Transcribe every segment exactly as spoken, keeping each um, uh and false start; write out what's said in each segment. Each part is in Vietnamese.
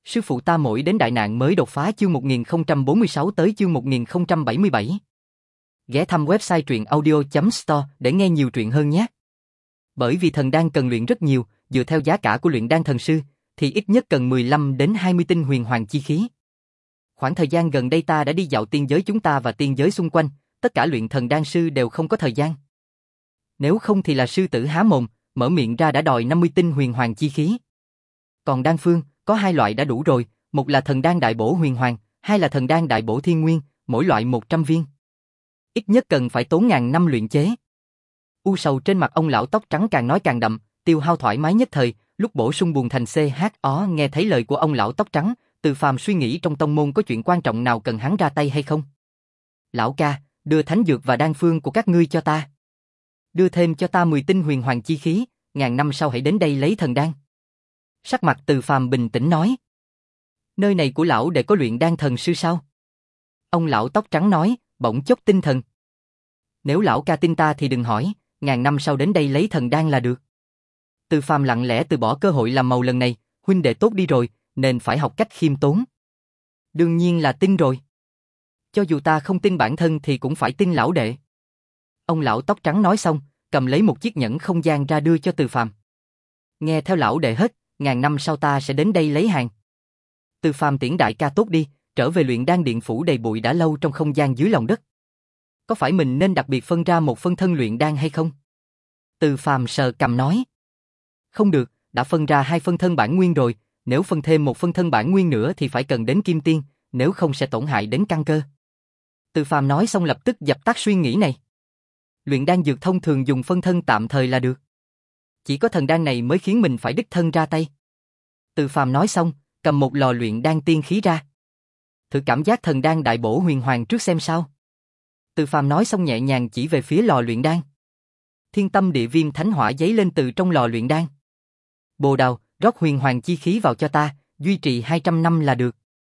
Sư phụ ta mỗi đến đại nạn mới đột phá chương một nghìn không trăm bốn mươi sáu tới chương một nghìn không trăm bảy mươi bảy. Ghé thăm website truyện audio chấm store để nghe nhiều truyện hơn nhé. Bởi vì thần đan cần luyện rất nhiều, dựa theo giá cả của luyện đan thần sư, thì ít nhất cần mười lăm đến hai mươi tinh huyền hoàng chi khí. Khoảng thời gian gần đây ta đã đi dạo tiên giới chúng ta và tiên giới xung quanh, tất cả luyện thần đan sư đều không có thời gian. Nếu không thì là sư tử há mồm, mở miệng ra đã đòi năm mươi tinh huyền hoàng chi khí. Còn đan phương, có hai loại đã đủ rồi, một là thần đan đại bổ huyền hoàng, hai là thần đan đại bổ thiên nguyên, mỗi loại một trăm viên. Ít nhất cần phải tốn ngàn năm luyện chế. U sầu trên mặt ông lão tóc trắng càng nói càng đậm, tiêu hao thoải mái nhất thời, lúc bổ sung buồn thành ch ó nghe thấy lời của ông lão tóc trắng, Từ Phàm suy nghĩ trong tông môn có chuyện quan trọng nào cần hắn ra tay hay không. Lão ca, đưa thánh dược và đan phương của các ngươi cho ta. Đưa thêm cho ta mười tinh huyền hoàng chi khí, ngàn năm sau hãy đến đây lấy thần đan. Sắc mặt Từ Phàm bình tĩnh nói. Nơi này của lão để có luyện đan thần sư sao? Ông lão tóc trắng nói, bỗng chốc tinh thần. Nếu lão ca tin ta thì đừng hỏi, ngàn năm sau đến đây lấy thần đan là được. Từ Phàm lặng lẽ từ bỏ cơ hội làm màu lần này, huynh đệ tốt đi rồi, nên phải học cách khiêm tốn. Đương nhiên là tin rồi. Cho dù ta không tin bản thân thì cũng phải tin lão đệ. Ông lão tóc trắng nói xong, cầm lấy một chiếc nhẫn không gian ra đưa cho Từ Phàm. Nghe theo lão đệ hết, ngàn năm sau ta sẽ đến đây lấy hàng. Từ Phàm tiễn đại ca tốt đi, trở về luyện đan điện phủ đầy bụi đã lâu trong không gian dưới lòng đất. Có phải mình nên đặc biệt phân ra một phân thân luyện đan hay không? Từ Phàm sờ cằm nói. Không được, đã phân ra hai phân thân bản nguyên rồi, nếu phân thêm một phân thân bản nguyên nữa thì phải cần đến kim tiên, nếu không sẽ tổn hại đến căn cơ. Từ Phàm nói xong lập tức dập tắt suy nghĩ này. Luyện đan dược thông thường dùng phân thân tạm thời là được. Chỉ có thần đan này mới khiến mình phải đích thân ra tay. Từ Phàm nói xong, cầm một lò luyện đan tiên khí ra. Thử cảm giác thần đan đại bổ huyền hoàng trước xem sao. Từ Phàm nói xong nhẹ nhàng chỉ về phía lò luyện đan. Thiên tâm địa viêm thánh hỏa giấy lên từ trong lò luyện đan. Bồ Đào, rót huyền hoàng chi khí vào cho ta, duy trì hai trăm năm là được.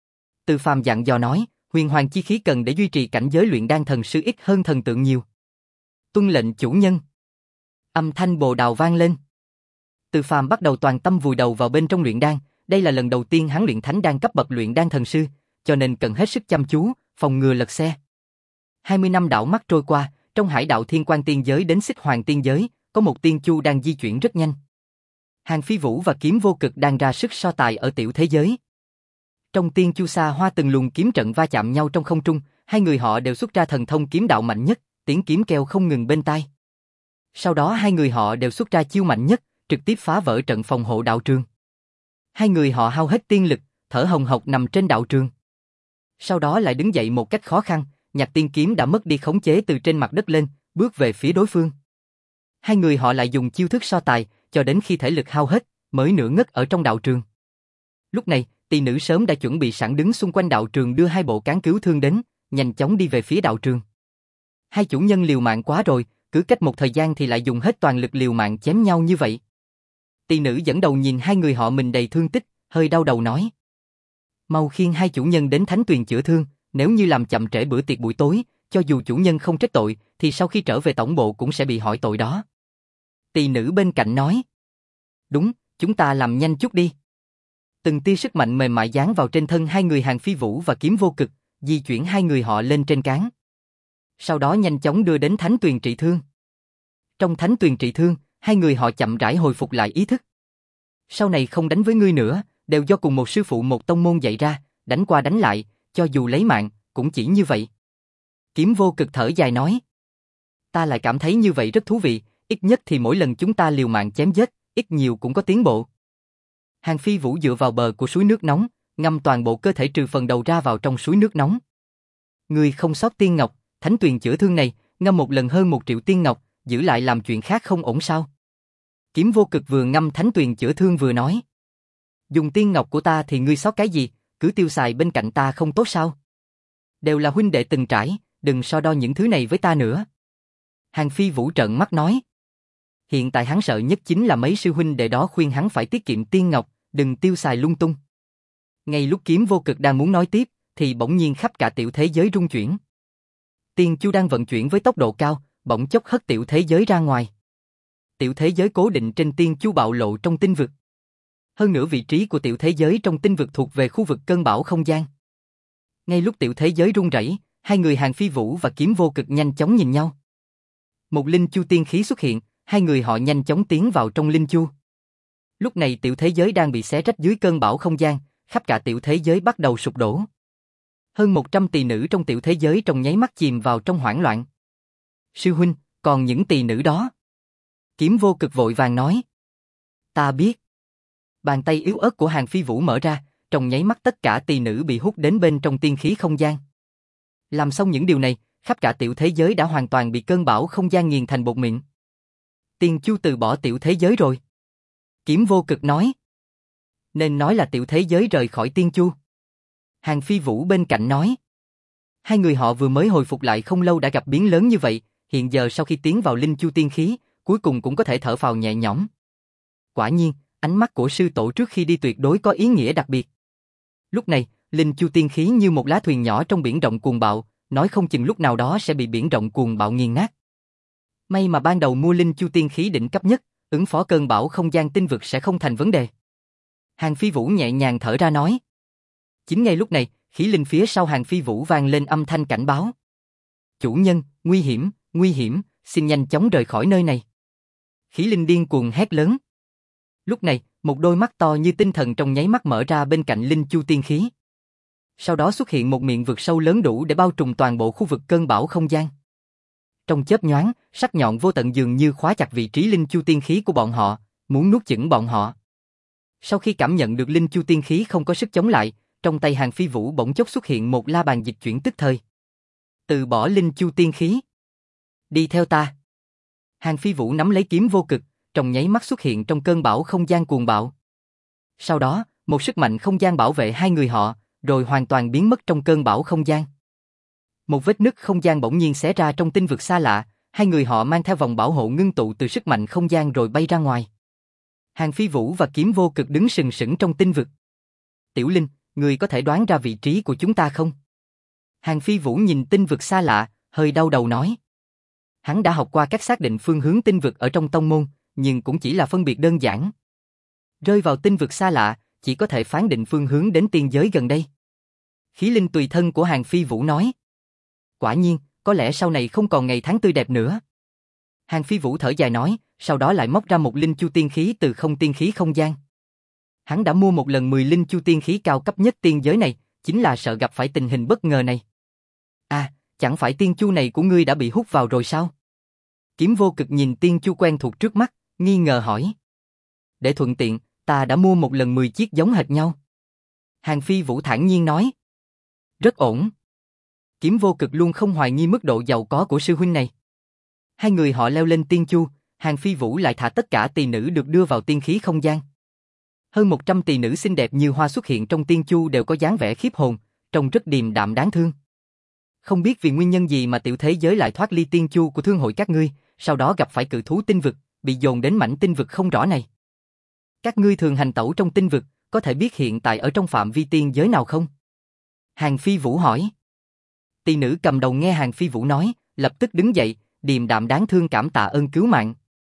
Từ Phàm dặn dò nói, huyền hoàng chi khí cần để duy trì cảnh giới luyện đan thần sư ít hơn thần tượng nhiều. Tuân lệnh chủ nhân. Âm thanh Bồ Đào vang lên. Từ Phàm bắt đầu toàn tâm vùi đầu vào bên trong luyện đan, đây là lần đầu tiên hắn luyện thánh đan cấp bậc luyện đan thần sư, cho nên cần hết sức chăm chú, phòng ngừa lật xe. hai mươi năm đảo mắt trôi qua, trong hải đạo thiên quan tiên giới đến Xích Hoàng tiên giới, có một tiên chu đang di chuyển rất nhanh. Hàn Phi Vũ và Kiếm Vô Cực đang ra sức so tài ở tiểu thế giới. Trong tiên chu xa hoa từng luồng kiếm trận va chạm nhau trong không trung, hai người họ đều xuất ra thần thông kiếm đạo mạnh nhất, tiếng kiếm kêu không ngừng bên tai. Sau đó hai người họ đều xuất ra chiêu mạnh nhất, trực tiếp phá vỡ trận phòng hộ đạo trường. Hai người họ hao hết tiên lực, thở hồng hộc nằm trên đạo trường. Sau đó lại đứng dậy một cách khó khăn, nhặt tiên kiếm đã mất đi khống chế từ trên mặt đất lên, bước về phía đối phương. Hai người họ lại dùng chiêu thức so tài, cho đến khi thể lực hao hết, mới nửa ngất ở trong đạo trường. Lúc này, tỷ nữ sớm đã chuẩn bị sẵn đứng xung quanh đạo trường đưa hai bộ cán cứu thương đến, nhanh chóng đi về phía đạo trường. Hai chủ nhân liều mạng quá rồi, cứ cách một thời gian thì lại dùng hết toàn lực liều mạng chém nhau như vậy. Tỷ nữ dẫn đầu nhìn hai người họ mình đầy thương tích, hơi đau đầu nói. Mau khiêng hai chủ nhân đến thánh tuyền chữa thương, nếu như làm chậm trễ bữa tiệc buổi tối, cho dù chủ nhân không trách tội, thì sau khi trở về tổng bộ cũng sẽ bị hỏi tội đó. Tỷ nữ bên cạnh nói. Đúng, chúng ta làm nhanh chút đi. Từng tia sức mạnh mềm mại dán vào trên thân hai người Hàn Phi Vũ và Kiếm Vô Cực, di chuyển hai người họ lên trên cán. Sau đó nhanh chóng đưa đến thánh tuyền trị thương. Trong thánh tuyền trị thương, hai người họ chậm rãi hồi phục lại ý thức. Sau này không đánh với ngươi nữa, đều do cùng một sư phụ một tông môn dạy ra, đánh qua đánh lại, cho dù lấy mạng, cũng chỉ như vậy. Kiếm Vô Cực thở dài nói. Ta lại cảm thấy như vậy rất thú vị, ít nhất thì mỗi lần chúng ta liều mạng chém giết, ít nhiều cũng có tiến bộ. Hàn Phi Vũ dựa vào bờ của suối nước nóng, ngâm toàn bộ cơ thể trừ phần đầu ra vào trong suối nước nóng. Ngươi không sót tiên ngọc, thánh tuyền chữa thương này, ngâm một lần hơn một triệu tiên ngọc, giữ lại làm chuyện khác không ổn sao? Kiếm Vô Cực vừa ngâm thánh tuyền chữa thương vừa nói. Dùng tiên ngọc của ta thì ngươi sót cái gì, cứ tiêu xài bên cạnh ta không tốt sao? Đều là huynh đệ từng trải, đừng so đo những thứ này với ta nữa. Hàn Phi Vũ trợn mắt nói. Hiện tại hắn sợ nhất chính là mấy sư huynh đệ đó khuyên hắn phải tiết kiệm tiên ngọc, đừng tiêu xài lung tung. Ngay lúc Kiếm Vô Cực đang muốn nói tiếp, thì bỗng nhiên khắp cả tiểu thế giới rung chuyển. Tiên chu đang vận chuyển với tốc độ cao, bỗng chốc hất tiểu thế giới ra ngoài. Tiểu thế giới cố định trên tiên chu bạo lộ trong tinh vực. Hơn nữa vị trí của tiểu thế giới trong tinh vực thuộc về khu vực cơn bão không gian. Ngay lúc tiểu thế giới rung rẩy, hai người Hàn Phi Vũ và Kiếm Vô Cực nhanh chóng nhìn nhau. Một linh chu tiên khí xuất hiện, hai người họ nhanh chóng tiến vào trong linh chu. Lúc này tiểu thế giới đang bị xé rách dưới cơn bão không gian, khắp cả tiểu thế giới bắt đầu sụp đổ. Hơn một trăm tỳ nữ trong tiểu thế giới trong nháy mắt chìm vào trong hoảng loạn. Sư huynh, còn những tỳ nữ đó. Kiếm Vô Cực vội vàng nói. Ta biết. Bàn tay yếu ớt của Hàn Phi Vũ mở ra, trong nháy mắt tất cả tỳ nữ bị hút đến bên trong tiên khí không gian. Làm xong những điều này, khắp cả tiểu thế giới đã hoàn toàn bị cơn bão không gian nghiền thành bột mịn. Tiên chu từ bỏ tiểu thế giới rồi. Kiếm Vô Cực nói. Nên nói là tiểu thế giới rời khỏi tiên chu. Hàn Phi Vũ bên cạnh nói. Hai người họ vừa mới hồi phục lại không lâu đã gặp biến lớn như vậy, hiện giờ sau khi tiến vào linh chu tiên khí, cuối cùng cũng có thể thở phào nhẹ nhõm. Quả nhiên, ánh mắt của sư tổ trước khi đi tuyệt đối có ý nghĩa đặc biệt. Lúc này, linh chu tiên khí như một lá thuyền nhỏ trong biển rộng cuồng bạo, nói không chừng lúc nào đó sẽ bị biển rộng cuồng bạo nghiền nát. May mà ban đầu mua linh chu tiên khí đỉnh cấp nhất, ứng phó cơn bão không gian tinh vực sẽ không thành vấn đề. Hàn Phi Vũ nhẹ nhàng thở ra nói. Chính ngay lúc này, khí linh phía sau Hàn Phi Vũ vang lên âm thanh cảnh báo. Chủ nhân, nguy hiểm, nguy hiểm, xin nhanh chóng rời khỏi nơi này. Khí linh điên cuồng hét lớn. Lúc này, một đôi mắt to như tinh thần trong nháy mắt mở ra bên cạnh linh chu tiên khí. Sau đó xuất hiện một miệng vực sâu lớn đủ để bao trùm toàn bộ khu vực cơn bão không gian. Trong chớp nhoáng, sắc nhọn vô tận dường như khóa chặt vị trí linh chu tiên khí của bọn họ, muốn nuốt chửng bọn họ. Sau khi cảm nhận được linh chu tiên khí không có sức chống lại, trong tay Hàn Phi Vũ bỗng chốc xuất hiện một la bàn dịch chuyển tức thời. Từ bỏ linh chu tiên khí. Đi theo ta. Hàn Phi Vũ nắm lấy Kiếm Vô Cực, trong nháy mắt xuất hiện trong cơn bão không gian cuồng bạo. Sau đó, một sức mạnh không gian bảo vệ hai người họ, rồi hoàn toàn biến mất trong cơn bão không gian. Một vết nứt không gian bỗng nhiên xé ra trong tinh vực xa lạ, hai người họ mang theo vòng bảo hộ ngưng tụ từ sức mạnh không gian rồi bay ra ngoài. Hàn Phi Vũ và Kiếm Vô Cực đứng sừng sững trong tinh vực. Tiểu Linh, người có thể đoán ra vị trí của chúng ta không? Hàn Phi Vũ nhìn tinh vực xa lạ, hơi đau đầu nói. Hắn đã học qua cách xác định phương hướng tinh vực ở trong tông môn, nhưng cũng chỉ là phân biệt đơn giản. Rơi vào tinh vực xa lạ, chỉ có thể phán định phương hướng đến tiên giới gần đây. Khí linh tùy thân của Hàn Phi Vũ nói. Quả nhiên, có lẽ sau này không còn ngày tháng tươi đẹp nữa. Hàn Phi Vũ thở dài nói, sau đó lại móc ra một linh chu tiên khí từ không tiên khí không gian. Hắn đã mua một lần mười linh chu tiên khí cao cấp nhất tiên giới này, chính là sợ gặp phải tình hình bất ngờ này. À, chẳng phải tiên chu này của ngươi đã bị hút vào rồi sao? Kiếm Vô Cực nhìn tiên chu quen thuộc trước mắt, nghi ngờ hỏi. Để thuận tiện, ta đã mua một lần mười chiếc giống hệt nhau. Hàn Phi Vũ thản nhiên nói. Rất ổn. Kiếm Vô Cực luôn không hoài nghi mức độ giàu có của sư huynh này. Hai người họ leo lên tiên chu, Hàn Phi Vũ lại thả tất cả tỳ nữ được đưa vào tiên khí không gian. Hơn một trăm tỳ nữ xinh đẹp như hoa xuất hiện trong tiên chu đều có dáng vẻ khiếp hồn, trông rất điềm đạm đáng thương. Không biết vì nguyên nhân gì mà tiểu thế giới lại thoát ly tiên chu của thương hội các ngươi, sau đó gặp phải cự thú tinh vực, bị dồn đến mảnh tinh vực không rõ này. Các ngươi thường hành tẩu trong tinh vực, có thể biết hiện tại ở trong phạm vi tiên giới nào không? Hàn Phi Vũ hỏi. Tỳ nữ cầm đầu nghe Hàn Phi Vũ nói, lập tức đứng dậy, điềm đạm đáng thương cảm tạ ơn cứu mạng.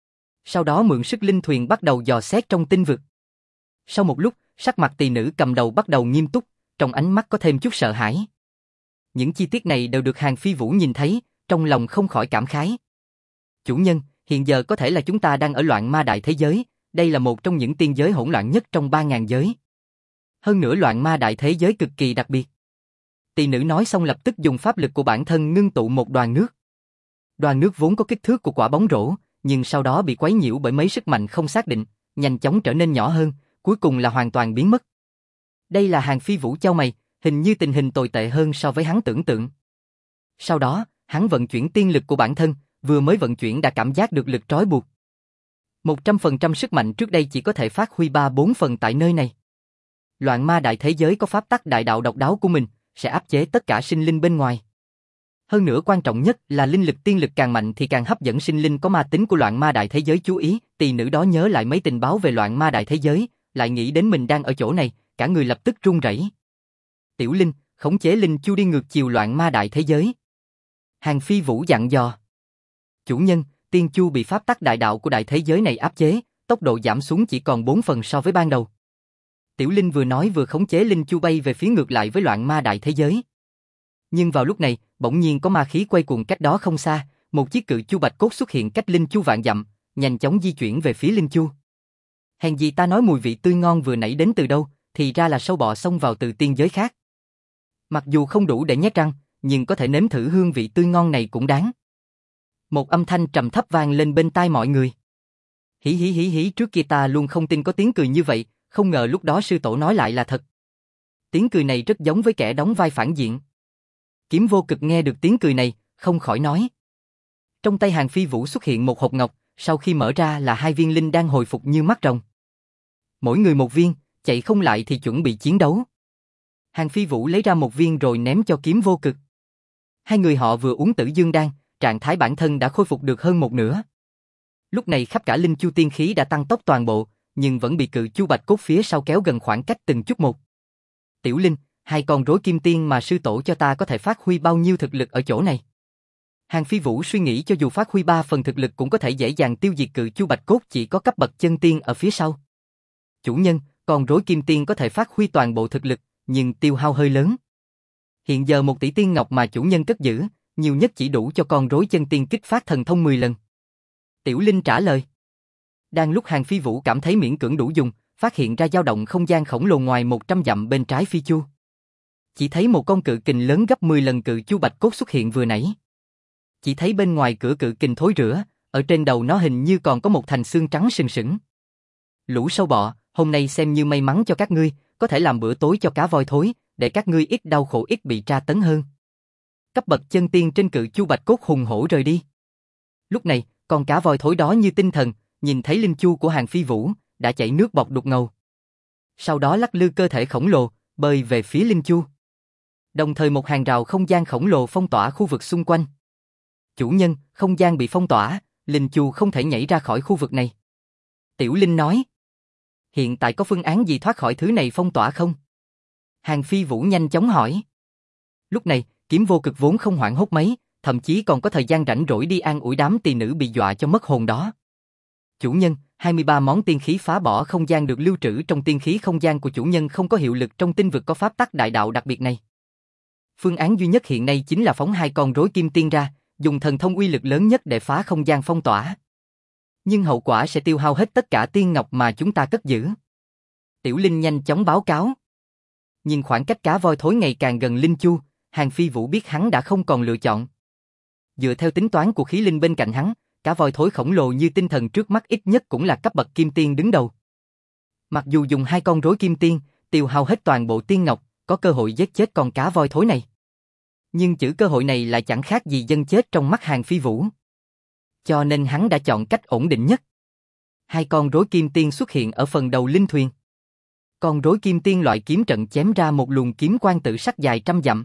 Sau đó mượn sức linh thuyền bắt đầu dò xét trong tinh vực. Sau một lúc, sắc mặt tỳ nữ cầm đầu bắt đầu nghiêm túc, trong ánh mắt có thêm chút sợ hãi. Những chi tiết này đều được Hàn Phi Vũ nhìn thấy, trong lòng không khỏi cảm khái. Chủ nhân, hiện giờ có thể là chúng ta đang ở loạn ma đại thế giới, đây là một trong những tiên giới hỗn loạn nhất trong ba ngàn giới. Hơn nữa loạn ma đại thế giới cực kỳ đặc biệt. Tỳ nữ nói xong lập tức dùng pháp lực của bản thân ngưng tụ một đoàn nước. Đoàn nước vốn có kích thước của quả bóng rổ, nhưng sau đó bị quấy nhiễu bởi mấy sức mạnh không xác định, nhanh chóng trở nên nhỏ hơn, cuối cùng là hoàn toàn biến mất. Đây là Hàn Phi Vũ chau mày, hình như tình hình tồi tệ hơn so với hắn tưởng tượng. Sau đó, hắn vận chuyển tiên lực của bản thân, vừa mới vận chuyển đã cảm giác được lực trói buộc. một trăm phần trăm sức mạnh trước đây chỉ có thể phát huy ba bốn phần tại nơi này. Loạn ma đại thế giới có pháp tắc đại đạo độc đáo của mình, sẽ áp chế tất cả sinh linh bên ngoài. Hơn nữa quan trọng nhất là linh lực tiên lực càng mạnh thì càng hấp dẫn sinh linh có ma tính của loạn ma đại thế giới chú ý. Tỳ nữ đó nhớ lại mấy tình báo về loạn ma đại thế giới, lại nghĩ đến mình đang ở chỗ này, cả người lập tức run rẩy. Tiểu Linh, khống chế linh chu đi ngược chiều loạn ma đại thế giới. Hàn Phi Vũ dặn dò. Chủ nhân, tiên chu bị pháp tắc đại đạo của đại thế giới này áp chế, tốc độ giảm xuống chỉ còn bốn phần so với ban đầu. Tiểu Linh vừa nói vừa khống chế linh chu bay về phía ngược lại với loạn ma đại thế giới. Nhưng vào lúc này, bỗng nhiên có ma khí quay cuồng cách đó không xa, một chiếc cự chu bạch cốt xuất hiện cách linh chu vạn dặm, nhanh chóng di chuyển về phía linh chu. Hèn gì ta nói mùi vị tươi ngon vừa nãy đến từ đâu, thì ra là sâu bọ xông vào từ tiên giới khác. Mặc dù không đủ để nhét răng, nhưng có thể nếm thử hương vị tươi ngon này cũng đáng. Một âm thanh trầm thấp vang lên bên tai mọi người. Hí hí hí hí, trước kia ta luôn không tin có tiếng cười như vậy, không ngờ lúc đó sư tổ nói lại là thật. Tiếng cười này rất giống với kẻ đóng vai phản diện. Kiếm Vô Cực nghe được tiếng cười này, không khỏi nói. Trong tay Hàn Phi Vũ xuất hiện một hộp ngọc, sau khi mở ra là hai viên linh đang hồi phục như mắt rồng. Mỗi người một viên, chạy không lại thì chuẩn bị chiến đấu. Hàn Phi Vũ lấy ra một viên rồi ném cho Kiếm Vô Cực. Hai người họ vừa uống Tử Dương đan, trạng thái bản thân đã khôi phục được hơn một nửa. Lúc này khắp cả linh chu tiên khí đã tăng tốc toàn bộ, nhưng vẫn bị cự chu bạch cốt phía sau kéo gần khoảng cách từng chút một. Tiểu Linh, hai con rối kim tiên mà sư tổ cho ta có thể phát huy bao nhiêu thực lực ở chỗ này? Hàn Phi Vũ suy nghĩ cho dù phát huy ba phần thực lực cũng có thể dễ dàng tiêu diệt cự chu bạch cốt chỉ có cấp bậc chân tiên ở phía sau. Chủ nhân, con rối kim tiên có thể phát huy toàn bộ thực lực, nhưng tiêu hao hơi lớn. Hiện giờ một tỷ tiên ngọc mà chủ nhân cất giữ, nhiều nhất chỉ đủ cho con rối chân tiên kích phát thần thông mười lần. Tiểu Linh trả lời. Đang lúc Hàn Phi Vũ cảm thấy miễn cưỡng đủ dùng, phát hiện ra dao động không gian khổng lồ ngoài một trăm dặm bên trái phi chu. Chỉ thấy một con cự kình lớn gấp mười lần cự chu bạch cốt xuất hiện vừa nãy. Chỉ thấy bên ngoài cửa cự kình thối rữa, ở trên đầu nó hình như còn có một thành xương trắng sừng sững. Lũ sâu bọ, hôm nay xem như may mắn cho các ngươi, có thể làm bữa tối cho cá voi thối, để các ngươi ít đau khổ ít bị tra tấn hơn. Cấp bậc chân tiên trên cự chu bạch cốt hùng hổ rời đi. Lúc này, con cá voi thối đó như tinh thần, nhìn thấy linh chu của Hàn Phi Vũ, đã chảy nước bọt đục ngầu. Sau đó lắc lư cơ thể khổng lồ, bơi về phía linh chu. Đồng thời một hàng rào không gian khổng lồ phong tỏa khu vực xung quanh. Chủ nhân, không gian bị phong tỏa, linh chu không thể nhảy ra khỏi khu vực này. Tiểu Linh nói. Hiện tại có phương án gì thoát khỏi thứ này phong tỏa không? Hàn Phi Vũ nhanh chóng hỏi. Lúc này, Kiếm Vô Cực vốn không hoảng hốt mấy, thậm chí còn có thời gian rảnh rỗi đi an ủi đám tỳ nữ bị dọa cho mất hồn đó. Chủ nhân, hai mươi ba món tiên khí phá bỏ không gian được lưu trữ trong tiên khí không gian của chủ nhân không có hiệu lực trong tinh vực có pháp tắc đại đạo đặc biệt này. Phương án duy nhất hiện nay chính là phóng hai con rối kim tiên ra, dùng thần thông uy lực lớn nhất để phá không gian phong tỏa. Nhưng hậu quả sẽ tiêu hao hết tất cả tiên ngọc mà chúng ta cất giữ. Tiểu Linh nhanh chóng báo cáo. Nhưng khoảng cách cá voi thối ngày càng gần linh chu, Hàn Phi Vũ biết hắn đã không còn lựa chọn. Dựa theo tính toán của khí linh bên cạnh hắn, cá voi thối khổng lồ như tinh thần trước mắt ít nhất cũng là cấp bậc kim tiên đứng đầu. Mặc dù dùng hai con rối kim tiên, tiêu hao hết toàn bộ tiên ngọc, có cơ hội giết chết con cá voi thối này. Nhưng chữ cơ hội này lại chẳng khác gì dân chết trong mắt Hàn Phi Vũ. Cho nên hắn đã chọn cách ổn định nhất. Hai con rối kim tiên xuất hiện ở phần đầu linh thuyền. Con rối kim tiên loại kiếm trận chém ra một luồng kiếm quang tự sắc dài trăm dặm.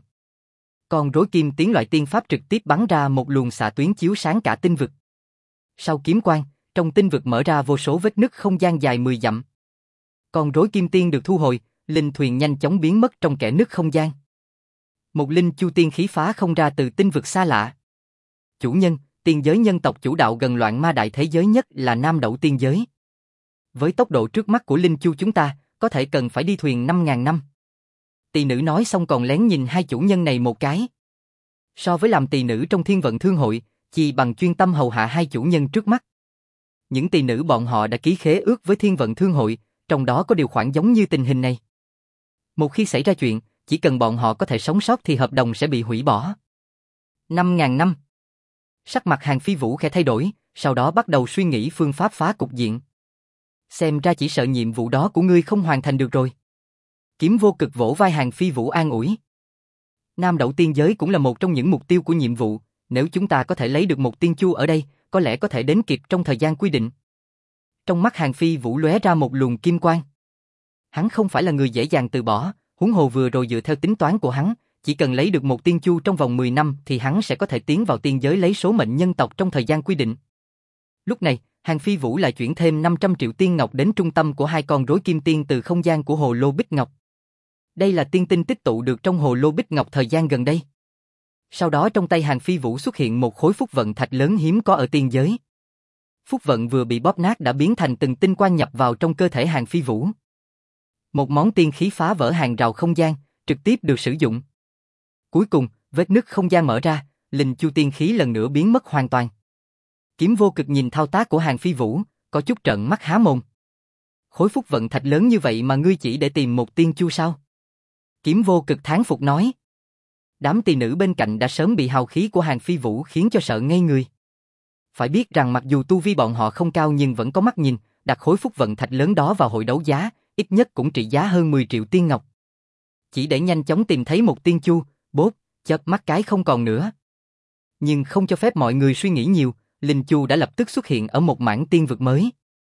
Con rối kim tiến loại tiên pháp trực tiếp bắn ra một luồng xạ tuyến chiếu sáng cả tinh vực. Sau kiếm quang, trong tinh vực mở ra vô số vết nứt không gian dài mười dặm. Con rối kim tiên được thu hồi, linh thuyền nhanh chóng biến mất trong kẽ nứt không gian. Một linh chu tiên khí phá không ra từ tinh vực xa lạ. Chủ nhân, tiên giới nhân tộc chủ đạo gần loạn ma đại thế giới nhất là Nam Đẩu tiên giới. Với tốc độ trước mắt của linh chu chúng ta, có thể cần phải đi thuyền năm ngàn năm. Tỳ nữ nói xong còn lén nhìn hai chủ nhân này một cái. So với làm tỳ nữ trong Thiên Vận Thương Hội, chỉ bằng chuyên tâm hầu hạ hai chủ nhân trước mắt. Những tỳ nữ bọn họ đã ký khế ước với Thiên Vận Thương Hội, trong đó có điều khoản giống như tình hình này. Một khi xảy ra chuyện, chỉ cần bọn họ có thể sống sót thì hợp đồng sẽ bị hủy bỏ. Năm ngàn năm. Sắc mặt Hàn Phi Vũ khẽ thay đổi, sau đó bắt đầu suy nghĩ phương pháp phá cục diện. Xem ra chỉ sợ nhiệm vụ đó của ngươi không hoàn thành được rồi. Kiếm Vô Cực vỗ vai Hàn Phi Vũ an ủi. Nam Đẩu tiên giới cũng là một trong những mục tiêu của nhiệm vụ, nếu chúng ta có thể lấy được một tiên chu ở đây, có lẽ có thể đến kịp trong thời gian quy định. Trong mắt Hàn Phi Vũ lóe ra một luồng kim quang. Hắn không phải là người dễ dàng từ bỏ, huống hồ vừa rồi dựa theo tính toán của hắn, chỉ cần lấy được một tiên chu trong vòng mười năm thì hắn sẽ có thể tiến vào tiên giới lấy số mệnh nhân tộc trong thời gian quy định. Lúc này, Hàn Phi Vũ lại chuyển thêm năm trăm triệu tiên ngọc đến trung tâm của hai con rối kim tiên từ không gian của hồ lô bích ngọc. Đây là tiên tinh tích tụ được trong hồ lô bích ngọc thời gian gần đây. Sau đó trong tay Hàn Phi Vũ xuất hiện một khối phúc vận thạch lớn hiếm có ở tiên giới. Phúc vận vừa bị bóp nát đã biến thành từng tinh quang nhập vào trong cơ thể Hàn Phi Vũ. Một món tiên khí phá vỡ hàng rào không gian, trực tiếp được sử dụng. Cuối cùng, vết nứt không gian mở ra, linh chu tiên khí lần nữa biến mất hoàn toàn. Kiếm Vô Cực nhìn thao tác của Hàng Phi Vũ, có chút trợn mắt há mồm. Khối phúc vận thạch lớn như vậy mà ngươi chỉ để tìm một tiên chu sao? Kiếm Vô Cực thán phục nói. Đám tỳ nữ bên cạnh đã sớm bị hào khí của Hàng Phi Vũ khiến cho sợ ngây người. Phải biết rằng mặc dù tu vi bọn họ không cao nhưng vẫn có mắt nhìn, đặt khối phúc vận thạch lớn đó vào hội đấu giá, ít nhất cũng trị giá hơn mười triệu tiên ngọc. Chỉ để nhanh chóng tìm thấy một tiên chu, bốp, chớp mắt cái không còn nữa. Nhưng không cho phép mọi người suy nghĩ nhiều, linh chu đã lập tức xuất hiện ở một mảng tiên vực mới.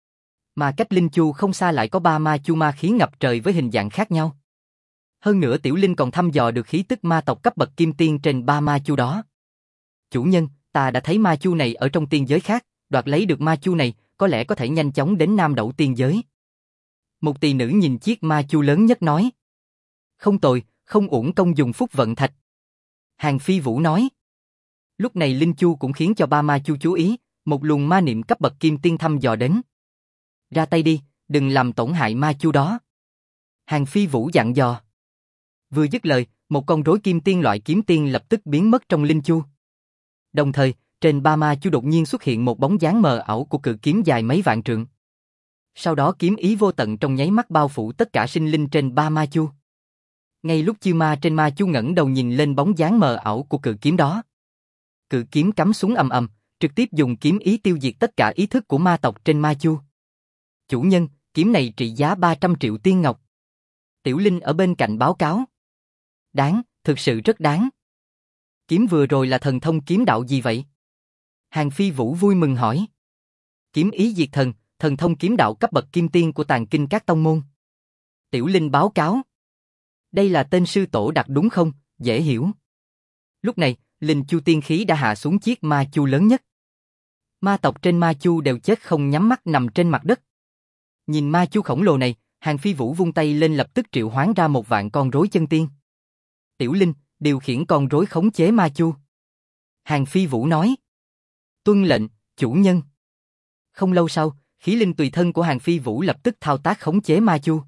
Mà cách linh chu không xa lại có ba ma chu ma khí ngập trời với hình dạng khác nhau. Hơn nữa Tiểu Linh còn thăm dò được khí tức ma tộc cấp bậc kim tiên trên ba ma chu đó. Chủ nhân, ta đã thấy ma chu này ở trong tiên giới khác, đoạt lấy được ma chu này, có lẽ có thể nhanh chóng đến Nam Đẩu tiên giới. Một tỳ nữ nhìn chiếc ma chu lớn nhất nói. Không tồi, không uổng công dùng phúc vận thạch. Hàng Phi Vũ nói. Lúc này linh chu cũng khiến cho ba ma chu chú ý, một luồng ma niệm cấp bậc kim tiên thăm dò đến. Ra tay đi, đừng làm tổn hại ma chu đó. Hàng Phi Vũ dặn dò. Vừa dứt lời, một con rối kim tiên loại kiếm tiên lập tức biến mất trong linh chu. Đồng thời, trên ba ma chu đột nhiên xuất hiện một bóng dáng mờ ảo của cự kiếm dài mấy vạn trượng. Sau đó kiếm ý vô tận trong nháy mắt bao phủ tất cả sinh linh trên ba ma chu. Ngay lúc chư ma trên ma chu ngẩng đầu nhìn lên bóng dáng mờ ảo của cự kiếm đó. Cự kiếm cắm xuống ầm ầm, trực tiếp dùng kiếm ý tiêu diệt tất cả ý thức của ma tộc trên ma chu. Chủ nhân, kiếm này trị giá ba trăm triệu tiên ngọc. Tiểu Linh ở bên cạnh báo cáo. Đáng, thực sự rất đáng. Kiếm vừa rồi là thần thông kiếm đạo gì vậy? Hàng Phi Vũ vui mừng hỏi. Kiếm ý diệt thần, thần thông kiếm đạo cấp bậc kim tiên của Tàng Kinh các tông môn. Tiểu Linh báo cáo. Đây là tên sư tổ đặt đúng không? Dễ hiểu. Lúc này, linh chu tiên khí đã hạ xuống chiếc ma chu lớn nhất. Ma tộc trên ma chu đều chết không nhắm mắt nằm trên mặt đất. Nhìn ma chu khổng lồ này, Hàng Phi Vũ vung tay lên lập tức triệu hoán ra một vạn con rối chân tiên. Tiểu Linh, điều khiển con rối khống chế ma chu. Hàng Phi Vũ nói. Tuân lệnh, chủ nhân. Không lâu sau, khí linh tùy thân của Hàng Phi Vũ lập tức thao tác khống chế ma chu.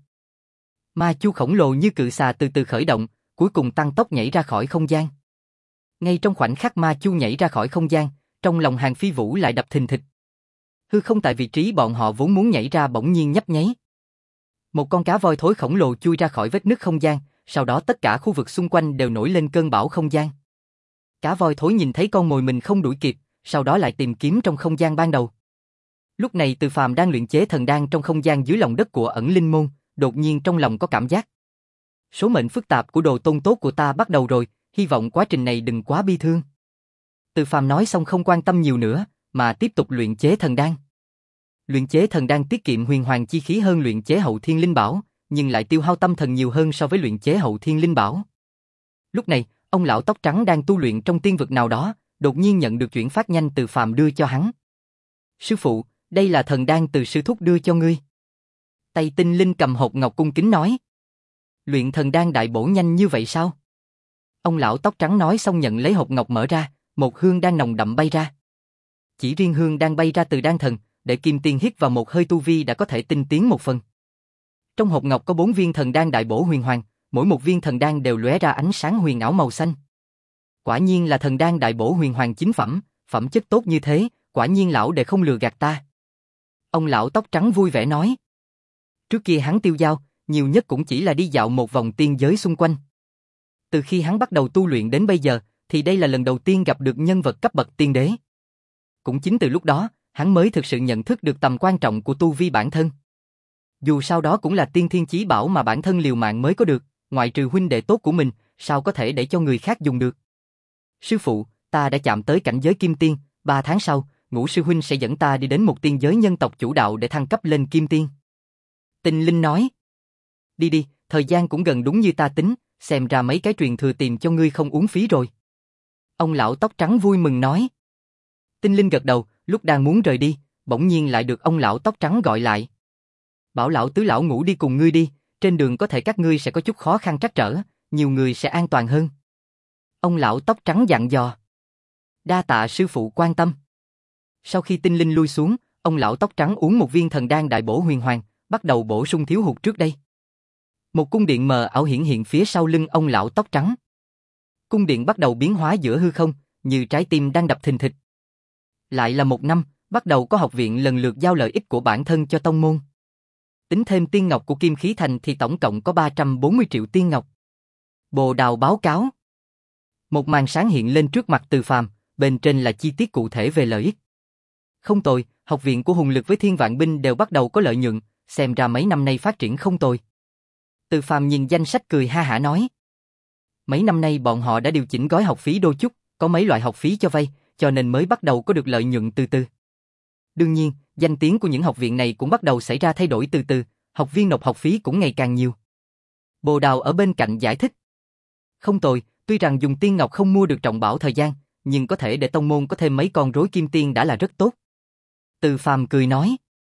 Ma chu khổng lồ như cự xà từ từ khởi động, cuối cùng tăng tốc nhảy ra khỏi không gian. Ngay trong khoảnh khắc ma chu nhảy ra khỏi không gian, trong lòng Hàng Phi Vũ lại đập thình thịch. Hư không tại vị trí bọn họ vốn muốn nhảy ra bỗng nhiên nhấp nháy. Một con cá voi thối khổng lồ chui ra khỏi vết nứt không gian, sau đó tất cả khu vực xung quanh đều nổi lên cơn bão không gian. Cá voi thối nhìn thấy con mồi mình không đuổi kịp, sau đó lại tìm kiếm trong không gian ban đầu. Lúc này Từ Phàm đang luyện chế thần đan trong không gian dưới lòng đất của ẩn linh môn, đột nhiên trong lòng có cảm giác. Số mệnh phức tạp của đồ tôn tốt của ta bắt đầu rồi, hy vọng quá trình này đừng quá bi thương. Từ Phàm nói xong không quan tâm nhiều nữa, mà tiếp tục luyện chế thần đan. Luyện chế thần đan tiết kiệm huyền hoàng chi khí hơn luyện chế hậu thiên linh bảo, nhưng lại tiêu hao tâm thần nhiều hơn so với luyện chế hậu thiên linh bảo. Lúc này, ông lão tóc trắng đang tu luyện trong tiên vực nào đó, đột nhiên nhận được chuyển phát nhanh Từ Phàm đưa cho hắn. Sư phụ, đây là thần đan từ sư thúc đưa cho ngươi. Tay Tinh Linh cầm hộp ngọc cung kính nói. Luyện thần đan đại bổ nhanh như vậy sao? Ông lão tóc trắng nói xong nhận lấy hộp ngọc mở ra, một hương đan nồng đậm bay ra. Chỉ riêng hương đan bay ra từ đan thần, để Kim Tiên hít vào một hơi tu vi đã có thể tinh tiến một phần. Trong hộp ngọc có bốn viên thần đan đại bổ huyền hoàng, mỗi một viên thần đan đều lóe ra ánh sáng huyền ảo màu xanh. Quả nhiên là thần đan đại bổ huyền hoàng chính phẩm, phẩm chất tốt như thế, quả nhiên lão đệ không lừa gạt ta. Ông lão tóc trắng vui vẻ nói. Trước kia hắn tiêu dao, nhiều nhất cũng chỉ là đi dạo một vòng tiên giới xung quanh. Từ khi hắn bắt đầu tu luyện đến bây giờ, thì đây là lần đầu tiên gặp được nhân vật cấp bậc tiên đế. Cũng chính từ lúc đó, hắn mới thực sự nhận thức được tầm quan trọng của tu vi bản thân. Dù sao đó cũng là tiên thiên chí bảo mà bản thân liều mạng mới có được, ngoại trừ huynh đệ tốt của mình, sao có thể để cho người khác dùng được. Sư phụ, ta đã chạm tới cảnh giới kim tiên, ba tháng sau, Ngũ sư huynh sẽ dẫn ta đi đến một tiên giới nhân tộc chủ đạo để thăng cấp lên kim tiên. Tinh Linh nói. Đi đi, thời gian cũng gần đúng như ta tính, xem ra mấy cái truyền thừa tìm cho ngươi không uống phí rồi. Ông lão tóc trắng vui mừng nói. Tinh Linh gật đầu, lúc đang muốn rời đi, bỗng nhiên lại được ông lão tóc trắng gọi lại. Bảo lão tứ lão Ngũ đi cùng ngươi đi, trên đường có thể các ngươi sẽ có chút khó khăn trắc trở, nhiều người sẽ an toàn hơn. Ông lão tóc trắng dặn dò. Đa tạ sư phụ quan tâm. Sau khi Tinh Linh lui xuống, ông lão tóc trắng uống một viên thần đan đại bổ huyền hoàng, bắt đầu bổ sung thiếu hụt trước đây. Một cung điện mờ ảo hiển hiện phía sau lưng ông lão tóc trắng. Cung điện bắt đầu biến hóa giữa hư không, như trái tim đang đập thình thịch. Lại là một năm, bắt đầu có học viện lần lượt giao lợi ích của bản thân cho tông môn. Tính thêm tiên ngọc của Kim Khí Thành thì tổng cộng có ba trăm bốn mươi triệu tiên ngọc. Bồ Đào báo cáo. Một màn sáng hiện lên trước mặt Từ Phàm, bên trên là chi tiết cụ thể về lợi ích. Không tồi, học viện của Hùng Lực với Thiên Vạn Binh đều bắt đầu có lợi nhuận, xem ra mấy năm nay phát triển không tồi. Từ Phàm nhìn danh sách cười ha hả nói. Mấy năm nay bọn họ đã điều chỉnh gói học phí đôi chút, có mấy loại học phí cho vay, cho nên mới bắt đầu có được lợi nhuận từ từ. Đương nhiên, danh tiếng của những học viện này cũng bắt đầu xảy ra thay đổi từ từ, học viên nộp học phí cũng ngày càng nhiều. Bồ Đào ở bên cạnh giải thích. Không tồi, tuy rằng dùng tiên ngọc không mua được trọng bảo thời gian, nhưng có thể để tông môn có thêm mấy con rối kim tiên đã là rất tốt. Từ Phàm cười nói.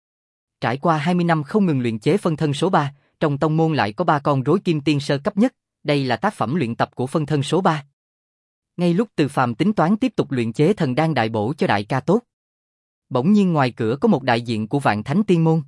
Trải qua hai mươi năm không ngừng luyện chế phân thân số ba, trong tông môn lại có ba con rối kim tiên sơ cấp nhất, đây là tác phẩm luyện tập của phân thân số ba. Ngay lúc Từ Phàm tính toán tiếp tục luyện chế thần đan đại bổ cho đại ca tốt, bỗng nhiên ngoài cửa có một đại diện của Vạn Thánh Tiên môn.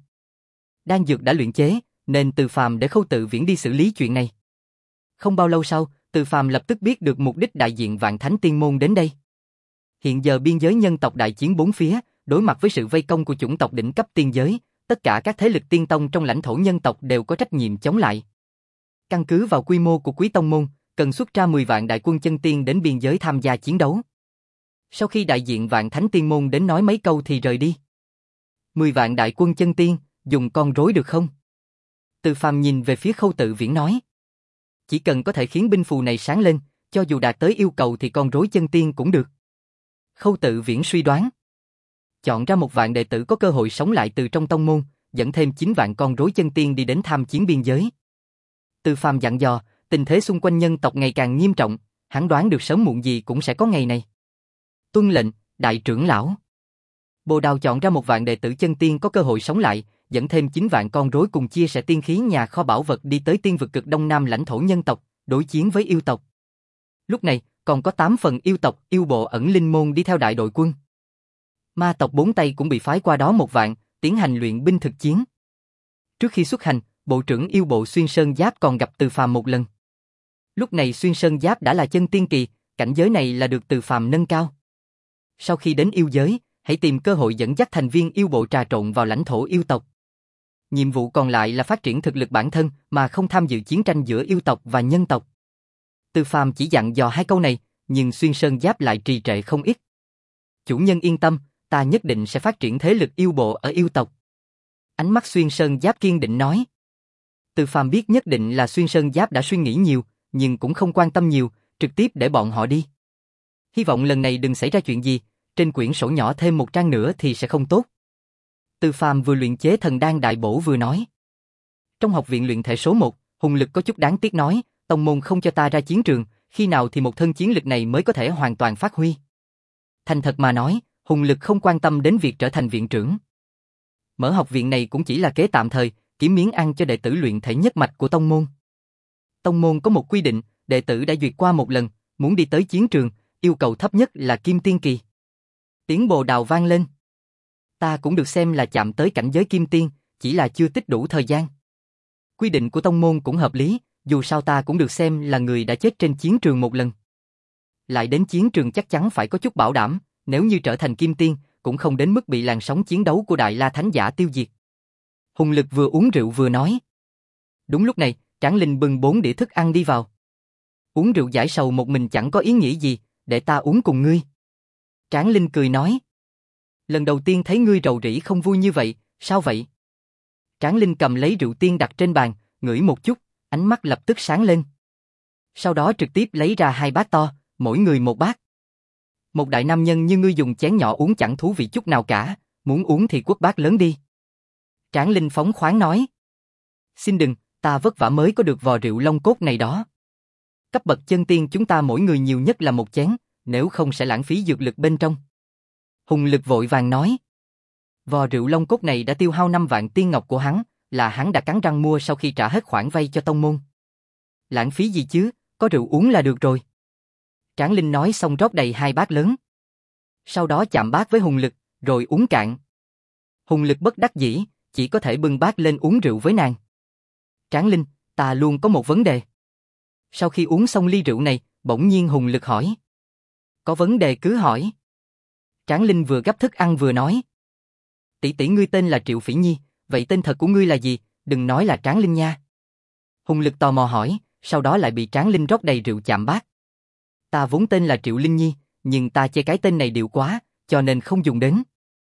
Đan dược đã luyện chế, nên Từ Phàm để Khâu Tự Viễn đi xử lý chuyện này. Không bao lâu sau, Từ Phàm lập tức biết được mục đích đại diện Vạn Thánh Tiên môn đến đây. Hiện giờ biên giới nhân tộc đại chiến bốn phía, đối mặt với sự vây công của chủng tộc đỉnh cấp tiên giới, tất cả các thế lực tiên tông trong lãnh thổ nhân tộc đều có trách nhiệm chống lại. Căn cứ vào quy mô của Quý Tông môn, cần xuất ra mười vạn đại quân chân tiên đến biên giới tham gia chiến đấu. Sau khi đại diện Vạn Thánh Tiên môn đến nói mấy câu thì rời đi. Mười vạn đại quân chân tiên, dùng con rối được không? Từ Phàm nhìn về phía Khâu Tự Viễn nói. Chỉ cần có thể khiến binh phù này sáng lên, cho dù đạt tới yêu cầu thì con rối chân tiên cũng được. Khâu Tự Viễn suy đoán. Chọn ra một vạn đệ tử có cơ hội sống lại từ trong tông môn, dẫn thêm chín vạn con rối chân tiên đi đến tham chiến biên giới. Từ Phàm dặn dò, tình thế xung quanh nhân tộc ngày càng nghiêm trọng, hắn đoán được sớm muộn gì cũng sẽ có ngày này. Tuân lệnh, đại trưởng lão. Bồ Đào chọn ra một vạn đệ tử chân tiên có cơ hội sống lại, dẫn thêm chín vạn con rối cùng chia sẻ tiên khí nhà kho bảo vật đi tới tiên vực cực đông nam lãnh thổ nhân tộc, đối chiến với yêu tộc. Lúc này, còn có tám phần yêu tộc, yêu bộ ẩn linh môn đi theo đại đội quân. Ma tộc bốn tay cũng bị phái qua đó một vạn, tiến hành luyện binh thực chiến. Trước khi xuất hành, bộ trưởng yêu bộ Xuyên Sơn Giáp còn gặp Từ Phàm một lần. Lúc này Xuyên Sơn Giáp đã là chân tiên kỳ, cảnh giới này là được Từ Phàm nâng cao. Sau khi đến yêu giới, hãy tìm cơ hội dẫn dắt thành viên yêu bộ trà trộn vào lãnh thổ yêu tộc. Nhiệm vụ còn lại là phát triển thực lực bản thân mà không tham dự chiến tranh giữa yêu tộc và nhân tộc. Từ Phàm chỉ dặn dò hai câu này, nhưng Xuyên Sơn Giáp lại trì trệ không ít. Chủ nhân yên tâm, ta nhất định sẽ phát triển thế lực yêu bộ ở yêu tộc. Ánh mắt Xuyên Sơn Giáp kiên định nói. Từ Phàm biết nhất định là Xuyên Sơn Giáp đã suy nghĩ nhiều, nhưng cũng không quan tâm nhiều, trực tiếp để bọn họ đi. Hy vọng lần này đừng xảy ra chuyện gì, trên quyển sổ nhỏ thêm một trang nữa thì sẽ không tốt. Từ Phàm vừa luyện chế thần đan đại bổ vừa nói. Trong học viện luyện thể số một, Hùng Lực có chút đáng tiếc nói, tông môn không cho ta ra chiến trường, khi nào thì một thân chiến lực này mới có thể hoàn toàn phát huy. Thành thật mà nói, Hùng Lực không quan tâm đến việc trở thành viện trưởng. Mở học viện này cũng chỉ là kế tạm thời, kiếm miếng ăn cho đệ tử luyện thể nhất mạch của tông môn. Tông môn có một quy định, đệ tử đã duyệt qua một lần, muốn đi tới chiến trường, yêu cầu thấp nhất là Kim Tiên kỳ. Tiếng Bồ Đào vang lên. Ta cũng được xem là chạm tới cảnh giới Kim Tiên, chỉ là chưa tích đủ thời gian. Quy định của tông môn cũng hợp lý, dù sao ta cũng được xem là người đã chết trên chiến trường một lần. Lại đến chiến trường chắc chắn phải có chút bảo đảm, nếu như trở thành Kim Tiên, cũng không đến mức bị làn sóng chiến đấu của Đại La Thánh Giả tiêu diệt. Hùng Lực vừa uống rượu vừa nói. Đúng lúc này, Tráng Linh bưng bốn đĩa thức ăn đi vào. Uống rượu giải sầu một mình chẳng có ý nghĩa gì, để ta uống cùng ngươi. Tráng Linh cười nói. Lần đầu tiên thấy ngươi rầu rĩ không vui như vậy, sao vậy? Tráng Linh cầm lấy rượu tiên đặt trên bàn, ngửi một chút, ánh mắt lập tức sáng lên. Sau đó trực tiếp lấy ra hai bát to, mỗi người một bát. Một đại nam nhân như ngươi dùng chén nhỏ uống chẳng thú vị chút nào cả, muốn uống thì quất bát lớn đi. Tráng Linh phóng khoáng nói. Xin đừng, ta vất vả mới có được vò rượu long cốt này đó. Cấp bậc chân tiên chúng ta mỗi người nhiều nhất là một chén, nếu không sẽ lãng phí dược lực bên trong. Hùng Lực vội vàng nói. Vò rượu long cốt này đã tiêu hao năm vạn tiên ngọc của hắn, là hắn đã cắn răng mua sau khi trả hết khoản vay cho tông môn. Lãng phí gì chứ, có rượu uống là được rồi. Tráng Linh nói xong rót đầy hai bát lớn. Sau đó chạm bát với Hùng Lực, rồi uống cạn. Hùng Lực bất đắc dĩ, chỉ có thể bưng bát lên uống rượu với nàng. Tráng Linh, Ta luôn có một vấn đề. Sau khi uống xong ly rượu này, bỗng nhiên Hùng Lực hỏi. Có vấn đề cứ hỏi. Tráng Linh vừa gắp thức ăn vừa nói. Tỷ tỷ ngươi tên là Triệu Phỉ Nhi, vậy tên thật của ngươi là gì? Đừng nói là Tráng Linh nha. Hùng Lực tò mò hỏi, sau đó lại bị Tráng Linh rót đầy rượu chạm bát. Ta vốn tên là Triệu Linh Nhi, nhưng ta chê cái tên này điệu quá, cho nên không dùng đến.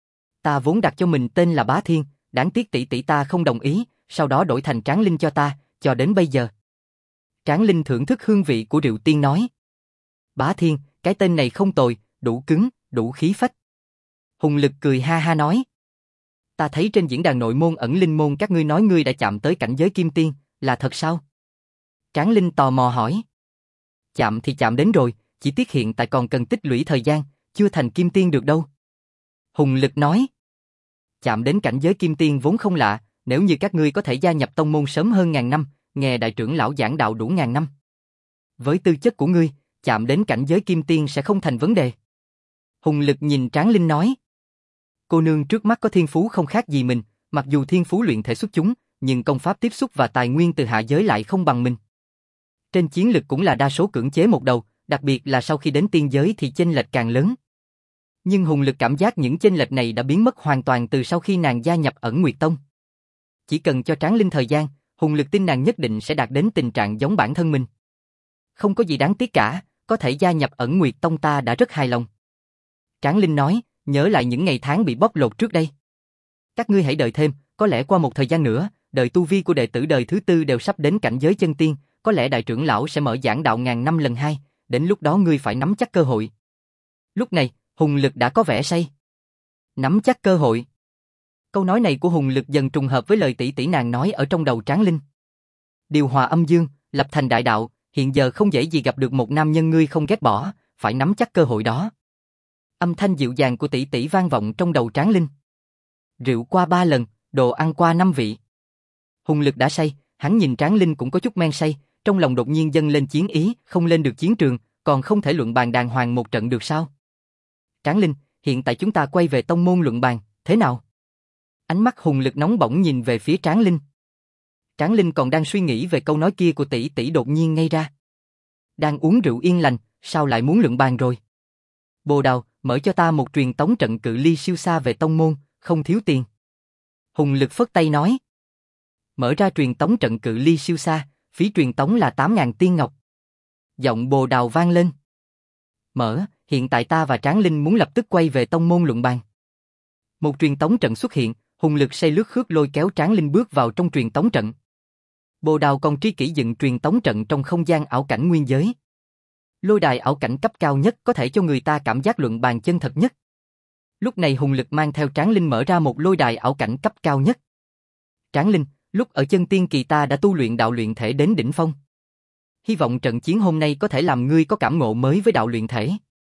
Ta vốn đặt cho mình tên là Bá Thiên, đáng tiếc tỷ tỷ ta không đồng ý, sau đó đổi thành Tráng Linh cho ta, cho đến bây giờ. Tráng Linh thưởng thức hương vị của rượu tiên nói. Bá Thiên, cái tên này không tồi, đủ cứng, đủ khí phách. Hùng Lực cười ha ha nói. Ta thấy trên diễn đàn nội môn ẩn linh môn các ngươi nói ngươi đã chạm tới cảnh giới kim tiên, là thật sao? Tráng Linh tò mò hỏi. Chạm thì chạm đến rồi, chỉ tiếc hiện tại còn cần tích lũy thời gian, chưa thành kim tiên được đâu. Hùng Lực nói. Chạm đến cảnh giới kim tiên vốn không lạ, nếu như các ngươi có thể gia nhập tông môn sớm hơn ngàn năm, nghe đại trưởng lão giảng đạo đủ ngàn năm. Với tư chất của ngươi, chạm đến cảnh giới kim tiên sẽ không thành vấn đề. Hùng Lực nhìn Tráng Linh nói. Cô nương trước mắt có thiên phú không khác gì mình, mặc dù thiên phú luyện thể xuất chúng, nhưng công pháp tiếp xúc và tài nguyên từ hạ giới lại không bằng mình. Trên chiến lực cũng là đa số cưỡng chế một đầu, đặc biệt là sau khi đến tiên giới thì chênh lệch càng lớn. Nhưng Hùng Lực cảm giác những chênh lệch này đã biến mất hoàn toàn từ sau khi nàng gia nhập Ẩn Nguyệt Tông. Chỉ cần cho Tráng Linh thời gian, Hùng Lực tin nàng nhất định sẽ đạt đến tình trạng giống bản thân mình. Không có gì đáng tiếc cả, có thể gia nhập Ẩn Nguyệt Tông ta đã rất hài lòng. Tráng Linh nói, nhớ lại những ngày tháng bị bóc lột trước đây. Các ngươi hãy đợi thêm, có lẽ qua một thời gian nữa, đời tu vi của đệ tử đời thứ tư đều sắp đến cảnh giới chân tiên, có lẽ đại trưởng lão sẽ mở giảng đạo ngàn năm lần hai, đến lúc đó ngươi phải nắm chắc cơ hội. Lúc này, Hùng Lực đã có vẻ say. Nắm chắc cơ hội. Câu nói này của Hùng Lực dần trùng hợp với lời tỷ tỷ nàng nói ở trong đầu Tráng Linh. Điều hòa âm dương, lập thành đại đạo, hiện giờ không dễ gì gặp được một nam nhân ngươi không ghét bỏ, phải nắm chắc cơ hội đó. Âm thanh dịu dàng của tỷ tỷ vang vọng trong đầu Tráng Linh. Rượu qua ba lần, đồ ăn qua năm vị. Hùng Lực đã say, hắn nhìn Tráng Linh cũng có chút men say, trong lòng đột nhiên dâng lên chiến ý, không lên được chiến trường, còn không thể luận bàn đàng hoàng một trận được sao? Tráng Linh, hiện tại chúng ta quay về tông môn luận bàn, thế nào? Ánh mắt Hùng Lực nóng bỏng nhìn về phía Tráng Linh. Tráng Linh còn đang suy nghĩ về câu nói kia của tỷ tỷ đột nhiên ngây ra. Đang uống rượu yên lành, sao lại muốn luận bàn rồi? Bồ Đào, mở cho ta một truyền tống trận cự ly siêu xa về tông môn, không thiếu tiền. Hùng Lực phất tay nói. Mở ra truyền tống trận cự ly siêu xa, phí truyền tống là tám ngàn tiên ngọc. Giọng Bồ Đào vang lên. Mở, hiện tại ta và Tráng Linh muốn lập tức quay về tông môn luận bàn. Một truyền tống trận xuất hiện, Hùng Lực say lướt khước lôi kéo Tráng Linh bước vào trong truyền tống trận. Bồ Đào còn tri kỷ dựng truyền tống trận trong không gian ảo cảnh nguyên giới. Lôi đài ảo cảnh cấp cao nhất có thể cho người ta cảm giác luận bàn chân thật nhất. Lúc này Hùng Lực mang theo Tráng Linh mở ra một lôi đài ảo cảnh cấp cao nhất. Tráng Linh, lúc ở chân tiên kỳ ta đã tu luyện đạo luyện thể đến đỉnh phong. Hy vọng trận chiến hôm nay có thể làm ngươi có cảm ngộ mới với đạo luyện thể.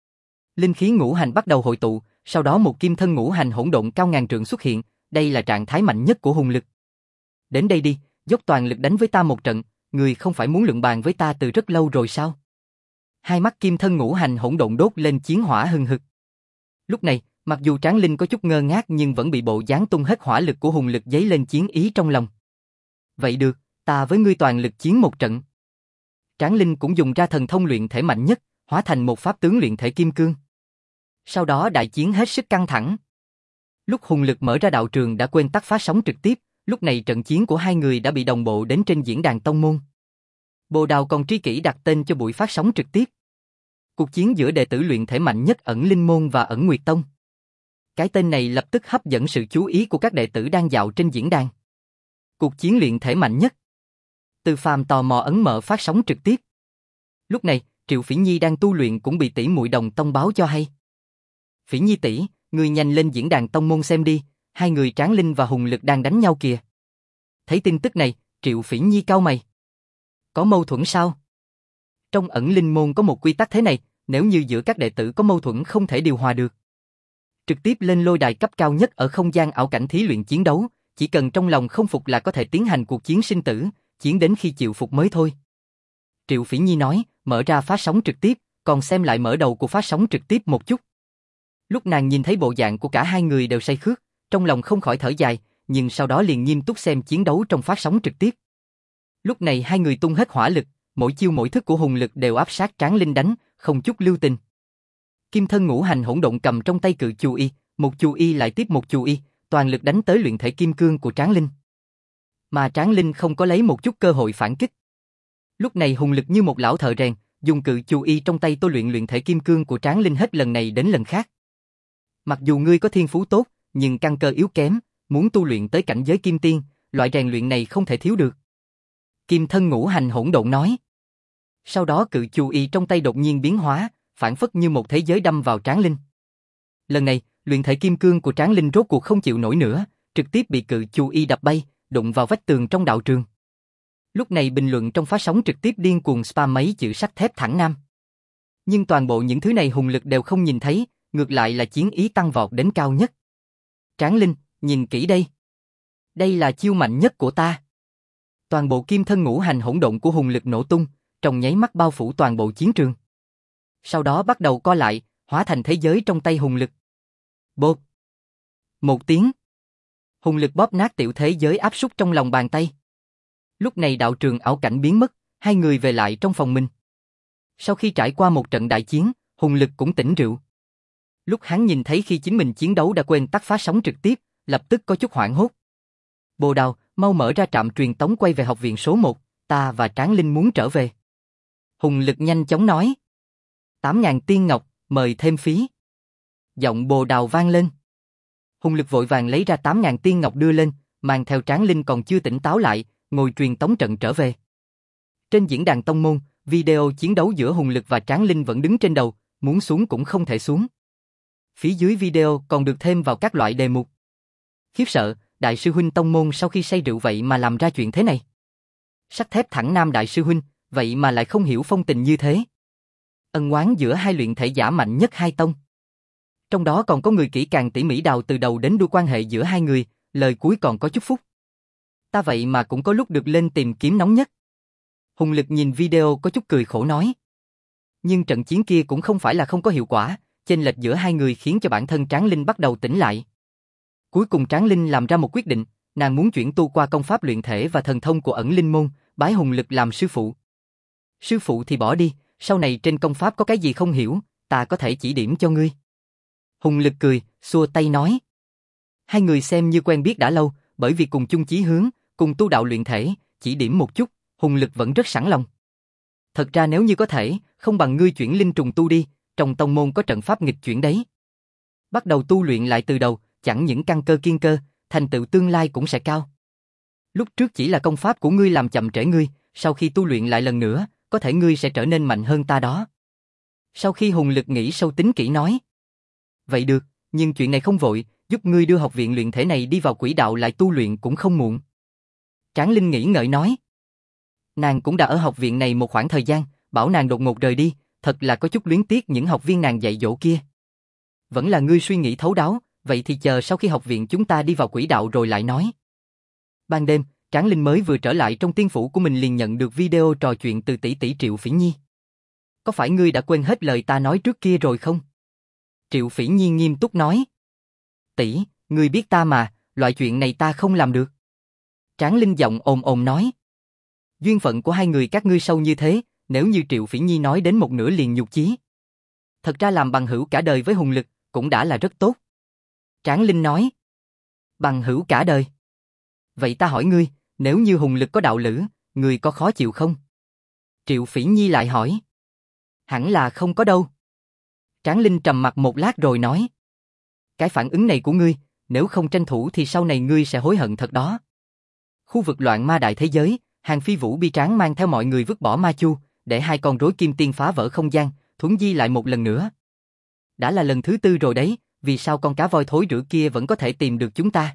Linh khí ngũ hành bắt đầu hội tụ, sau đó một kim thân ngũ hành hỗn độn cao ngàn trượng xuất hiện, đây là trạng thái mạnh nhất của Hùng Lực. Đến đây đi, dốc toàn lực đánh với ta một trận, ngươi không phải muốn luận bàn với ta từ rất lâu rồi sao? Hai mắt kim thân ngũ hành hỗn độn đốt lên chiến hỏa hừng hực. Lúc này, mặc dù Tráng Linh có chút ngơ ngác nhưng vẫn bị bộ dáng tung hết hỏa lực của Hùng Lực dấy lên chiến ý trong lòng. Vậy được, ta với ngươi toàn lực chiến một trận. Tráng Linh cũng dùng ra thần thông luyện thể mạnh nhất, hóa thành một pháp tướng luyện thể kim cương. Sau đó đại chiến hết sức căng thẳng. Lúc Hùng Lực mở ra đạo trường đã quên tắt phát sóng trực tiếp, lúc này trận chiến của hai người đã bị đồng bộ đến trên diễn đàn tông môn. Bồ Đào còn tri kỷ đặt tên cho buổi phát sóng trực tiếp. Cuộc chiến giữa đệ tử luyện thể mạnh nhất Ẩn Linh Môn và Ẩn Nguyệt Tông. Cái tên này lập tức hấp dẫn sự chú ý của các đệ tử đang dạo trên diễn đàn. Cuộc chiến luyện thể mạnh nhất. Từ Phàm tò mò ấn mở phát sóng trực tiếp. Lúc này, Triệu Phỉ Nhi đang tu luyện cũng bị tỷ muội đồng tông báo cho hay. Phỉ Nhi tỷ, ngươi nhanh lên diễn đàn tông môn xem đi, hai người Tráng Linh và Hùng Lực đang đánh nhau kìa. Thấy tin tức này, Triệu Phỉ Nhi cau mày. Có mâu thuẫn sao? Trong Ẩn Linh Môn có một quy tắc thế này, nếu như giữa các đệ tử có mâu thuẫn không thể điều hòa được. Trực tiếp lên lôi đài cấp cao nhất ở không gian ảo cảnh thí luyện chiến đấu, chỉ cần trong lòng không phục là có thể tiến hành cuộc chiến sinh tử, chiến đến khi chịu phục mới thôi. Triệu Phỉ Nhi nói, mở ra phát sóng trực tiếp, còn xem lại mở đầu của phát sóng trực tiếp một chút. Lúc nàng nhìn thấy bộ dạng của cả hai người đều say khước, trong lòng không khỏi thở dài, nhưng sau đó liền nghiêm túc xem chiến đấu trong phát sóng trực tiếp. Lúc này hai người tung hết hỏa lực, mỗi chiêu mỗi thức của hùng lực đều áp sát Tráng Linh đánh, không chút lưu tình. Kim thân ngũ hành hỗn độn cầm trong tay cự chù y, một chù y lại tiếp một chù y, toàn lực đánh tới luyện thể kim cương của Tráng Linh. Mà Tráng Linh không có lấy một chút cơ hội phản kích. Lúc này hùng lực như một lão thợ rèn, dùng cự chù y trong tay tôi luyện luyện thể kim cương của Tráng Linh hết lần này đến lần khác. Mặc dù ngươi có thiên phú tốt, nhưng căn cơ yếu kém, muốn tu luyện tới cảnh giới kim tiên, loại rèn luyện này không thể thiếu được. Kim thân ngũ hành hỗn độn nói. Sau đó cự chù y trong tay đột nhiên biến hóa, phản phất như một thế giới đâm vào Tráng Linh. Lần này, luyện thể kim cương của Tráng Linh rốt cuộc không chịu nổi nữa, trực tiếp bị cự chù y đập bay, đụng vào vách tường trong đạo trường. Lúc này bình luận trong phát sóng trực tiếp điên cuồng spam mấy chữ sắt thép thẳng nam. Nhưng toàn bộ những thứ này hùng lực đều không nhìn thấy, ngược lại là chiến ý tăng vọt đến cao nhất. Tráng Linh, nhìn kỹ đây. Đây là chiêu mạnh nhất của ta. Toàn bộ kim thân ngũ hành hỗn độn của hùng lực nổ tung, trong nháy mắt bao phủ toàn bộ chiến trường. Sau đó bắt đầu co lại, hóa thành thế giới trong tay hùng lực. Bột. Một tiếng. Hùng lực bóp nát tiểu thế giới áp súc trong lòng bàn tay. Lúc này đạo trường ảo cảnh biến mất, hai người về lại trong phòng mình. Sau khi trải qua một trận đại chiến, hùng lực cũng tỉnh rượu. Lúc hắn nhìn thấy khi chính mình chiến đấu đã quên tắt phát sóng trực tiếp, lập tức có chút hoảng hốt. Bồ Đào, mau mở ra trạm truyền tống quay về học viện số một, ta và Tráng Linh muốn trở về. Hùng lực nhanh chóng nói. Tám ngàn tiên ngọc, mời thêm phí. Giọng Bồ Đào vang lên. Hùng lực vội vàng lấy ra tám ngàn tiên ngọc đưa lên, mang theo Tráng Linh còn chưa tỉnh táo lại, ngồi truyền tống trận trở về. Trên diễn đàn tông môn, video chiến đấu giữa hùng lực và Tráng Linh vẫn đứng trên đầu, muốn xuống cũng không thể xuống. Phía dưới video còn được thêm vào các loại đề mục. Khiếp sợ, đại sư huynh tông môn sau khi say rượu vậy mà làm ra chuyện thế này. Sắt thép thẳng nam đại sư huynh, vậy mà lại không hiểu phong tình như thế. Ân oán giữa hai luyện thể giả mạnh nhất hai tông. Trong đó còn có người kỹ càng tỉ mỉ đào từ đầu đến đuôi quan hệ giữa hai người, lời cuối còn có chút phúc. Ta vậy mà cũng có lúc được lên tìm kiếm nóng nhất. Hùng lực nhìn video có chút cười khổ nói. Nhưng trận chiến kia cũng không phải là không có hiệu quả, chênh lệch giữa hai người khiến cho bản thân Tráng Linh bắt đầu tỉnh lại. Cuối cùng Tráng Linh làm ra một quyết định, nàng muốn chuyển tu qua công pháp luyện thể và thần thông của ẩn linh môn, bái hùng lực làm sư phụ. Sư phụ thì bỏ đi, sau này trên công pháp có cái gì không hiểu, ta có thể chỉ điểm cho ngươi. Hùng lực cười, xua tay nói. Hai người xem như quen biết đã lâu, bởi vì cùng chung chí hướng, cùng tu đạo luyện thể, chỉ điểm một chút, hùng lực vẫn rất sẵn lòng. Thật ra nếu như có thể, không bằng ngươi chuyển linh trùng tu đi, trong tông môn có trận pháp nghịch chuyển đấy. Bắt đầu tu luyện lại từ đầu, chẳng những căn cơ kiên cơ, thành tựu tương lai cũng sẽ cao. Lúc trước chỉ là công pháp của ngươi làm chậm trễ ngươi, sau khi tu luyện lại lần nữa, có thể ngươi sẽ trở nên mạnh hơn ta đó. Sau khi hùng lực nghĩ sâu tính kỹ nói. Vậy được, nhưng chuyện này không vội, giúp ngươi đưa học viện luyện thể này đi vào quỹ đạo lại tu luyện cũng không muộn. Tráng Linh nghĩ ngợi nói. Nàng cũng đã ở học viện này một khoảng thời gian, bảo nàng đột ngột rời đi, thật là có chút luyến tiếc những học viên nàng dạy dỗ kia. Vẫn là ngươi suy nghĩ thấu đáo, vậy thì chờ sau khi học viện chúng ta đi vào quỹ đạo rồi lại nói. Ban đêm, Tráng Linh mới vừa trở lại trong tiên phủ của mình liền nhận được video trò chuyện từ tỷ tỷ Triệu Phỉ Nhi. Có phải ngươi đã quên hết lời ta nói trước kia rồi không? Triệu Phỉ Nhi nghiêm túc nói. Tỷ, ngươi biết ta mà, loại chuyện này ta không làm được. Tráng Linh giọng ồm ồm nói. Duyên phận của hai người các ngươi sâu như thế, nếu như Triệu Phỉ Nhi nói đến một nửa liền nhục chí. Thật ra làm bằng hữu cả đời với hùng lực, cũng đã là rất tốt. Tráng Linh nói. Bằng hữu cả đời. Vậy ta hỏi ngươi, nếu như hùng lực có đạo lữ, ngươi có khó chịu không? Triệu Phỉ Nhi lại hỏi. Hẳn là không có đâu. Tráng Linh trầm mặt một lát rồi nói. Cái phản ứng này của ngươi, nếu không tranh thủ thì sau này ngươi sẽ hối hận thật đó. Khu vực loạn ma đại thế giới, Hàng Phi Vũ bi tráng mang theo mọi người vứt bỏ ma chu, để hai con rối kim tiên phá vỡ không gian, thuấn di lại một lần nữa. Đã là lần thứ tư rồi đấy, vì sao con cá voi thối rữa kia vẫn có thể tìm được chúng ta?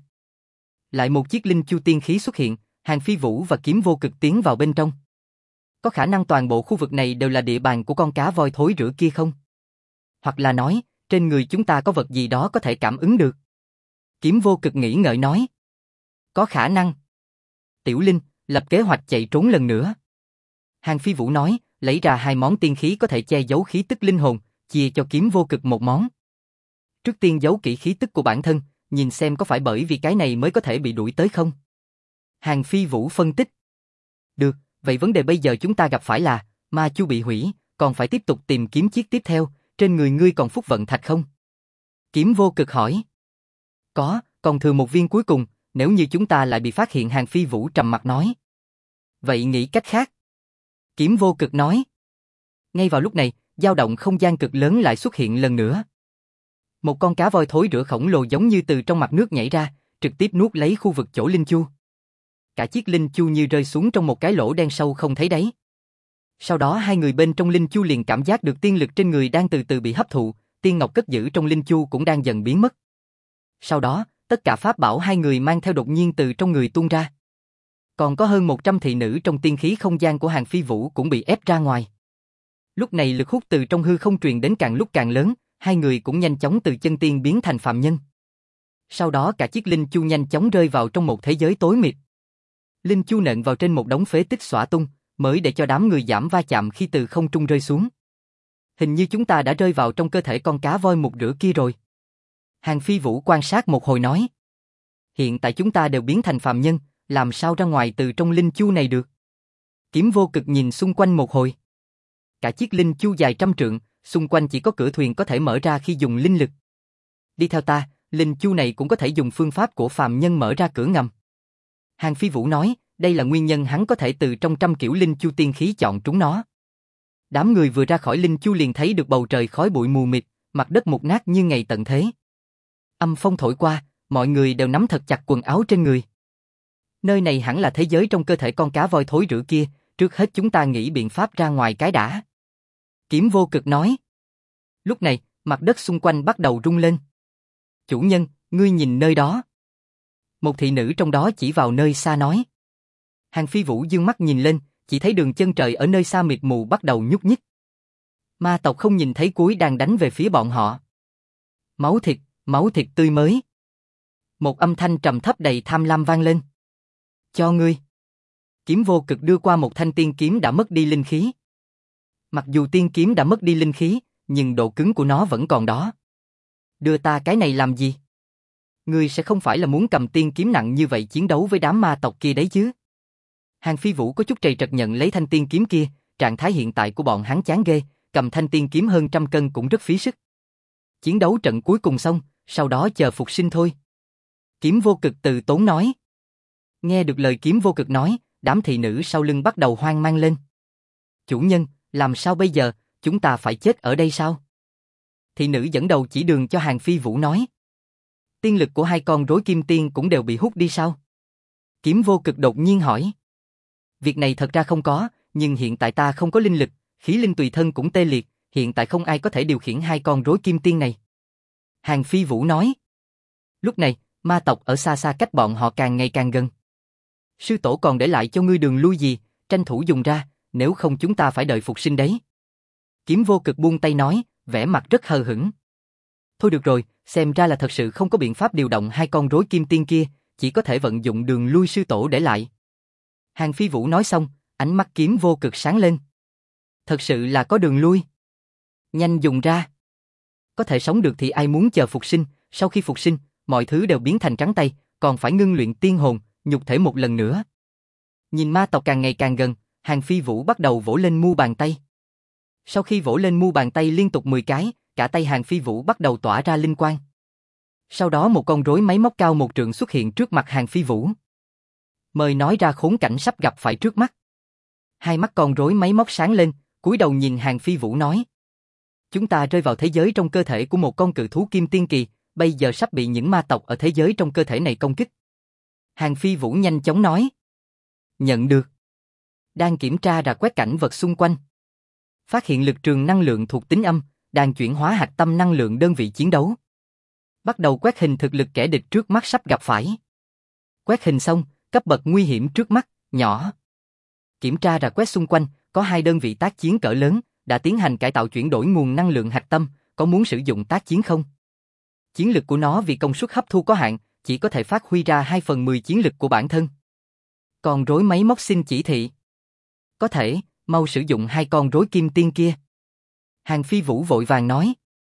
Lại một chiếc linh chu tiên khí xuất hiện, Hàng Phi Vũ và Kiếm Vô Cực tiến vào bên trong. Có khả năng toàn bộ khu vực này đều là địa bàn của con cá voi thối rữa kia không? Hoặc là nói, trên người chúng ta có vật gì đó có thể cảm ứng được? Kiếm Vô Cực nghĩ ngợi nói. Có khả năng. Tiểu Linh, lập kế hoạch chạy trốn lần nữa. Hàng Phi Vũ nói, lấy ra hai món tiên khí có thể che giấu khí tức linh hồn, chia cho Kiếm Vô Cực một món. Trước tiên giấu kỹ khí tức của bản thân, nhìn xem có phải bởi vì cái này mới có thể bị đuổi tới không? Hàng Phi Vũ phân tích. Được, vậy vấn đề bây giờ chúng ta gặp phải là, ma chu bị hủy, còn phải tiếp tục tìm kiếm chiếc tiếp theo, trên người ngươi còn phúc vận thạch không? Kiếm Vô Cực hỏi. Có, còn thừa một viên cuối cùng, nếu như chúng ta lại bị phát hiện. Hàng Phi Vũ trầm mặt nói. Vậy nghĩ cách khác. Kiếm Vô Cực nói. Ngay vào lúc này, dao động không gian cực lớn lại xuất hiện lần nữa. Một con cá voi thối rữa khổng lồ giống như từ trong mặt nước nhảy ra, trực tiếp nuốt lấy khu vực chỗ linh chu. Cả chiếc linh chu như rơi xuống trong một cái lỗ đen sâu không thấy đáy. Sau đó hai người bên trong linh chu liền cảm giác được tiên lực trên người đang từ từ bị hấp thụ, tiên ngọc cất giữ trong linh chu cũng đang dần biến mất. Sau đó, tất cả pháp bảo hai người mang theo đột nhiên từ trong người tuôn ra. Còn có hơn một trăm thị nữ trong tiên khí không gian của Hàng Phi Vũ cũng bị ép ra ngoài. Lúc này lực hút từ trong hư không truyền đến càng lúc càng lớn, hai người cũng nhanh chóng từ chân tiên biến thành phàm nhân. Sau đó cả chiếc linh chu nhanh chóng rơi vào trong một thế giới tối mịt. Linh chu nện vào trên một đống phế tích xõa tung, mới để cho đám người giảm va chạm khi từ không trung rơi xuống. Hình như chúng ta đã rơi vào trong cơ thể con cá voi mục rửa kia rồi. Hàng Phi Vũ quan sát một hồi nói. Hiện tại chúng ta đều biến thành phàm nhân, làm sao ra ngoài từ trong linh chu này được? Kiếm Vô Cực nhìn xung quanh một hồi. Cả chiếc linh chu dài trăm trượng, xung quanh chỉ có cửa thuyền có thể mở ra khi dùng linh lực. Đi theo ta, linh chu này cũng có thể dùng phương pháp của phàm nhân mở ra cửa ngầm. Hàng Phi Vũ nói, đây là nguyên nhân hắn có thể từ trong trăm kiểu linh chu tiên khí chọn trúng nó. Đám người vừa ra khỏi linh chu liền thấy được bầu trời khói bụi mù mịt, mặt đất mục nát như ngày tận thế. Âm phong thổi qua, mọi người đều nắm thật chặt quần áo trên người. Nơi này hẳn là thế giới trong cơ thể con cá voi thối rữa kia, trước hết chúng ta nghĩ biện pháp ra ngoài cái đã. Kiếm Vô Cực nói. Lúc này, mặt đất xung quanh bắt đầu rung lên. Chủ nhân, ngươi nhìn nơi đó. Một thị nữ trong đó chỉ vào nơi xa nói. Hàng Phi Vũ dương mắt nhìn lên, chỉ thấy đường chân trời ở nơi xa mịt mù bắt đầu nhúc nhích. Ma tộc không nhìn thấy cuối đang đánh về phía bọn họ. Máu thịt, máu thịt tươi mới. Một âm thanh trầm thấp đầy tham lam vang lên. Cho ngươi. Kiếm Vô Cực đưa qua một thanh tiên kiếm đã mất đi linh khí. Mặc dù tiên kiếm đã mất đi linh khí, nhưng độ cứng của nó vẫn còn đó. Đưa ta cái này làm gì? Ngươi sẽ không phải là muốn cầm tiên kiếm nặng như vậy chiến đấu với đám ma tộc kia đấy chứ? Hàng Phi Vũ có chút trầy trật nhận lấy thanh tiên kiếm kia, trạng thái hiện tại của bọn hắn chán ghê, cầm thanh tiên kiếm hơn trăm cân cũng rất phí sức. Chiến đấu trận cuối cùng xong, sau đó chờ phục sinh thôi. Kiếm Vô Cực từ tốn nói. Nghe được lời Kiếm Vô Cực nói, đám thị nữ sau lưng bắt đầu hoang mang lên. Chủ nhân, làm sao bây giờ, chúng ta phải chết ở đây sao? Thị nữ dẫn đầu chỉ đường cho Hàng Phi Vũ nói. Tiên lực của hai con rối kim tiên cũng đều bị hút đi sao? Kiếm Vô Cực đột nhiên hỏi. Việc này thật ra không có, nhưng hiện tại ta không có linh lực, khí linh tùy thân cũng tê liệt, hiện tại không ai có thể điều khiển hai con rối kim tiên này. Hàng Phi Vũ nói. Lúc này, ma tộc ở xa xa cách bọn họ càng ngày càng gần. Sư tổ còn để lại cho ngươi đường lui gì, tranh thủ dùng ra, nếu không chúng ta phải đợi phục sinh đấy. Kiếm Vô Cực buông tay nói, vẻ mặt rất hờ hững. Thôi được rồi, xem ra là thật sự không có biện pháp điều động hai con rối kim tiên kia, chỉ có thể vận dụng đường lui sư tổ để lại. Hàng Phi Vũ nói xong, ánh mắt Kiếm Vô Cực sáng lên. Thật sự là có đường lui. Nhanh dùng ra. Có thể sống được thì ai muốn chờ phục sinh, sau khi phục sinh, mọi thứ đều biến thành trắng tay, còn phải ngưng luyện tiên hồn, nhục thể một lần nữa. Nhìn ma tộc càng ngày càng gần, Hàng Phi Vũ bắt đầu vỗ lên mu bàn tay. Sau khi vỗ lên mu bàn tay liên tục mười cái, cả tay Hàng Phi Vũ bắt đầu tỏa ra linh quang. Sau đó một con rối máy móc cao một trượng xuất hiện trước mặt Hàng Phi Vũ. Mời nói ra khốn cảnh sắp gặp phải trước mắt. Hai mắt con rối máy móc sáng lên, cúi đầu nhìn Hàng Phi Vũ nói. Chúng ta rơi vào thế giới trong cơ thể của một con cự thú kim tiên kỳ, bây giờ sắp bị những ma tộc ở thế giới trong cơ thể này công kích. Hàng Phi Vũ nhanh chóng nói. Nhận được. Đang kiểm tra rà quét cảnh vật xung quanh. Phát hiện lực trường năng lượng thuộc tính âm, đang chuyển hóa hạch tâm năng lượng đơn vị chiến đấu. Bắt đầu quét hình thực lực kẻ địch trước mắt sắp gặp phải. Quét hình xong, cấp bậc nguy hiểm trước mắt, nhỏ. Kiểm tra rà quét xung quanh, có hai đơn vị tác chiến cỡ lớn, đã tiến hành cải tạo chuyển đổi nguồn năng lượng hạch tâm, có muốn sử dụng tác chiến không? Chiến lực của nó vì công suất hấp thu có hạn, chỉ có thể phát huy ra hai phần mười chiến lực của bản thân. Con rối máy móc xin chỉ thị. Có thể, mau sử dụng hai con rối kim tiên kia. Hàng Phi Vũ vội vàng nói.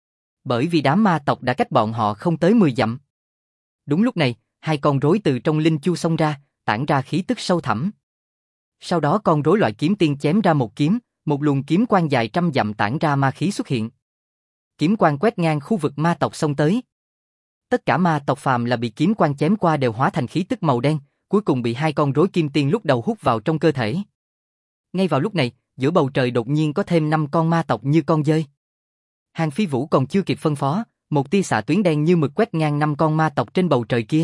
Bởi vì đám ma tộc đã cách bọn họ không tới mười dặm. Đúng lúc này, hai con rối từ trong linh chu xông ra, tản ra khí tức sâu thẳm. Sau đó con rối loại kiếm tiên chém ra một kiếm, một luồng kiếm quang dài trăm dặm tản ra ma khí xuất hiện. Kiếm quang quét ngang khu vực ma tộc xông tới. Tất cả ma tộc phàm là bị kiếm quang chém qua đều hóa thành khí tức màu đen, cuối cùng bị hai con rối kim tiên lúc đầu hút vào trong cơ thể. Ngay vào lúc này, giữa bầu trời đột nhiên có thêm năm con ma tộc như con dơi. Hàng Phi Vũ còn chưa kịp phân phó, một tia xạ tuyến đen như mực quét ngang năm con ma tộc trên bầu trời kia.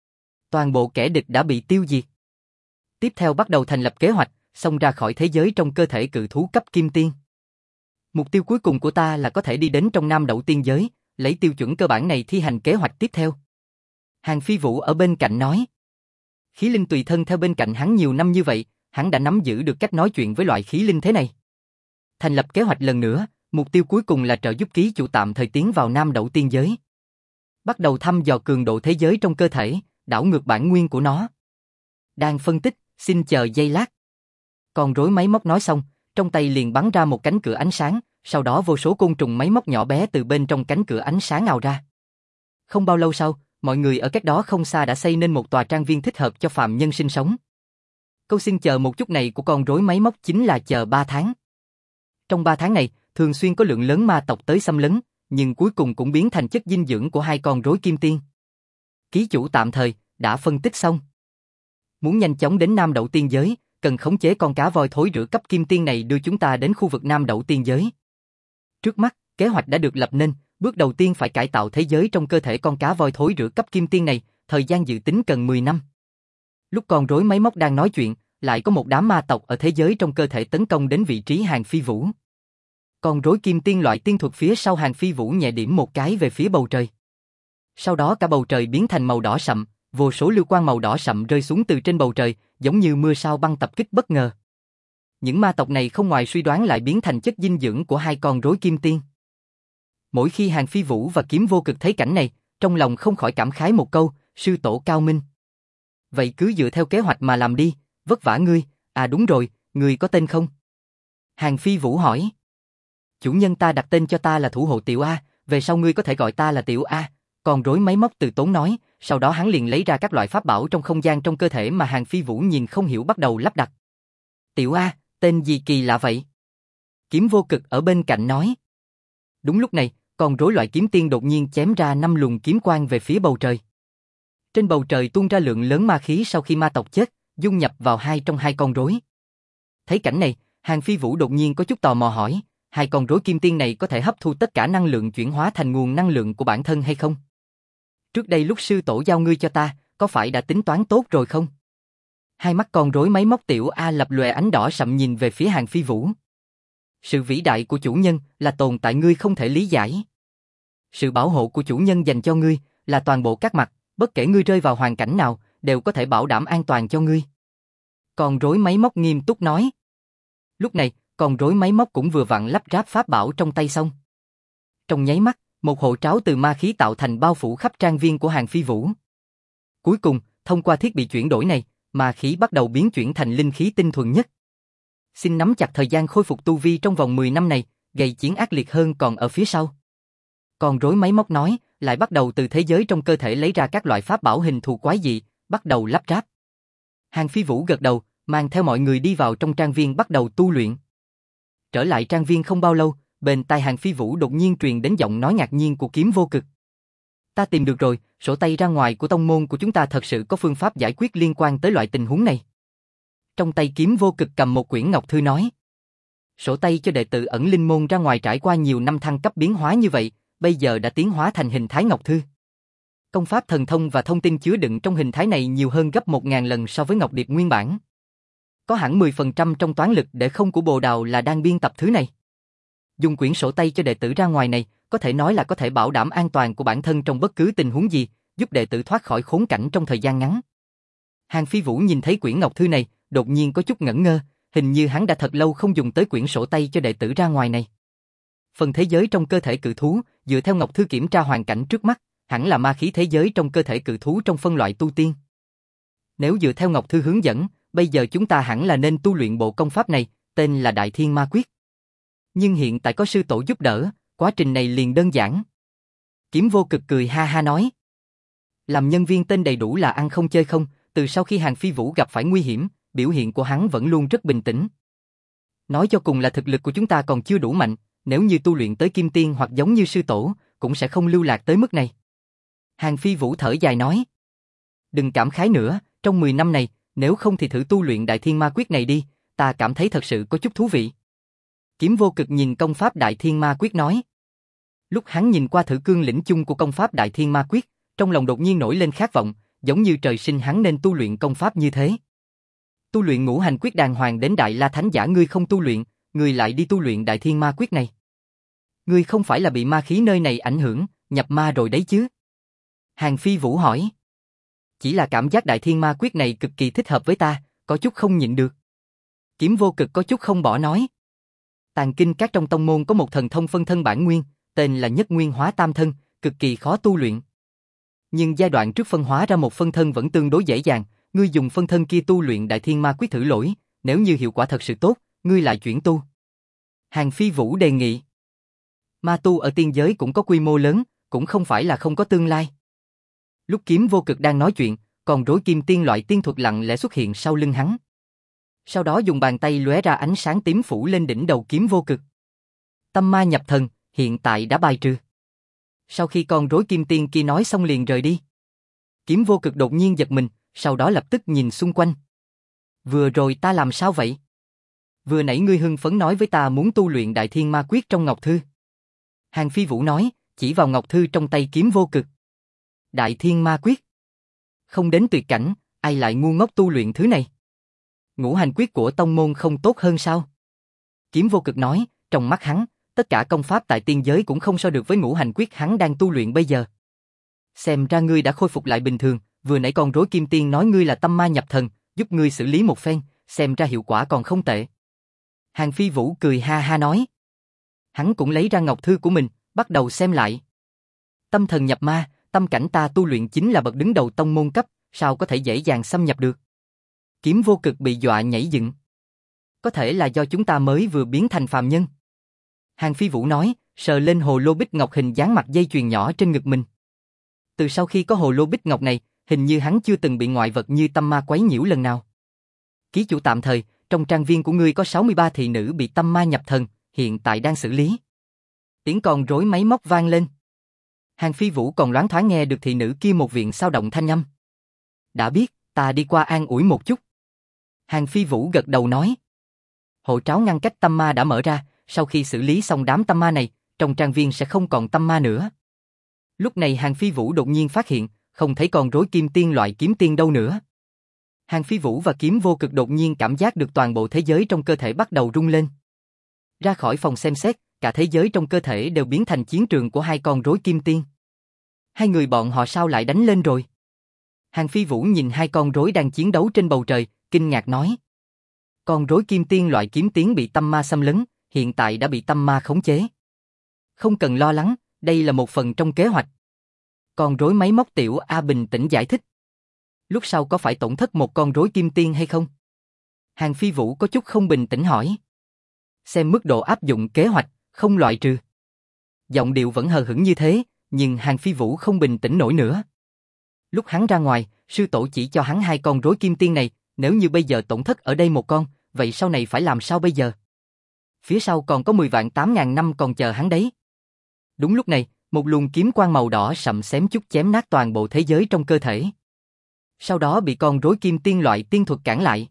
Toàn bộ kẻ địch đã bị tiêu diệt. Tiếp theo bắt đầu thành lập kế hoạch, xông ra khỏi thế giới trong cơ thể cự thú cấp kim tiên. Mục tiêu cuối cùng của ta là có thể đi đến trong Nam Đậu Tiên Giới, lấy tiêu chuẩn cơ bản này thi hành kế hoạch tiếp theo. Hàng Phi Vũ ở bên cạnh nói. Khí linh tùy thân theo bên cạnh hắn nhiều năm như vậy, hắn đã nắm giữ được cách nói chuyện với loại khí linh thế này. Thành lập kế hoạch lần nữa, mục tiêu cuối cùng là trợ giúp ký chủ tạm thời tiến vào Nam Đậu Tiên Giới. Bắt đầu thăm dò cường độ thế giới trong cơ thể, đảo ngược bản nguyên của nó. Đang phân tích, xin chờ giây lát. Con rối máy móc nói xong, trong tay liền bắn ra một cánh cửa ánh sáng, sau đó vô số côn trùng máy móc nhỏ bé từ bên trong cánh cửa ánh sáng ào ra. Không bao lâu sau, mọi người ở cách đó không xa đã xây nên một tòa trang viên thích hợp cho phàm nhân sinh sống. Câu xin chờ một chút này của con rối máy móc chính là chờ ba tháng. Trong ba tháng này, thường xuyên có lượng lớn ma tộc tới xâm lấn, nhưng cuối cùng cũng biến thành chất dinh dưỡng của hai con rối kim tiên. Ký chủ tạm thời, đã phân tích xong. Muốn nhanh chóng đến Nam Đậu Tiên Giới, cần khống chế con cá voi thối rữa cấp kim tiên này đưa chúng ta đến khu vực Nam Đậu Tiên Giới. Trước mắt, kế hoạch đã được lập nên, bước đầu tiên phải cải tạo thế giới trong cơ thể con cá voi thối rữa cấp kim tiên này, thời gian dự tính cần mười năm. Lúc con rối máy móc đang nói chuyện, lại có một đám ma tộc ở thế giới trong cơ thể tấn công đến vị trí Hàng Phi Vũ. Con rối kim tiên loại tiên thuật phía sau Hàng Phi Vũ nhẹ điểm một cái về phía bầu trời. Sau đó cả bầu trời biến thành màu đỏ sậm, vô số lưu quang màu đỏ sậm rơi xuống từ trên bầu trời, giống như mưa sao băng tập kích bất ngờ. Những ma tộc này không ngoài suy đoán lại biến thành chất dinh dưỡng của hai con rối kim tiên. Mỗi khi Hàng Phi Vũ và Kiếm Vô Cực thấy cảnh này, trong lòng không khỏi cảm khái một câu, sư tổ cao minh. Vậy cứ dựa theo kế hoạch mà làm đi, vất vả ngươi, à đúng rồi, ngươi có tên không? Hàng Phi Vũ hỏi. Chủ nhân ta đặt tên cho ta là Thủ Hộ Tiểu A, về sau ngươi có thể gọi ta là Tiểu A, con rối máy móc từ tốn nói, sau đó hắn liền lấy ra các loại pháp bảo trong không gian trong cơ thể mà Hàng Phi Vũ nhìn không hiểu bắt đầu lắp đặt. Tiểu A, tên gì kỳ lạ vậy? Kiếm Vô Cực ở bên cạnh nói. Đúng lúc này, con rối loại kiếm tiên đột nhiên chém ra năm luồng kiếm quang về phía bầu trời. Trên bầu trời tuôn ra lượng lớn ma khí sau khi ma tộc chết, dung nhập vào hai trong hai con rối. Thấy cảnh này, Hàng Phi Vũ đột nhiên có chút tò mò hỏi, hai con rối kim tiên này có thể hấp thu tất cả năng lượng chuyển hóa thành nguồn năng lượng của bản thân hay không? Trước đây lúc sư tổ giao ngươi cho ta, có phải đã tính toán tốt rồi không? Hai mắt con rối máy móc Tiểu A lập lòe ánh đỏ sậm nhìn về phía Hàng Phi Vũ. Sự vĩ đại của chủ nhân là tồn tại ngươi không thể lý giải. Sự bảo hộ của chủ nhân dành cho ngươi là toàn bộ các mặt, bất kể ngươi rơi vào hoàn cảnh nào, đều có thể bảo đảm an toàn cho ngươi. Con rối máy móc nghiêm túc nói. Lúc này, con rối máy móc cũng vừa vặn lắp ráp pháp bảo trong tay xong. Trong nháy mắt, một hộ tráo từ ma khí tạo thành bao phủ khắp trang viên của Hàng Phi Vũ. Cuối cùng, thông qua thiết bị chuyển đổi này, ma khí bắt đầu biến chuyển thành linh khí tinh thuần nhất. Xin nắm chặt thời gian khôi phục tu vi trong vòng mười năm này, gây chiến ác liệt hơn còn ở phía sau. Con rối máy móc nói, lại bắt đầu từ thế giới trong cơ thể lấy ra các loại pháp bảo hình thù quái dị, bắt đầu lắp ráp. Hàng Phi Vũ gật đầu, mang theo mọi người đi vào trong trang viên bắt đầu tu luyện. Trở lại trang viên không bao lâu, bên tai Hàng Phi Vũ đột nhiên truyền đến giọng nói ngạc nhiên của Kiếm Vô Cực. Ta tìm được rồi, sổ tay ra ngoài của tông môn của chúng ta thật sự có phương pháp giải quyết liên quan tới loại tình huống này. Trong tay Kiếm Vô Cực cầm một quyển ngọc thư nói. Sổ tay cho đệ tử ẩn linh môn ra ngoài trải qua nhiều năm thăng cấp biến hóa như vậy, bây giờ đã tiến hóa thành hình thái ngọc thư. Công pháp thần thông và thông tin chứa đựng trong hình thái này nhiều hơn gấp một ngàn lần so với ngọc điệp nguyên bản. Có hẳn mười phần trăm trong toán lực để không của Bồ Đào là đang biên tập thứ này. Dùng quyển sổ tay cho đệ tử ra ngoài này, có thể nói là có thể bảo đảm an toàn của bản thân trong bất cứ tình huống gì, giúp đệ tử thoát khỏi khốn cảnh trong thời gian ngắn. Hàng Phi Vũ nhìn thấy quyển ngọc thư này, đột nhiên có chút ngẩn ngơ, hình như hắn đã thật lâu không dùng tới quyển sổ tay cho đệ tử ra ngoài này. Phần thế giới trong cơ thể cự thú, dựa theo ngọc thư kiểm tra hoàn cảnh trước mắt, hẳn là ma khí thế giới trong cơ thể cự thú trong phân loại tu tiên. Nếu dựa theo ngọc thư hướng dẫn, bây giờ chúng ta hẳn là nên tu luyện bộ công pháp này, tên là Đại Thiên Ma Quyết. Nhưng hiện tại có sư tổ giúp đỡ, quá trình này liền đơn giản. Kiếm Vô Cực cười ha ha nói. Làm nhân viên tên đầy đủ là ăn không chơi không, từ sau khi Hàng Phi Vũ gặp phải nguy hiểm, biểu hiện của hắn vẫn luôn rất bình tĩnh. Nói cho cùng là thực lực của chúng ta còn chưa đủ mạnh, nếu như tu luyện tới kim tiên hoặc giống như sư tổ, cũng sẽ không lưu lạc tới mức này. Hàng Phi Vũ thở dài nói. Đừng cảm khái nữa, trong mười năm này, nếu không thì thử tu luyện Đại Thiên Ma Quyết này đi, ta cảm thấy thật sự có chút thú vị. Kiếm Vô Cực nhìn công pháp Đại Thiên Ma Quyết nói. Lúc hắn nhìn qua thử cương lĩnh chung của công pháp Đại Thiên Ma Quyết, trong lòng đột nhiên nổi lên khát vọng, giống như trời sinh hắn nên tu luyện công pháp như thế. Tu luyện Ngũ Hành Quyết đàng hoàng đến Đại La Thánh giả ngươi không tu luyện, ngươi lại đi tu luyện Đại Thiên Ma Quyết này. Ngươi không phải là bị ma khí nơi này ảnh hưởng, nhập ma rồi đấy chứ? Hàng Phi Vũ hỏi. Chỉ là cảm giác Đại Thiên Ma Quyết này cực kỳ thích hợp với ta, có chút không nhịn được. Kiếm Vô Cực có chút không bỏ nói. Tàn kinh các trong tông môn có một thần thông phân thân bản nguyên, tên là Nhất Nguyên Hóa Tam Thân, cực kỳ khó tu luyện. Nhưng giai đoạn trước phân hóa ra một phân thân vẫn tương đối dễ dàng, ngươi dùng phân thân kia tu luyện Đại Thiên Ma Quyết thử lỗi, nếu như hiệu quả thật sự tốt, ngươi lại chuyển tu. Hàng Phi Vũ đề nghị. Ma tu ở tiên giới cũng có quy mô lớn, cũng không phải là không có tương lai. Lúc Kiếm Vô Cực đang nói chuyện, còn rối kim tiên loại tiên thuật lặng lẽ xuất hiện sau lưng hắn. Sau đó dùng bàn tay lóe ra ánh sáng tím phủ lên đỉnh đầu Kiếm Vô Cực. Tâm ma nhập thần, hiện tại đã bài trừ. Sau khi con rối kim tiên kia nói xong liền rời đi. Kiếm Vô Cực đột nhiên giật mình, sau đó lập tức nhìn xung quanh. Vừa rồi ta làm sao vậy? Vừa nãy ngươi hưng phấn nói với ta muốn tu luyện Đại Thiên Ma Quyết trong Ngọc Thư. Hàng Phi Vũ nói, chỉ vào Ngọc Thư trong tay Kiếm Vô Cực. Đại Thiên Ma Quyết. Không đến tuyệt cảnh, ai lại ngu ngốc tu luyện thứ này? Ngũ Hành Quyết của tông môn không tốt hơn sao? Kiếm Vô Cực nói, trong mắt hắn, tất cả công pháp tại tiên giới cũng không so được với Ngũ Hành Quyết hắn đang tu luyện bây giờ. Xem ra ngươi đã khôi phục lại bình thường, vừa nãy con rối kim tiên nói ngươi là tâm ma nhập thần, giúp ngươi xử lý một phen, xem ra hiệu quả còn không tệ. Hàng Phi Vũ cười ha ha nói. Hắn cũng lấy ra ngọc thư của mình, bắt đầu xem lại. Tâm thần nhập ma, tâm cảnh ta tu luyện chính là bậc đứng đầu tông môn cấp, sao có thể dễ dàng xâm nhập được? Kiếm Vô Cực bị dọa nhảy dựng. Có thể là do chúng ta mới vừa biến thành phàm nhân. Hàng Phi Vũ nói, sờ lên hồ lô bích ngọc hình dáng mặt dây chuyền nhỏ trên ngực mình. Từ sau khi có hồ lô bích ngọc này, hình như hắn chưa từng bị ngoại vật như tâm ma quấy nhiễu lần nào. Ký chủ tạm thời, trong trang viên của ngươi có sáu mươi ba thị nữ bị tâm ma nhập thần, hiện tại đang xử lý. Tiếng con rối máy móc vang lên. Hàng Phi Vũ còn loáng thoáng nghe được thị nữ kia một viện sao động thanh âm. Đã biết, ta đi qua an ủi một chút. Hàng Phi Vũ gật đầu nói. Hộ tráo ngăn cách tâm ma đã mở ra, sau khi xử lý xong đám tâm ma này, trong trang viên sẽ không còn tâm ma nữa. Lúc này Hàng Phi Vũ đột nhiên phát hiện, không thấy con rối kim tiên loại kiếm tiên đâu nữa. Hàng Phi Vũ và Kiếm Vô Cực đột nhiên cảm giác được toàn bộ thế giới trong cơ thể bắt đầu rung lên. Ra khỏi phòng xem xét, cả thế giới trong cơ thể đều biến thành chiến trường của hai con rối kim tiên. Hai người bọn họ sao lại đánh lên rồi? Hàng Phi Vũ nhìn hai con rối đang chiến đấu trên bầu trời, kinh ngạc nói. Con rối kim tiên loại kiếm tiến bị tâm ma xâm lấn, hiện tại đã bị tâm ma khống chế. Không cần lo lắng, đây là một phần trong kế hoạch. Con rối máy móc tiểu A bình tĩnh giải thích. Lúc sau có phải tổn thất một con rối kim tiên hay không? Hàng Phi Vũ có chút không bình tĩnh hỏi. Xem mức độ áp dụng kế hoạch, không loại trừ. Giọng điệu vẫn hờ hững như thế, nhưng Hàng Phi Vũ không bình tĩnh nổi nữa. Lúc hắn ra ngoài, sư tổ chỉ cho hắn hai con rối kim tiên này, nếu như bây giờ tổn thất ở đây một con, vậy sau này phải làm sao bây giờ? Phía sau còn có mười vạn tám ngàn năm còn chờ hắn đấy. Đúng lúc này, một luồng kiếm quang màu đỏ sậm xém chút chém nát toàn bộ thế giới trong cơ thể. Sau đó bị con rối kim tiên loại tiên thuật cản lại.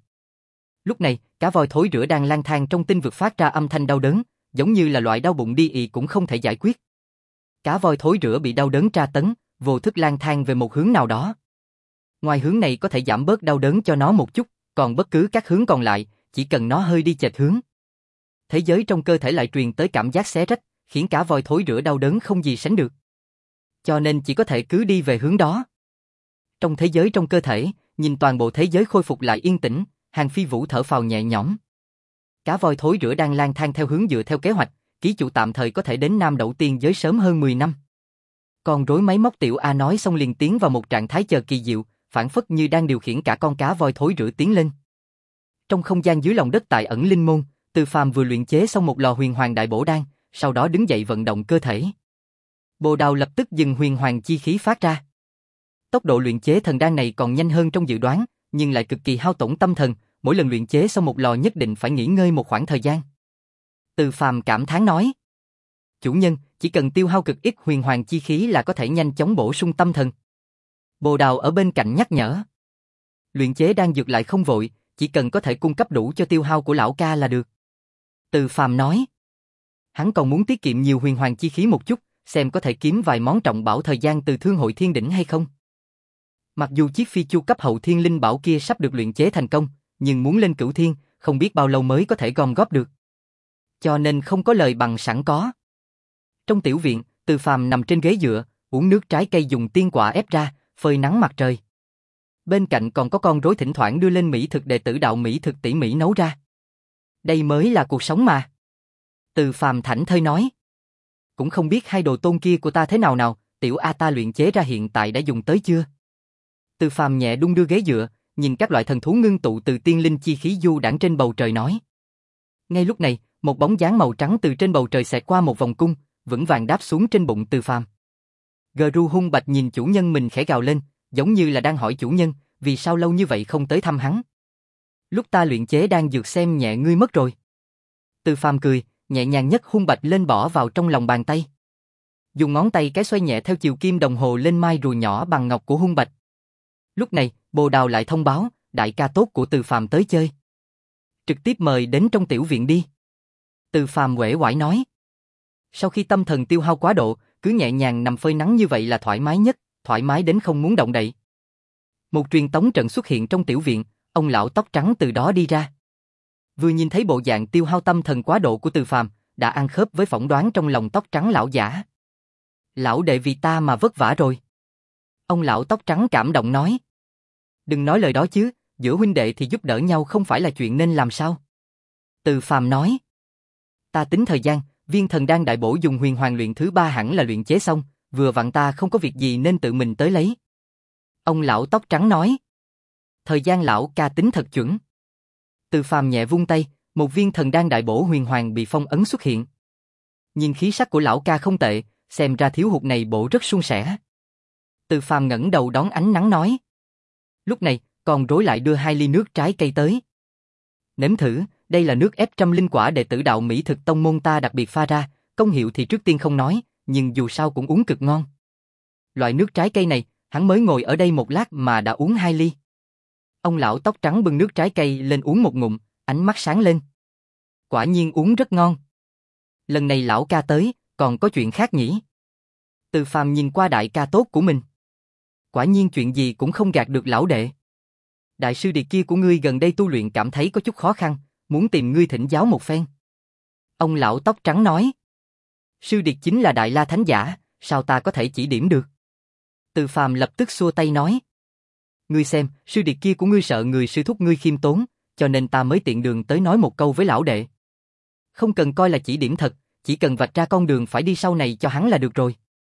Lúc này, cá voi thối rữa đang lang thang trong tinh vực phát ra âm thanh đau đớn, giống như là loại đau bụng đi ị cũng không thể giải quyết. Cá voi thối rữa bị đau đớn tra tấn, vô thức lang thang về một hướng nào đó. Ngoài hướng này có thể giảm bớt đau đớn cho nó một chút, còn bất cứ các hướng còn lại, chỉ cần nó hơi đi chệch hướng. Thế giới trong cơ thể lại truyền tới cảm giác xé rách, khiến cá voi thối rữa đau đớn không gì sánh được. Cho nên chỉ có thể cứ đi về hướng đó. Trong thế giới trong cơ thể, nhìn toàn bộ thế giới khôi phục lại yên tĩnh, Hàng Phi Vũ thở phào nhẹ nhõm. Cá voi thối rữa đang lang thang theo hướng dựa theo kế hoạch, ký chủ tạm thời có thể đến Nam Đậu Tiên giới sớm hơn mười năm. Con rối máy móc tiểu A nói xong liền tiến vào một trạng thái chờ kỳ diệu, phản phất như đang điều khiển cả con cá voi thối rữa tiến lên. Trong không gian dưới lòng đất tại ẩn linh môn, Từ Phàm vừa luyện chế xong một lò huyền hoàng đại bổ đan, sau đó đứng dậy vận động cơ thể. Bồ Đào lập tức dừng huyền hoàng chi khí phát ra. Tốc độ luyện chế thần đan này còn nhanh hơn trong dự đoán, nhưng lại cực kỳ hao tổn tâm thần, mỗi lần luyện chế xong một lò nhất định phải nghỉ ngơi một khoảng thời gian. Từ Phàm cảm thán nói. Chủ nhân, chỉ cần tiêu hao cực ít huyền hoàng chi khí là có thể nhanh chóng bổ sung tâm thần. Bồ Đào ở bên cạnh nhắc nhở. Luyện chế đan dược lại không vội, chỉ cần có thể cung cấp đủ cho tiêu hao của lão ca là được. Từ Phàm nói. Hắn còn muốn tiết kiệm nhiều huyền hoàng chi khí một chút, xem có thể kiếm vài món trọng bảo thời gian từ Thương hội Thiên Đỉnh hay không. Mặc dù chiếc phi chu cấp hậu thiên linh bảo kia sắp được luyện chế thành công, nhưng muốn lên cửu thiên, không biết bao lâu mới có thể gom góp được. Cho nên không có lời bằng sẵn có. Trong tiểu viện, Từ Phàm nằm trên ghế dựa, uống nước trái cây dùng tiên quả ép ra, phơi nắng mặt trời. Bên cạnh còn có con rối thỉnh thoảng đưa lên mỹ thực đệ tử đạo mỹ thực tỉ mỉ nấu ra. Đây mới là cuộc sống mà. Từ Phàm thảnh thơi nói. Cũng không biết hai đồ tôn kia của ta thế nào nào, tiểu A ta luyện chế ra hiện tại đã dùng tới chưa? Từ Phàm nhẹ đung đưa ghế dựa, nhìn các loại thần thú ngưng tụ từ tiên linh chi khí du đãng trên bầu trời nói. Ngay lúc này, một bóng dáng màu trắng từ trên bầu trời xẹt qua một vòng cung, vững vàng đáp xuống trên bụng Từ Phàm. Gru hung bạch nhìn chủ nhân mình khẽ gào lên, giống như là đang hỏi chủ nhân, vì sao lâu như vậy không tới thăm hắn. Lúc ta luyện chế đang dược xem nhẹ ngươi mất rồi. Từ Phàm cười, nhẹ nhàng nhấc hung bạch lên bỏ vào trong lòng bàn tay. Dùng ngón tay cái xoay nhẹ theo chiều kim đồng hồ lên mai rùa nhỏ bằng ngọc của hung bạch. Lúc này, Bồ Đào lại thông báo, đại ca tốt của Từ Phàm tới chơi. Trực tiếp mời đến trong tiểu viện đi. Từ Phàm uể oải nói. Sau khi tâm thần tiêu hao quá độ, cứ nhẹ nhàng nằm phơi nắng như vậy là thoải mái nhất, thoải mái đến không muốn động đậy. Một truyền tống trận xuất hiện trong tiểu viện, ông lão tóc trắng từ đó đi ra. Vừa nhìn thấy bộ dạng tiêu hao tâm thần quá độ của Từ Phàm, đã ăn khớp với phỏng đoán trong lòng tóc trắng lão giả. Lão đệ vì ta mà vất vả rồi. Ông lão tóc trắng cảm động nói. Đừng nói lời đó chứ, giữa huynh đệ thì giúp đỡ nhau không phải là chuyện nên làm sao? Từ Phàm nói. Ta tính thời gian, viên thần đan đại bổ dùng huyền hoàng luyện thứ ba hẳn là luyện chế xong, vừa vặn ta không có việc gì nên tự mình tới lấy. Ông lão tóc trắng nói. Thời gian lão ca tính thật chuẩn. Từ Phàm nhẹ vung tay, một viên thần đan đại bổ huyền hoàng bị phong ấn xuất hiện. Nhìn khí sắc của lão ca không tệ, xem ra thiếu hụt này bổ rất suôn sẻ. Từ Phàm ngẩng đầu đón ánh nắng nói. Lúc này, con rối lại đưa hai ly nước trái cây tới. Nếm thử, đây là nước ép trăm linh quả đệ tử đạo mỹ thực tông môn ta đặc biệt pha ra, công hiệu thì trước tiên không nói, nhưng dù sao cũng uống cực ngon. Loại nước trái cây này, hắn mới ngồi ở đây một lát mà đã uống hai ly. Ông lão tóc trắng bưng nước trái cây lên uống một ngụm, ánh mắt sáng lên. Quả nhiên uống rất ngon. Lần này lão ca tới, còn có chuyện khác nhỉ? Từ Phàm nhìn qua đại ca tốt của mình. Quả nhiên chuyện gì cũng không gạt được lão đệ. Đại sư điệt kia của ngươi gần đây tu luyện cảm thấy có chút khó khăn, muốn tìm ngươi thỉnh giáo một phen. Ông lão tóc trắng nói. Sư điệt chính là Đại La Thánh Giả, sao ta có thể chỉ điểm được? Từ Phàm lập tức xua tay nói. Ngươi xem, sư điệt kia của ngươi sợ người sư thúc ngươi khiêm tốn, cho nên ta mới tiện đường tới nói một câu với lão đệ. Không cần coi là chỉ điểm thật, chỉ cần vạch ra con đường phải đi sau này cho hắn là được rồi.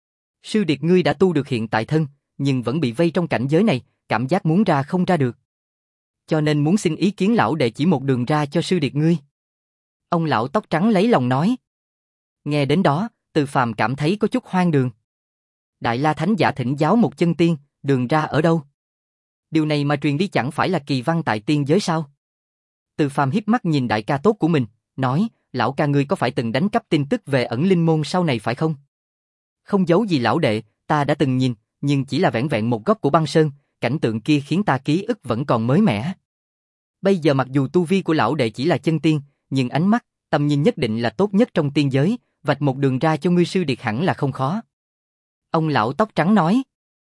Sư điệt ngươi đã tu được hiện tại thân, nhưng vẫn bị vây trong cảnh giới này, cảm giác muốn ra không ra được. Cho nên muốn xin ý kiến lão đệ chỉ một đường ra cho sư điệt ngươi. Ông lão tóc trắng lấy lòng nói. Nghe đến đó, Từ Phàm cảm thấy có chút hoang đường. Đại La Thánh Giả thỉnh giáo một chân tiên, đường ra ở đâu? Điều này mà truyền đi chẳng phải là kỳ văn tại tiên giới sao? Từ Phàm hiếp mắt nhìn đại ca tốt của mình, nói, lão ca ngươi có phải từng đánh cắp tin tức về ẩn linh môn sau này phải không? Không giấu gì lão đệ, ta đã từng nhìn, nhưng chỉ là vẻn vẹn một góc của băng sơn, cảnh tượng kia khiến ta ký ức vẫn còn mới mẻ. Bây giờ mặc dù tu vi của lão đệ chỉ là chân tiên, nhưng ánh mắt, tầm nhìn nhất định là tốt nhất trong tiên giới, vạch một đường ra cho ngươi sư điệt hẳn là không khó. Ông lão tóc trắng nói.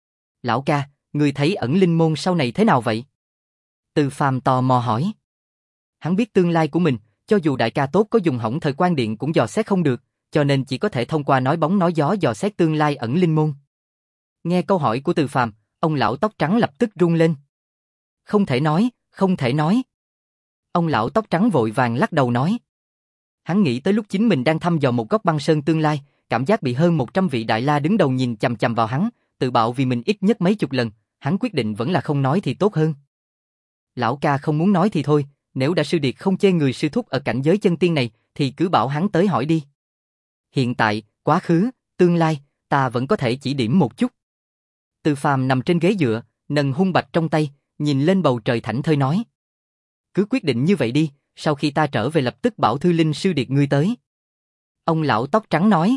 Lão ca, ngươi thấy ẩn linh môn sau này thế nào vậy? Từ Phàm tò mò hỏi. Hắn biết tương lai của mình, cho dù đại ca tốt có dùng hỏng thời quan điện cũng dò xét không được, cho nên chỉ có thể thông qua nói bóng nói gió dò xét tương lai ẩn linh môn. Nghe câu hỏi của Từ Phàm, ông lão tóc trắng lập tức run lên. Không thể nói, không thể nói. Ông lão tóc trắng vội vàng lắc đầu nói. Hắn nghĩ tới lúc chính mình đang thăm dò một góc băng sơn tương lai, cảm giác bị hơn một trăm vị đại la đứng đầu nhìn chằm chằm vào hắn, tự bạo vì mình ít nhất mấy chục lần, hắn quyết định vẫn là không nói thì tốt hơn. Lão ca không muốn nói thì thôi, nếu đã sư điệt không chê người sư thúc ở cảnh giới chân tiên này, thì cứ bảo hắn tới hỏi đi. Hiện tại, quá khứ, tương lai, ta vẫn có thể chỉ điểm một chút. Từ Phàm nằm trên ghế dựa, nâng hung bạch trong tay, nhìn lên bầu trời thảnh thơi nói. Cứ quyết định như vậy đi, sau khi ta trở về lập tức bảo Thư Linh sư điệt ngươi tới. Ông lão tóc trắng nói.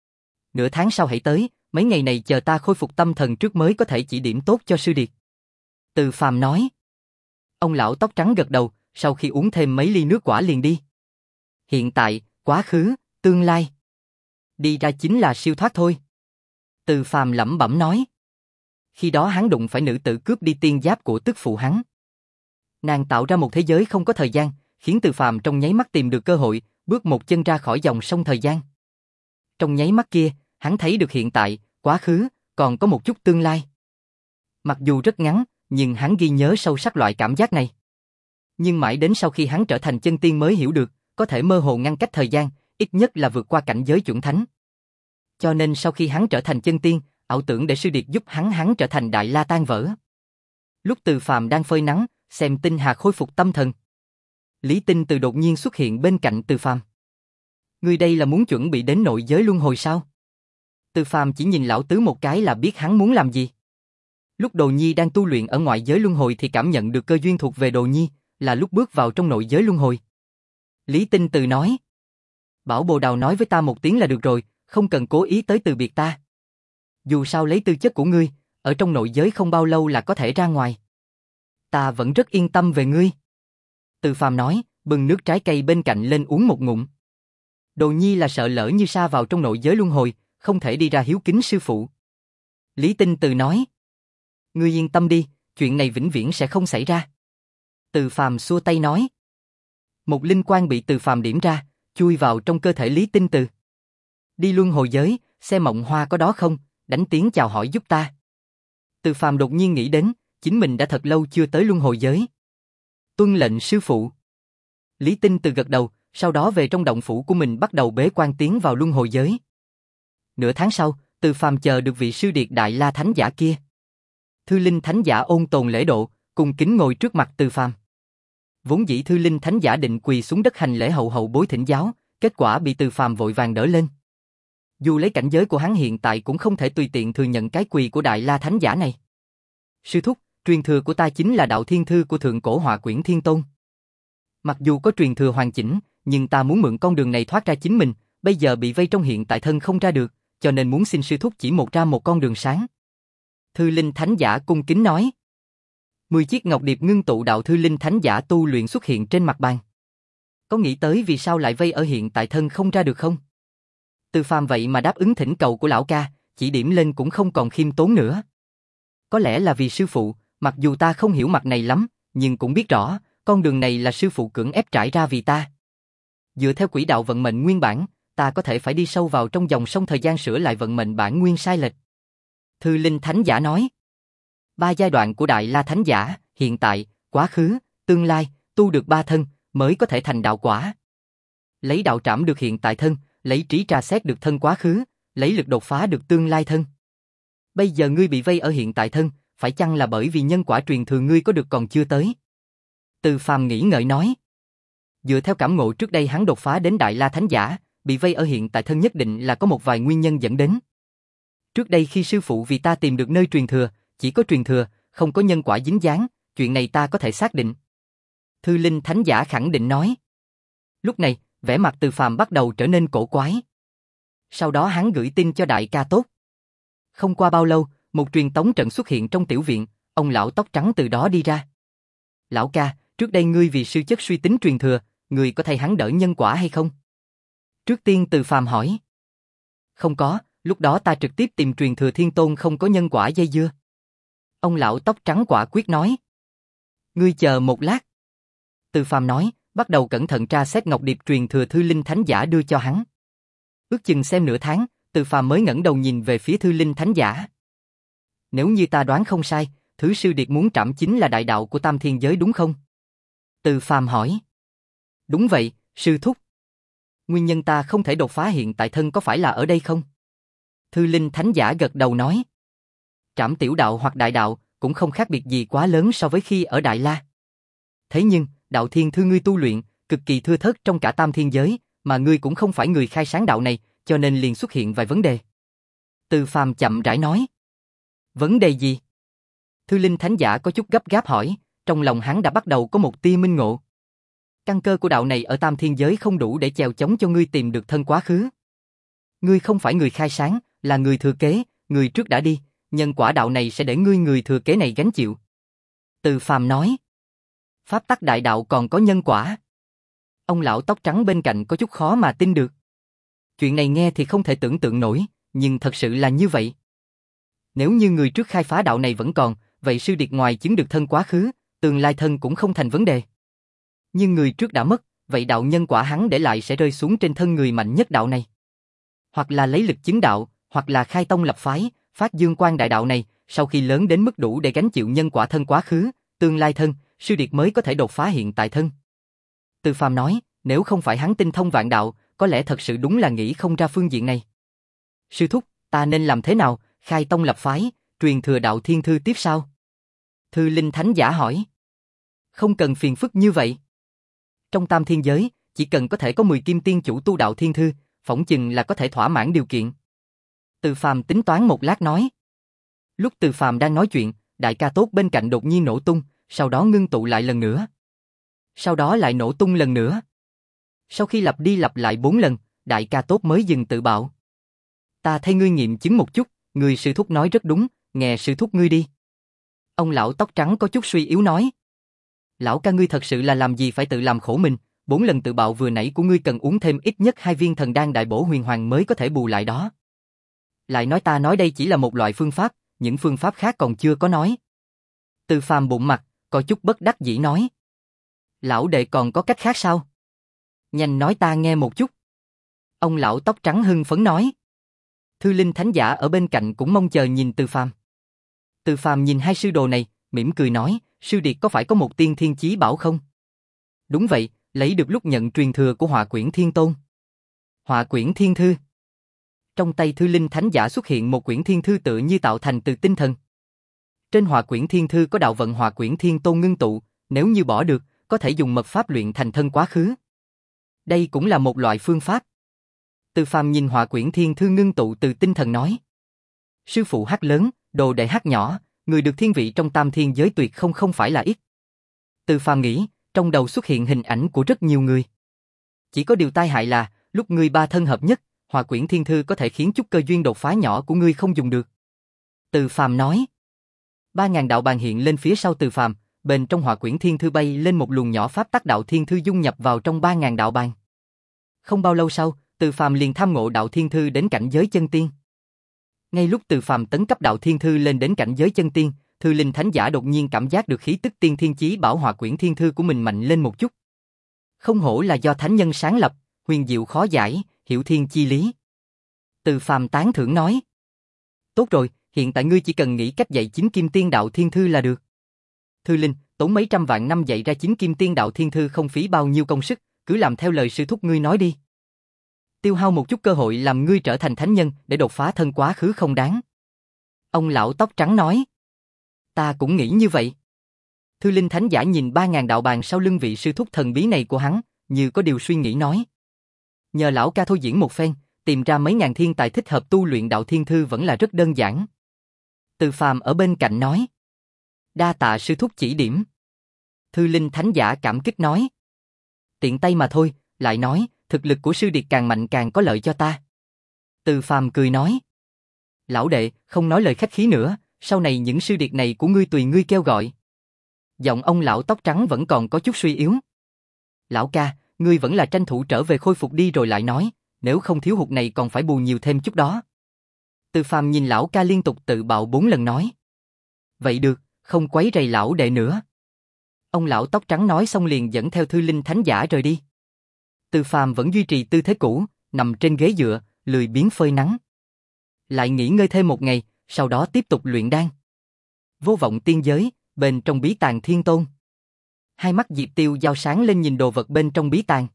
Nửa tháng sau hãy tới, mấy ngày này chờ ta khôi phục tâm thần trước mới có thể chỉ điểm tốt cho sư điệt. Từ Phàm nói. Ông lão tóc trắng gật đầu, sau khi uống thêm mấy ly nước quả liền đi. Hiện tại, quá khứ, tương lai. Đi ra chính là siêu thoát thôi. Từ Phàm lẩm bẩm nói. Khi đó hắn đụng phải nữ tử cướp đi tiên giáp của tức phụ hắn. Nàng tạo ra một thế giới không có thời gian, khiến Từ Phàm trong nháy mắt tìm được cơ hội, bước một chân ra khỏi dòng sông thời gian. Trong nháy mắt kia, hắn thấy được hiện tại, quá khứ, còn có một chút tương lai. Mặc dù rất ngắn, nhưng hắn ghi nhớ sâu sắc loại cảm giác này. Nhưng mãi đến sau khi hắn trở thành chân tiên mới hiểu được, có thể mơ hồ ngăn cách thời gian, ít nhất là vượt qua cảnh giới chuẩn thánh. Cho nên sau khi hắn trở thành chân tiên, ảo tưởng để sư điệt giúp hắn hắn trở thành đại la tan vỡ. Lúc Từ Phàm đang phơi nắng, xem tinh hà khôi phục tâm thần. Lý Tinh Từ đột nhiên xuất hiện bên cạnh Từ Phàm. Ngươi đây là muốn chuẩn bị đến nội giới luân hồi sao? Từ Phàm chỉ nhìn lão tứ một cái là biết hắn muốn làm gì. Lúc Đồ Nhi đang tu luyện ở ngoại giới luân hồi thì cảm nhận được cơ duyên thuộc về Đồ Nhi, là lúc bước vào trong nội giới luân hồi. Lý Tinh Từ nói. Bảo Bồ Đào nói với ta một tiếng là được rồi, không cần cố ý tới từ biệt ta. Dù sao lấy tư chất của ngươi, ở trong nội giới không bao lâu là có thể ra ngoài. Ta vẫn rất yên tâm về ngươi. Từ Phàm nói, bưng nước trái cây bên cạnh lên uống một ngụm. Đồ Nhi là sợ lỡ như sa vào trong nội giới luân hồi, không thể đi ra hiếu kính sư phụ. Lý Tinh Từ nói. Ngươi yên tâm đi, chuyện này vĩnh viễn sẽ không xảy ra. Từ Phàm xua tay nói. Một linh quang bị Từ Phàm điểm ra, chui vào trong cơ thể Lý Tinh Từ. Đi luân hồi giới, xem Mộng Hoa có đó không, đánh tiếng chào hỏi giúp ta. Từ Phàm đột nhiên nghĩ đến, chính mình đã thật lâu chưa tới luân hồi giới. Tuân lệnh sư phụ. Lý Tinh Từ gật đầu, sau đó về trong động phủ của mình bắt đầu bế quan tiến vào luân hồi giới. Nửa tháng sau, Từ Phàm chờ được vị sư điệt đại la thánh giả kia. Thư Linh thánh giả ôn tồn lễ độ, cung kính ngồi trước mặt Từ Phàm. Vốn dĩ Thư Linh thánh giả định quỳ xuống đất hành lễ hậu hậu bối thỉnh giáo, kết quả bị Từ Phàm vội vàng đỡ lên. Dù lấy cảnh giới của hắn hiện tại cũng không thể tùy tiện thừa nhận cái quỳ của đại la thánh giả này. Sư thúc, truyền thừa của ta chính là đạo thiên thư của thượng cổ Họa Quyển Thiên Tôn. Mặc dù có truyền thừa hoàn chỉnh, nhưng ta muốn mượn con đường này thoát ra chính mình, bây giờ bị vây trong hiện tại thân không ra được, cho nên muốn xin sư thúc chỉ một ra một con đường sáng. Thư Linh thánh giả cung kính nói. Mười chiếc ngọc điệp ngưng tụ đạo Thư Linh thánh giả tu luyện xuất hiện trên mặt bàn. Có nghĩ tới vì sao lại vây ở hiện tại thân không ra được không? Từ Phàm vậy mà đáp ứng thỉnh cầu của lão ca, chỉ điểm lên cũng không còn khiêm tốn nữa. Có lẽ là vì sư phụ, mặc dù ta không hiểu mặt này lắm, nhưng cũng biết rõ, con đường này là sư phụ cưỡng ép trải ra vì ta. Dựa theo quỹ đạo vận mệnh nguyên bản, ta có thể phải đi sâu vào trong dòng sông thời gian sửa lại vận mệnh bản nguyên sai lệch. Thư Linh thánh giả nói. Ba giai đoạn của đại la thánh giả, hiện tại, quá khứ, tương lai, tu được ba thân, mới có thể thành đạo quả. Lấy đạo trảm được hiện tại thân, lấy trí tra xét được thân quá khứ, lấy lực đột phá được tương lai thân. Bây giờ ngươi bị vây ở hiện tại thân, phải chăng là bởi vì nhân quả truyền thừa ngươi có được còn chưa tới? Từ Phàm nghĩ ngợi nói. Dựa theo cảm ngộ trước đây hắn đột phá đến đại la thánh giả, bị vây ở hiện tại thân nhất định là có một vài nguyên nhân dẫn đến. Trước đây khi sư phụ vì ta tìm được nơi truyền thừa, chỉ có truyền thừa, không có nhân quả dính dáng, chuyện này ta có thể xác định. Thư Linh thánh giả khẳng định nói. Lúc này, vẻ mặt Từ Phàm bắt đầu trở nên cổ quái. Sau đó hắn gửi tin cho đại ca tốt. Không qua bao lâu, một truyền tống trận xuất hiện trong tiểu viện, ông lão tóc trắng từ đó đi ra. Lão ca, trước đây ngươi vì sư chất suy tính truyền thừa, ngươi có thay hắn đỡ nhân quả hay không? Trước tiên Từ Phàm hỏi. Không có, lúc đó ta trực tiếp tìm truyền thừa Thiên Tôn không có nhân quả dây dưa. Ông lão tóc trắng quả quyết nói. Ngươi chờ một lát. Từ Phàm nói, bắt đầu cẩn thận tra xét ngọc điệp truyền thừa Thư Linh thánh giả đưa cho hắn. Ước chừng xem nửa tháng, Từ Phàm mới ngẩng đầu nhìn về phía Thư Linh thánh giả. Nếu như ta đoán không sai, thứ sư điệt muốn trảm chính là đại đạo của tam thiên giới đúng không? Từ Phàm hỏi. Đúng vậy, sư thúc. Nguyên nhân ta không thể đột phá hiện tại thân có phải là ở đây không? Thư Linh thánh giả gật đầu nói. Trảm tiểu đạo hoặc đại đạo cũng không khác biệt gì quá lớn so với khi ở Đại La. Thế nhưng, đạo thiên thư ngươi tu luyện, cực kỳ thưa thớt trong cả tam thiên giới, mà ngươi cũng không phải người khai sáng đạo này, cho nên liền xuất hiện vài vấn đề. Từ Phàm chậm rãi nói. Vấn đề gì? Thư Linh thánh giả có chút gấp gáp hỏi, trong lòng hắn đã bắt đầu có một tia minh ngộ. Căn cơ của đạo này ở tam thiên giới không đủ để chèo chống cho ngươi tìm được thân quá khứ. Ngươi không phải người khai sáng, là người thừa kế, người trước đã đi, nhân quả đạo này sẽ để ngươi người thừa kế này gánh chịu. Từ Phàm nói. Pháp tắc đại đạo còn có nhân quả. Ông lão tóc trắng bên cạnh có chút khó mà tin được. Chuyện này nghe thì không thể tưởng tượng nổi, nhưng thật sự là như vậy. Nếu như người trước khai phá đạo này vẫn còn, vậy sư điệt ngoài chứng được thân quá khứ, tương lai thân cũng không thành vấn đề. Nhưng người trước đã mất, vậy đạo nhân quả hắn để lại sẽ rơi xuống trên thân người mạnh nhất đạo này. Hoặc là lấy lực chứng đạo, hoặc là khai tông lập phái, phát dương quang đại đạo này, sau khi lớn đến mức đủ để gánh chịu nhân quả thân quá khứ, tương lai thân, sư điệt mới có thể đột phá hiện tại thân. Từ Phàm nói, nếu không phải hắn tinh thông vạn đạo, có lẽ thật sự đúng là nghĩ không ra phương diện này. Sư thúc, ta nên làm thế nào, khai tông lập phái, truyền thừa đạo thiên thư tiếp sao? Thư Linh Thánh Giả hỏi. Không cần phiền phức như vậy. Trong tam thiên giới, chỉ cần có thể có mười kim tiên chủ tu đạo thiên thư, phỏng chừng là có thể thỏa mãn điều kiện. Từ Phàm tính toán một lát nói. Lúc Từ Phàm đang nói chuyện, đại ca tốt bên cạnh đột nhiên nổ tung, sau đó ngưng tụ lại lần nữa. Sau đó lại nổ tung lần nữa. Sau khi lặp đi lặp lại bốn lần, đại ca tốt mới dừng tự bạo. Ta thay ngươi nghiệm chứng một chút, người sư thúc nói rất đúng, nghe sư thúc ngươi đi. Ông lão tóc trắng có chút suy yếu nói. Lão ca ngươi thật sự là làm gì phải tự làm khổ mình, bốn lần tự bạo vừa nãy của ngươi cần uống thêm ít nhất hai viên thần đan đại bổ huyền hoàng mới có thể bù lại đó. Lại nói ta nói đây chỉ là một loại phương pháp, những phương pháp khác còn chưa có nói. Từ Phàm bụng mặt, có chút bất đắc dĩ nói. Lão đệ còn có cách khác sao? Nhanh nói ta nghe một chút. Ông lão tóc trắng hưng phấn nói. Thư Linh Thánh Giả ở bên cạnh cũng mong chờ nhìn Từ Phàm. Từ Phàm nhìn hai sư đồ này, mỉm cười nói, sư điệt có phải có một tiên thiên chí bảo không? Đúng vậy, lấy được lúc nhận truyền thừa của Họa Quyển Thiên Tôn. Họa Quyển Thiên Thư. Trong tay Thư Linh Thánh Giả xuất hiện một quyển thiên thư tựa như tạo thành từ tinh thần. Trên Họa Quyển Thiên Thư có đạo vận Họa Quyển Thiên Tôn ngưng tụ, nếu như bỏ được, có thể dùng mật pháp luyện thành thân quá khứ. Đây cũng là một loại phương pháp. Từ Phàm nhìn Họa Quyển Thiên Thư ngưng tụ từ tinh thần nói. Sư phụ hát lớn, đồ đệ hát nhỏ, người được thiên vị trong tam thiên giới tuyệt không không phải là ít. Từ Phàm nghĩ, trong đầu xuất hiện hình ảnh của rất nhiều người. Chỉ có điều tai hại là, lúc ngươi ba thân hợp nhất, Họa Quyển Thiên Thư có thể khiến chút cơ duyên đột phá nhỏ của ngươi không dùng được. Từ Phàm nói. Ba ngàn đạo bàn hiện lên phía sau Từ Phàm, bên trong Họa Quyển Thiên Thư bay lên một luồng nhỏ pháp tắc đạo thiên thư dung nhập vào trong ba ngàn đạo bàn. Không bao lâu sau, Từ Phàm liền tham ngộ đạo thiên thư đến cảnh giới chân tiên. Ngay lúc Từ Phàm tấn cấp đạo thiên thư lên đến cảnh giới chân tiên, Thư Linh Thánh Giả đột nhiên cảm giác được khí tức tiên thiên chí bảo Họa Quyển Thiên Thư của mình mạnh lên một chút. Không hổ là do thánh nhân sáng lập, huyền diệu khó giải, hiểu thiên chi lý. Từ Phàm tán thưởng nói. Tốt rồi, hiện tại ngươi chỉ cần nghĩ cách dạy chính kim tiên đạo thiên thư là được. Thư Linh, tốn mấy trăm vạn năm dạy ra chính kim tiên đạo thiên thư không phí bao nhiêu công sức, cứ làm theo lời sư thúc ngươi nói đi. Tiêu hao một chút cơ hội làm ngươi trở thành thánh nhân để đột phá thân quá khứ không đáng. Ông lão tóc trắng nói. Ta cũng nghĩ như vậy. Thư Linh Thánh Giả nhìn ba ngàn đạo bàn sau lưng vị sư thúc thần bí này của hắn, như có điều suy nghĩ nói. Nhờ lão ca thôi diễn một phen, tìm ra mấy ngàn thiên tài thích hợp tu luyện đạo thiên thư vẫn là rất đơn giản. Từ Phàm ở bên cạnh nói. Đa tạ sư thúc chỉ điểm. Thư Linh Thánh Giả cảm kích nói. Tiện tay mà thôi, lại nói, thực lực của sư điệt càng mạnh càng có lợi cho ta. Từ Phàm cười nói. Lão đệ, không nói lời khách khí nữa, sau này những sư điệt này của ngươi tùy ngươi kêu gọi. Giọng ông lão tóc trắng vẫn còn có chút suy yếu. Lão ca, ngươi vẫn là tranh thủ trở về khôi phục đi rồi lại nói, nếu không thiếu hụt này còn phải bù nhiều thêm chút đó. Từ Phàm nhìn lão ca liên tục tự bạo bốn lần nói. Vậy được, không quấy rầy lão đệ nữa. Ông lão tóc trắng nói xong liền dẫn theo Thư Linh Thánh Giả rời đi. Từ Phàm vẫn duy trì tư thế cũ, nằm trên ghế dựa, lười biếng phơi nắng. Lại nghỉ ngơi thêm một ngày, sau đó tiếp tục luyện đan. Vô vọng tiên giới, bên trong bí tàng Thiên Tôn. Hai mắt Diệp Tiêu Giao sáng lên nhìn đồ vật bên trong bí tàng.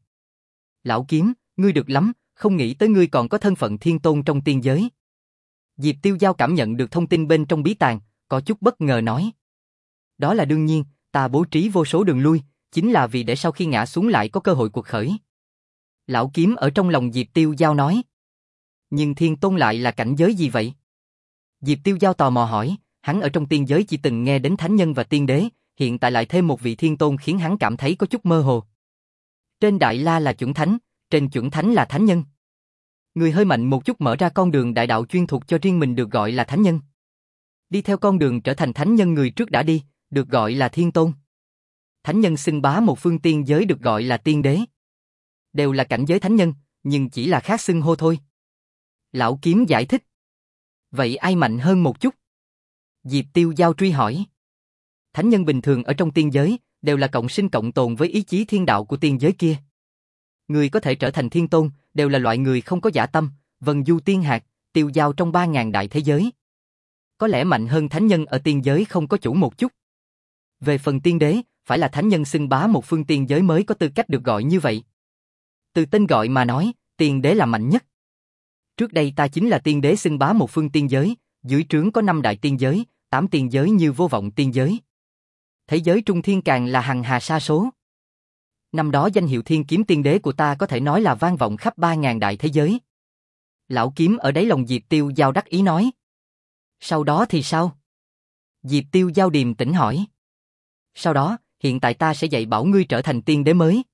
Lão kiếm, ngươi được lắm, không nghĩ tới ngươi còn có thân phận Thiên Tôn trong tiên giới. Diệp Tiêu Giao cảm nhận được thông tin bên trong bí tàng, có chút bất ngờ nói. Đó là đương nhiên, ta bố trí vô số đường lui, chính là vì để sau khi ngã xuống lại có cơ hội cuộc khởi. Lão kiếm ở trong lòng Diệp Tiêu Giao nói. Nhưng Thiên Tôn lại là cảnh giới gì vậy? Diệp Tiêu Giao tò mò hỏi, hắn ở trong tiên giới chỉ từng nghe đến thánh nhân và tiên đế, hiện tại lại thêm một vị thiên tôn khiến hắn cảm thấy có chút mơ hồ. Trên Đại La là chuẩn thánh, trên chuẩn thánh là thánh nhân. Người hơi mạnh một chút mở ra con đường đại đạo chuyên thuộc cho riêng mình được gọi là thánh nhân. Đi theo con đường trở thành thánh nhân người trước đã đi, được gọi là thiên tôn. Thánh nhân xưng bá một phương tiên giới được gọi là tiên đế. Đều là cảnh giới thánh nhân, nhưng chỉ là khác xưng hô thôi. Lão Kiếm giải thích. Vậy ai mạnh hơn một chút? Diệp Tiêu Giao truy hỏi. Thánh nhân bình thường ở trong tiên giới, đều là cộng sinh cộng tồn với ý chí thiên đạo của tiên giới kia. Người có thể trở thành thiên tôn, đều là loại người không có dã tâm, vần du tiên hạt, tiêu giao trong ba ngàn đại thế giới. Có lẽ mạnh hơn thánh nhân ở tiên giới không có chủ một chút. Về phần tiên đế, phải là thánh nhân xưng bá một phương tiên giới mới có tư cách được gọi như vậy. Từ tên gọi mà nói, tiên đế là mạnh nhất. Trước đây ta chính là tiên đế xưng bá một phương tiên giới, dưới trướng có năm đại tiên giới, tám tiên giới như vô vọng tiên giới. Thế giới trung thiên càng là hằng hà sa số. Năm đó danh hiệu thiên kiếm tiên đế của ta có thể nói là vang vọng khắp ba ngàn đại thế giới. Lão Kiếm ở đáy lòng Diệp Tiêu Giao đắc ý nói. Sau đó thì sao? Diệp Tiêu Giao điềm tĩnh hỏi. Sau đó, hiện tại ta sẽ dạy bảo ngươi trở thành tiên đế mới.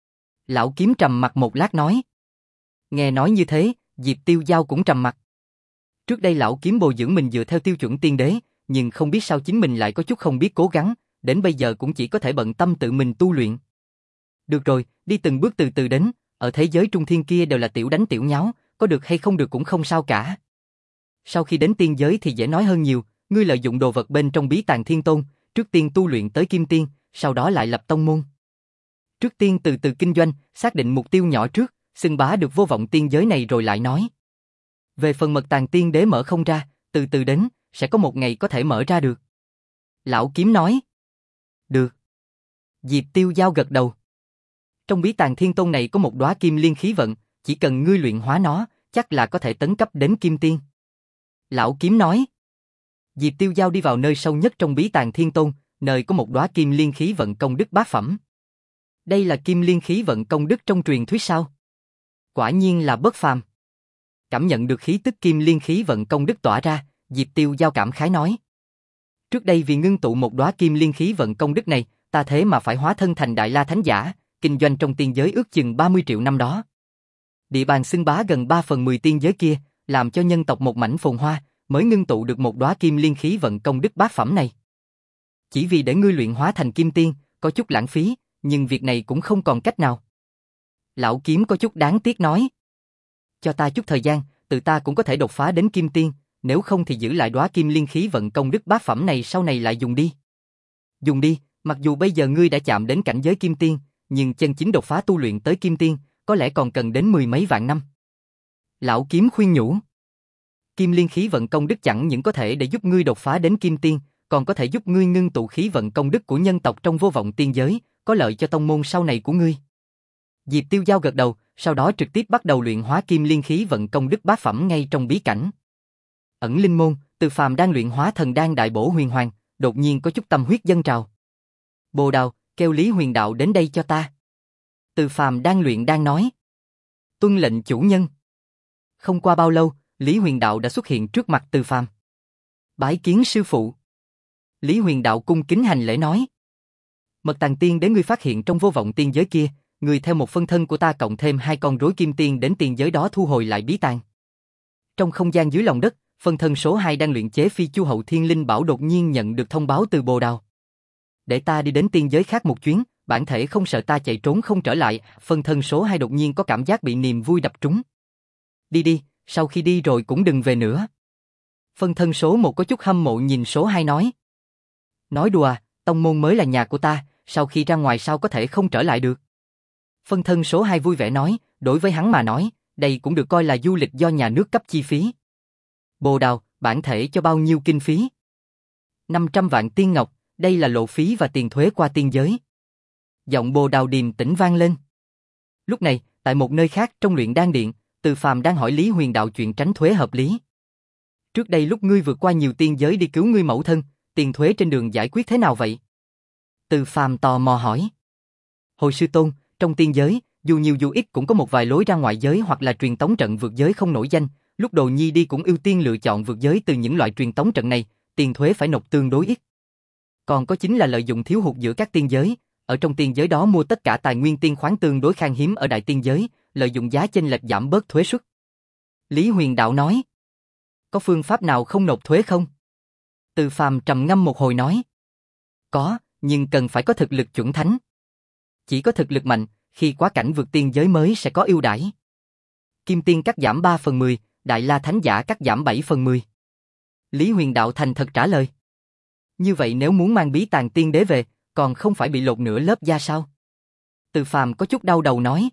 Lão Kiếm trầm mặt một lát nói. Nghe nói như thế, Diệp Tiêu Giao cũng trầm mặt. Trước đây lão Kiếm bồi dưỡng mình dựa theo tiêu chuẩn tiên đế, nhưng không biết sao chính mình lại có chút không biết cố gắng, đến bây giờ cũng chỉ có thể bận tâm tự mình tu luyện. Được rồi, đi từng bước từ từ đến, ở thế giới trung thiên kia đều là tiểu đánh tiểu nháo, có được hay không được cũng không sao cả. Sau khi đến tiên giới thì dễ nói hơn nhiều, ngươi lợi dụng đồ vật bên trong bí tàng thiên tôn, trước tiên tu luyện tới kim tiên, sau đó lại lập tông môn. Trước tiên từ từ kinh doanh, xác định mục tiêu nhỏ trước, xưng bá được vô vọng tiên giới này rồi lại nói. Về phần mật tàng tiên đế mở không ra, từ từ đến, sẽ có một ngày có thể mở ra được. Lão Kiếm nói. Được. Diệp Tiêu Giao gật đầu. Trong bí tàng thiên tôn này có một đóa kim liên khí vận, chỉ cần ngươi luyện hóa nó, chắc là có thể tấn cấp đến kim tiên. Lão Kiếm nói. Diệp Tiêu Giao đi vào nơi sâu nhất trong bí tàng thiên tôn, nơi có một đóa kim liên khí vận công đức bát phẩm. Đây là kim liên khí vận công đức trong truyền thuyết sao? Quả nhiên là bất phàm. Cảm nhận được khí tức kim liên khí vận công đức tỏa ra, Diệp Tiêu Giao cảm khái nói. Trước đây vì ngưng tụ một đóa kim liên khí vận công đức này, ta thế mà phải hóa thân thành Đại La Thánh Giả, kinh doanh trong tiên giới ước chừng ba mươi triệu năm đó. Địa bàn xưng bá gần ba phần mười tiên giới kia, làm cho nhân tộc một mảnh phồn hoa, mới ngưng tụ được một đóa kim liên khí vận công đức bát phẩm này. Chỉ vì để ngươi luyện hóa thành kim tiên, có chút lãng phí, nhưng việc này cũng không còn cách nào. Lão Kiếm có chút đáng tiếc nói. Cho ta chút thời gian, tự ta cũng có thể đột phá đến kim tiên, nếu không thì giữ lại đóa kim liên khí vận công đức bát phẩm này sau này lại dùng đi. Dùng đi, mặc dù bây giờ ngươi đã chạm đến cảnh giới kim tiên, nhưng chân chính đột phá tu luyện tới kim tiên, có lẽ còn cần đến mười mấy vạn năm. Lão Kiếm khuyên nhủ. Kim liên khí vận công đức chẳng những có thể để giúp ngươi đột phá đến kim tiên, còn có thể giúp ngươi ngưng tụ khí vận công đức của nhân tộc trong vô vọng tiên giới, có lợi cho tông môn sau này của ngươi. Diệp Tiêu Giao gật đầu, sau đó trực tiếp bắt đầu luyện hóa kim liên khí vận công đức bát phẩm ngay trong bí cảnh. Ẩn linh môn, Từ Phàm đang luyện hóa thần đan đại bổ huyền hoàng, đột nhiên có chút tâm huyết dâng trào. Bồ Đào, kêu Lý Huyền Đạo đến đây cho ta. Từ Phàm đang luyện đang nói. Tuân lệnh chủ nhân. Không qua bao lâu, Lý Huyền Đạo đã xuất hiện trước mặt Từ Phàm. Bái kiến sư phụ. Lý Huyền Đạo cung kính hành lễ nói. Mật tàng tiên để ngươi phát hiện trong vô vọng tiên giới kia, ngươi theo một phân thân của ta cộng thêm hai con rối kim tiên đến tiên giới đó thu hồi lại bí tàng. Trong không gian dưới lòng đất, phân thân số hai đang luyện chế phi chu hậu thiên linh bảo đột nhiên nhận được thông báo từ Bồ Đào. Để ta đi đến tiên giới khác một chuyến, bản thể không sợ ta chạy trốn không trở lại, phân thân số hai đột nhiên có cảm giác bị niềm vui đập trúng. Đi đi, sau khi đi rồi cũng đừng về nữa. Phân thân số một có chút hâm mộ nhìn số hai nói. Nói đùa, tông môn mới là nhà của ta, sau khi ra ngoài sao có thể không trở lại được. Phân thân số hai vui vẻ nói, đối với hắn mà nói, đây cũng được coi là du lịch do nhà nước cấp chi phí. Bồ Đào, bản thể cho bao nhiêu kinh phí? năm trăm vạn tiên ngọc, đây là lộ phí và tiền thuế qua tiên giới. Giọng Bồ Đào điềm tĩnh vang lên. Lúc này, tại một nơi khác trong luyện đan điện, Từ Phàm đang hỏi Lý Huyền Đạo chuyện tránh thuế hợp lý. Trước đây lúc ngươi vượt qua nhiều tiên giới đi cứu ngươi mẫu thân, tiền thuế trên đường giải quyết thế nào vậy? Từ Phàm tò mò hỏi. Hồi sư tôn, trong tiên giới, dù nhiều dù ít cũng có một vài lối ra ngoại giới hoặc là truyền tống trận vượt giới không nổi danh, lúc Đồ Nhi đi cũng ưu tiên lựa chọn vượt giới từ những loại truyền tống trận này, tiền thuế phải nộp tương đối ít. Còn có chính là lợi dụng thiếu hụt giữa các tiên giới, ở trong tiên giới đó mua tất cả tài nguyên tiên khoáng tương đối khan hiếm ở đại tiên giới, lợi dụng giá chênh lệch giảm bớt thuế suất. Lý Huyền Đạo nói. Có phương pháp nào không nộp thuế không? Từ Phàm trầm ngâm một hồi nói. Có, nhưng cần phải có thực lực chuẩn thánh. Chỉ có thực lực mạnh, khi quá cảnh vượt tiên giới mới sẽ có ưu đãi. Kim tiên cắt giảm ba phần mười, Đại La Thánh Giả cắt giảm bảy phần mười. Lý Huyền Đạo thành thật trả lời. Như vậy nếu muốn mang bí tàng tiên đế về, còn không phải bị lột nửa lớp da sao? Từ Phàm có chút đau đầu nói.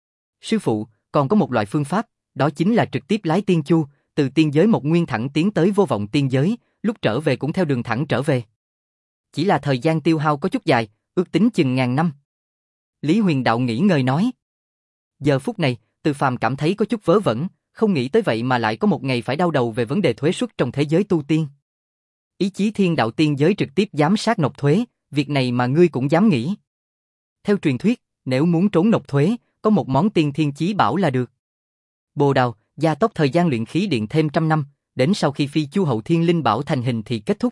Sư phụ, còn có một loại phương pháp, đó chính là trực tiếp lái tiên chu, từ tiên giới một nguyên thẳng tiến tới vô vọng tiên giới, lúc trở về cũng theo đường thẳng trở về. Chỉ là thời gian tiêu hao có chút dài, ước tính chừng ngàn năm. Lý Huyền Đạo nghĩ ngợi nói. Giờ phút này, Từ Phàm cảm thấy có chút vớ vẩn, không nghĩ tới vậy mà lại có một ngày phải đau đầu về vấn đề thuế suất trong thế giới tu tiên. Ý chí thiên đạo tiên giới trực tiếp giám sát nộp thuế, việc này mà ngươi cũng dám nghĩ. Theo truyền thuyết, nếu muốn trốn nộp thuế, có một món tiên thiên chí bảo là được. Bồ đào, gia tốc thời gian luyện khí điện thêm trăm năm, đến sau khi phi chu hậu thiên linh bảo thành hình thì kết thúc.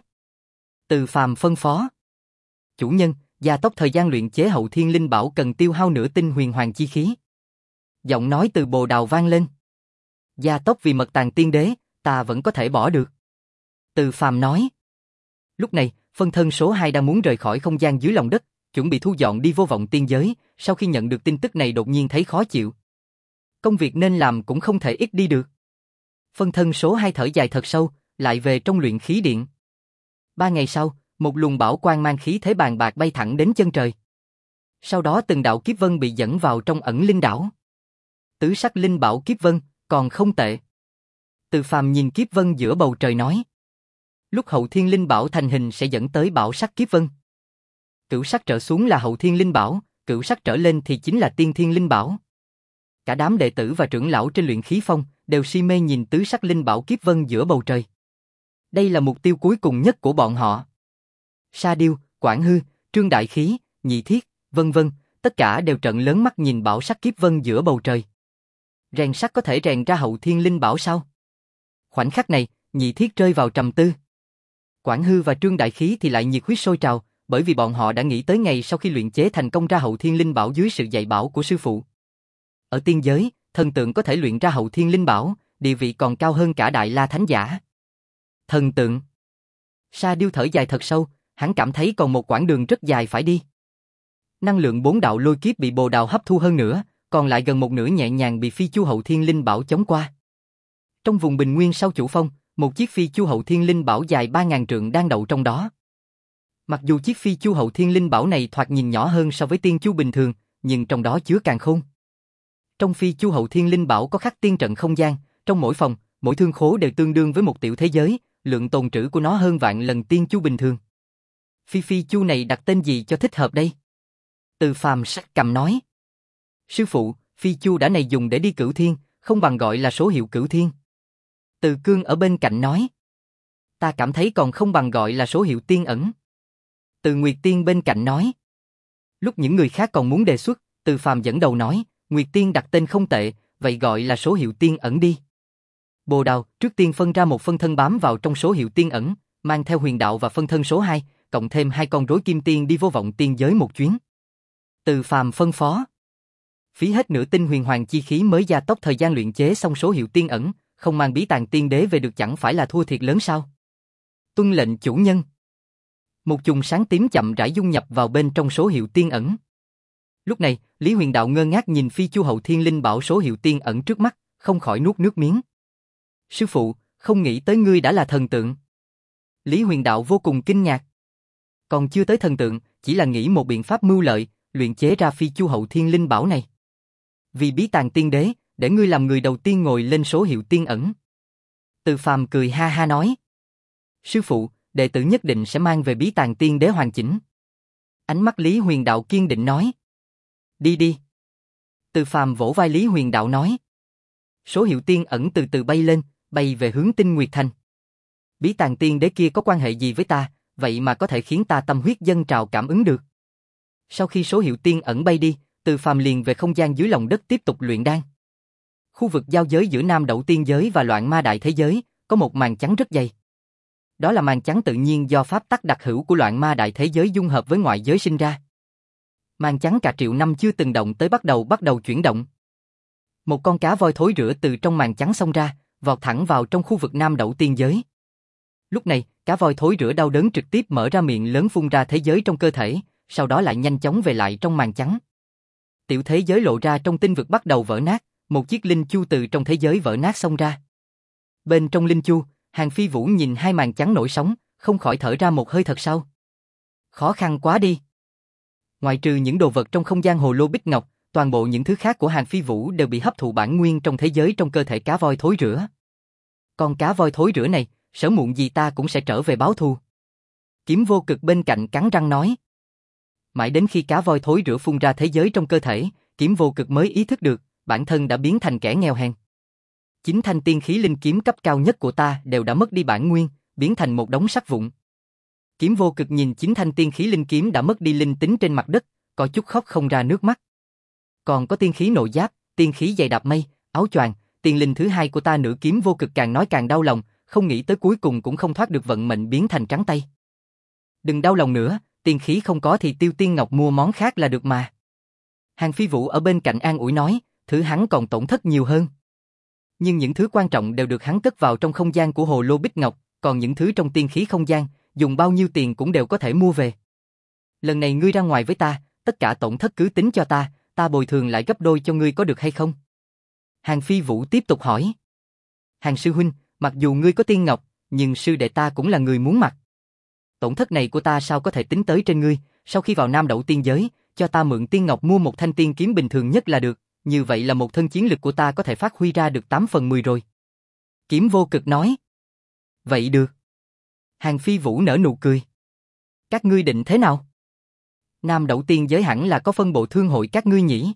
Từ Phàm phân phó. Chủ nhân, gia tốc thời gian luyện chế hậu thiên linh bảo cần tiêu hao nửa tinh huyền hoàng chi khí. Giọng nói từ bồ đào vang lên. Gia tốc vì mật tàng tiên đế, ta vẫn có thể bỏ được. Từ Phàm nói. Lúc này, phân thân số hai đang muốn rời khỏi không gian dưới lòng đất, chuẩn bị thu dọn đi vô vọng tiên giới, sau khi nhận được tin tức này đột nhiên thấy khó chịu. Công việc nên làm cũng không thể ít đi được. Phân thân số hai thở dài thật sâu, lại về trong luyện khí điện. Ba ngày sau, một luồng bảo quang mang khí thế bàn bạc bay thẳng đến chân trời. Sau đó từng đạo kiếp vân bị dẫn vào trong ẩn linh đảo. Tứ sắc linh bảo kiếp vân, còn không tệ. Từ Phàm nhìn kiếp vân giữa bầu trời nói. Lúc hậu thiên linh bảo thành hình sẽ dẫn tới bảo sắc kiếp vân. Cửu sắc trở xuống là hậu thiên linh bảo, cửu sắc trở lên thì chính là tiên thiên linh bảo. Cả đám đệ tử và trưởng lão trên luyện khí phong đều si mê nhìn tứ sắc linh bảo kiếp vân giữa bầu trời. Đây là mục tiêu cuối cùng nhất của bọn họ. Sa Điêu, Quảng Hư, Trương Đại Khí, Nhị Thiết, vân vân, tất cả đều trợn lớn mắt nhìn bảo sắc kiếp vân giữa bầu trời. Rèn sắt có thể rèn ra hậu thiên linh bảo sao? Khoảnh khắc này, Nhị Thiết rơi vào trầm tư. Quảng Hư và Trương Đại Khí thì lại nhiệt huyết sôi trào, bởi vì bọn họ đã nghĩ tới ngày sau khi luyện chế thành công ra hậu thiên linh bảo dưới sự dạy bảo của sư phụ. Ở tiên giới, thần tượng có thể luyện ra hậu thiên linh bảo, địa vị còn cao hơn cả Đại La Thánh Giả. Thần tượng. Sa Điêu thở dài thật sâu, hắn cảm thấy còn một quãng đường rất dài phải đi. Năng lượng bốn đạo lôi kiếp bị bồ đào hấp thu hơn nữa, còn lại gần một nửa nhẹ nhàng bị phi chu hậu thiên linh bảo chống qua. Trong vùng bình nguyên sau chủ phong, một chiếc phi chu hậu thiên linh bảo dài ba ngàn trượng đang đậu trong đó. Mặc dù chiếc phi chu hậu thiên linh bảo này thoạt nhìn nhỏ hơn so với tiên chu bình thường, nhưng trong đó chứa càn khôn. Trong phi chu hậu thiên linh bảo có khắc tiên trận không gian, trong mỗi phòng, mỗi thương khố đều tương đương với một tiểu thế giới, lượng tồn trữ của nó hơn vạn lần tiên chu bình thường. Phi phi chu này đặt tên gì cho thích hợp đây? Từ Phàm sắc cầm nói. Sư phụ, phi chu đã này dùng để đi cửu thiên, không bằng gọi là số hiệu cửu thiên. Từ Cương ở bên cạnh nói. Ta cảm thấy còn không bằng gọi là số hiệu tiên ẩn. Từ Nguyệt Tiên bên cạnh nói. Lúc những người khác còn muốn đề xuất, Từ Phàm dẫn đầu nói, Nguyệt Tiên đặt tên không tệ, vậy gọi là số hiệu tiên ẩn đi. Bồ Đào trước tiên phân ra một phân thân bám vào trong số hiệu tiên ẩn, mang theo huyền đạo và phân thân số hai, cộng thêm hai con rối kim tiên đi vô vọng tiên giới một chuyến. Từ Phàm phân phó. Phí hết nửa tinh huyền hoàng chi khí mới gia tốc thời gian luyện chế xong số hiệu tiên ẩn, không mang bí tàng tiên đế về được chẳng phải là thua thiệt lớn sao? Tuân lệnh chủ nhân. Một chùm sáng tím chậm rãi dung nhập vào bên trong số hiệu tiên ẩn. Lúc này, Lý Huyền Đạo ngơ ngác nhìn phi chu hậu thiên linh bảo số hiệu tiên ẩn trước mắt, không khỏi nuốt nước miếng. Sư phụ, không nghĩ tới ngươi đã là thần tượng. Lý Huyền Đạo vô cùng kinh ngạc. Còn chưa tới thần tượng, chỉ là nghĩ một biện pháp mưu lợi, luyện chế ra phi chu hậu thiên linh bảo này. Vì bí tàng tiên đế, để ngươi làm người đầu tiên ngồi lên số hiệu tiên ẩn. Từ Phàm cười ha ha nói. Sư phụ, đệ tử nhất định sẽ mang về bí tàng tiên đế hoàn chỉnh. Ánh mắt Lý Huyền Đạo kiên định nói. Đi đi. Từ Phàm vỗ vai Lý Huyền Đạo nói. Số hiệu tiên ẩn từ từ bay lên, bay về hướng Tinh Nguyệt Thành. Bí tàng tiên đế kia có quan hệ gì với ta, vậy mà có thể khiến ta tâm huyết dâng trào cảm ứng được. Sau khi số hiệu tiên ẩn bay đi, Từ Phàm liền về không gian dưới lòng đất tiếp tục luyện đan. Khu vực giao giới giữa Nam Đậu tiên giới và Loạn Ma đại thế giới có một màn trắng rất dày. Đó là màn chắn tự nhiên do pháp tắc đặc hữu của loạn ma đại thế giới dung hợp với ngoại giới sinh ra. Màn chắn cả triệu năm chưa từng động tới bắt đầu bắt đầu chuyển động. Một con cá voi thối rữa từ trong màn chắn xông ra, vọt thẳng vào trong khu vực Nam Đẩu Tiên giới. Lúc này, cá voi thối rữa đau đớn trực tiếp mở ra miệng lớn phun ra thế giới trong cơ thể, sau đó lại nhanh chóng về lại trong màn chắn. Tiểu thế giới lộ ra trong tinh vực bắt đầu vỡ nát, một chiếc linh chu từ trong thế giới vỡ nát xông ra. Bên trong linh chu, Hàn Phi Vũ nhìn hai màn chắn nổi sóng, không khỏi thở ra một hơi thật sâu. Khó khăn quá đi. Ngoại trừ những đồ vật trong không gian hồ lô bích ngọc, toàn bộ những thứ khác của Hàn Phi Vũ đều bị hấp thụ bản nguyên trong thế giới trong cơ thể cá voi thối rữa. Con cá voi thối rữa này, sớm muộn gì ta cũng sẽ trở về báo thù. Kiếm Vô Cực bên cạnh cắn răng nói. Mãi đến khi cá voi thối rữa phun ra thế giới trong cơ thể, Kiếm Vô Cực mới ý thức được, bản thân đã biến thành kẻ nghèo hèn. Chính thanh tiên khí linh kiếm cấp cao nhất của ta đều đã mất đi bản nguyên, biến thành một đống sắt vụn. Kiếm Vô Cực nhìn chính thanh tiên khí linh kiếm đã mất đi linh tính trên mặt đất, có chút khóc không ra nước mắt. Còn có tiên khí nội giáp, tiên khí dày đạp mây, áo choàng, tiên linh thứ hai của ta nữa. Kiếm Vô Cực càng nói càng đau lòng, không nghĩ tới cuối cùng cũng không thoát được vận mệnh biến thành trắng tay. Đừng đau lòng nữa, tiên khí không có thì Tiêu Tiên Ngọc mua món khác là được mà. Hàn Phi Vũ ở bên cạnh an ủi nói, thứ hắn còn tổn thất nhiều hơn. Nhưng những thứ quan trọng đều được hắn cất vào trong không gian của hồ lô bích ngọc, còn những thứ trong tiên khí không gian, dùng bao nhiêu tiền cũng đều có thể mua về. Lần này ngươi ra ngoài với ta, tất cả tổn thất cứ tính cho ta, ta bồi thường lại gấp đôi cho ngươi có được hay không? Hàn Phi Vũ tiếp tục hỏi. Hàn sư huynh, mặc dù ngươi có tiên ngọc, nhưng sư đệ ta cũng là người muốn mặt. Tổn thất này của ta sao có thể tính tới trên ngươi, sau khi vào Nam Đẩu Tiên giới, cho ta mượn tiên ngọc mua một thanh tiên kiếm bình thường nhất là được, như vậy là một thân chiến lực của ta có thể phát huy ra được tám phần mười rồi. Kiếm Vô Cực nói. Vậy được. Hàn Phi Vũ nở nụ cười. Các ngươi định thế nào? Nam Đẩu Tiên giới hẳn là có phân bộ thương hội các ngươi nhỉ?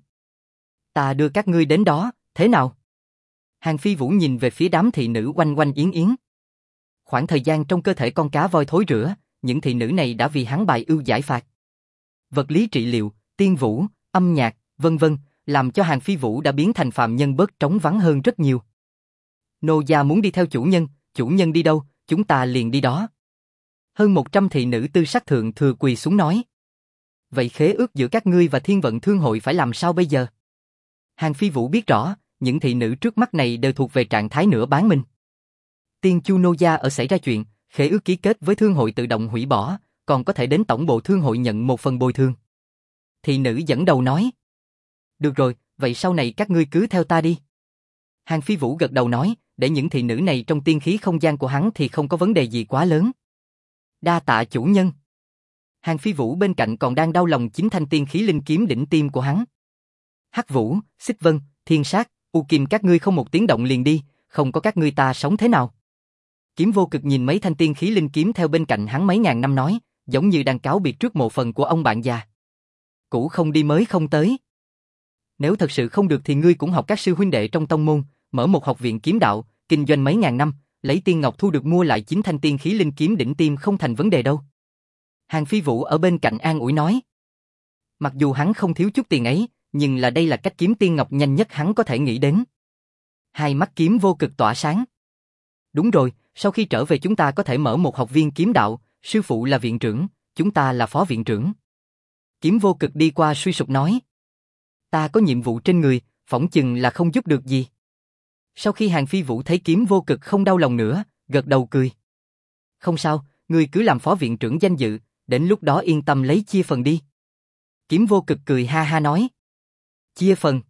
Ta đưa các ngươi đến đó, thế nào? Hàn Phi Vũ nhìn về phía đám thị nữ oanh oanh yến yến. Khoảng thời gian trong cơ thể con cá voi thối rữa, những thị nữ này đã vì hắn bài ưu giải phạt. Vật lý trị liệu, tiên vũ, âm nhạc, vân vân, làm cho Hàn Phi Vũ đã biến thành phàm nhân bớt trống vắng hơn rất nhiều. Nô gia muốn đi theo chủ nhân, chủ nhân đi đâu, chúng ta liền đi đó. Hơn một trăm thị nữ tư sắc thượng thừa quỳ xuống nói. Vậy khế ước giữa các ngươi và Thiên Vận Thương hội phải làm sao bây giờ? Hàn Phi Vũ biết rõ, những thị nữ trước mắt này đều thuộc về trạng thái nửa bán mình. Tiên Chu Nô gia ở xảy ra chuyện, khế ước ký kết với thương hội tự động hủy bỏ, còn có thể đến tổng bộ thương hội nhận một phần bồi thường. Thị nữ dẫn đầu nói. Được rồi, vậy sau này các ngươi cứ theo ta đi. Hàn Phi Vũ gật đầu nói, để những thị nữ này trong tiên khí không gian của hắn thì không có vấn đề gì quá lớn. Đa tạ chủ nhân. Hàn Phi Vũ bên cạnh còn đang đau lòng chính thanh tiên khí linh kiếm đỉnh tim của hắn. Hắc Vũ, Xích Vân, Thiên Sát, U Kim các ngươi không một tiếng động liền đi, không có các ngươi ta sống thế nào? Kiếm Vô Cực nhìn mấy thanh tiên khí linh kiếm theo bên cạnh hắn mấy ngàn năm nói, giống như đang cáo biệt trước mộ phần của ông bạn già. Cũ không đi mới không tới. Nếu thật sự không được thì ngươi cũng học các sư huynh đệ trong tông môn, mở một học viện kiếm đạo, kinh doanh mấy ngàn năm, lấy tiên ngọc thu được mua lại chính thanh tiên khí linh kiếm đỉnh tim không thành vấn đề đâu. Hàn Phi Vũ ở bên cạnh an ủi nói. Mặc dù hắn không thiếu chút tiền ấy, nhưng là đây là cách kiếm tiên ngọc nhanh nhất hắn có thể nghĩ đến. Hai mắt Kiếm Vô Cực tỏa sáng. Đúng rồi, sau khi trở về chúng ta có thể mở một học viên kiếm đạo, sư phụ là viện trưởng, chúng ta là phó viện trưởng. Kiếm Vô Cực đi qua suy sụp nói. Ta có nhiệm vụ trên người, phỏng chừng là không giúp được gì. Sau khi Hàn Phi Vũ thấy Kiếm Vô Cực không đau lòng nữa, gật đầu cười. Không sao, ngươi cứ làm phó viện trưởng danh dự, đến lúc đó yên tâm lấy chia phần đi. Kiếm Vô Cực cười ha ha nói. Chia phần?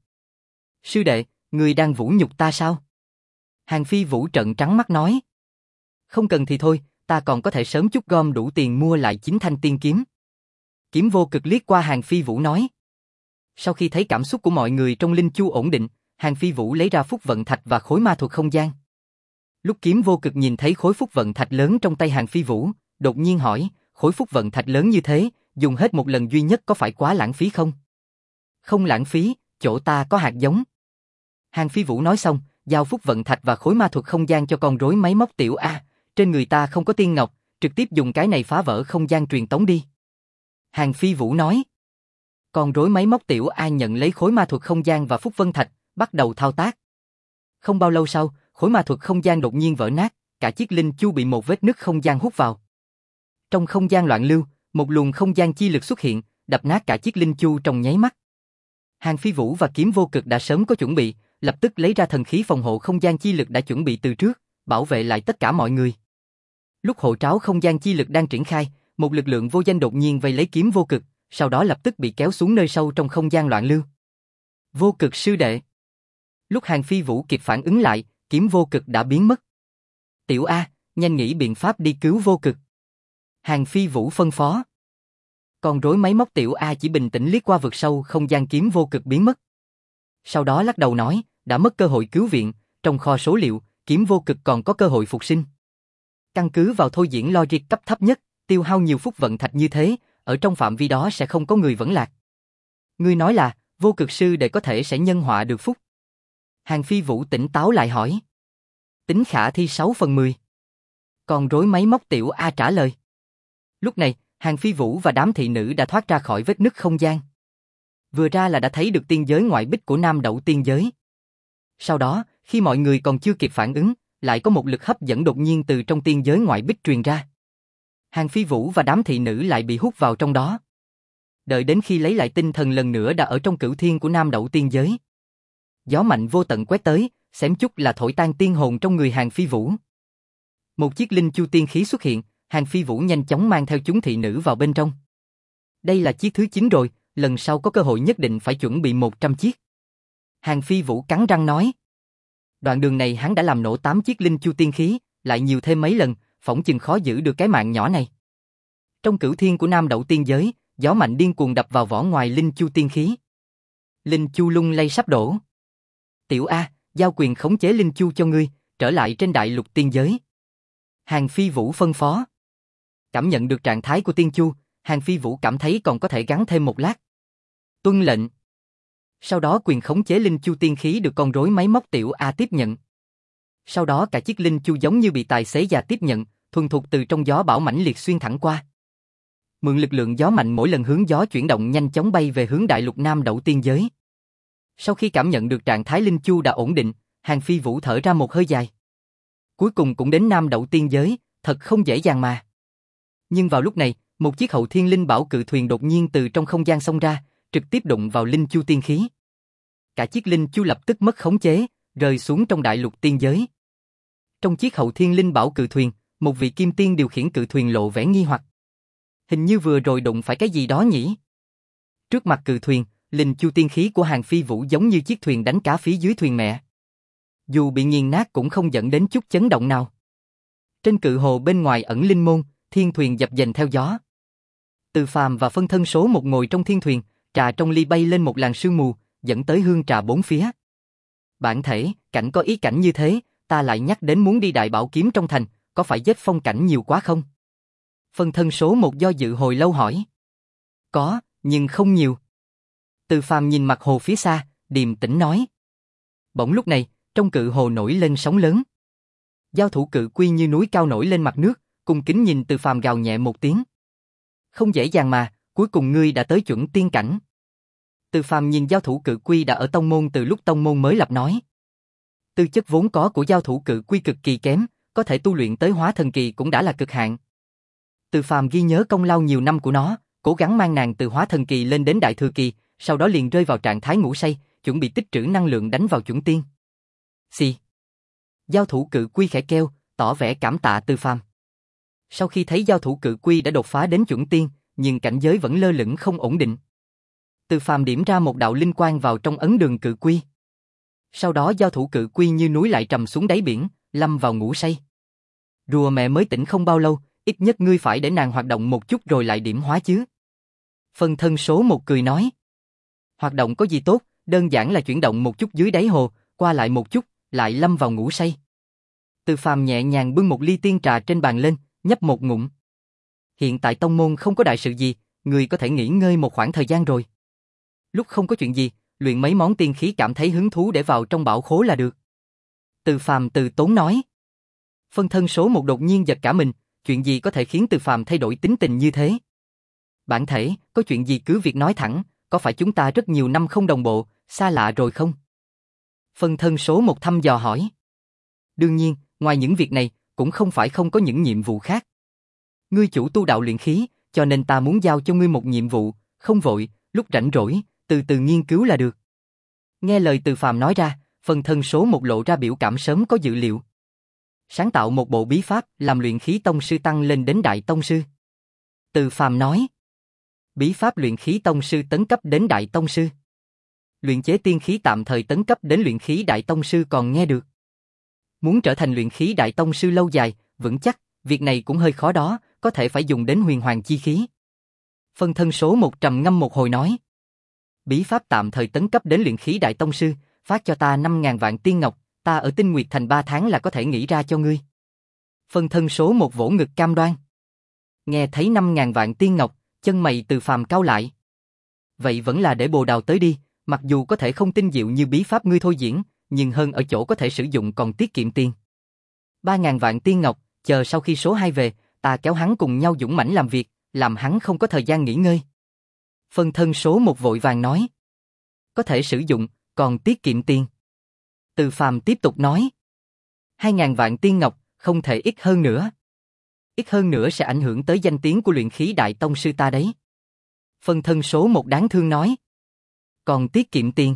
Sư đệ, ngươi đang vũ nhục ta sao? Hàn Phi Vũ trợn trắng mắt nói. Không cần thì thôi, ta còn có thể sớm chút gom đủ tiền mua lại chính thanh tiên kiếm. Kiếm Vô Cực liếc qua Hàn Phi Vũ nói. Sau khi thấy cảm xúc của mọi người trong linh chu ổn định, Hàn Phi Vũ lấy ra phúc vận thạch và khối ma thuật không gian. Lúc Kiếm Vô Cực nhìn thấy khối phúc vận thạch lớn trong tay Hàn Phi Vũ, đột nhiên hỏi, khối phúc vận thạch lớn như thế, dùng hết một lần duy nhất có phải quá lãng phí không? Không lãng phí, chỗ ta có hạt giống. Hàn Phi Vũ nói xong, giao phúc vận thạch và khối ma thuật không gian cho con rối máy móc tiểu A, trên người ta không có tiên ngọc, trực tiếp dùng cái này phá vỡ không gian truyền tống đi. Hàn Phi Vũ nói. Con rối máy móc tiểu A nhận lấy khối ma thuật không gian và phúc vân thạch, bắt đầu thao tác. Không bao lâu sau, khối ma thuật không gian đột nhiên vỡ nát, cả chiếc linh chu bị một vết nứt không gian hút vào. Trong không gian loạn lưu, một luồng không gian chi lực xuất hiện, đập nát cả chiếc linh chu trong nháy mắt. Hàng Phi Vũ và Kiếm Vô Cực đã sớm có chuẩn bị, lập tức lấy ra thần khí phòng hộ không gian chi lực đã chuẩn bị từ trước, bảo vệ lại tất cả mọi người. Lúc hộ tráo không gian chi lực đang triển khai, một lực lượng vô danh đột nhiên vây lấy Kiếm Vô Cực, sau đó lập tức bị kéo xuống nơi sâu trong không gian loạn lưu. Vô Cực sư đệ. Lúc Hàng Phi Vũ kịp phản ứng lại, Kiếm Vô Cực đã biến mất. Tiểu A, nhanh nghĩ biện pháp đi cứu Vô Cực. Hàng Phi Vũ phân phó. Con rối máy móc Tiểu A chỉ bình tĩnh liếc qua vực sâu không gian Kiếm Vô Cực biến mất. Sau đó lắc đầu nói, đã mất cơ hội cứu viện, trong kho số liệu, Kiếm Vô Cực còn có cơ hội phục sinh. Căn cứ vào thôi diễn logic cấp thấp nhất, tiêu hao nhiều phúc vận thạch như thế, ở trong phạm vi đó sẽ không có người vẫn lạc. Ngươi nói là, Vô Cực sư đệ có thể sẽ nhân họa được phúc. Hàng Phi Vũ tỉnh táo lại hỏi. Tính khả thi sáu phần mười. Con rối máy móc Tiểu A trả lời. Lúc này, Hàng Phi Vũ và đám thị nữ đã thoát ra khỏi vết nứt không gian. Vừa ra là đã thấy được tiên giới ngoại bích của Nam Đậu tiên giới. Sau đó, khi mọi người còn chưa kịp phản ứng, lại có một lực hấp dẫn đột nhiên từ trong tiên giới ngoại bích truyền ra. Hàng Phi Vũ và đám thị nữ lại bị hút vào trong đó. Đợi đến khi lấy lại tinh thần lần nữa đã ở trong cửu thiên của Nam Đậu tiên giới. Gió mạnh vô tận quét tới, xém chút là thổi tan tiên hồn trong người Hàng Phi Vũ. Một chiếc linh chu tiên khí xuất hiện, Hàng Phi Vũ nhanh chóng mang theo chúng thị nữ vào bên trong. Đây là chiếc thứ chín rồi, lần sau có cơ hội nhất định phải chuẩn bị một trăm chiếc. Hàng Phi Vũ cắn răng nói. Đoạn đường này hắn đã làm nổ tám chiếc linh chu tiên khí, lại nhiều thêm mấy lần, phỏng chừng khó giữ được cái mạng nhỏ này. Trong cửu thiên của Nam Đậu tiên giới, gió mạnh điên cuồng đập vào vỏ ngoài linh chu tiên khí. Linh chu lung lay sắp đổ. Tiểu A, giao quyền khống chế linh chu cho ngươi, trở lại trên đại lục tiên giới. Hàng Phi Vũ phân phó. Cảm nhận được trạng thái của tiên chu, Hàng Phi Vũ cảm thấy còn có thể gắn thêm một lát. Tuân lệnh. Sau đó quyền khống chế linh chu tiên khí được con rối máy móc Tiểu A tiếp nhận. Sau đó cả chiếc linh chu giống như bị tài xế già tiếp nhận, thuần thục từ trong gió bão mãnh liệt xuyên thẳng qua. Mượn lực lượng gió mạnh mỗi lần hướng gió chuyển động nhanh chóng bay về hướng đại lục Nam Đậu tiên giới. Sau khi cảm nhận được trạng thái linh chu đã ổn định, Hàng Phi Vũ thở ra một hơi dài. Cuối cùng cũng đến Nam Đậu tiên giới, thật không dễ dàng mà. Nhưng vào lúc này, một chiếc hậu thiên linh bảo cự thuyền đột nhiên từ trong không gian xông ra, trực tiếp đụng vào linh chu tiên khí. Cả chiếc linh chu lập tức mất khống chế, rơi xuống trong đại lục tiên giới. Trong chiếc hậu thiên linh bảo cự thuyền, một vị kim tiên điều khiển cự thuyền lộ vẻ nghi hoặc. Hình như vừa rồi đụng phải cái gì đó nhỉ? Trước mặt cự thuyền, linh chu tiên khí của Hàng Phi Vũ giống như chiếc thuyền đánh cá phía dưới thuyền mẹ. Dù bị nghiền nát cũng không dẫn đến chút chấn động nào. Trên cự hồ bên ngoài ẩn linh môn, thiên thuyền dập dềnh theo gió. Từ Phàm và phân thân số một ngồi trong thiên thuyền, trà trong ly bay lên một làn sương mù, dẫn tới hương trà bốn phía. Bản thể, cảnh có ý cảnh như thế, ta lại nhắc đến muốn đi đại bảo kiếm trong thành, có phải giết phong cảnh nhiều quá không? Phân thân số một do dự hồi lâu hỏi. Có, nhưng không nhiều. Từ Phàm nhìn mặt hồ phía xa, điềm tĩnh nói. Bỗng lúc này, trong cự hồ nổi lên sóng lớn. Giao thủ cự quy như núi cao nổi lên mặt nước, cung kính nhìn Từ Phàm gào nhẹ một tiếng. Không dễ dàng mà, cuối cùng ngươi đã tới chuẩn tiên cảnh. Từ Phàm nhìn giao thủ cự quy đã ở tông môn từ lúc tông môn mới lập nói. Tư chất vốn có của giao thủ cự quy cực kỳ kém, có thể tu luyện tới hóa thần kỳ cũng đã là cực hạn. Từ Phàm ghi nhớ công lao nhiều năm của nó, cố gắng mang nàng từ hóa thần kỳ lên đến đại thừa kỳ, sau đó liền rơi vào trạng thái ngủ say, chuẩn bị tích trữ năng lượng đánh vào chuẩn tiên. Xì. Giao thủ cự quy khẽ kêu, tỏ vẻ cảm tạ Từ Phàm. Sau khi thấy giao thủ cự quy đã đột phá đến chuẩn tiên, nhưng cảnh giới vẫn lơ lửng không ổn định. Từ Phàm điểm ra một đạo linh quang vào trong ấn đường cự quy. Sau đó giao thủ cự quy như núi lại trầm xuống đáy biển, lâm vào ngủ say. Rùa mẹ mới tỉnh không bao lâu, ít nhất ngươi phải để nàng hoạt động một chút rồi lại điểm hóa chứ. Phân thân số một cười nói. Hoạt động có gì tốt, đơn giản là chuyển động một chút dưới đáy hồ, qua lại một chút, lại lâm vào ngủ say. Từ Phàm nhẹ nhàng bưng một ly tiên trà trên bàn lên, nhấp một ngụm. Hiện tại tông môn không có đại sự gì, người có thể nghỉ ngơi một khoảng thời gian rồi. Lúc không có chuyện gì, luyện mấy món tiên khí cảm thấy hứng thú để vào trong bảo khố là được. Từ Phàm từ tốn nói. Phân thân số một đột nhiên giật cả mình, chuyện gì có thể khiến Từ Phàm thay đổi tính tình như thế? Bản thể, có chuyện gì cứ việc nói thẳng, có phải chúng ta rất nhiều năm không đồng bộ, xa lạ rồi không? Phân thân số một thăm dò hỏi. Đương nhiên, ngoài những việc này, cũng không phải không có những nhiệm vụ khác. Ngươi chủ tu đạo luyện khí, cho nên ta muốn giao cho ngươi một nhiệm vụ, không vội, lúc rảnh rỗi, từ từ nghiên cứu là được. Nghe lời Từ Phàm nói ra, phần thân số một lộ ra biểu cảm sớm có dự liệu. Sáng tạo một bộ bí pháp làm luyện khí tông sư tăng lên đến đại tông sư. Từ Phàm nói. Bí pháp luyện khí tông sư tấn cấp đến đại tông sư. Luyện chế tiên khí tạm thời tấn cấp đến luyện khí đại tông sư còn nghe được. Muốn trở thành luyện khí đại tông sư lâu dài, vững chắc, việc này cũng hơi khó đó, có thể phải dùng đến huyền hoàng chi khí. Phân thân số một trầm ngâm một hồi nói. Bí pháp tạm thời tấn cấp đến luyện khí đại tông sư, phát cho ta năm ngàn vạn tiên ngọc, ta ở Tinh Nguyệt Thành ba tháng là có thể nghĩ ra cho ngươi. Phân thân số một vỗ ngực cam đoan. Nghe thấy năm ngàn vạn tiên ngọc, chân mày Từ Phàm cau lại. Vậy vẫn là để Bồ Đào tới đi, mặc dù có thể không tinh diệu như bí pháp ngươi thôi diễn, nhưng hơn ở chỗ có thể sử dụng còn tiết kiệm tiền. Ba ngàn vạn tiên ngọc, chờ sau khi số hai về, ta kéo hắn cùng nhau dũng mãnh làm việc, làm hắn không có thời gian nghỉ ngơi. Phân thân số một vội vàng nói. Có thể sử dụng, còn tiết kiệm tiền. Từ Phàm tiếp tục nói. Hai ngàn vạn tiên ngọc, không thể ít hơn nữa. Ít hơn nữa sẽ ảnh hưởng tới danh tiếng của luyện khí đại tông sư ta đấy. Phân thân số một đáng thương nói. Còn tiết kiệm tiền.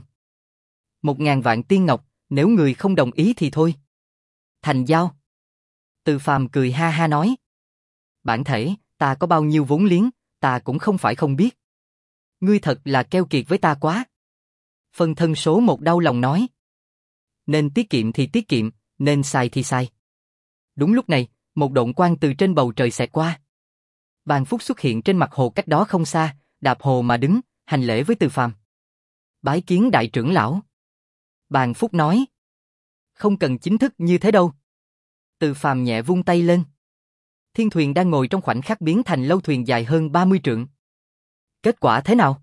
Một ngàn vạn tiên ngọc, nếu người không đồng ý thì thôi. Thành giao. Từ Phàm cười ha ha nói. Bản thể, ta có bao nhiêu vốn liếng, ta cũng không phải không biết. Ngươi thật là keo kiệt với ta quá. Phân thân số một đau lòng nói. Nên tiết kiệm thì tiết kiệm, nên sai thì sai. Đúng lúc này, một độn quang từ trên bầu trời xẹt qua. Bàn Phúc xuất hiện trên mặt hồ cách đó không xa, đạp hồ mà đứng, hành lễ với Từ Phàm. Bái kiến đại trưởng lão. Bàn Phúc nói. Không cần chính thức như thế đâu. Từ Phàm nhẹ vung tay lên. Thiên thuyền đang ngồi trong khoảnh khắc biến thành lâu thuyền dài hơn ba mươi trượng. Kết quả thế nào?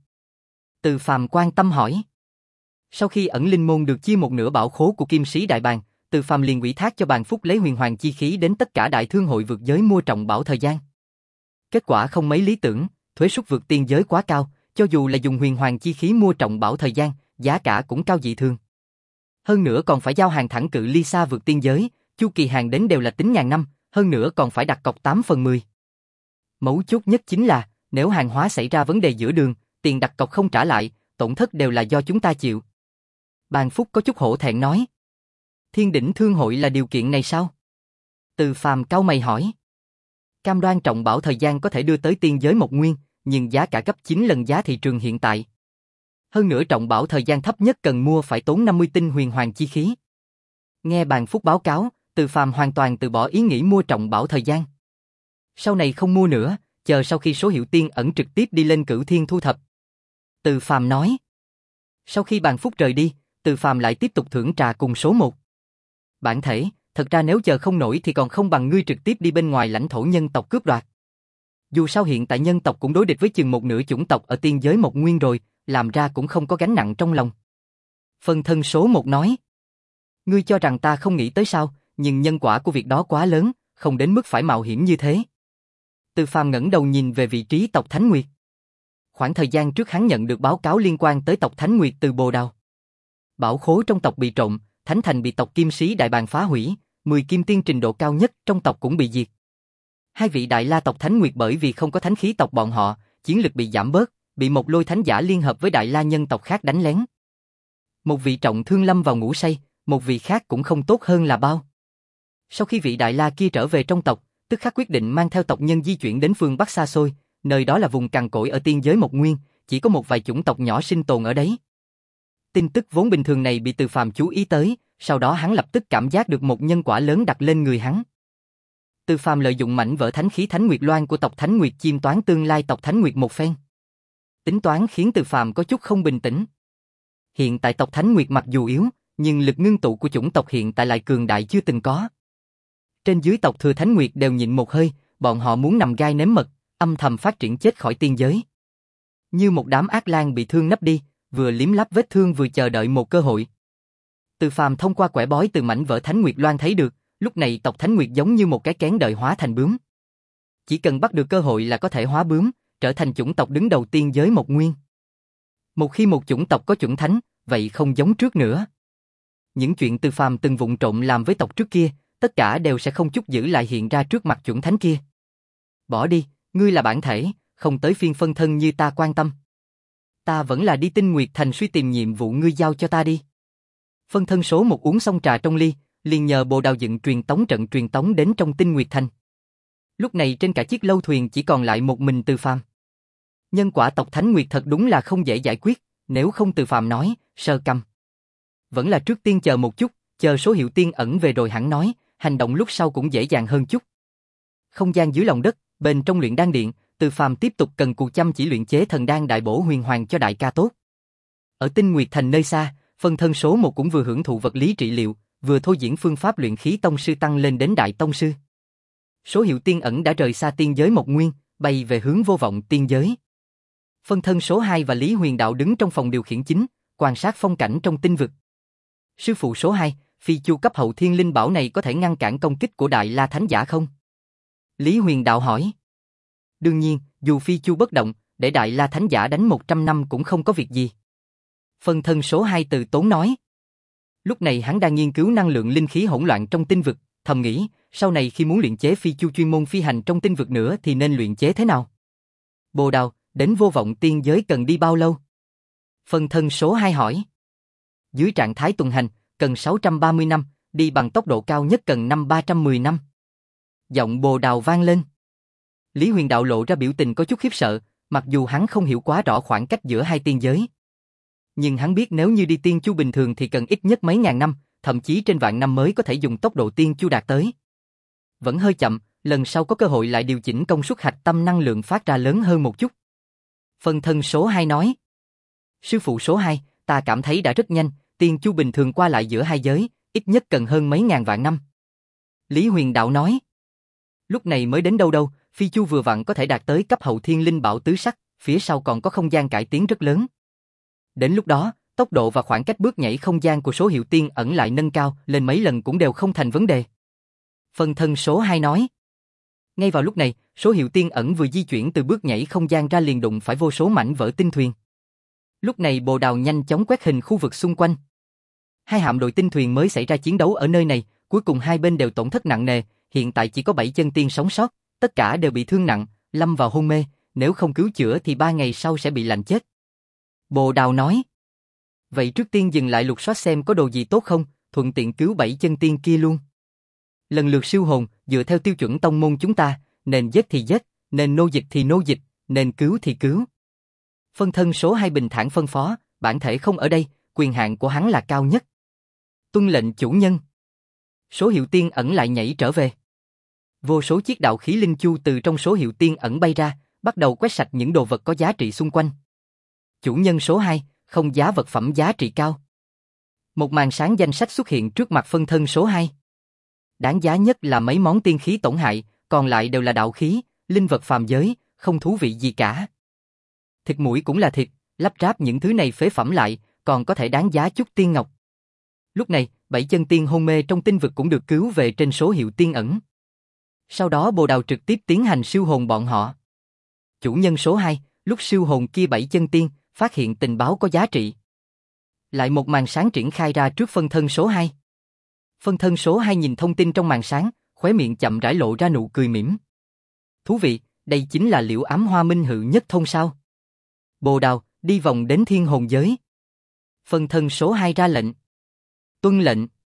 Từ Phàm quan tâm hỏi. Sau khi ẩn linh môn được chia một nửa bảo khố của Kim Sĩ Đại Bàng, Từ Phàm liền ủy thác cho Bàn Phúc lấy huyền hoàng chi khí đến tất cả đại thương hội vượt giới mua trọng bảo thời gian. Kết quả không mấy lý tưởng, thuế suất vượt tiên giới quá cao, cho dù là dùng huyền hoàng chi khí mua trọng bảo thời gian, giá cả cũng cao dị thường. Hơn nữa còn phải giao hàng thẳng cự ly xa vượt tiên giới, chu kỳ hàng đến đều là tính ngàn năm, hơn nữa còn phải đặt cọc tám phần mười. Mấu chốt nhất chính là, nếu hàng hóa xảy ra vấn đề giữa đường, tiền đặt cọc không trả lại, tổn thất đều là do chúng ta chịu. Bàn Phúc có chút hổ thẹn nói. Thiên đỉnh thương hội là điều kiện này sao? Từ Phàm cau mày hỏi. Cam đoan trọng bảo thời gian có thể đưa tới tiên giới một nguyên, nhưng giá cả gấp chín lần giá thị trường hiện tại. Hơn nữa trọng bảo thời gian thấp nhất cần mua phải tốn năm mươi tinh huyền hoàng chi khí. Nghe Bàn Phúc báo cáo, Từ Phàm hoàn toàn từ bỏ ý nghĩ mua trọng bảo thời gian. Sau này không mua nữa, chờ sau khi số hiệu tiên ẩn trực tiếp đi lên Cửu Thiên thu thập. Từ Phàm nói. Sau khi Bàn Phúc rời đi, Từ Phàm lại tiếp tục thưởng trà cùng số một. Bản thể, thật ra nếu chờ không nổi thì còn không bằng ngươi trực tiếp đi bên ngoài lãnh thổ nhân tộc cướp đoạt. Dù sao hiện tại nhân tộc cũng đối địch với chừng một nửa chủng tộc ở tiên giới một nguyên rồi, làm ra cũng không có gánh nặng trong lòng. Phân thân số một nói. Ngươi cho rằng ta không nghĩ tới sao, nhưng nhân quả của việc đó quá lớn, không đến mức phải mạo hiểm như thế. Từ Phàm ngẩng đầu nhìn về vị trí tộc Thánh Nguyệt. Khoảng thời gian trước hắn nhận được báo cáo liên quan tới tộc Thánh Nguyệt từ Bồ Đào. Bảo khố trong tộc bị trộm, Thánh Thành bị tộc Kim Sĩ Đại Bàng phá hủy, mười kim tiên trình độ cao nhất trong tộc cũng bị diệt. Hai vị đại la tộc Thánh Nguyệt bởi vì không có thánh khí tộc bọn họ, chiến lực bị giảm bớt, bị một lôi thánh giả liên hợp với đại la nhân tộc khác đánh lén. Một vị trọng thương lâm vào ngủ say, một vị khác cũng không tốt hơn là bao. Sau khi vị đại la kia trở về trong tộc, tức khắc quyết định mang theo tộc nhân di chuyển đến phương Bắc xa xôi, nơi đó là vùng cằn cỗi ở tiên giới một nguyên, chỉ có một vài chủng tộc nhỏ sinh tồn ở đấy. Tin tức vốn bình thường này bị Từ Phàm chú ý tới, sau đó hắn lập tức cảm giác được một nhân quả lớn đặt lên người hắn. Từ Phàm lợi dụng mảnh vỡ thánh khí Thánh Nguyệt Loan của tộc Thánh Nguyệt chiêm toán tương lai tộc Thánh Nguyệt một phen. Tính toán khiến Từ Phàm có chút không bình tĩnh. Hiện tại tộc Thánh Nguyệt mặc dù yếu, nhưng lực ngưng tụ của chủng tộc hiện tại lại cường đại chưa từng có. Trên dưới tộc thừa Thánh Nguyệt đều nhịn một hơi, bọn họ muốn nằm gai nếm mật, âm thầm phát triển chết khỏi tiên giới. Như một đám ác lang bị thương nấp đi, vừa liếm láp vết thương vừa chờ đợi một cơ hội. Từ Phàm thông qua quẻ bói từ mảnh vỡ Thánh Nguyệt Loan thấy được, lúc này tộc Thánh Nguyệt giống như một cái kén đợi hóa thành bướm. Chỉ cần bắt được cơ hội là có thể hóa bướm, trở thành chủng tộc đứng đầu tiên giới một nguyên. Một khi một chủng tộc có chuẩn thánh, vậy không giống trước nữa. Những chuyện Từ Phàm từng vụng trộm làm với tộc trước kia, tất cả đều sẽ không chút giữ lại hiện ra trước mặt chuẩn thánh kia. Bỏ đi, ngươi là bản thể, không tới phiên phân thân như ta quan tâm. Ta vẫn là đi Tinh Nguyệt Thành suy tìm nhiệm vụ ngươi giao cho ta đi. Phân thân số một uống xong trà trong ly, liền nhờ Bồ Đào dựng truyền tống trận truyền tống đến trong Tinh Nguyệt Thành. Lúc này trên cả chiếc lâu thuyền chỉ còn lại một mình Từ Phàm. Nhân quả tộc Thánh Nguyệt thật đúng là không dễ giải quyết, nếu không Từ Phàm nói, sơ căm. Vẫn là trước tiên chờ một chút, chờ số hiệu tiên ẩn về rồi hẳn nói, hành động lúc sau cũng dễ dàng hơn chút. Không gian dưới lòng đất, bên trong luyện đan điện, Từ Phàm tiếp tục cần cù chăm chỉ luyện chế thần đan đại bổ huyền hoàng cho đại ca tốt. Ở Tinh Nguyệt Thành nơi xa, phân thân số một cũng vừa hưởng thụ vật lý trị liệu, vừa thôi diễn phương pháp luyện khí tông sư tăng lên đến đại tông sư. Số hiệu tiên ẩn đã rời xa tiên giới Mộc Nguyên, bay về hướng vô vọng tiên giới. Phân thân số hai và Lý Huyền Đạo đứng trong phòng điều khiển chính, quan sát phong cảnh trong tinh vực. Sư phụ số hai, phi chu cấp hậu thiên linh bảo này có thể ngăn cản công kích của Đại La Thánh Giả không? Lý Huyền Đạo hỏi. Đương nhiên, dù phi chu bất động, để Đại La Thánh Giả đánh một trăm năm cũng không có việc gì. Phân thân số hai từ tốn nói. Lúc này hắn đang nghiên cứu năng lượng linh khí hỗn loạn trong tinh vực, thầm nghĩ, sau này khi muốn luyện chế phi chu chuyên môn phi hành trong tinh vực nữa thì nên luyện chế thế nào? Bồ Đào, đến vô vọng tiên giới cần đi bao lâu? Phân thân số hai hỏi. Dưới trạng thái tuần hành, cần sáu trăm ba mươi năm, đi bằng tốc độ cao nhất cần năm ba trăm mười năm. Giọng Bồ Đào vang lên. Lý Huyền Đạo lộ ra biểu tình có chút khiếp sợ, mặc dù hắn không hiểu quá rõ khoảng cách giữa hai tiên giới. Nhưng hắn biết nếu như đi tiên chu bình thường thì cần ít nhất mấy ngàn năm, thậm chí trên vạn năm mới có thể dùng tốc độ tiên chu đạt tới. Vẫn hơi chậm, lần sau có cơ hội lại điều chỉnh công suất hạch tâm năng lượng phát ra lớn hơn một chút. Phân thân số hai nói. Sư phụ số hai, ta cảm thấy đã rất nhanh, tiên chu bình thường qua lại giữa hai giới, ít nhất cần hơn mấy ngàn vạn năm. Lý Huyền Đạo nói. Lúc này mới đến đâu đâu, phi chu vừa vặn có thể đạt tới cấp hậu thiên linh bảo tứ sắc, phía sau còn có không gian cải tiến rất lớn. Đến lúc đó, tốc độ và khoảng cách bước nhảy không gian của số hiệu tiên ẩn lại nâng cao lên mấy lần cũng đều không thành vấn đề. Phân thân số hai nói. Ngay vào lúc này, số hiệu tiên ẩn vừa di chuyển từ bước nhảy không gian ra liền đụng phải vô số mảnh vỡ tinh thuyền. Lúc này Bồ Đào nhanh chóng quét hình khu vực xung quanh. Hai hạm đội tinh thuyền mới xảy ra chiến đấu ở nơi này, cuối cùng hai bên đều tổn thất nặng nề, hiện tại chỉ có bảy chân tiên sống sót, tất cả đều bị thương nặng, lâm vào hôn mê, nếu không cứu chữa thì ba ngày sau sẽ bị lạnh chết. Bồ Đào nói. Vậy trước tiên dừng lại lục soát xem có đồ gì tốt không, thuận tiện cứu bảy chân tiên kia luôn. Lần lượt siêu hồn, dựa theo tiêu chuẩn tông môn chúng ta, nên giết thì giết, nên nô dịch thì nô dịch, nên cứu thì cứu. Phân thân số hai bình thản phân phó, bản thể không ở đây, quyền hạn của hắn là cao nhất. Tuân lệnh chủ nhân. Số hiệu tiên ẩn lại nhảy trở về. Vô số chiếc đạo khí linh chu từ trong số hiệu tiên ẩn bay ra, bắt đầu quét sạch những đồ vật có giá trị xung quanh. Chủ nhân số hai, không giá vật phẩm giá trị cao. Một màn sáng danh sách xuất hiện trước mặt phân thân số hai. Đáng giá nhất là mấy món tiên khí tổn hại, còn lại đều là đạo khí, linh vật phàm giới, không thú vị gì cả. Thịt mũi cũng là thịt, lắp ráp những thứ này phế phẩm lại, còn có thể đáng giá chút tiên ngọc. Lúc này, bảy chân tiên hôn mê trong tinh vực cũng được cứu về trên số hiệu tiên ẩn. Sau đó Bồ Đào trực tiếp tiến hành siêu hồn bọn họ. Chủ nhân số hai, lúc siêu hồn kia bảy chân tiên, phát hiện tình báo có giá trị. Lại một màn sáng triển khai ra trước phân thân số hai. Phân thân số hai nhìn thông tin trong màn sáng, khóe miệng chậm rãi lộ ra nụ cười mỉm. Thú vị, đây chính là Liễu Ám Hoa Minh Hự Nhất Thôn sao? Bồ Đào, đi vòng đến thiên hồn giới. Phân thân số hai ra lệnh. Tuân lệnh.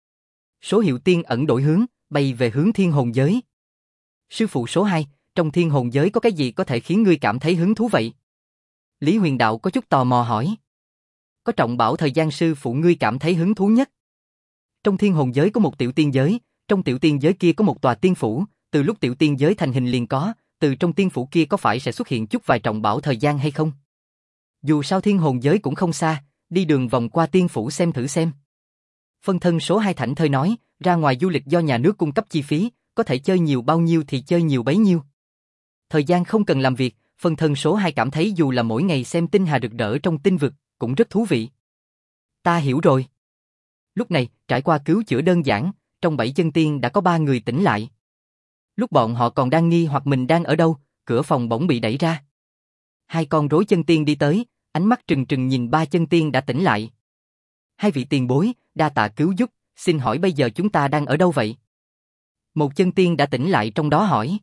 Số hiệu tiên ẩn đổi hướng, bay về hướng thiên hồn giới. Sư phụ số hai, trong thiên hồn giới có cái gì có thể khiến ngươi cảm thấy hứng thú vậy? Lý Huyền Đạo có chút tò mò hỏi. Có trọng bảo thời gian sư phụ ngươi cảm thấy hứng thú nhất. Trong thiên hồn giới có một tiểu tiên giới, trong tiểu tiên giới kia có một tòa tiên phủ, từ lúc tiểu tiên giới thành hình liền có, từ trong tiên phủ kia có phải sẽ xuất hiện chút vài trọng bảo thời gian hay không? Dù sao thiên hồn giới cũng không xa, đi đường vòng qua tiên phủ xem thử xem. Phân thân số hai thảnh thơi nói, ra ngoài du lịch do nhà nước cung cấp chi phí, có thể chơi nhiều bao nhiêu thì chơi nhiều bấy nhiêu. Thời gian không cần làm việc, phân thân số hai cảm thấy dù là mỗi ngày xem tinh hà rực rỡ trong tinh vực, cũng rất thú vị. Ta hiểu rồi. Lúc này, trải qua cứu chữa đơn giản, trong bảy chân tiên đã có ba người tỉnh lại. Lúc bọn họ còn đang nghi hoặc mình đang ở đâu, cửa phòng bỗng bị đẩy ra. Hai con rối chân tiên đi tới, ánh mắt trừng trừng nhìn ba chân tiên đã tỉnh lại. Hai vị tiền bối, đa tạ cứu giúp, xin hỏi bây giờ chúng ta đang ở đâu vậy? Một chân tiên đã tỉnh lại trong đó hỏi.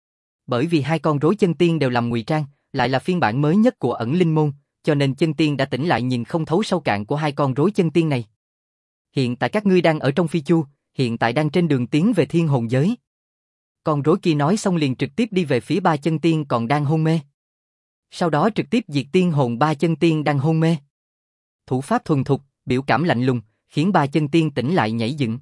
Bởi vì hai con rối chân tiên đều làm ngụy trang, lại là phiên bản mới nhất của ẩn linh môn, cho nên chân tiên đã tỉnh lại nhìn không thấu sâu cạn của hai con rối chân tiên này. Hiện tại các ngươi đang ở trong phi chu, hiện tại đang trên đường tiến về thiên hồn giới. Con rối kia nói xong liền trực tiếp đi về phía ba chân tiên còn đang hôn mê. Sau đó trực tiếp diệt tiên hồn ba chân tiên đang hôn mê. Thủ pháp thuần thục, biểu cảm lạnh lùng, khiến ba chân tiên tỉnh lại nhảy dựng.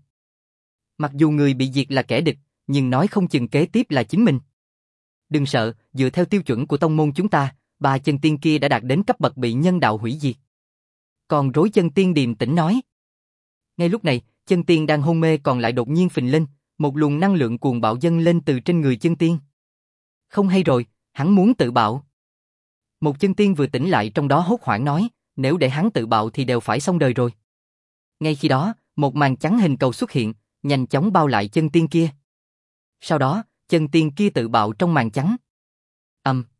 Mặc dù người bị diệt là kẻ địch, nhưng nói không chừng kế tiếp là chính mình. Đừng sợ, dựa theo tiêu chuẩn của tông môn chúng ta, ba chân tiên kia đã đạt đến cấp bậc bị nhân đạo hủy diệt. Còn rối chân tiên điềm tĩnh nói. Ngay lúc này, chân tiên đang hôn mê còn lại đột nhiên phình lên, một luồng năng lượng cuồng bạo dâng lên từ trên người chân tiên. Không hay rồi, hắn muốn tự bạo. Một chân tiên vừa tỉnh lại trong đó hốt hoảng nói, nếu để hắn tự bạo thì đều phải xong đời rồi. Ngay khi đó, một màn trắng hình cầu xuất hiện, nhanh chóng bao lại chân tiên kia. Sau đó, chân tiên kia tự bạo trong màn trắng. Ầm. Um.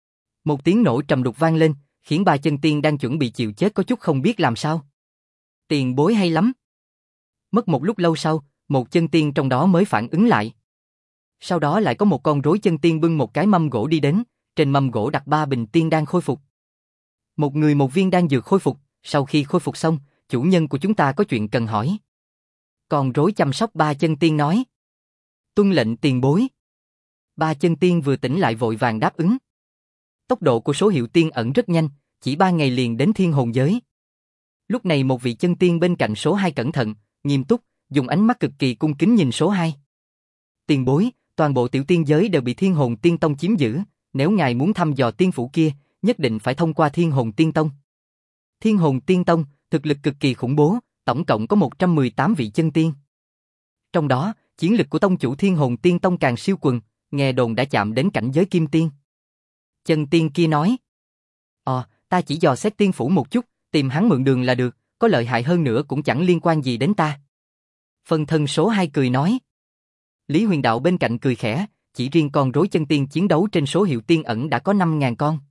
Một tiếng nổ trầm đục vang lên, khiến ba chân tiên đang chuẩn bị chịu chết có chút không biết làm sao. Tiền bối hay lắm. Mất một lúc lâu sau, một chân tiên trong đó mới phản ứng lại. Sau đó lại có một con rối chân tiên bưng một cái mâm gỗ đi đến, trên mâm gỗ đặt ba bình tiên đan khôi phục. Một người một viên đan dược khôi phục, sau khi khôi phục xong, chủ nhân của chúng ta có chuyện cần hỏi. Con rối chăm sóc ba chân tiên nói. Tuân lệnh tiền bối. Ba chân tiên vừa tỉnh lại vội vàng đáp ứng. Tốc độ của số hiệu tiên ẩn rất nhanh, chỉ ba ngày liền đến thiên hồn giới. Lúc này một vị chân tiên bên cạnh số hai cẩn thận, nghiêm túc, dùng ánh mắt cực kỳ cung kính nhìn số hai. Tiền bối, toàn bộ tiểu tiên giới đều bị thiên hồn tiên tông chiếm giữ, nếu ngài muốn thăm dò tiên phủ kia, nhất định phải thông qua thiên hồn tiên tông. Thiên hồn tiên tông, thực lực cực kỳ khủng bố, tổng cộng có một trăm mười tám vị chân tiên. Trong đó, chiến lực của tông chủ thiên hồn tiên tông càng siêu quần, nghe đồn đã chạm đến cảnh giới kim tiên. Chân tiên kia nói. Ờ, ta chỉ dò xét tiên phủ một chút, tìm hắn mượn đường là được, có lợi hại hơn nữa cũng chẳng liên quan gì đến ta. Phân thân số hai cười nói. Lý Huyền Đạo bên cạnh cười khẽ, chỉ riêng con rối chân tiên chiến đấu trên số hiệu tiên ẩn đã có năm nghìn con.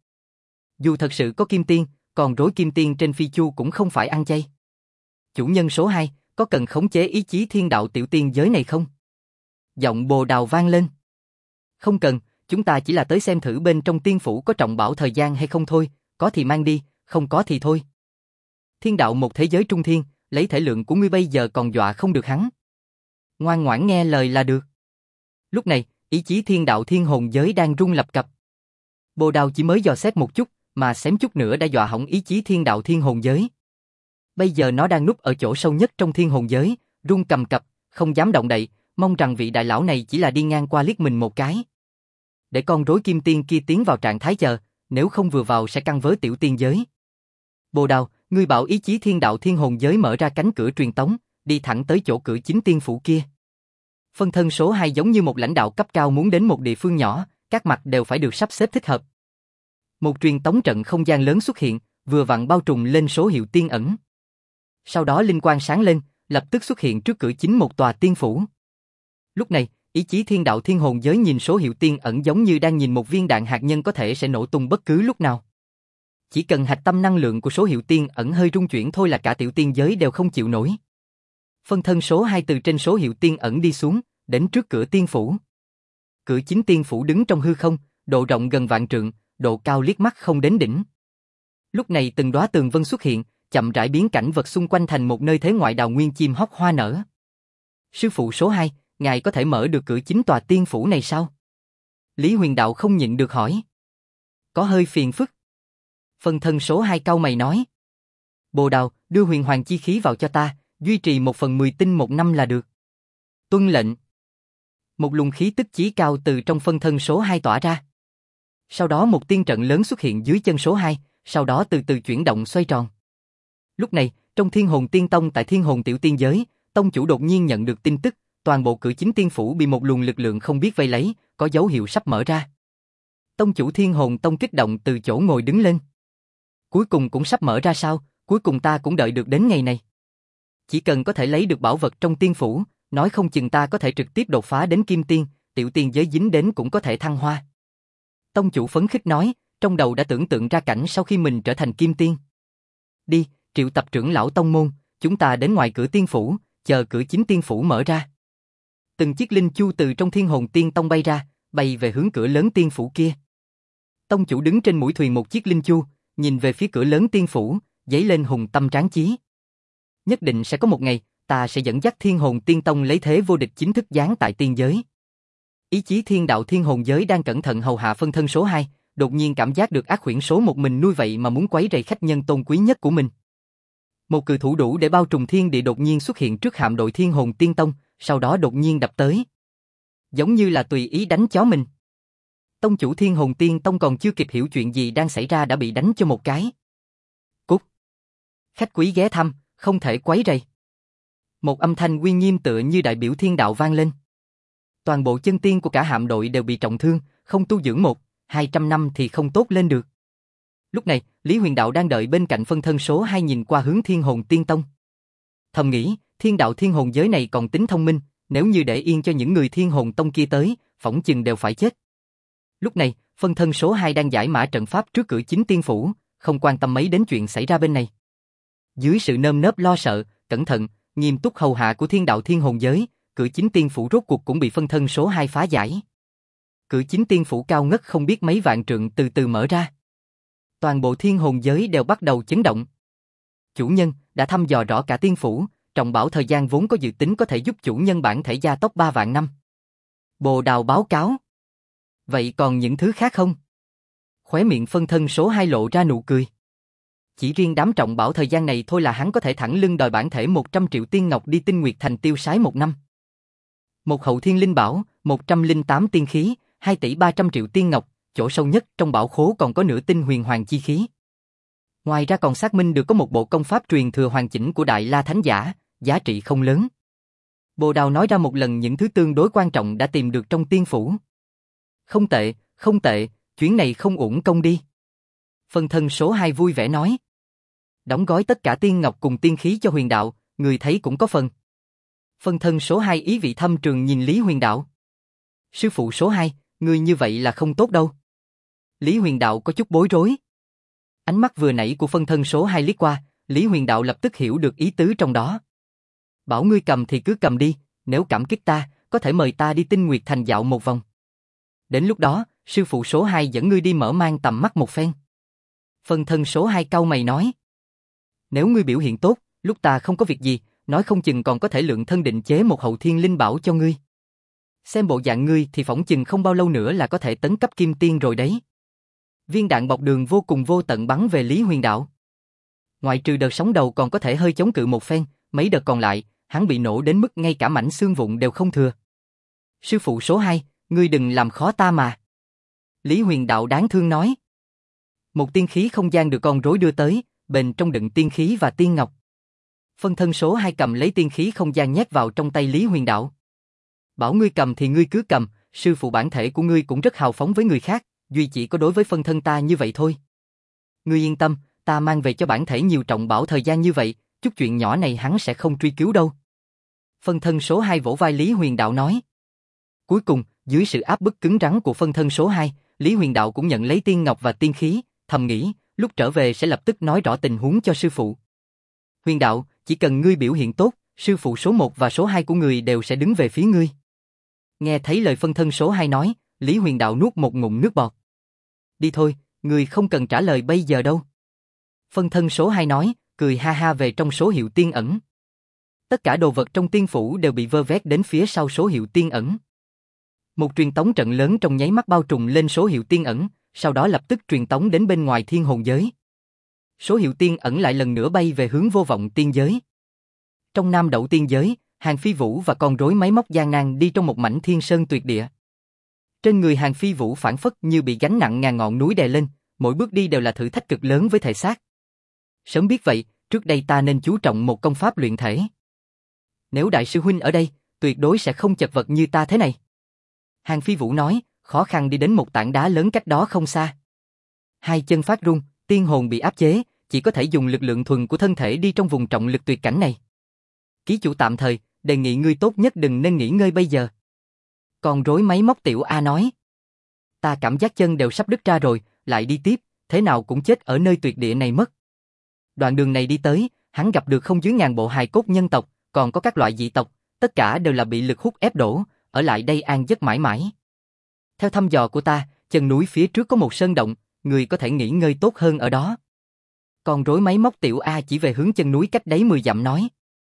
Dù thật sự có kim tiên, con rối kim tiên trên phi chu cũng không phải ăn chay. Chủ nhân số hai, có cần khống chế ý chí thiên đạo tiểu tiên giới này không? Giọng Bồ Đào vang lên. Không cần, chúng ta chỉ là tới xem thử bên trong tiên phủ có trọng bảo thời gian hay không thôi, có thì mang đi, không có thì thôi. Thiên đạo một thế giới trung thiên, lấy thể lượng của ngươi bây giờ còn dọa không được hắn. Ngoan ngoãn nghe lời là được. Lúc này, ý chí thiên đạo thiên hồn giới đang rung lập cập. Bồ Đào chỉ mới dò xét một chút, mà xém chút nữa đã dọa hỏng ý chí thiên đạo thiên hồn giới. Bây giờ nó đang núp ở chỗ sâu nhất trong thiên hồn giới, run cầm cập, không dám động đậy, mong rằng vị đại lão này chỉ là đi ngang qua liếc mình một cái. Để con rối kim tiên kia tiến vào trạng thái chờ, nếu không vừa vào sẽ căng với tiểu tiên giới. Bồ Đào, ngươi bảo ý chí thiên đạo thiên hồn giới mở ra cánh cửa truyền tống, đi thẳng tới chỗ cửa chính tiên phủ kia. Phân thân số hai giống như một lãnh đạo cấp cao muốn đến một địa phương nhỏ, các mặt đều phải được sắp xếp thích hợp. Một truyền tống trận không gian lớn xuất hiện, vừa vặn bao trùm lên số hiệu tiên ẩn. Sau đó linh quang sáng lên, lập tức xuất hiện trước cửa chính một tòa tiên phủ. Lúc này, ý chí thiên đạo thiên hồn giới nhìn số hiệu tiên ẩn giống như đang nhìn một viên đạn hạt nhân có thể sẽ nổ tung bất cứ lúc nào. Chỉ cần hạch tâm năng lượng của số hiệu tiên ẩn hơi rung chuyển thôi là cả tiểu tiên giới đều không chịu nổi. Phân thân số hai từ trên số hiệu tiên ẩn đi xuống, đến trước cửa tiên phủ. Cửa chính tiên phủ đứng trong hư không, độ rộng gần vạn trượng, độ cao liếc mắt không đến đỉnh. Lúc này từng đóa tường vân xuất hiện, chậm rãi biến cảnh vật xung quanh thành một nơi thế ngoại đào nguyên chim hót hoa nở. Sư phụ số hai, ngài có thể mở được cửa chính tòa tiên phủ này sao? Lý Huyền Đạo không nhịn được hỏi. Có hơi phiền phức. Phân thân số hai cau mày nói. Bồ Đào, đưa huyền hoàng chi khí vào cho ta, duy trì một phần mười tinh một năm là được. Tuân lệnh. Một luồng khí tức chí cao từ trong phân thân số hai tỏa ra. Sau đó một tiên trận lớn xuất hiện dưới chân số hai, sau đó từ từ chuyển động xoay tròn. Lúc này, trong Thiên Hồn Tiên Tông tại Thiên Hồn Tiểu Tiên Giới, tông chủ đột nhiên nhận được tin tức, toàn bộ cửa chính tiên phủ bị một luồng lực lượng không biết vây lấy, có dấu hiệu sắp mở ra. Tông chủ Thiên Hồn Tông kích động từ chỗ ngồi đứng lên. Cuối cùng cũng sắp mở ra sao, cuối cùng ta cũng đợi được đến ngày này. Chỉ cần có thể lấy được bảo vật trong tiên phủ, nói không chừng ta có thể trực tiếp đột phá đến kim tiên, tiểu tiên giới dính đến cũng có thể thăng hoa. Tông chủ phấn khích nói, trong đầu đã tưởng tượng ra cảnh sau khi mình trở thành kim tiên. Đi, triệu tập trưởng lão tông môn, chúng ta đến ngoài cửa tiên phủ, chờ cửa chính tiên phủ mở ra. Từng chiếc linh chu từ trong Thiên Hồn Tiên Tông bay ra, bay về hướng cửa lớn tiên phủ kia. Tông chủ đứng trên mũi thuyền một chiếc linh chu, nhìn về phía cửa lớn tiên phủ, dấy lên hùng tâm tráng chí. Nhất định sẽ có một ngày, ta sẽ dẫn dắt Thiên Hồn Tiên Tông lấy thế vô địch chính thức giáng tại tiên giới. Ý chí thiên đạo thiên hồn giới đang cẩn thận hầu hạ phân thân số hai, đột nhiên cảm giác được ác huyễn số một mình nuôi vậy mà muốn quấy rầy khách nhân tôn quý nhất của mình. Một cự thủ đủ để bao trùm thiên địa đột nhiên xuất hiện trước hạm đội Thiên Hồn Tiên Tông, sau đó đột nhiên đập tới. Giống như là tùy ý đánh chó mình. Tông chủ Thiên Hồn Tiên Tông còn chưa kịp hiểu chuyện gì đang xảy ra đã bị đánh cho một cái. Cút! Khách quý ghé thăm, không thể quấy rầy. Một âm thanh uy nghiêm tựa như đại biểu thiên đạo vang lên. Toàn bộ chân tiên của cả hạm đội đều bị trọng thương, không tu dưỡng một, hai trăm năm thì không tốt lên được. Lúc này, Lý Huyền Đạo đang đợi bên cạnh phân thân số hai nhìn qua hướng Thiên Hồn Tiên Tông. Thầm nghĩ, thiên đạo thiên hồn giới này còn tính thông minh, nếu như để yên cho những người Thiên Hồn Tông kia tới, phỏng chừng đều phải chết. Lúc này, phân thân số hai đang giải mã trận pháp trước cửa chính tiên phủ, không quan tâm mấy đến chuyện xảy ra bên này. Dưới sự nơm nớp lo sợ, cẩn thận, nghiêm túc hầu hạ của thiên đạo thiên hồn giới, cửa chính tiên phủ rốt cuộc cũng bị phân thân số hai phá giải. Cửa chính tiên phủ cao ngất không biết mấy vạn trượng từ từ mở ra. Toàn bộ thiên hồn giới đều bắt đầu chấn động. Chủ nhân đã thăm dò rõ cả tiên phủ, trọng bảo thời gian vốn có dự tính có thể giúp chủ nhân bản thể gia tốc ba vạn năm. Bồ Đào báo cáo. Vậy còn những thứ khác không? Khóe miệng phân thân số hai lộ ra nụ cười. Chỉ riêng đám trọng bảo thời gian này thôi là hắn có thể thẳng lưng đòi bản thể một trăm triệu tiên ngọc đi Tinh Nguyệt Thành tiêu sái một năm. Một hậu thiên linh bảo, một trăm lẻ tám tiên khí, hai tỷ ba trăm triệu tiên ngọc, chỗ sâu nhất trong bảo khố còn có nửa tinh huyền hoàng chi khí. Ngoài ra còn xác minh được có một bộ công pháp truyền thừa hoàn chỉnh của Đại La Thánh Giả, giá trị không lớn. Bồ Đào nói ra một lần những thứ tương đối quan trọng đã tìm được trong tiên phủ. Không tệ, không tệ, chuyến này không uổng công đi. Phân thân số hai vui vẻ nói. Đóng gói tất cả tiên ngọc cùng tiên khí cho Huyền Đạo, người thấy cũng có phần. Phân thân số hai ý vị thâm trường nhìn Lý Huyền Đạo. Sư phụ số hai, người như vậy là không tốt đâu. Lý Huyền Đạo có chút bối rối. Ánh mắt vừa nãy của phân thân số hai liếc qua, Lý Huyền Đạo lập tức hiểu được ý tứ trong đó. Bảo ngươi cầm thì cứ cầm đi, nếu cảm kích ta, có thể mời ta đi Tinh Nguyệt Thành dạo một vòng. Đến lúc đó, sư phụ số hai dẫn ngươi đi mở mang tầm mắt một phen. Phân thân số hai cau mày nói. Nếu ngươi biểu hiện tốt, lúc ta không có việc gì, nói không chừng còn có thể lượng thân định chế một hậu thiên linh bảo cho ngươi. Xem bộ dạng ngươi thì phỏng chừng không bao lâu nữa là có thể tấn cấp kim tiên rồi đấy. Viên đạn bọc đường vô cùng vô tận bắn về Lý Huyền Đạo. Ngoại trừ đợt sóng đầu còn có thể hơi chống cự một phen, mấy đợt còn lại, hắn bị nổ đến mức ngay cả mảnh xương vụn đều không thừa. Sư phụ số hai, ngươi đừng làm khó ta mà. Lý Huyền Đạo đáng thương nói. Một tiên khí không gian được con rối đưa tới, bên trong đựng tiên khí và tiên ngọc. Phân thân số hai cầm lấy tiên khí không gian nhét vào trong tay Lý Huyền Đạo. Bảo ngươi cầm thì ngươi cứ cầm, sư phụ bản thể của ngươi cũng rất hào phóng với người khác, duy chỉ có đối với phân thân ta như vậy thôi. Ngươi yên tâm, ta mang về cho bản thể nhiều trọng bảo thời gian như vậy, chút chuyện nhỏ này hắn sẽ không truy cứu đâu. Phân thân số hai vỗ vai Lý Huyền Đạo nói. Cuối cùng, dưới sự áp bức cứng rắn của phân thân số hai, Lý Huyền Đạo cũng nhận lấy tiên ngọc và tiên khí, thầm nghĩ, lúc trở về sẽ lập tức nói rõ tình huống cho sư phụ. Huyền Đạo, chỉ cần ngươi biểu hiện tốt, sư phụ số một và số hai của ngươi đều sẽ đứng về phía ngươi. Nghe thấy lời phân thân số hai nói, Lý Huyền Đạo nuốt một ngụm nước bọt. Đi thôi, ngươi không cần trả lời bây giờ đâu. Phân thân số hai nói, cười ha ha về trong số hiệu tiên ẩn. Tất cả đồ vật trong tiên phủ đều bị vơ vét đến phía sau số hiệu tiên ẩn. Một truyền tống trận lớn trong nháy mắt bao trùm lên số hiệu tiên ẩn, sau đó lập tức truyền tống đến bên ngoài thiên hồn giới. Số hiệu tiên ẩn lại lần nữa bay về hướng vô vọng tiên giới. Trong nam đậu tiên giới, Hàn Phi Vũ và con rối máy móc gian nan đi trong một mảnh thiên sơn tuyệt địa. Trên người Hàn Phi Vũ phảng phất như bị gánh nặng ngàn ngọn núi đè lên, mỗi bước đi đều là thử thách cực lớn với thể xác. Sớm biết vậy, trước đây ta nên chú trọng một công pháp luyện thể. Nếu đại sư huynh ở đây, tuyệt đối sẽ không chật vật như ta thế này. Hàn Phi Vũ nói, khó khăn đi đến một tảng đá lớn cách đó không xa. Hai chân phát run, tiên hồn bị áp chế, chỉ có thể dùng lực lượng thuần của thân thể đi trong vùng trọng lực tuyệt cảnh này. Ký chủ tạm thời, đề nghị ngươi tốt nhất đừng nên nghỉ ngơi bây giờ. Con rối máy móc tiểu A nói. Ta cảm giác chân đều sắp đứt ra rồi, lại đi tiếp, thế nào cũng chết ở nơi tuyệt địa này mất. Đoạn đường này đi tới, hắn gặp được không dưới ngàn bộ hài cốt nhân tộc, còn có các loại dị tộc, tất cả đều là bị lực hút ép đổ, ở lại đây an giấc mãi mãi. Theo thăm dò của ta, chân núi phía trước có một sơn động, người có thể nghỉ ngơi tốt hơn ở đó. Con rối máy móc Tiểu A chỉ về hướng chân núi cách đấy mười dặm nói.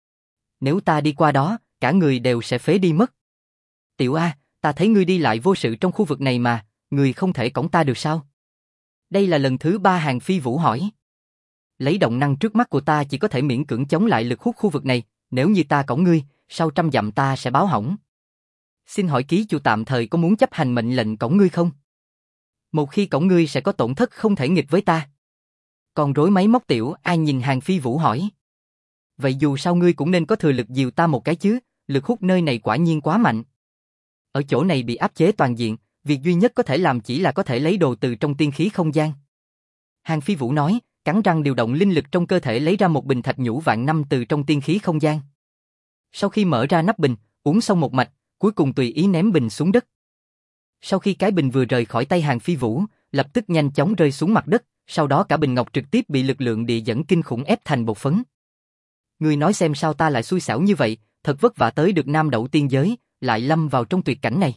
Nếu ta đi qua đó, cả người đều sẽ phế đi mất. Tiểu A, ta thấy ngươi đi lại vô sự trong khu vực này mà, ngươi không thể cõng ta được sao? Đây là lần thứ ba Hàn Phi Vũ hỏi. Lấy động năng trước mắt của ta chỉ có thể miễn cưỡng chống lại lực hút khu vực này, nếu như ta cõng ngươi, sau trăm dặm ta sẽ báo hỏng. Xin hỏi ký chủ tạm thời có muốn chấp hành mệnh lệnh cõng ngươi không? Một khi cõng ngươi sẽ có tổn thất không thể nghịch với ta. Con rối máy móc Tiểu A nhìn Hàn Phi Vũ hỏi. Vậy dù sao ngươi cũng nên có thừa lực dìu ta một cái chứ, lực hút nơi này quả nhiên quá mạnh. Ở chỗ này bị áp chế toàn diện, việc duy nhất có thể làm chỉ là có thể lấy đồ từ trong tiên khí không gian. Hàn Phi Vũ nói, cắn răng điều động linh lực trong cơ thể lấy ra một bình thạch nhũ vạn năm từ trong tiên khí không gian. Sau khi mở ra nắp bình, uống xong một mạch, cuối cùng tùy ý ném bình xuống đất. Sau khi cái bình vừa rời khỏi tay Hàn Phi Vũ, lập tức nhanh chóng rơi xuống mặt đất, sau đó cả bình ngọc trực tiếp bị lực lượng địa dẫn kinh khủng ép thành bột phấn. Ngươi nói xem sao ta lại xui xẻo như vậy, thật vất vả tới được Nam Đậu tiên giới, lại lâm vào trong tuyệt cảnh này.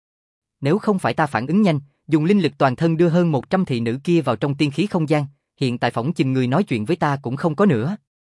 Nếu không phải ta phản ứng nhanh, dùng linh lực toàn thân đưa hơn một trăm thị nữ kia vào trong tiên khí không gian, hiện tại phỏng chừng người nói chuyện với ta cũng không có nữa.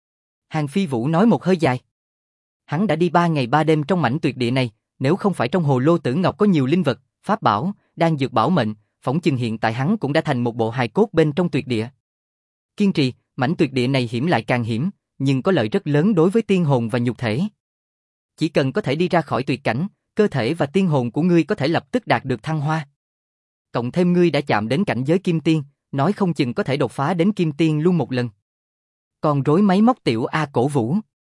Hàn Phi Vũ nói một hơi dài. Hắn đã đi ba ngày ba đêm trong mảnh tuyệt địa này, nếu không phải trong hồ lô tử ngọc có nhiều linh vật, pháp bảo, đang dược bảo mệnh, phỏng chừng hiện tại hắn cũng đã thành một bộ hài cốt bên trong tuyệt địa. Kiên trì, mảnh tuyệt địa này hiểm lại càng hiểm, nhưng có lợi rất lớn đối với tiên hồn và nhục thể. Chỉ cần có thể đi ra khỏi tuyệt cảnh, cơ thể và tiên hồn của ngươi có thể lập tức đạt được thăng hoa. Cộng thêm ngươi đã chạm đến cảnh giới kim tiên, nói không chừng có thể đột phá đến kim tiên luôn một lần. Con rối máy móc Tiểu A cổ vũ.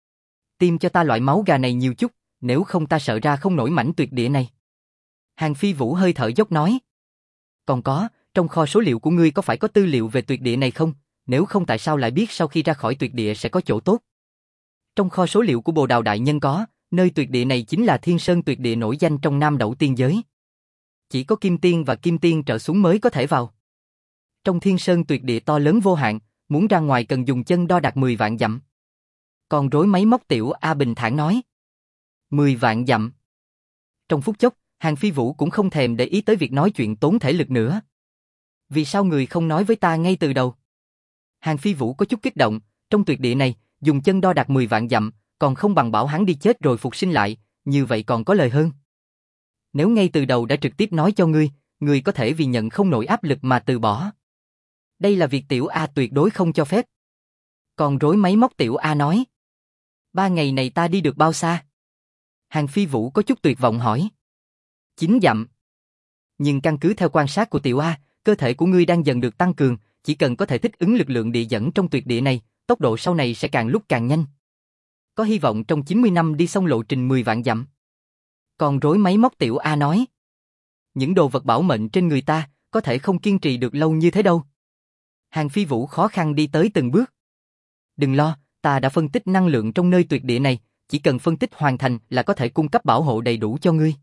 Tiêm cho ta loại máu gà này nhiều chút, nếu không ta sợ ra không nổi mảnh tuyệt địa này. Hàn Phi Vũ hơi thở dốc nói. Còn có, trong kho số liệu của ngươi có phải có tư liệu về tuyệt địa này không? Nếu không tại sao lại biết sau khi ra khỏi tuyệt địa sẽ có chỗ tốt? Trong kho số liệu của Bồ Đào Đại Nhân có, nơi tuyệt địa này chính là Thiên Sơn tuyệt địa nổi danh trong Nam Đậu tiên giới. Chỉ có kim tiên và kim tiên trở xuống mới có thể vào. Trong Thiên Sơn tuyệt địa to lớn vô hạn, muốn ra ngoài cần dùng chân đo đạc mười vạn dặm. Con rối máy móc Tiểu A bình thản nói. mười vạn dặm. Trong phút chốc, Hàn Phi Vũ cũng không thèm để ý tới việc nói chuyện tốn thể lực nữa. Vì sao người không nói với ta ngay từ đầu? Hàn Phi Vũ có chút kích động, trong tuyệt địa này, dùng chân đo đạc mười vạn dặm, còn không bằng bảo hắn đi chết rồi phục sinh lại, như vậy còn có lời hơn. Nếu ngay từ đầu đã trực tiếp nói cho ngươi, ngươi có thể vì nhận không nổi áp lực mà từ bỏ. Đây là việc Tiểu A tuyệt đối không cho phép. Còn rối máy móc Tiểu A nói. Ba ngày này ta đi được bao xa? Hàn Phi Vũ có chút tuyệt vọng hỏi. Chín dặm. Nhưng căn cứ theo quan sát của Tiểu A, cơ thể của ngươi đang dần được tăng cường, chỉ cần có thể thích ứng lực lượng địa dẫn trong tuyệt địa này, tốc độ sau này sẽ càng lúc càng nhanh. Có hy vọng trong chín mươi năm đi xong lộ trình mười vạn dặm. Còn rối máy móc Tiểu A nói. Những đồ vật bảo mệnh trên người ta, có thể không kiên trì được lâu như thế đâu. Hàn Phi Vũ khó khăn đi tới từng bước. Đừng lo, ta đã phân tích năng lượng trong nơi tuyệt địa này, chỉ cần phân tích hoàn thành là có thể cung cấp bảo hộ đầy đủ cho ngươi.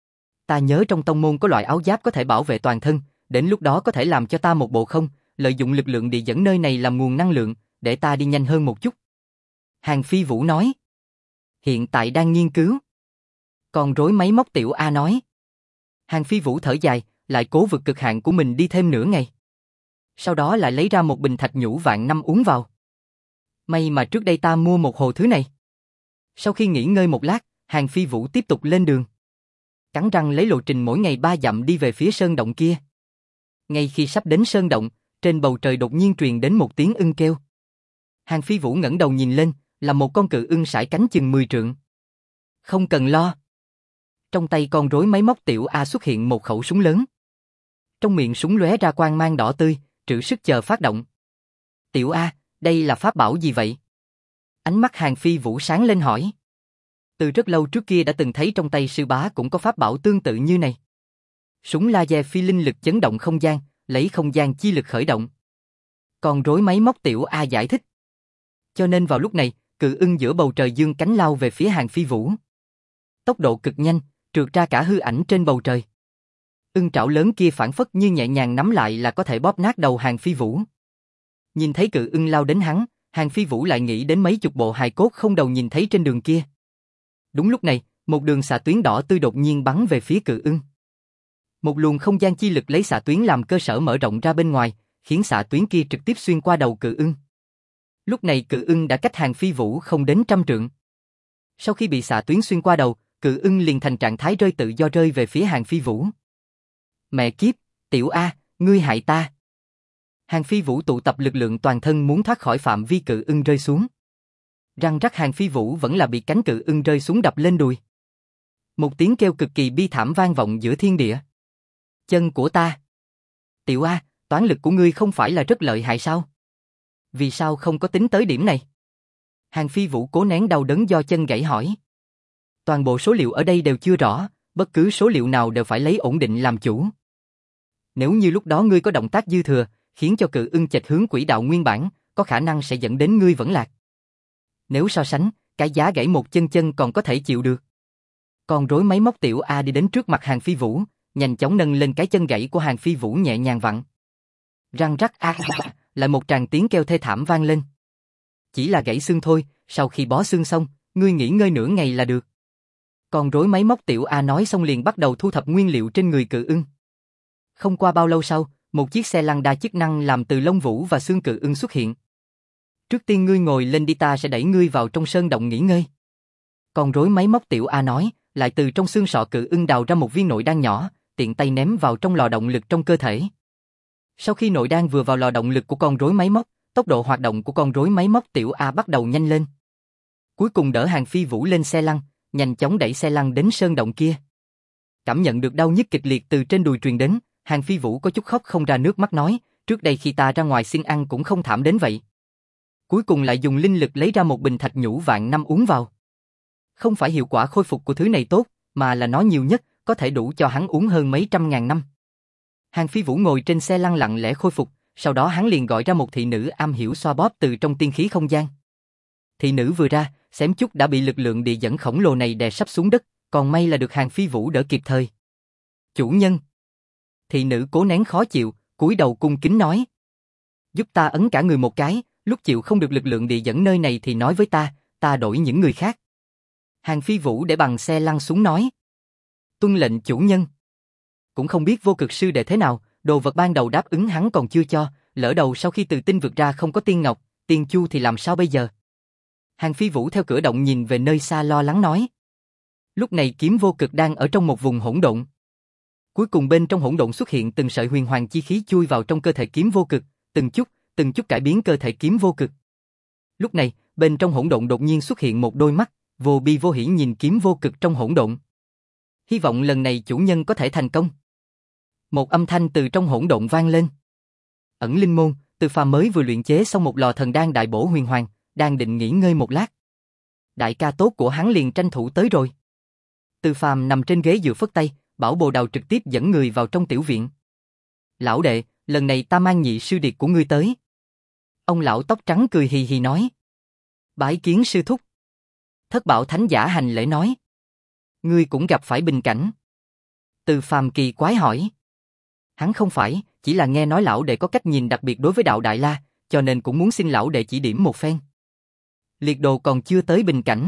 Ta nhớ trong tông môn có loại áo giáp có thể bảo vệ toàn thân, đến lúc đó có thể làm cho ta một bộ không, lợi dụng lực lượng địa dẫn nơi này làm nguồn năng lượng, để ta đi nhanh hơn một chút. Hàn Phi Vũ nói. Hiện tại đang nghiên cứu. Còn rối máy móc Tiểu A nói. Hàn Phi Vũ thở dài, lại cố vượt cực hạn của mình đi thêm nửa ngày. Sau đó lại lấy ra một bình thạch nhũ vạn năm uống vào. May mà trước đây ta mua một hồ thứ này. Sau khi nghỉ ngơi một lát, Hàn Phi Vũ tiếp tục lên đường. Cắn răng lấy lộ trình mỗi ngày ba dặm đi về phía sơn động kia. Ngay khi sắp đến sơn động, trên bầu trời đột nhiên truyền đến một tiếng ưng kêu. Hàn Phi Vũ ngẩng đầu nhìn lên, là một con cự ưng sải cánh chừng mười trượng. Không cần lo. Trong tay con rối máy móc Tiểu A xuất hiện một khẩu súng lớn. Trong miệng súng lóe ra quang mang đỏ tươi, trữ sức chờ phát động. Tiểu A, đây là pháp bảo gì vậy? Ánh mắt Hàn Phi Vũ sáng lên hỏi. Từ rất lâu trước kia đã từng thấy trong tay sư bá cũng có pháp bảo tương tự như này. Súng laser phi linh lực chấn động không gian, lấy không gian chi lực khởi động. Con rối máy móc Tiểu A giải thích. Cho nên vào lúc này, cự ưng giữa bầu trời dương cánh lao về phía Hàn Phi Vũ. Tốc độ cực nhanh, trượt ra cả hư ảnh trên bầu trời. Ưng trảo lớn kia phản phất như nhẹ nhàng nắm lại là có thể bóp nát đầu Hàn Phi Vũ. Nhìn thấy cự ưng lao đến hắn, Hàn Phi Vũ lại nghĩ đến mấy chục bộ hài cốt không đầu nhìn thấy trên đường kia. Đúng lúc này, một đường xạ tuyến đỏ tươi đột nhiên bắn về phía Cự Ưng. Một luồng không gian chi lực lấy xạ tuyến làm cơ sở mở rộng ra bên ngoài, khiến xạ tuyến kia trực tiếp xuyên qua đầu Cự Ưng. Lúc này Cự Ưng đã cách Hàn Phi Vũ không đến trăm trượng. Sau khi bị xạ tuyến xuyên qua đầu, Cự Ưng liền thành trạng thái rơi tự do rơi về phía Hàn Phi Vũ. Mẹ kiếp, Tiểu A, ngươi hại ta. Hàn Phi Vũ tụ tập lực lượng toàn thân muốn thoát khỏi phạm vi Cự Ưng rơi xuống. Răng rắc Hàn Phi Vũ vẫn là bị cánh Cự Ưng rơi xuống đập lên đùi. Một tiếng kêu cực kỳ bi thảm vang vọng giữa thiên địa. Chân của ta. Tiểu A, toán lực của ngươi không phải là rất lợi hại sao? Vì sao không có tính tới điểm này? Hàn Phi Vũ cố nén đau đớn do chân gãy hỏi. Toàn bộ số liệu ở đây đều chưa rõ, bất cứ số liệu nào đều phải lấy ổn định làm chủ. Nếu như lúc đó ngươi có động tác dư thừa, khiến cho Cự Ưng chệch hướng quỹ đạo nguyên bản, có khả năng sẽ dẫn đến ngươi vẫn lạc. Nếu so sánh, cái giá gãy một chân chân còn có thể chịu được. Con rối máy móc Tiểu A đi đến trước mặt Hàn Phi Vũ, nhanh chóng nâng lên cái chân gãy của Hàn Phi Vũ nhẹ nhàng vặn. Răng rắc a, lại một tràng tiếng kêu thê thảm vang lên. Chỉ là gãy xương thôi, sau khi bó xương xong, ngươi nghỉ ngơi nửa ngày là được. Con rối máy móc Tiểu A nói xong liền bắt đầu thu thập nguyên liệu trên người Cự Ưng. Không qua bao lâu sau, một chiếc xe lăn đa chức năng làm từ lông vũ và xương Cự Ưng xuất hiện. Trước tiên ngươi ngồi lên đi, ta sẽ đẩy ngươi vào trong sơn động nghỉ ngơi. Con rối máy móc Tiểu A nói, lại từ trong xương sọ Cự Ưng đào ra một viên nội đan nhỏ, tiện tay ném vào trong lò động lực trong cơ thể. Sau khi nội đan vừa vào lò động lực của con rối máy móc, tốc độ hoạt động của con rối máy móc Tiểu A bắt đầu nhanh lên. Cuối cùng đỡ Hàn Phi Vũ lên xe lăn, nhanh chóng đẩy xe lăn đến sơn động kia. Cảm nhận được đau nhức kịch liệt từ trên đùi truyền đến, Hàn Phi Vũ có chút khóc không ra nước mắt nói, trước đây khi ta ra ngoài xin ăn cũng không thảm đến vậy. Cuối cùng lại dùng linh lực lấy ra một bình thạch nhũ vạn năm uống vào. Không phải hiệu quả khôi phục của thứ này tốt, mà là nó nhiều nhất, có thể đủ cho hắn uống hơn mấy trăm ngàn năm. Hàn Phi Vũ ngồi trên xe lăn lặng lẽ khôi phục, sau đó hắn liền gọi ra một thị nữ am hiểu xoa bóp từ trong tiên khí không gian. Thị nữ vừa ra, xém chút đã bị lực lượng địa dẫn khổng lồ này đè sắp xuống đất, còn may là được Hàn Phi Vũ đỡ kịp thời. Chủ nhân. Thị nữ cố nén khó chịu, cúi đầu cung kính nói. Giúp ta ấn cả người một cái, lúc chịu không được lực lượng địa dẫn nơi này thì nói với ta, ta đổi những người khác. Hàn Phi Vũ để bằng xe lăn xuống nói. Tuân lệnh chủ nhân. Cũng không biết vô cực sư đệ thế nào, đồ vật ban đầu đáp ứng hắn còn chưa cho, lỡ đầu sau khi từ tinh vực ra không có tiên ngọc, tiên chu thì làm sao bây giờ? Hàn Phi Vũ theo cửa động nhìn về nơi xa lo lắng nói. Lúc này kiếm vô cực đang ở trong một vùng hỗn độn. Cuối cùng bên trong hỗn độn xuất hiện từng sợi huyền hoàng chi khí chui vào trong cơ thể kiếm vô cực, từng chút, từng chút cải biến cơ thể kiếm vô cực. Lúc này, bên trong hỗn độn đột nhiên xuất hiện một đôi mắt, vô bi vô hỉ nhìn kiếm vô cực trong hỗn độn. Hy vọng lần này chủ nhân có thể thành công. Một âm thanh từ trong hỗn độn vang lên. Ẩn linh môn, Từ Phàm mới vừa luyện chế xong một lò thần đan đại bổ huyền hoàng, đang định nghỉ ngơi một lát. Đại ca tốt của hắn liền tranh thủ tới rồi. Từ Phàm nằm trên ghế dựa phất tay, Bảo Bồ Đào trực tiếp dẫn người vào trong tiểu viện. Lão đệ, lần này ta mang nhị sư điệt của ngươi tới. Ông lão tóc trắng cười hì hì nói. Bái kiến sư thúc. Thất Bảo Thánh Giả hành lễ nói. Ngươi cũng gặp phải bình cảnh. Từ Phàm kỳ quái hỏi. Hắn không phải, chỉ là nghe nói lão đệ có cách nhìn đặc biệt đối với đạo Đại La, cho nên cũng muốn xin lão đệ chỉ điểm một phen. Liệt đồ còn chưa tới bình cảnh.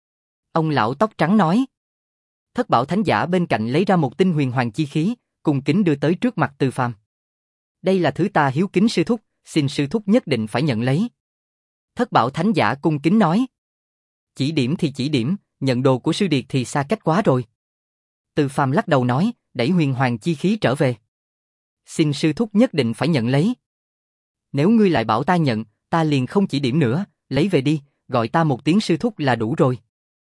Ông lão tóc trắng nói. Thất Bảo Thánh Giả bên cạnh lấy ra một tinh huyền hoàng chi khí, cùng kính đưa tới trước mặt Từ Phàm. Đây là thứ ta hiếu kính sư thúc, xin sư thúc nhất định phải nhận lấy. Thất Bảo Thánh Giả cung kính nói. Chỉ điểm thì chỉ điểm, nhận đồ của sư điệt thì xa cách quá rồi. Từ Phàm lắc đầu nói, đẩy huyền hoàng chi khí trở về. Xin sư thúc nhất định phải nhận lấy. Nếu ngươi lại bảo ta nhận, ta liền không chỉ điểm nữa, lấy về đi, gọi ta một tiếng sư thúc là đủ rồi.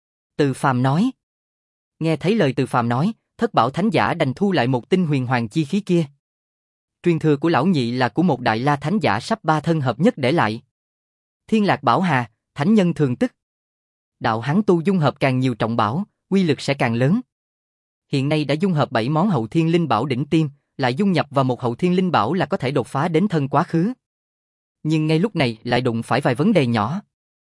Từ Phàm nói. Nghe thấy lời Từ Phàm nói, Thất Bảo Thánh Giả đành thu lại một tinh huyền hoàng chi khí kia. Truyền thừa của lão nhị là của một Đại La Thánh Giả sắp ba thân hợp nhất để lại. Thiên Lạc Bảo Hà, thánh nhân thường tức. Đạo hắn tu dung hợp càng nhiều trọng bảo, uy lực sẽ càng lớn. Hiện nay đã dung hợp bảy món hậu thiên linh bảo đỉnh tiêm, lại dung nhập vào một hậu thiên linh bảo là có thể đột phá đến thân quá khứ. Nhưng ngay lúc này lại đụng phải vài vấn đề nhỏ.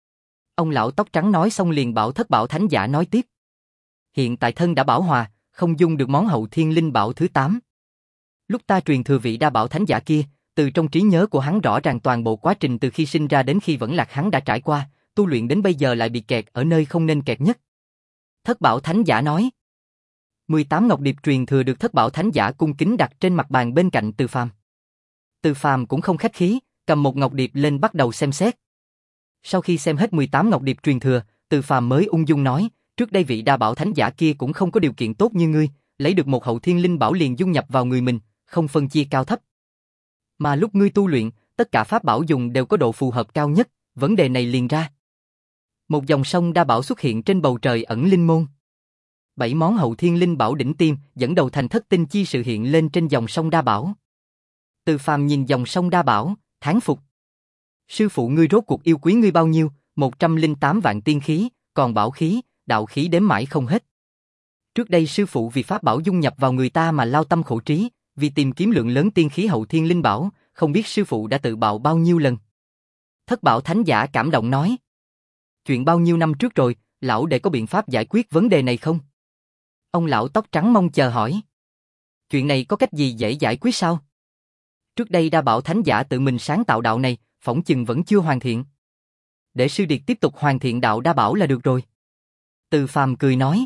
Ông lão tóc trắng nói xong liền bảo Thất Bảo Thánh Giả nói tiếp. Hiện tại thân đã bảo hòa, không dung được món hậu thiên linh bảo thứ tám. Lúc ta truyền thừa vị đa bảo thánh giả kia, từ trong trí nhớ của hắn rõ ràng toàn bộ quá trình từ khi sinh ra đến khi vẫn lạc hắn đã trải qua, tu luyện đến bây giờ lại bị kẹt ở nơi không nên kẹt nhất. Thất Bảo Thánh Giả nói. mười tám ngọc điệp truyền thừa được Thất Bảo Thánh Giả cung kính đặt trên mặt bàn bên cạnh Từ Phàm. Từ Phàm cũng không khách khí, cầm một ngọc điệp lên bắt đầu xem xét. Sau khi xem hết mười tám ngọc điệp truyền thừa, Từ Phàm mới ung dung nói, trước đây vị Đa Bảo Thánh Giả kia cũng không có điều kiện tốt như ngươi, lấy được một hậu thiên linh bảo liền dung nhập vào người mình, không phân chia cao thấp. Mà lúc ngươi tu luyện, tất cả pháp bảo dùng đều có độ phù hợp cao nhất, vấn đề này liền ra. Một dòng sông Đa Bảo xuất hiện trên bầu trời ẩn linh môn. Bảy món hậu thiên linh bảo đỉnh tiêm dẫn đầu thành thất tinh chi sự hiện lên trên dòng sông Đa Bảo. Từ Phàm nhìn dòng sông Đa Bảo, thán phục. Sư phụ ngươi rốt cuộc yêu quý ngươi bao nhiêu? một trăm lẻ tám vạn tiên khí, còn bảo khí, đạo khí đếm mãi không hết. Trước đây sư phụ vì pháp bảo dung nhập vào người ta mà lao tâm khổ trí, vì tìm kiếm lượng lớn tiên khí hậu thiên linh bảo, không biết sư phụ đã tự bạo bao nhiêu lần. Thất Bảo Thánh Giả cảm động nói. Chuyện bao nhiêu năm trước rồi, lão đệ có biện pháp giải quyết vấn đề này không? Ông lão tóc trắng mong chờ hỏi. Chuyện này có cách gì dễ giải quyết sao? Trước đây Đa Bảo Thánh Giả tự mình sáng tạo đạo này, phỏng chừng vẫn chưa hoàn thiện. Để sư điệt tiếp tục hoàn thiện đạo Đa Bảo là được rồi. Từ Phàm cười nói.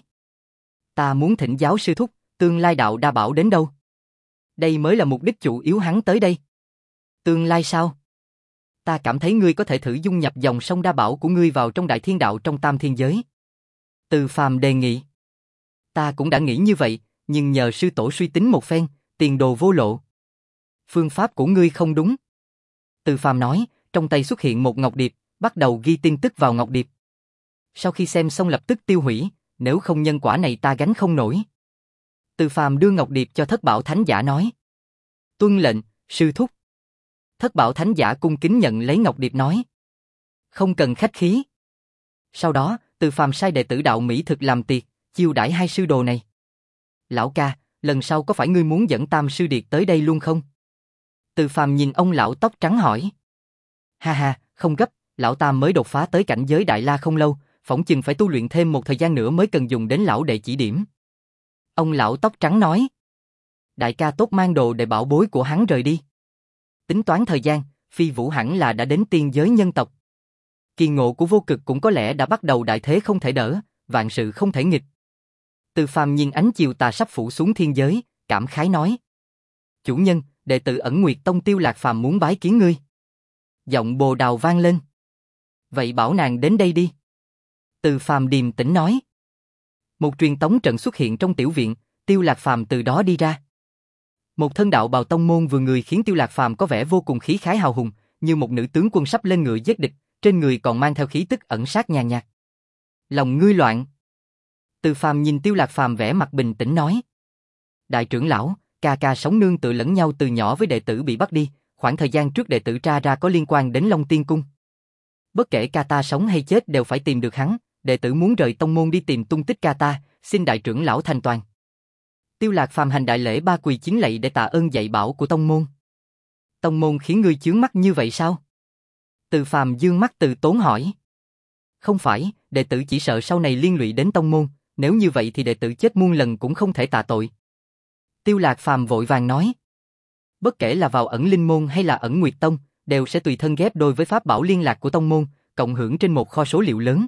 Ta muốn thỉnh giáo sư thúc, tương lai đạo Đa Bảo đến đâu? Đây mới là mục đích chủ yếu hắn tới đây. Tương lai sao? Ta cảm thấy ngươi có thể thử dung nhập dòng sông Đa Bảo của ngươi vào trong đại thiên đạo trong tam thiên giới. Từ Phàm đề nghị. Ta cũng đã nghĩ như vậy, nhưng nhờ sư tổ suy tính một phen, tiền đồ vô lộ. Phương pháp của ngươi không đúng. Từ Phàm nói, trong tay xuất hiện một ngọc điệp, bắt đầu ghi tin tức vào ngọc điệp. Sau khi xem xong lập tức tiêu hủy, nếu không nhân quả này ta gánh không nổi. Từ Phàm đưa ngọc điệp cho Thất Bảo Thánh Giả nói. Tuân lệnh, sư thúc. Thất Bảo Thánh Giả cung kính nhận lấy ngọc điệp nói. Không cần khách khí. Sau đó, Từ Phàm sai đệ tử đạo Mỹ thực làm tiệc, chiêu đãi hai sư đồ này. Lão ca, lần sau có phải ngươi muốn dẫn Tam sư điệt tới đây luôn không? Từ Phàm nhìn ông lão tóc trắng hỏi. Ha ha, không gấp, lão Tam mới đột phá tới cảnh giới Đại La không lâu, phỏng chừng phải tu luyện thêm một thời gian nữa mới cần dùng đến lão đệ chỉ điểm. Ông lão tóc trắng nói. Đại ca tốt mang đồ để bảo bối của hắn rời đi. Tính toán thời gian, Phi Vũ hẳn là đã đến tiên giới nhân tộc. Kỳ ngộ của Vô Cực cũng có lẽ đã bắt đầu đại thế không thể đỡ, vạn sự không thể nghịch. Từ Phàm nhìn ánh chiều tà sắp phủ xuống thiên giới, cảm khái nói. Chủ nhân, đệ tử Ẩn Nguyệt Tông Tiêu Lạc Phàm muốn bái kiến ngươi. Giọng Bồ Đào vang lên. Vậy bảo nàng đến đây đi. Từ Phàm điềm tĩnh nói. Một truyền tống trận xuất hiện trong tiểu viện, Tiêu Lạc Phàm từ đó đi ra. Một thân đạo bào tông môn vừa người khiến Tiêu Lạc Phàm có vẻ vô cùng khí khái hào hùng, như một nữ tướng quân sắp lên ngựa giết địch, trên người còn mang theo khí tức ẩn sát nhàn nhạt. Lòng ngươi loạn. Từ Phàm nhìn Tiêu Lạc Phàm vẻ mặt bình tĩnh nói. Đại trưởng lão, ca ca sống nương tựa lẫn nhau từ nhỏ với đệ tử bị bắt đi, khoảng thời gian trước đệ tử tra ra có liên quan đến Long Tiên Cung. Bất kể ca ta sống hay chết đều phải tìm được hắn, đệ tử muốn rời tông môn đi tìm tung tích ca ta, xin đại trưởng lão thành toàn. Tiêu Lạc Phàm hành đại lễ ba quỳ chiến lạy để tạ ơn dạy bảo của tông môn. Tông môn khiến ngươi chướng mắt như vậy sao? Từ Phàm dương mắt từ tốn hỏi. Không phải, đệ tử chỉ sợ sau này liên lụy đến tông môn, nếu như vậy thì đệ tử chết muôn lần cũng không thể tạ tội. Tiêu Lạc Phàm vội vàng nói. Bất kể là vào Ẩn Linh Môn hay là Ẩn Nguyệt Tông, đều sẽ tùy thân ghép đôi với pháp bảo liên lạc của tông môn, cộng hưởng trên một kho số liệu lớn.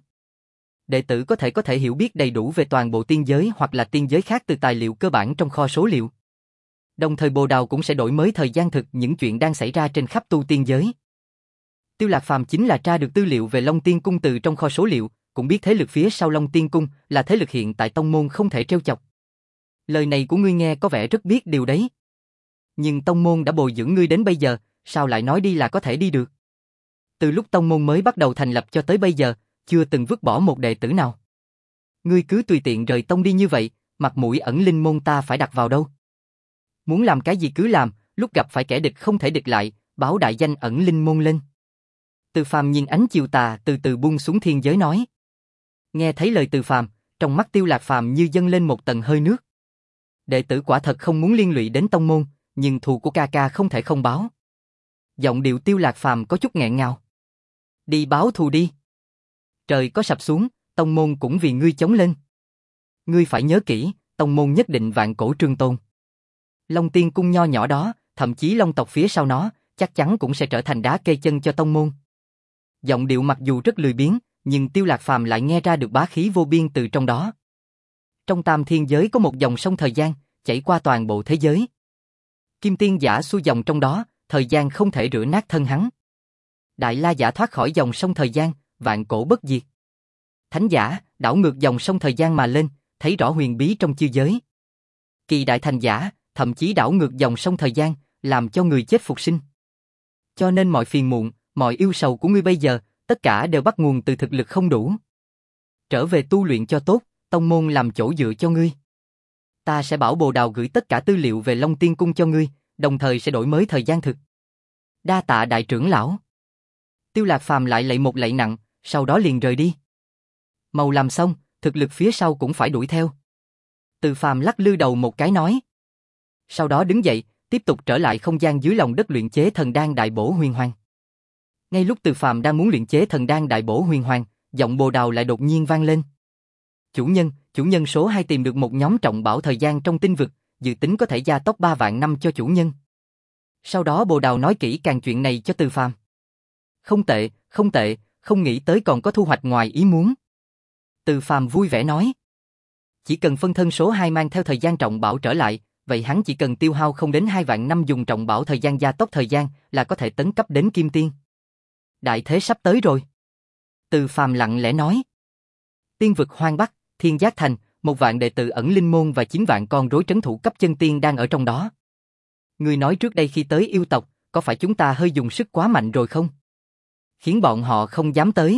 Đệ tử có thể có thể hiểu biết đầy đủ về toàn bộ tiên giới hoặc là tiên giới khác từ tài liệu cơ bản trong kho số liệu. Đồng thời Bồ Đào cũng sẽ đổi mới thời gian thực những chuyện đang xảy ra trên khắp tu tiên giới. Tiêu Lạc Phàm chính là tra được tư liệu về Long Tiên Cung từ trong kho số liệu, cũng biết thế lực phía sau Long Tiên Cung là thế lực hiện tại tông môn không thể trêu chọc. Lời này của ngươi nghe có vẻ rất biết điều đấy. Nhưng tông môn đã bồi dưỡng ngươi đến bây giờ, sao lại nói đi là có thể đi được? Từ lúc tông môn mới bắt đầu thành lập cho tới bây giờ, chưa từng vứt bỏ một đệ tử nào. Ngươi cứ tùy tiện rời tông đi như vậy, mặt mũi Ẩn Linh Môn ta phải đặt vào đâu? Muốn làm cái gì cứ làm, lúc gặp phải kẻ địch không thể địch lại, báo đại danh Ẩn Linh Môn lên. Từ Phàm nhìn ánh chiều tà từ từ buông xuống thiên giới nói. Nghe thấy lời Từ Phàm, trong mắt Tiêu Lạc Phàm như dâng lên một tầng hơi nước. Đệ tử quả thật không muốn liên lụy đến tông môn, nhưng thù của ca ca không thể không báo. Giọng điệu Tiêu Lạc Phàm có chút nghẹn ngào. Đi báo thù đi. Trời có sập xuống, tông môn cũng vì ngươi chống lên. Ngươi phải nhớ kỹ, tông môn nhất định vạn cổ trường tồn. Long Tiên Cung nho nhỏ đó, thậm chí Long tộc phía sau nó, chắc chắn cũng sẽ trở thành đá kê chân cho tông môn. Giọng điệu mặc dù rất lười biếng, nhưng Tiêu Lạc Phàm lại nghe ra được bá khí vô biên từ trong đó. Trong tam thiên giới có một dòng sông thời gian, chảy qua toàn bộ thế giới. Kim Tiên giả xuôi dòng trong đó, thời gian không thể rửa nát thân hắn. Đại La giả thoát khỏi dòng sông thời gian, vạn cổ bất diệt. Thánh giả, đảo ngược dòng sông thời gian mà lên, thấy rõ huyền bí trong chư giới. Kỳ đại thành giả, thậm chí đảo ngược dòng sông thời gian, làm cho người chết phục sinh. Cho nên mọi phiền muộn, mọi yêu sầu của ngươi bây giờ, tất cả đều bắt nguồn từ thực lực không đủ. Trở về tu luyện cho tốt, tông môn làm chỗ dựa cho ngươi. Ta sẽ bảo Bồ Đào gửi tất cả tư liệu về Long Tiên Cung cho ngươi, đồng thời sẽ đổi mới thời gian thực. Đa tạ đại trưởng lão. Tiêu Lạc Phàm lại lạy một lạy nặng, sau đó liền rời đi. Màu làm xong, thực lực phía sau cũng phải đuổi theo. Từ Phàm lắc lư đầu một cái nói. Sau đó đứng dậy, tiếp tục trở lại không gian dưới lòng đất luyện chế thần đan đại bổ huyền hoàng. Ngay lúc Từ Phàm đang muốn luyện chế thần đan đại bổ huyền hoàng, giọng Bồ Đào lại đột nhiên vang lên. Chủ nhân, chủ nhân số hai tìm được một nhóm trọng bảo thời gian trong tinh vực, dự tính có thể gia tốc ba vạn năm cho chủ nhân. Sau đó Bồ Đào nói kỹ càng chuyện này cho Từ Phàm. Không tệ, không tệ, không nghĩ tới còn có thu hoạch ngoài ý muốn. Từ Phàm vui vẻ nói. Chỉ cần phân thân số hai mang theo thời gian trọng bảo trở lại, vậy hắn chỉ cần tiêu hao không đến hai vạn năm dùng trọng bảo thời gian gia tốc thời gian là có thể tấn cấp đến Kim Tiên. Đại thế sắp tới rồi. Từ Phàm lặng lẽ nói. Tiên vực hoang Bắc, Thiên Giác Thành, một vạn đệ tử ẩn linh môn và chín vạn con rối trấn thủ cấp chân tiên đang ở trong đó. Ngươi nói trước đây khi tới yêu tộc, có phải chúng ta hơi dùng sức quá mạnh rồi không? Khiến bọn họ không dám tới.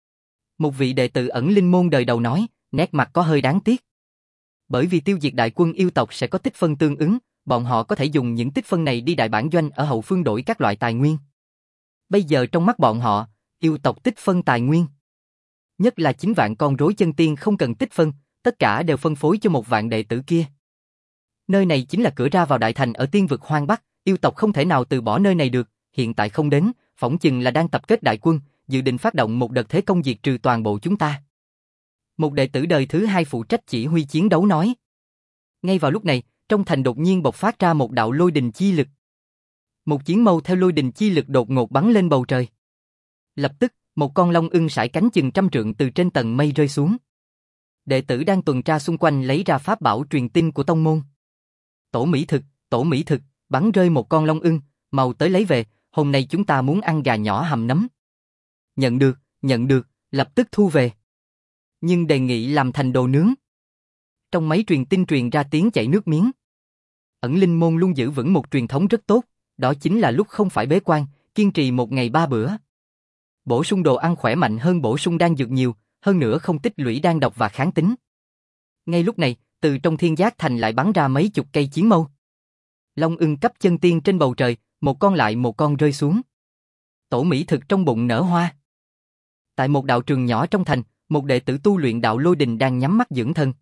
Một vị đệ tử ẩn linh môn đời đầu nói, nét mặt có hơi đáng tiếc. Bởi vì tiêu diệt đại quân yêu tộc sẽ có tích phân tương ứng, bọn họ có thể dùng những tích phân này đi đại bản doanh ở hậu phương đổi các loại tài nguyên. Bây giờ trong mắt bọn họ, yêu tộc tích phân tài nguyên. Nhất là chín vạn con rối chân tiên không cần tích phân, tất cả đều phân phối cho một vạn đệ tử kia. Nơi này chính là cửa ra vào đại thành ở tiên vực hoang Bắc, yêu tộc không thể nào từ bỏ nơi này được, hiện tại không đến, phỏng chừng là đang tập kết đại quân, dự định phát động một đợt thế công diệt trừ toàn bộ chúng ta. Một đệ tử đời thứ hai phụ trách chỉ huy chiến đấu nói. Ngay vào lúc này, trong thành đột nhiên bộc phát ra một đạo lôi đình chi lực. Một chiến mâu theo lôi đình chi lực đột ngột bắn lên bầu trời. Lập tức, một con long ưng sải cánh chừng trăm trượng từ trên tầng mây rơi xuống. Đệ tử đang tuần tra xung quanh lấy ra pháp bảo truyền tin của tông môn. Tổ Mỹ thực, tổ Mỹ thực, bắn rơi một con long ưng, mau tới lấy về, hôm nay chúng ta muốn ăn gà nhỏ hầm nấm. Nhận được, nhận được, lập tức thu về. Nhưng đề nghị làm thành đồ nướng. Trong máy truyền tin truyền ra tiếng chảy nước miếng. Ẩn linh môn luôn giữ vững một truyền thống rất tốt, đó chính là lúc không phải bế quan, kiên trì một ngày ba bữa. Bổ sung đồ ăn khỏe mạnh hơn bổ sung đan dược nhiều, hơn nữa không tích lũy đan độc và kháng tính. Ngay lúc này, từ trong Thiên Giác Thành lại bắn ra mấy chục cây chiến mâu. Long ưng cấp chân tiên trên bầu trời, một con lại một con rơi xuống. Tổ Mỹ thực trong bụng nở hoa. Tại một đạo trường nhỏ trong thành, một đệ tử tu luyện đạo lôi đình đang nhắm mắt dưỡng thân.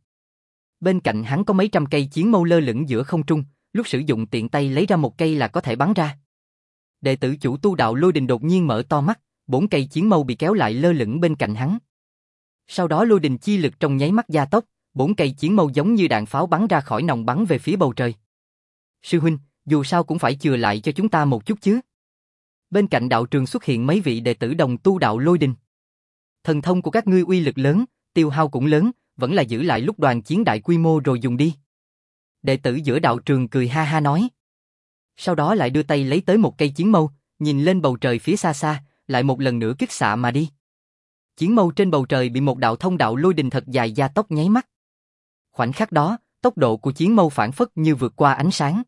Bên cạnh hắn có mấy trăm cây chiến mâu lơ lửng giữa không trung, lúc sử dụng tiện tay lấy ra một cây là có thể bắn ra. Đệ tử chủ tu đạo lôi đình đột nhiên mở to mắt, bốn cây chiến mâu bị kéo lại lơ lửng bên cạnh hắn. Sau đó lôi đình chi lực trong nháy mắt gia tốc, bốn cây chiến mâu giống như đạn pháo bắn ra khỏi nòng bắn về phía bầu trời. Sư huynh, dù sao cũng phải chừa lại cho chúng ta một chút chứ. Bên cạnh đạo trường xuất hiện mấy vị đệ tử đồng tu đạo lôi đình. Thần thông của các ngươi uy lực lớn, tiêu hao cũng lớn, vẫn là giữ lại lúc đoàn chiến đại quy mô rồi dùng đi. Đệ tử giữa đạo trường cười ha ha nói. Sau đó lại đưa tay lấy tới một cây chiến mâu, nhìn lên bầu trời phía xa xa, lại một lần nữa kích xạ mà đi. Chiến mâu trên bầu trời bị một đạo thông đạo lôi đình thật dài gia tốc nháy mắt. Khoảnh khắc đó, tốc độ của chiến mâu phản phất như vượt qua ánh sáng.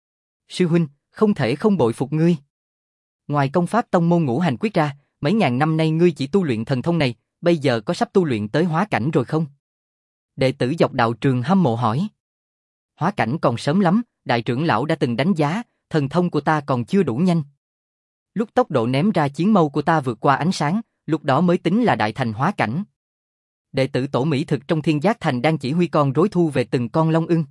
Sư huynh, không thể không bội phục ngươi. Ngoài công pháp tông môn ngũ hành quyết ra, mấy ngàn năm nay ngươi chỉ tu luyện thần thông này, bây giờ có sắp tu luyện tới hóa cảnh rồi không? Đệ tử dọc đạo trường hâm mộ hỏi. Hóa cảnh còn sớm lắm, đại trưởng lão đã từng đánh giá, thần thông của ta còn chưa đủ nhanh. Lúc tốc độ ném ra chiến mâu của ta vượt qua ánh sáng, lúc đó mới tính là đại thành hóa cảnh. Đệ tử tổ Mỹ thực trong Thiên Giác Thành đang chỉ huy con rối thu về từng con long ưng.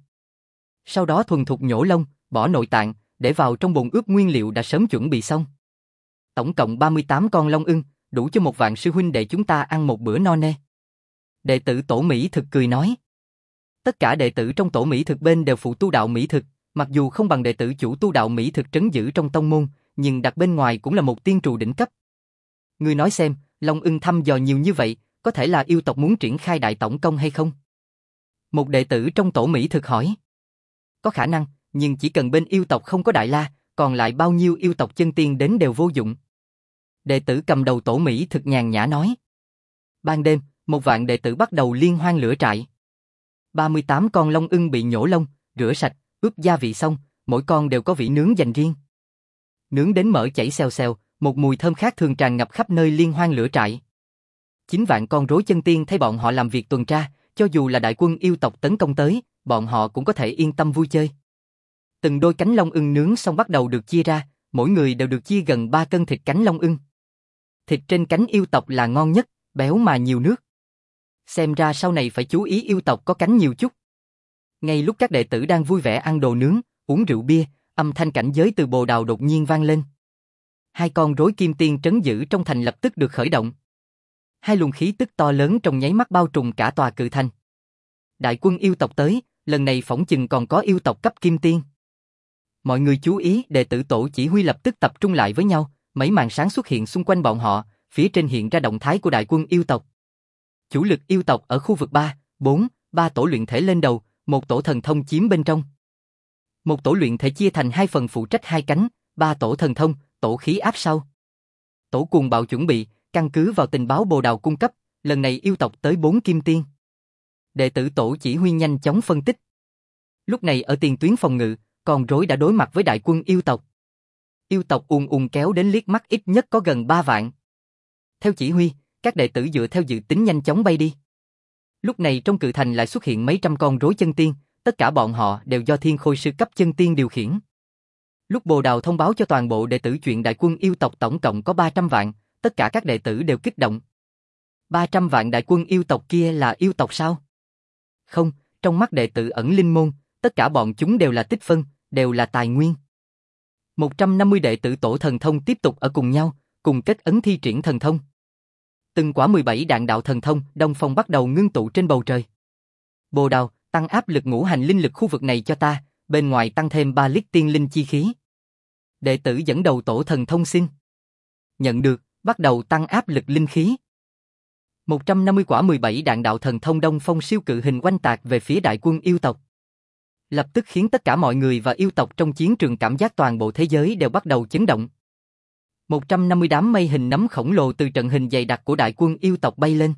Sau đó thuần thục nhổ lông, bỏ nội tạng, để vào trong bồn ướp nguyên liệu đã sớm chuẩn bị xong. Tổng cộng ba mươi tám con long ưng, đủ cho một vạn sư huynh đệ chúng ta ăn một bữa no nê. Đệ tử tổ Mỹ thực cười nói. Tất cả đệ tử trong tổ Mỹ thực bên đều phụ tu đạo Mỹ thực, mặc dù không bằng đệ tử chủ tu đạo Mỹ thực trấn giữ trong tông môn, nhưng đặt bên ngoài cũng là một tiên trù đỉnh cấp. Ngươi nói xem, long ưng thăm dò nhiều như vậy, có thể là yêu tộc muốn triển khai đại tổng công hay không? Một đệ tử trong tổ Mỹ thực hỏi. Có khả năng, nhưng chỉ cần bên yêu tộc không có Đại La, còn lại bao nhiêu yêu tộc chân tiên đến đều vô dụng. Đệ tử cầm đầu tổ Mỹ thực nhàn nhã nói. Ban đêm, một vạn đệ tử bắt đầu liên hoan lửa trại. ba mươi tám con long ưng bị nhổ lông, rửa sạch, ướp gia vị xong, mỗi con đều có vị nướng dành riêng. Nướng đến mỡ chảy xèo xèo, một mùi thơm khác thường tràn ngập khắp nơi liên hoan lửa trại. Chín vạn con rối chân tiên thấy bọn họ làm việc tuần tra, cho dù là đại quân yêu tộc tấn công tới, bọn họ cũng có thể yên tâm vui chơi. Từng đôi cánh long ưng nướng xong bắt đầu được chia ra, mỗi người đều được chia gần ba cân thịt cánh long ưng. Thịt trên cánh yêu tộc là ngon nhất, béo mà nhiều nước. Xem ra sau này phải chú ý yêu tộc có cánh nhiều chút. Ngay lúc các đệ tử đang vui vẻ ăn đồ nướng, uống rượu bia, âm thanh cảnh giới từ bồ đào đột nhiên vang lên. Hai con rối kim tiên trấn giữ trong thành lập tức được khởi động. Hai luồng khí tức to lớn trong nháy mắt bao trùm cả tòa cự thành. Đại quân yêu tộc tới, lần này phỏng chừng còn có yêu tộc cấp kim tiên. Mọi người chú ý, đệ tử tổ chỉ huy lập tức tập trung lại với nhau, mấy màn sáng xuất hiện xung quanh bọn họ, phía trên hiện ra động thái của đại quân yêu tộc. Chủ lực yêu tộc ở khu vực ba, bốn, ba tổ luyện thể lên đầu, một tổ thần thông chiếm bên trong. Một tổ luyện thể chia thành hai phần phụ trách hai cánh, ba tổ thần thông, tổ khí áp sau. Tổ cuồng bạo chuẩn bị, căn cứ vào tình báo bồ đào cung cấp, lần này yêu tộc tới bốn kim tiên. Đệ tử tổ chỉ huy nhanh chóng phân tích. Lúc này ở tiền tuyến phòng ngự, con rối đã đối mặt với đại quân yêu tộc. Yêu tộc ùn ùn kéo đến liếc mắt ít nhất có gần ba vạn. Theo chỉ huy, các đệ tử dựa theo dự tính nhanh chóng bay đi. Lúc này trong cự thành lại xuất hiện mấy trăm con rối chân tiên, tất cả bọn họ đều do thiên khôi sư cấp chân tiên điều khiển. Lúc bồ đào thông báo cho toàn bộ đệ tử chuyện đại quân yêu tộc tổng cộng có ba trăm vạn, tất cả các đệ tử đều kích động. ba trăm vạn đại quân yêu tộc kia là yêu tộc sao? Không, trong mắt đệ tử ẩn linh môn, tất cả bọn chúng đều là tích phân, đều là tài nguyên. một trăm năm mươi đệ tử tổ thần thông tiếp tục ở cùng nhau, cùng kết ấn thi triển thần thông. Từng quả mười bảy đạn đạo thần thông, đông phong bắt đầu ngưng tụ trên bầu trời. Bồ đào, tăng áp lực ngũ hành linh lực khu vực này cho ta, bên ngoài tăng thêm ba lít tiên linh chi khí. Đệ tử dẫn đầu tổ thần thông xin. Nhận được, bắt đầu tăng áp lực linh khí. một trăm năm mươi quả mười bảy đạn đạo thần thông đông phong siêu cự hình oanh tạc về phía đại quân yêu tộc. Lập tức khiến tất cả mọi người và yêu tộc trong chiến trường cảm giác toàn bộ thế giới đều bắt đầu chấn động. một trăm năm mươi đám mây hình nấm khổng lồ từ trận hình dày đặc của đại quân yêu tộc bay lên.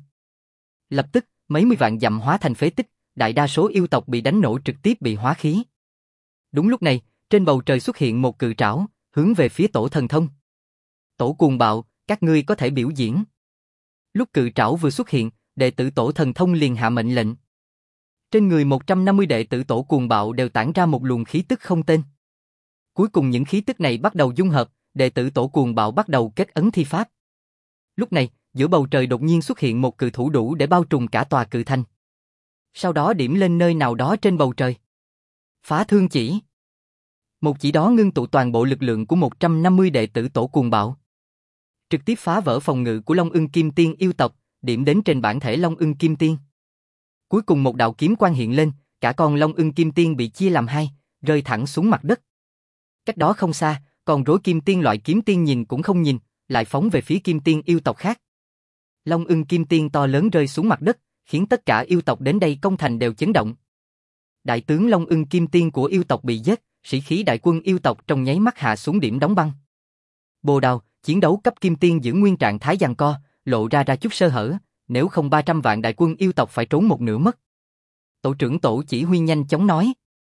Lập tức, mấy mươi vạn dặm hóa thành phế tích, đại đa số yêu tộc bị đánh nổ trực tiếp bị hóa khí. Đúng lúc này, trên bầu trời xuất hiện một cự trảo, hướng về phía tổ thần thông. Tổ cuồng bạo, các ngươi có thể biểu diễn. Lúc cự trảo vừa xuất hiện, đệ tử tổ thần thông liền hạ mệnh lệnh. Trên người một trăm năm mươi đệ tử tổ cuồng bạo đều tản ra một luồng khí tức không tên. Cuối cùng những khí tức này bắt đầu dung hợp, đệ tử tổ cuồng bạo bắt đầu kết ấn thi pháp. Lúc này, giữa bầu trời đột nhiên xuất hiện một cự thủ đủ để bao trùm cả tòa cự thành. Sau đó điểm lên nơi nào đó trên bầu trời. Phá thương chỉ. Một chỉ đó ngưng tụ toàn bộ lực lượng của một trăm năm mươi đệ tử tổ cuồng bạo. Trực tiếp phá vỡ phòng ngự của Long Ưng Kim Tiên yêu tộc, điểm đến trên bản thể Long Ưng Kim Tiên. Cuối cùng một đạo kiếm quang hiện lên, cả con Long Ưng Kim Tiên bị chia làm hai, rơi thẳng xuống mặt đất. Cách đó không xa, con rối Kim Tiên loại kiếm tiên nhìn cũng không nhìn, lại phóng về phía Kim Tiên yêu tộc khác. Long Ưng Kim Tiên to lớn rơi xuống mặt đất, khiến tất cả yêu tộc đến đây công thành đều chấn động. Đại tướng Long Ưng Kim Tiên của yêu tộc bị giết, sĩ khí đại quân yêu tộc trong nháy mắt hạ xuống điểm đóng băng. Bồ đào, chiến đấu cấp Kim Tiên giữ nguyên trạng thái giằng co, lộ ra ra chút sơ hở, nếu không ba trăm vạn đại quân yêu tộc phải trốn một nửa mất. Tổ trưởng tổ chỉ huy nhanh chóng nói.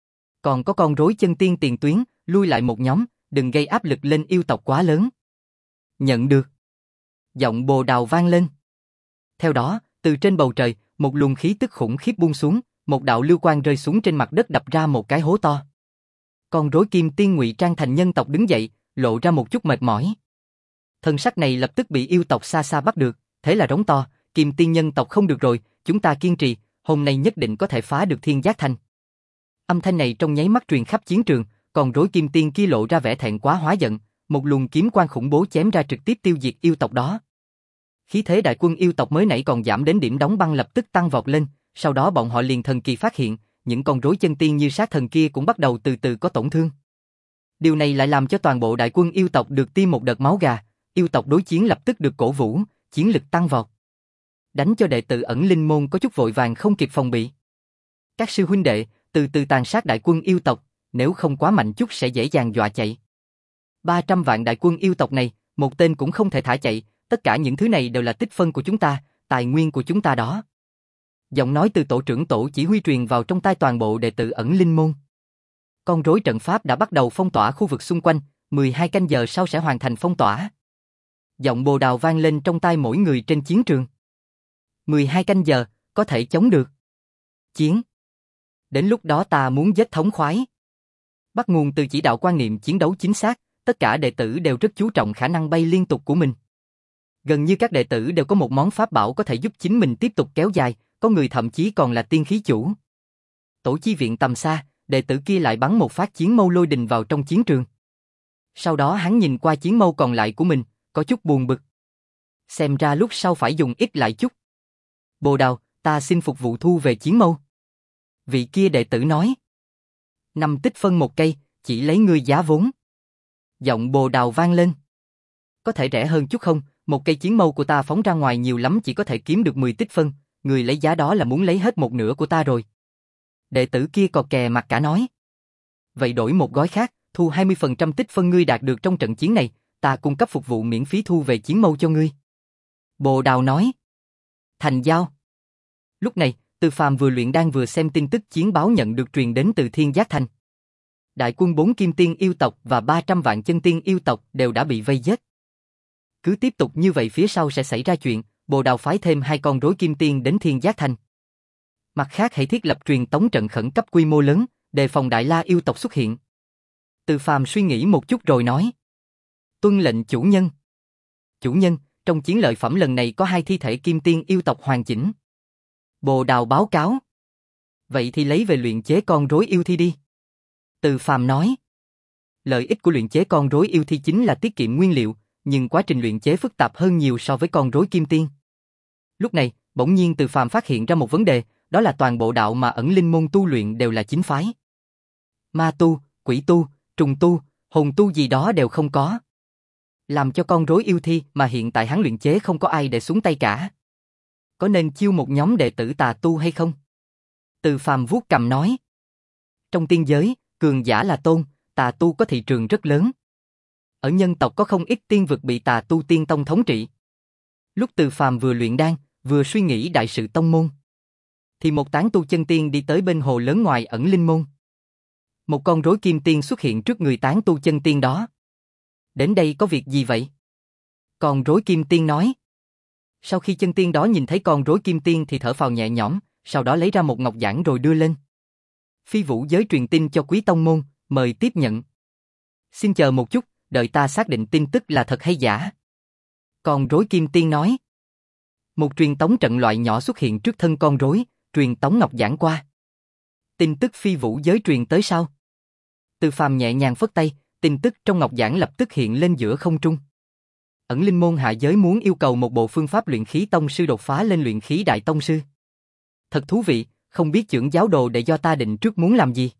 Còn có con rối chân tiên tiền tuyến, lui lại một nhóm, đừng gây áp lực lên yêu tộc quá lớn. Nhận được. Giọng bồ đào vang lên. Theo đó, từ trên bầu trời, một luồng khí tức khủng khiếp buông xuống, một đạo lưu quang rơi xuống trên mặt đất đập ra một cái hố to. Con rối Kim Tiên ngụy trang thành nhân tộc đứng dậy, lộ ra một chút mệt mỏi. Thân sắc này lập tức bị yêu tộc xa xa bắt được, thế là rống to, Kim Tiên nhân tộc không được rồi, chúng ta kiên trì, hôm nay nhất định có thể phá được Thiên Giác Thành. Âm thanh này trong nháy mắt truyền khắp chiến trường, còn rối Kim Tiên kia lộ ra vẻ thẹn quá hóa giận, một luồng kiếm quang khủng bố chém ra trực tiếp tiêu diệt yêu tộc đó. Khí thế đại quân yêu tộc mới nãy còn giảm đến điểm đóng băng lập tức tăng vọt lên, sau đó bọn họ liền thần kỳ phát hiện, những con rối chân tiên như sát thần kia cũng bắt đầu từ từ có tổn thương. Điều này lại làm cho toàn bộ đại quân yêu tộc được tiêm một đợt máu gà, yêu tộc đối chiến lập tức được cổ vũ, chiến lực tăng vọt. Đánh cho đệ tử ẩn linh môn có chút vội vàng không kịp phòng bị. Các sư huynh đệ, từ từ tàn sát đại quân yêu tộc, nếu không quá mạnh chút sẽ dễ dàng dọa chạy. ba trăm vạn đại quân yêu tộc này, một tên cũng không thể thả chạy, tất cả những thứ này đều là tích phân của chúng ta, tài nguyên của chúng ta đó. Giọng nói từ tổ trưởng tổ chỉ huy truyền vào trong tai toàn bộ đệ tử ẩn linh môn. Con rối trận pháp đã bắt đầu phong tỏa khu vực xung quanh, mười hai canh giờ sau sẽ hoàn thành phong tỏa. Giọng Bồ Đào vang lên trong tai mỗi người trên chiến trường. mười hai canh giờ, có thể chống được. Chiến. Đến lúc đó ta muốn giết thống khoái. Bắt nguồn từ chỉ đạo quan niệm chiến đấu chính xác, tất cả đệ tử đều rất chú trọng khả năng bay liên tục của mình. Gần như các đệ tử đều có một món pháp bảo có thể giúp chính mình tiếp tục kéo dài, có người thậm chí còn là tiên khí chủ. Tổ chi viện tầm xa, đệ tử kia lại bắn một phát chiến mâu lôi đình vào trong chiến trường. Sau đó hắn nhìn qua chiến mâu còn lại của mình, có chút buồn bực. Xem ra lúc sau phải dùng ít lại chút. Bồ Đào, ta xin phục vụ thu về chiến mâu. Vị kia đệ tử nói. Năm tích phân một cây, chỉ lấy ngươi giá vốn. Giọng Bồ Đào vang lên. Có thể rẻ hơn chút không, một cây chiến mâu của ta phóng ra ngoài nhiều lắm chỉ có thể kiếm được mười tích phân, người lấy giá đó là muốn lấy hết một nửa của ta rồi. Đệ tử kia cò kè mặt cả nói. Vậy đổi một gói khác, thu hai mươi phần trăm tích phân ngươi đạt được trong trận chiến này, ta cung cấp phục vụ miễn phí thu về chiến mâu cho ngươi. Bồ Đào nói. Thành giao. Lúc này, Từ Phàm vừa luyện đan vừa xem tin tức chiến báo nhận được truyền đến từ Thiên Giác Thành. Đại quân bốn kim tiên yêu tộc và ba trăm vạn chân tiên yêu tộc đều đã bị vây giết. Cứ tiếp tục như vậy phía sau sẽ xảy ra chuyện, Bồ Đào phái thêm hai con rối kim tiên đến Thiên Giác Thành. Mặt khác hãy thiết lập truyền tống trận khẩn cấp quy mô lớn, đề phòng Đại La yêu tộc xuất hiện. Từ Phàm suy nghĩ một chút rồi nói. Tuân lệnh chủ nhân. Chủ nhân, trong chiến lợi phẩm lần này có hai thi thể kim tiên yêu tộc hoàn chỉnh. Bồ Đào báo cáo. Vậy thì lấy về luyện chế con rối yêu thi đi. Từ Phàm nói. Lợi ích của luyện chế con rối yêu thi chính là tiết kiệm nguyên liệu, nhưng quá trình luyện chế phức tạp hơn nhiều so với con rối kim tiên. Lúc này, bỗng nhiên Từ Phàm phát hiện ra một vấn đề, đó là toàn bộ đạo mà ẩn linh môn tu luyện đều là chính phái. Ma tu, quỷ tu, trùng tu, hồn tu gì đó đều không có. Làm cho con rối yêu thi mà hiện tại hắn luyện chế không có ai để xuống tay cả. Có nên chiêu một nhóm đệ tử tà tu hay không? Từ Phàm vuốt cằm nói. Trong tiên giới, cường giả là tôn, tà tu có thị trường rất lớn. Ở nhân tộc có không ít tiên vực bị tà tu tiên tông thống trị. Lúc Từ Phàm vừa luyện đan, vừa suy nghĩ đại sự tông môn, thì một tán tu chân tiên đi tới bên hồ lớn ngoài ẩn linh môn. Một con rối kim tiên xuất hiện trước người tán tu chân tiên đó. Đến đây có việc gì vậy? Con rối kim tiên nói. Sau khi chân tiên đó nhìn thấy con rối kim tiên thì thở phào nhẹ nhõm, sau đó lấy ra một ngọc giản rồi đưa lên. Phi vũ giới truyền tin cho quý tông môn, mời tiếp nhận. Xin chờ một chút, đợi ta xác định tin tức là thật hay giả. Con rối kim tiên nói. Một truyền tống trận loại nhỏ xuất hiện trước thân con rối, truyền tống ngọc giản qua. Tin tức phi vũ giới truyền tới sao? Từ Phàm nhẹ nhàng phất tay, tin tức trong ngọc giản lập tức hiện lên giữa không trung. Ẩn linh môn hạ giới muốn yêu cầu một bộ phương pháp luyện khí tông sư đột phá lên luyện khí đại tông sư. Thật thú vị, không biết trưởng giáo đồ để do ta định trước muốn làm gì.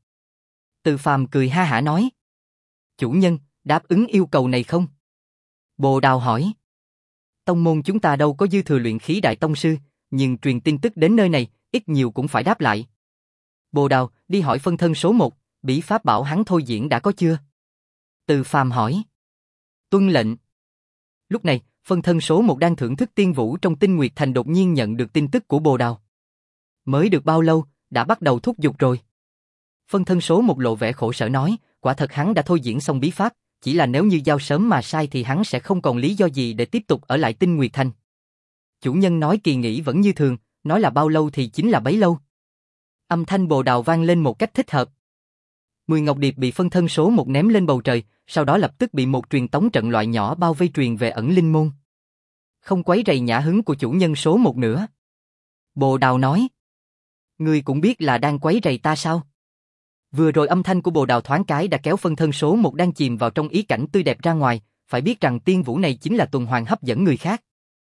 Từ Phàm cười ha hả nói. Chủ nhân, đáp ứng yêu cầu này không? Bồ Đào hỏi. Tông môn chúng ta đâu có dư thừa luyện khí đại tông sư, nhưng truyền tin tức đến nơi này, ít nhiều cũng phải đáp lại. Bồ Đào, đi hỏi phân thân số một, bí pháp bảo hắn thôi diễn đã có chưa? Từ Phàm hỏi. Tuân lệnh. Lúc này, phân thân số một đang thưởng thức tiên vũ trong Tinh Nguyệt Thành đột nhiên nhận được tin tức của Bồ Đào. Mới được bao lâu, đã bắt đầu thúc giục rồi. Phân thân số một lộ vẻ khổ sở nói, quả thật hắn đã thôi diễn xong bí pháp, chỉ là nếu như giao sớm mà sai thì hắn sẽ không còn lý do gì để tiếp tục ở lại Tinh Nguyệt Thành. Chủ nhân nói kỳ nghỉ vẫn như thường, nói là bao lâu thì chính là bấy lâu. Âm thanh Bồ Đào vang lên một cách thích hợp. Mười ngọc điệp bị phân thân số một ném lên bầu trời, sau đó lập tức bị một truyền tống trận loại nhỏ bao vây truyền về ẩn linh môn. Không quấy rầy nhã hứng của chủ nhân số một nữa. Bồ Đào nói. Ngươi cũng biết là đang quấy rầy ta sao? Vừa rồi âm thanh của Bồ Đào thoáng cái đã kéo phân thân số một đang chìm vào trong ý cảnh tươi đẹp ra ngoài, phải biết rằng tiên vũ này chính là tuần hoàn hấp dẫn người khác.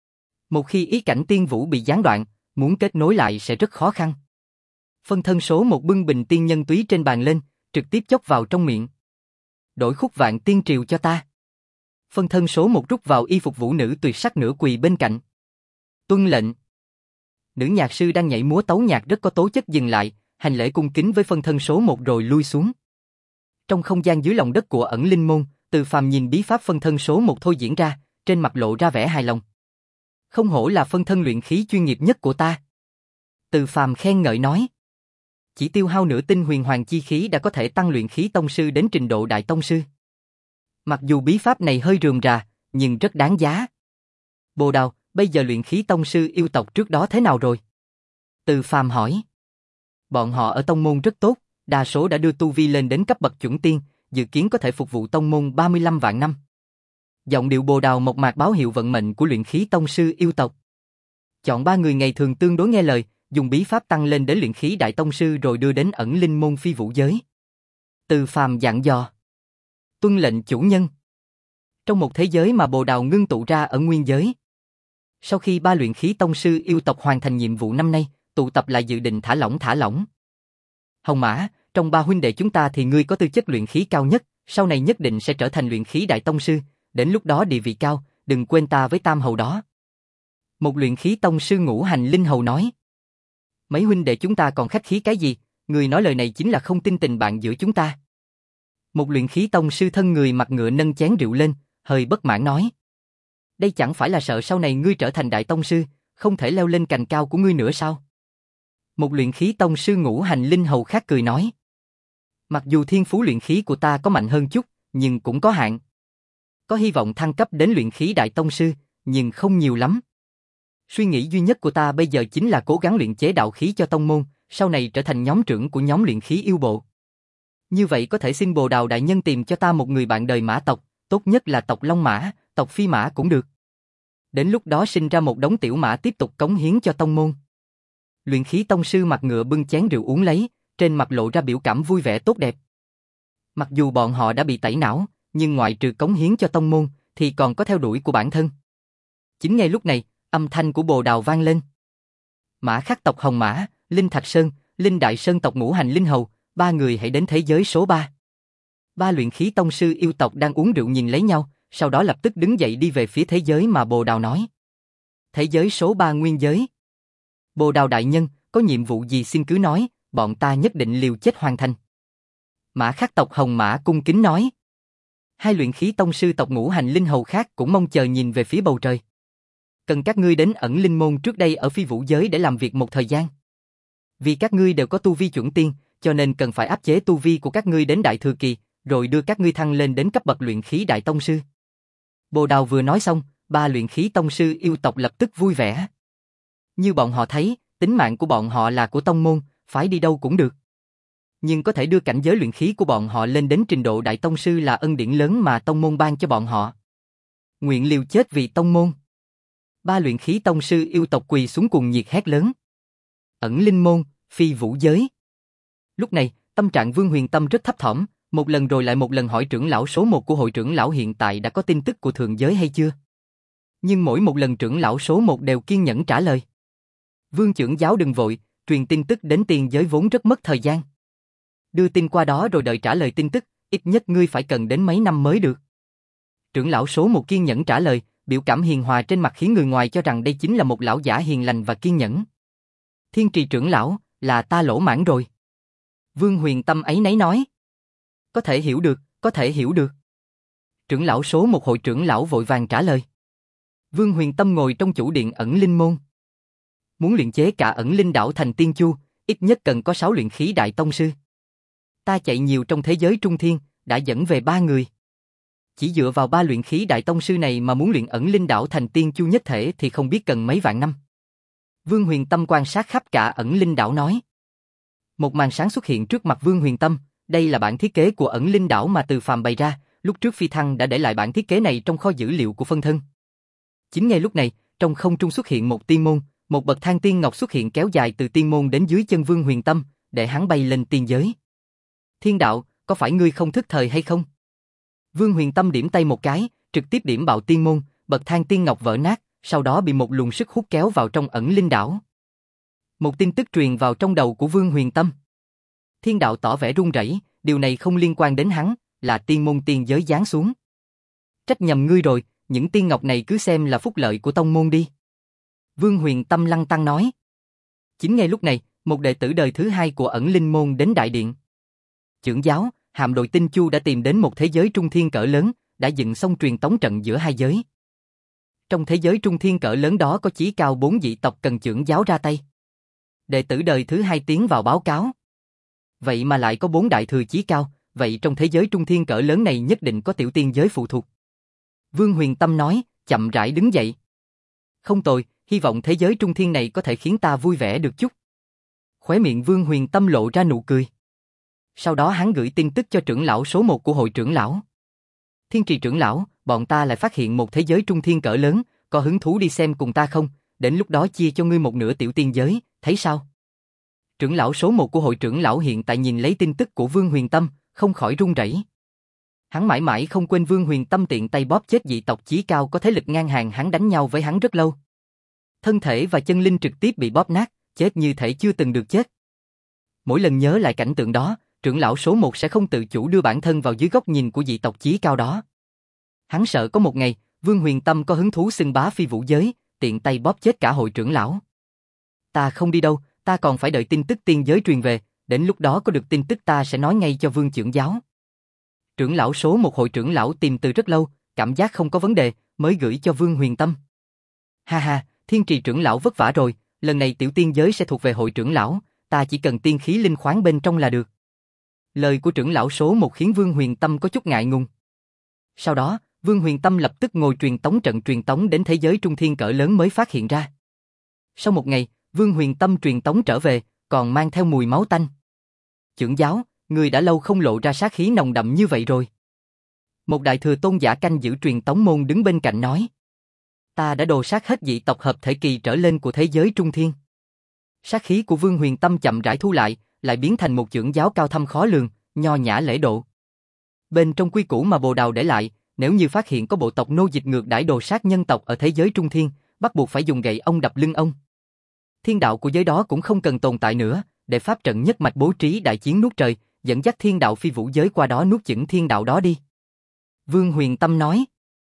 Một khi ý cảnh tiên vũ bị gián đoạn, muốn kết nối lại sẽ rất khó khăn. Phân thân số một bưng bình tiên nhân túy trên bàn lên, trực tiếp chốc vào trong miệng. Đổi khúc vạn tiên triều cho ta. Phân thân số một rút vào y phục vũ nữ tuyệt sắc nửa quỳ bên cạnh. Tuân lệnh. Nữ nhạc sư đang nhảy múa tấu nhạc rất có tố chất dừng lại, hành lễ cung kính với phân thân số một rồi lui xuống. Trong không gian dưới lòng đất của ẩn linh môn, Từ Phàm nhìn bí pháp phân thân số một thôi diễn ra, trên mặt lộ ra vẻ hài lòng. Không hổ là phân thân luyện khí chuyên nghiệp nhất của ta. Từ Phàm khen ngợi nói. Chỉ tiêu hao nửa tinh huyền hoàng chi khí đã có thể tăng luyện khí tông sư đến trình độ đại tông sư. Mặc dù bí pháp này hơi rườm rà, nhưng rất đáng giá. Bồ Đào, bây giờ luyện khí tông sư yêu tộc trước đó thế nào rồi? Từ Phàm hỏi. Bọn họ ở tông môn rất tốt, đa số đã đưa tu vi lên đến cấp bậc chuẩn tiên, dự kiến có thể phục vụ tông môn ba mươi lăm vạn năm. Giọng điệu Bồ Đào mộc mạc báo hiệu vận mệnh của luyện khí tông sư yêu tộc. Chọn ba người ngày thường tương đối nghe lời, dùng bí pháp tăng lên đến luyện khí đại tông sư rồi đưa đến ẩn linh môn phi vũ giới. Từ Phàm dặn dò. Tuân lệnh chủ nhân. Trong một thế giới mà Bồ Đào ngưng tụ ra ở nguyên giới. Sau khi ba luyện khí tông sư yêu tộc hoàn thành nhiệm vụ năm nay, tụ tập lại dự định thả lỏng thả lỏng. Hồng Mã, trong ba huynh đệ chúng ta thì ngươi có tư chất luyện khí cao nhất, sau này nhất định sẽ trở thành luyện khí đại tông sư, đến lúc đó địa vị cao, đừng quên ta với tam hầu đó. Một luyện khí tông sư ngũ hành linh hầu nói. Mấy huynh đệ chúng ta còn khách khí cái gì, người nói lời này chính là không tin tình bạn giữa chúng ta. Một luyện khí tông sư thân người mặt ngựa nâng chén rượu lên, hơi bất mãn nói. Đây chẳng phải là sợ sau này ngươi trở thành đại tông sư, không thể leo lên cành cao của ngươi nữa sao? Một luyện khí tông sư ngũ hành linh hầu khác cười nói. Mặc dù thiên phú luyện khí của ta có mạnh hơn chút, nhưng cũng có hạn. Có hy vọng thăng cấp đến luyện khí đại tông sư, nhưng không nhiều lắm. Suy nghĩ duy nhất của ta bây giờ chính là cố gắng luyện chế đạo khí cho tông môn, sau này trở thành nhóm trưởng của nhóm luyện khí yêu bộ. Như vậy có thể xin Bồ Đào đại nhân tìm cho ta một người bạn đời mã tộc, tốt nhất là tộc Long Mã, tộc Phi Mã cũng được. Đến lúc đó sinh ra một đống tiểu mã tiếp tục cống hiến cho tông môn. Luyện khí tông sư mặt ngựa bưng chén rượu uống lấy, trên mặt lộ ra biểu cảm vui vẻ tốt đẹp. Mặc dù bọn họ đã bị tẩy não, nhưng ngoại trừ cống hiến cho tông môn, thì còn có theo đuổi của bản thân. Chính ngay lúc này, âm thanh của Bồ Đào vang lên. Mã Khắc tộc Hồng Mã, Linh Thạch Sơn, Linh Đại Sơn tộc Ngũ Hành Linh Hầu, ba người hãy đến thế giới số ba. Ba luyện khí tông sư yêu tộc đang uống rượu nhìn lấy nhau, sau đó lập tức đứng dậy đi về phía thế giới mà Bồ Đào nói. Thế giới số ba nguyên giới. Bồ Đào đại nhân, có nhiệm vụ gì xin cứ nói, bọn ta nhất định liều chết hoàn thành. Mã Khắc tộc Hồng Mã cung kính nói. Hai luyện khí tông sư tộc Ngũ Hành Linh Hầu khác cũng mong chờ nhìn về phía bầu trời. Cần các ngươi đến ẩn linh môn trước đây ở phi vũ giới để làm việc một thời gian. Vì các ngươi đều có tu vi chuẩn tiên, cho nên cần phải áp chế tu vi của các ngươi đến đại thừa kỳ, rồi đưa các ngươi thăng lên đến cấp bậc luyện khí đại tông sư. Bồ Đào vừa nói xong, ba luyện khí tông sư yêu tộc lập tức vui vẻ. Như bọn họ thấy, tính mạng của bọn họ là của tông môn, phải đi đâu cũng được. Nhưng có thể đưa cảnh giới luyện khí của bọn họ lên đến trình độ đại tông sư là ân điển lớn mà tông môn ban cho bọn họ. Nguyện liều chết vì tông môn. Ba luyện khí tông sư yêu tộc quỳ xuống cuồng nhiệt hét lớn. Ẩn linh môn, phi vũ giới. Lúc này, tâm trạng Vương Huyền Tâm rất thấp thỏm, một lần rồi lại một lần hỏi trưởng lão số một của hội trưởng lão hiện tại đã có tin tức của thượng giới hay chưa. Nhưng mỗi một lần trưởng lão số một đều kiên nhẫn trả lời. Vương trưởng giáo đừng vội, truyền tin tức đến tiên giới vốn rất mất thời gian. Đưa tin qua đó rồi đợi trả lời tin tức, ít nhất ngươi phải cần đến mấy năm mới được. Trưởng lão số một kiên nhẫn trả lời, biểu cảm hiền hòa trên mặt khiến người ngoài cho rằng đây chính là một lão giả hiền lành và kiên nhẫn. Thiên trì trưởng lão, là ta lỗ mãn rồi. Vương Huyền Tâm ấy nấy nói. Có thể hiểu được, có thể hiểu được. Trưởng lão số một hội trưởng lão vội vàng trả lời. Vương Huyền Tâm ngồi trong chủ điện ẩn linh môn. Muốn luyện chế cả ẩn linh đảo thành tiên chu, ít nhất cần có sáu luyện khí đại tông sư. Ta chạy nhiều trong thế giới trung thiên, đã dẫn về ba người. Chỉ dựa vào ba luyện khí đại tông sư này mà muốn luyện ẩn linh đảo thành tiên chu nhất thể thì không biết cần mấy vạn năm. Vương Huyền Tâm quan sát khắp cả ẩn linh đảo nói. Một màn sáng xuất hiện trước mặt Vương Huyền Tâm, đây là bản thiết kế của ẩn linh đảo mà Từ Phàm bày ra, lúc trước phi thăng đã để lại bản thiết kế này trong kho dữ liệu của phân thân. Chính ngay lúc này, trong không trung xuất hiện một tiên môn, một bậc thang tiên ngọc xuất hiện kéo dài từ tiên môn đến dưới chân Vương Huyền Tâm, để hắn bay lên tiên giới. Thiên đạo, có phải ngươi không thức thời hay không? Vương Huyền Tâm điểm tay một cái, trực tiếp điểm bạo tiên môn, bậc thang tiên ngọc vỡ nát, sau đó bị một luồng sức hút kéo vào trong ẩn linh đảo. Một tin tức truyền vào trong đầu của Vương Huyền Tâm. Thiên đạo tỏ vẻ run rẩy, điều này không liên quan đến hắn, là tiên môn tiên giới giáng xuống. Trách nhầm ngươi rồi, những tiên ngọc này cứ xem là phúc lợi của tông môn đi. Vương Huyền Tâm lăng tăng nói. Chính ngay lúc này, một đệ tử đời thứ hai của ẩn linh môn đến đại điện. Chưởng giáo, hạm đội tinh chu đã tìm đến một thế giới trung thiên cỡ lớn, đã dựng xong truyền tống trận giữa hai giới. Trong thế giới trung thiên cỡ lớn đó có chí cao bốn dị tộc cần chưởng giáo ra tay. Đệ tử đời thứ hai tiến vào báo cáo. Vậy mà lại có bốn đại thừa chí cao, vậy trong thế giới trung thiên cỡ lớn này nhất định có tiểu tiên giới phụ thuộc. Vương Huyền Tâm nói, chậm rãi đứng dậy. Không tồi, hy vọng thế giới trung thiên này có thể khiến ta vui vẻ được chút. Khóe miệng Vương Huyền Tâm lộ ra nụ cười. Sau đó hắn gửi tin tức cho trưởng lão số một của hội trưởng lão. Thiên trì trưởng lão, bọn ta lại phát hiện một thế giới trung thiên cỡ lớn, có hứng thú đi xem cùng ta không? Đến lúc đó chia cho ngươi một nửa tiểu tiên giới, thấy sao? Trưởng lão số một của hội trưởng lão hiện tại nhìn lấy tin tức của Vương Huyền Tâm, không khỏi run rẩy. Hắn mãi mãi không quên Vương Huyền Tâm tiện tay bóp chết dị tộc chí cao có thế lực ngang hàng hắn đánh nhau với hắn rất lâu. Thân thể và chân linh trực tiếp bị bóp nát, chết như thể chưa từng được chết. Mỗi lần nhớ lại cảnh tượng đó, trưởng lão số một sẽ không tự chủ đưa bản thân vào dưới góc nhìn của dị tộc chí cao đó. Hắn sợ có một ngày, Vương Huyền Tâm có hứng thú xưng bá phi vũ giới, tiện tay bóp chết cả hội trưởng lão. Ta không đi đâu, ta còn phải đợi tin tức tiên giới truyền về, đến lúc đó có được tin tức ta sẽ nói ngay cho Vương trưởng giáo. Trưởng lão số một hội trưởng lão tìm từ rất lâu, cảm giác không có vấn đề, mới gửi cho Vương Huyền Tâm. Ha ha, thiên trì trưởng lão vất vả rồi, lần này tiểu tiên giới sẽ thuộc về hội trưởng lão, ta chỉ cần tiên khí linh khoáng bên trong là được. Lời của trưởng lão số một khiến Vương Huyền Tâm có chút ngại ngùng. Sau đó, Vương Huyền Tâm lập tức ngồi truyền tống trận truyền tống đến thế giới trung thiên cỡ lớn mới phát hiện ra. Sau một ngày, Vương Huyền Tâm truyền tống trở về, còn mang theo mùi máu tanh. Trưởng giáo, người đã lâu không lộ ra sát khí nồng đậm như vậy rồi. Một đại thừa tôn giả canh giữ truyền tống môn đứng bên cạnh nói. Ta đã đồ sát hết dị tộc hợp thể kỳ trở lên của thế giới trung thiên. Sát khí của Vương Huyền Tâm chậm rãi thu lại, lại biến thành một trưởng giáo cao thâm khó lường, nho nhã lễ độ. Bên trong quy củ mà Bồ Đào để lại, nếu như phát hiện có bộ tộc nô dịch ngược đãi đồ sát nhân tộc ở thế giới trung thiên, bắt buộc phải dùng gậy ông đập lưng ông. Thiên đạo của giới đó cũng không cần tồn tại nữa, để pháp trận nhất mạch bố trí đại chiến nuốt trời, dẫn dắt thiên đạo phi vũ giới qua đó nuốt chửng thiên đạo đó đi. Vương Huyền Tâm nói.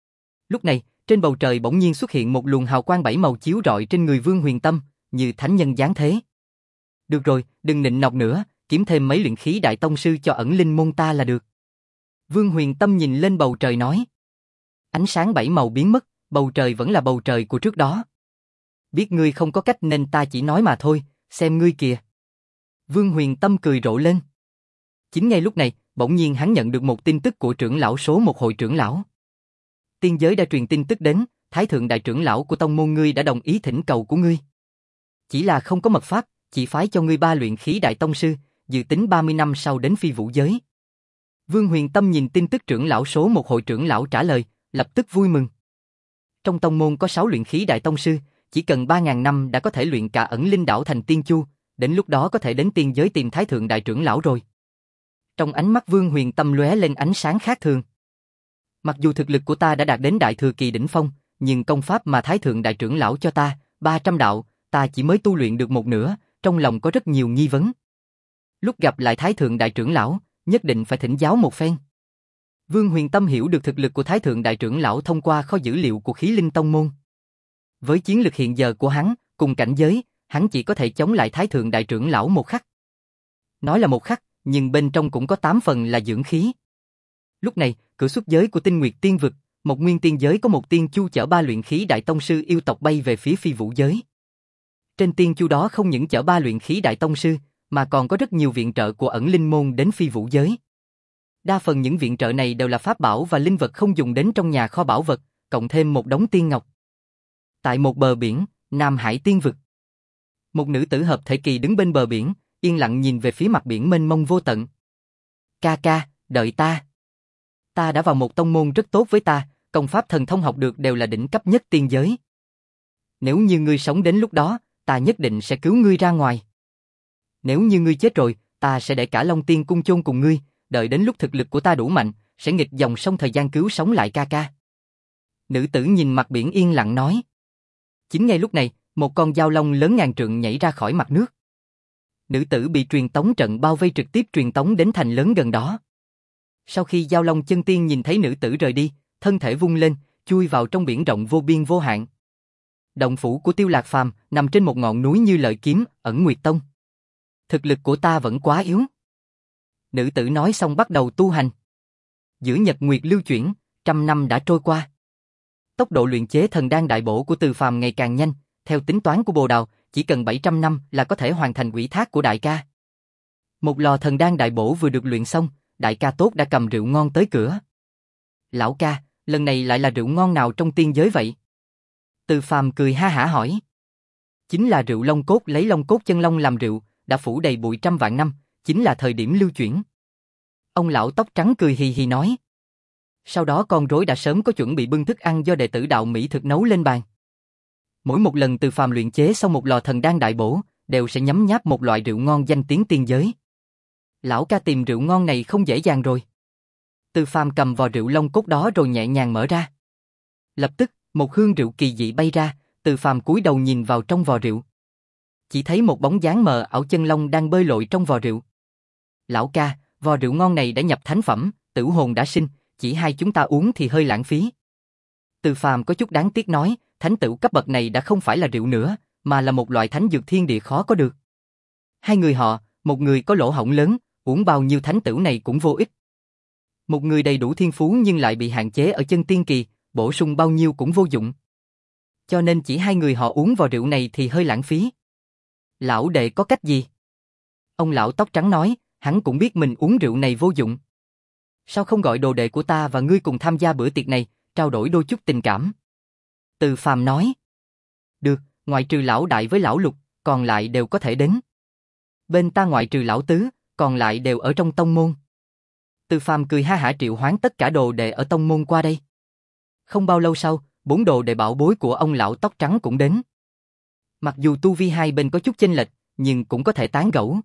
Lúc này, trên bầu trời bỗng nhiên xuất hiện một luồng hào quang bảy màu chiếu rọi trên người Vương Huyền Tâm, như thánh nhân giáng thế. Được rồi, đừng nịnh nọt nữa, kiếm thêm mấy luyện khí đại tông sư cho ẩn linh môn ta là được. Vương Huyền Tâm nhìn lên bầu trời nói. Ánh sáng bảy màu biến mất, bầu trời vẫn là bầu trời của trước đó. Biết ngươi không có cách nên ta chỉ nói mà thôi, xem ngươi kìa. Vương Huyền Tâm cười rộ lên. Chính ngay lúc này, bỗng nhiên hắn nhận được một tin tức của trưởng lão số một hội trưởng lão. Tiên giới đã truyền tin tức đến, Thái thượng đại trưởng lão của tông môn ngươi đã đồng ý thỉnh cầu của ngươi. Chỉ là không có mật pháp, chỉ phái cho ngươi ba luyện khí đại tông sư, dự tính ba mươi năm sau đến phi vũ giới. Vương Huyền Tâm nhìn tin tức trưởng lão số một hội trưởng lão trả lời, lập tức vui mừng. Trong tông môn có sáu luyện khí đại tông sư, chỉ cần ba ngàn năm đã có thể luyện cả ẩn linh đảo thành tiên chu, đến lúc đó có thể đến tiên giới tìm Thái thượng đại trưởng lão rồi. Trong ánh mắt Vương Huyền Tâm lóe lên ánh sáng khác thường. Mặc dù thực lực của ta đã đạt đến đại thừa kỳ đỉnh phong, nhưng công pháp mà Thái thượng đại trưởng lão cho ta, ba trăm đạo, ta chỉ mới tu luyện được một nửa, trong lòng có rất nhiều nghi vấn. Lúc gặp lại Thái thượng đại trưởng lão, nhất định phải thỉnh giáo một phen. Vương Huyền Tâm hiểu được thực lực của Thái thượng đại trưởng lão thông qua kho dữ liệu của Khí Linh Tông môn. Với chiến lực hiện giờ của hắn, cùng cảnh giới, hắn chỉ có thể chống lại Thái thượng đại trưởng lão một khắc. Nói là một khắc, nhưng bên trong cũng có tám phần là dưỡng khí. Lúc này, cửa xuất giới của Tinh Nguyệt Tiên Vực, một nguyên tiên giới có một tiên chu chở ba luyện khí đại tông sư yêu tộc bay về phía phi vũ giới. Trên tiên chu đó không những chở ba luyện khí đại tông sư, mà còn có rất nhiều viện trợ của ẩn linh môn đến phi vũ giới. Đa phần những viện trợ này đều là pháp bảo và linh vật không dùng đến trong nhà kho bảo vật, cộng thêm một đống tiên ngọc. Tại một bờ biển, Nam Hải Tiên Vực. Một nữ tử hợp thể kỳ đứng bên bờ biển, yên lặng nhìn về phía mặt biển mênh mông vô tận. Ca ca, đợi ta. Ta đã vào một tông môn rất tốt với ta, công pháp thần thông học được đều là đỉnh cấp nhất tiên giới. Nếu như ngươi sống đến lúc đó, ta nhất định sẽ cứu ngươi ra ngoài. Nếu như ngươi chết rồi, ta sẽ để cả Long Tiên cung chôn cùng ngươi, đợi đến lúc thực lực của ta đủ mạnh, sẽ nghịch dòng sông thời gian cứu sống lại ca ca. Nữ tử nhìn mặt biển yên lặng nói. Chính ngay lúc này, một con dao long lớn ngàn trượng nhảy ra khỏi mặt nước. Nữ tử bị truyền tống trận bao vây trực tiếp truyền tống đến thành lớn gần đó. Sau khi dao long chân tiên nhìn thấy nữ tử rời đi, thân thể vung lên, chui vào trong biển rộng vô biên vô hạn. Động phủ của Tiêu Lạc Phàm nằm trên một ngọn núi như lợi kiếm, Ẩn Nguyệt Tông. Thực lực của ta vẫn quá yếu. Nữ tử nói xong bắt đầu tu hành. Giữa nhật nguyệt lưu chuyển, trăm năm đã trôi qua. Tốc độ luyện chế thần đan đại bổ của Từ Phàm ngày càng nhanh, theo tính toán của Bồ Đào, chỉ cần bảy trăm năm là có thể hoàn thành ủy thác của đại ca. Một lò thần đan đại bổ vừa được luyện xong, đại ca tốt đã cầm rượu ngon tới cửa. Lão ca, lần này lại là rượu ngon nào trong tiên giới vậy? Từ Phàm cười ha hả hỏi. Chính là rượu long cốt, lấy long cốt chân long làm rượu, đã phủ đầy bụi trăm vạn năm, chính là thời điểm lưu chuyển. Ông lão tóc trắng cười hì hì nói. Sau đó con rối đã sớm có chuẩn bị bưng thức ăn do đệ tử đạo Mỹ thực nấu lên bàn. Mỗi một lần Từ Phàm luyện chế xong một lò thần đan đại bổ, đều sẽ nhấm nháp một loại rượu ngon danh tiếng tiên giới. Lão ca tìm rượu ngon này không dễ dàng rồi. Từ Phàm cầm vò rượu long cốt đó rồi nhẹ nhàng mở ra. Lập tức, một hương rượu kỳ dị bay ra, Từ Phàm cúi đầu nhìn vào trong vò rượu. Chỉ thấy một bóng dáng mờ ảo chân long đang bơi lội trong vò rượu. Lão ca, vò rượu ngon này đã nhập thánh phẩm, tử hồn đã sinh, chỉ hai chúng ta uống thì hơi lãng phí. Từ Phàm có chút đáng tiếc nói, thánh tửu cấp bậc này đã không phải là rượu nữa, mà là một loại thánh dược thiên địa khó có được. Hai người họ, một người có lỗ hổng lớn, uống bao nhiêu thánh tửu này cũng vô ích. Một người đầy đủ thiên phú nhưng lại bị hạn chế ở chân tiên kỳ, bổ sung bao nhiêu cũng vô dụng. Cho nên chỉ hai người họ uống vào rượu này thì hơi lãng phí. Lão đệ có cách gì? Ông lão tóc trắng nói, hắn cũng biết mình uống rượu này vô dụng. Sao không gọi đồ đệ của ta và ngươi cùng tham gia bữa tiệc này, trao đổi đôi chút tình cảm? Từ Phàm nói. Được, ngoại trừ lão đại với lão lục, còn lại đều có thể đến. Bên ta ngoại trừ lão tứ, còn lại đều ở trong tông môn. Từ Phàm cười ha hả triệu hoán tất cả đồ đệ ở tông môn qua đây. Không bao lâu sau, bốn đồ đệ bảo bối của ông lão tóc trắng cũng đến. Mặc dù tu vi hai bên có chút chênh lệch, nhưng cũng có thể tán gẫu.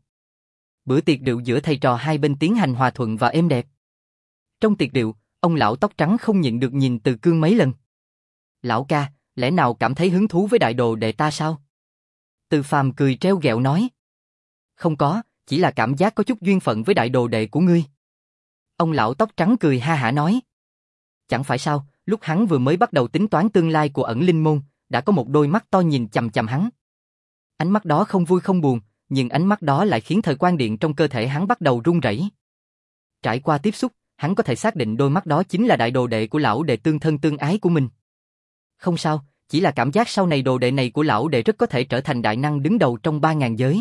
Bữa tiệc rượu giữa thầy trò hai bên tiến hành hòa thuận và êm đẹp. Trong tiệc rượu, ông lão tóc trắng không nhịn được nhìn Từ Cương mấy lần. Lão ca, lẽ nào cảm thấy hứng thú với đại đồ đệ ta sao? Từ Phàm cười trêu ghẹo nói. Không có, chỉ là cảm giác có chút duyên phận với đại đồ đệ của ngươi. Ông lão tóc trắng cười ha hả nói. Chẳng phải sao, lúc hắn vừa mới bắt đầu tính toán tương lai của ẩn linh môn, đã có một đôi mắt to nhìn chằm chằm hắn. Ánh mắt đó không vui không buồn, nhưng ánh mắt đó lại khiến thời quan điện trong cơ thể hắn bắt đầu run rẩy. Trải qua tiếp xúc, hắn có thể xác định đôi mắt đó chính là đại đồ đệ của lão đệ tương thân tương ái của mình. Không sao, chỉ là cảm giác sau này đồ đệ này của lão đệ rất có thể trở thành đại năng đứng đầu trong ba ngàn giới.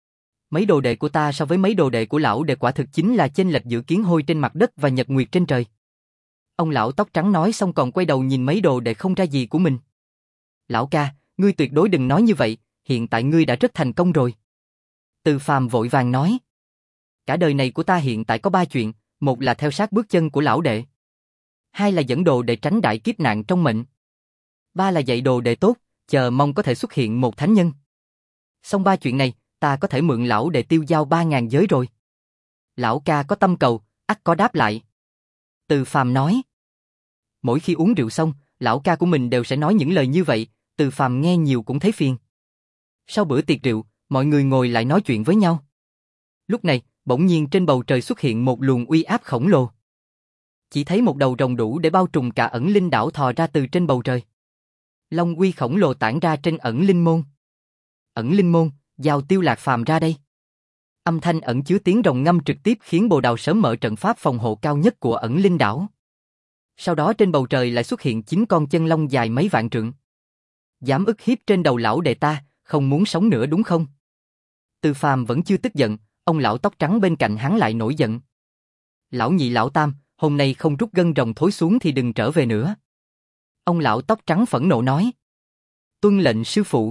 Mấy đồ đệ của ta so với mấy đồ đệ của lão đệ quả thực chính là chênh lệch giữa kiến hôi trên mặt đất và nhật nguyệt trên trời. Ông lão tóc trắng nói xong còn quay đầu nhìn mấy đồ đệ không ra gì của mình. Lão ca, ngươi tuyệt đối đừng nói như vậy, hiện tại ngươi đã rất thành công rồi. Từ Phàm vội vàng nói. Cả đời này của ta hiện tại có ba chuyện, một là theo sát bước chân của lão đệ. Hai là dẫn đồ đệ tránh đại kiếp nạn trong mệnh. Ba là dạy đồ đệ tốt, chờ mong có thể xuất hiện một thánh nhân. Xong ba chuyện này, ta có thể mượn lão đệ tiêu giao ba ngàn giới rồi. Lão ca có tâm cầu, ắt có đáp lại. Từ Phàm nói. Mỗi khi uống rượu xong, lão ca của mình đều sẽ nói những lời như vậy, Từ Phàm nghe nhiều cũng thấy phiền. Sau bữa tiệc rượu, mọi người ngồi lại nói chuyện với nhau. Lúc này, bỗng nhiên trên bầu trời xuất hiện một luồng uy áp khổng lồ. Chỉ thấy một đầu rồng đủ để bao trùm cả ẩn linh đảo thò ra từ trên bầu trời. Long uy khổng lồ tản ra trên ẩn linh môn. Ẩn linh môn, giao Tiêu Lạc Phàm ra đây. Âm thanh ẩn chứa tiếng rồng ngâm trực tiếp khiến Bồ Đào sớm mở trận pháp phòng hộ cao nhất của ẩn linh đảo. Sau đó trên bầu trời lại xuất hiện chín con chân long dài mấy vạn trượng. Dám ức hiếp trên đầu lão đệ ta, không muốn sống nữa đúng không? Từ Phàm vẫn chưa tức giận, ông lão tóc trắng bên cạnh hắn lại nổi giận. Lão nhị lão tam, hôm nay không rút gân rồng thối xuống thì đừng trở về nữa. Ông lão tóc trắng phẫn nộ nói. Tuân lệnh sư phụ.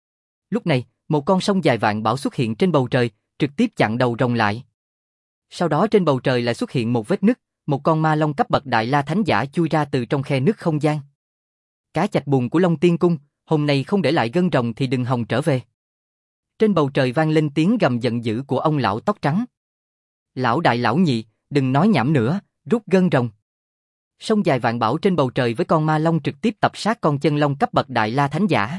Lúc này, một con sông dài vạn bảo xuất hiện trên bầu trời, trực tiếp chặn đầu rồng lại. Sau đó trên bầu trời lại xuất hiện một vết nứt, một con ma long cấp bậc đại la thánh giả chui ra từ trong khe nứt không gian. Cá chạch bùn của Long Tiên Cung, hôm nay không để lại gân rồng thì đừng hòng trở về. Trên bầu trời vang lên tiếng gầm giận dữ của ông lão tóc trắng. Lão đại lão nhị, đừng nói nhảm nữa, rút gân rồng. Sông dài vạn bảo trên bầu trời với con ma long trực tiếp tập sát con chân long cấp bậc đại la thánh giả.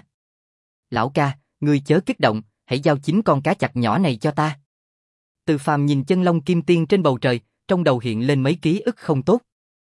Lão ca, ngươi chớ kích động, hãy giao chín con cá chạch nhỏ này cho ta. Từ Phàm nhìn chân long kim tiên trên bầu trời, trong đầu hiện lên mấy ký ức không tốt.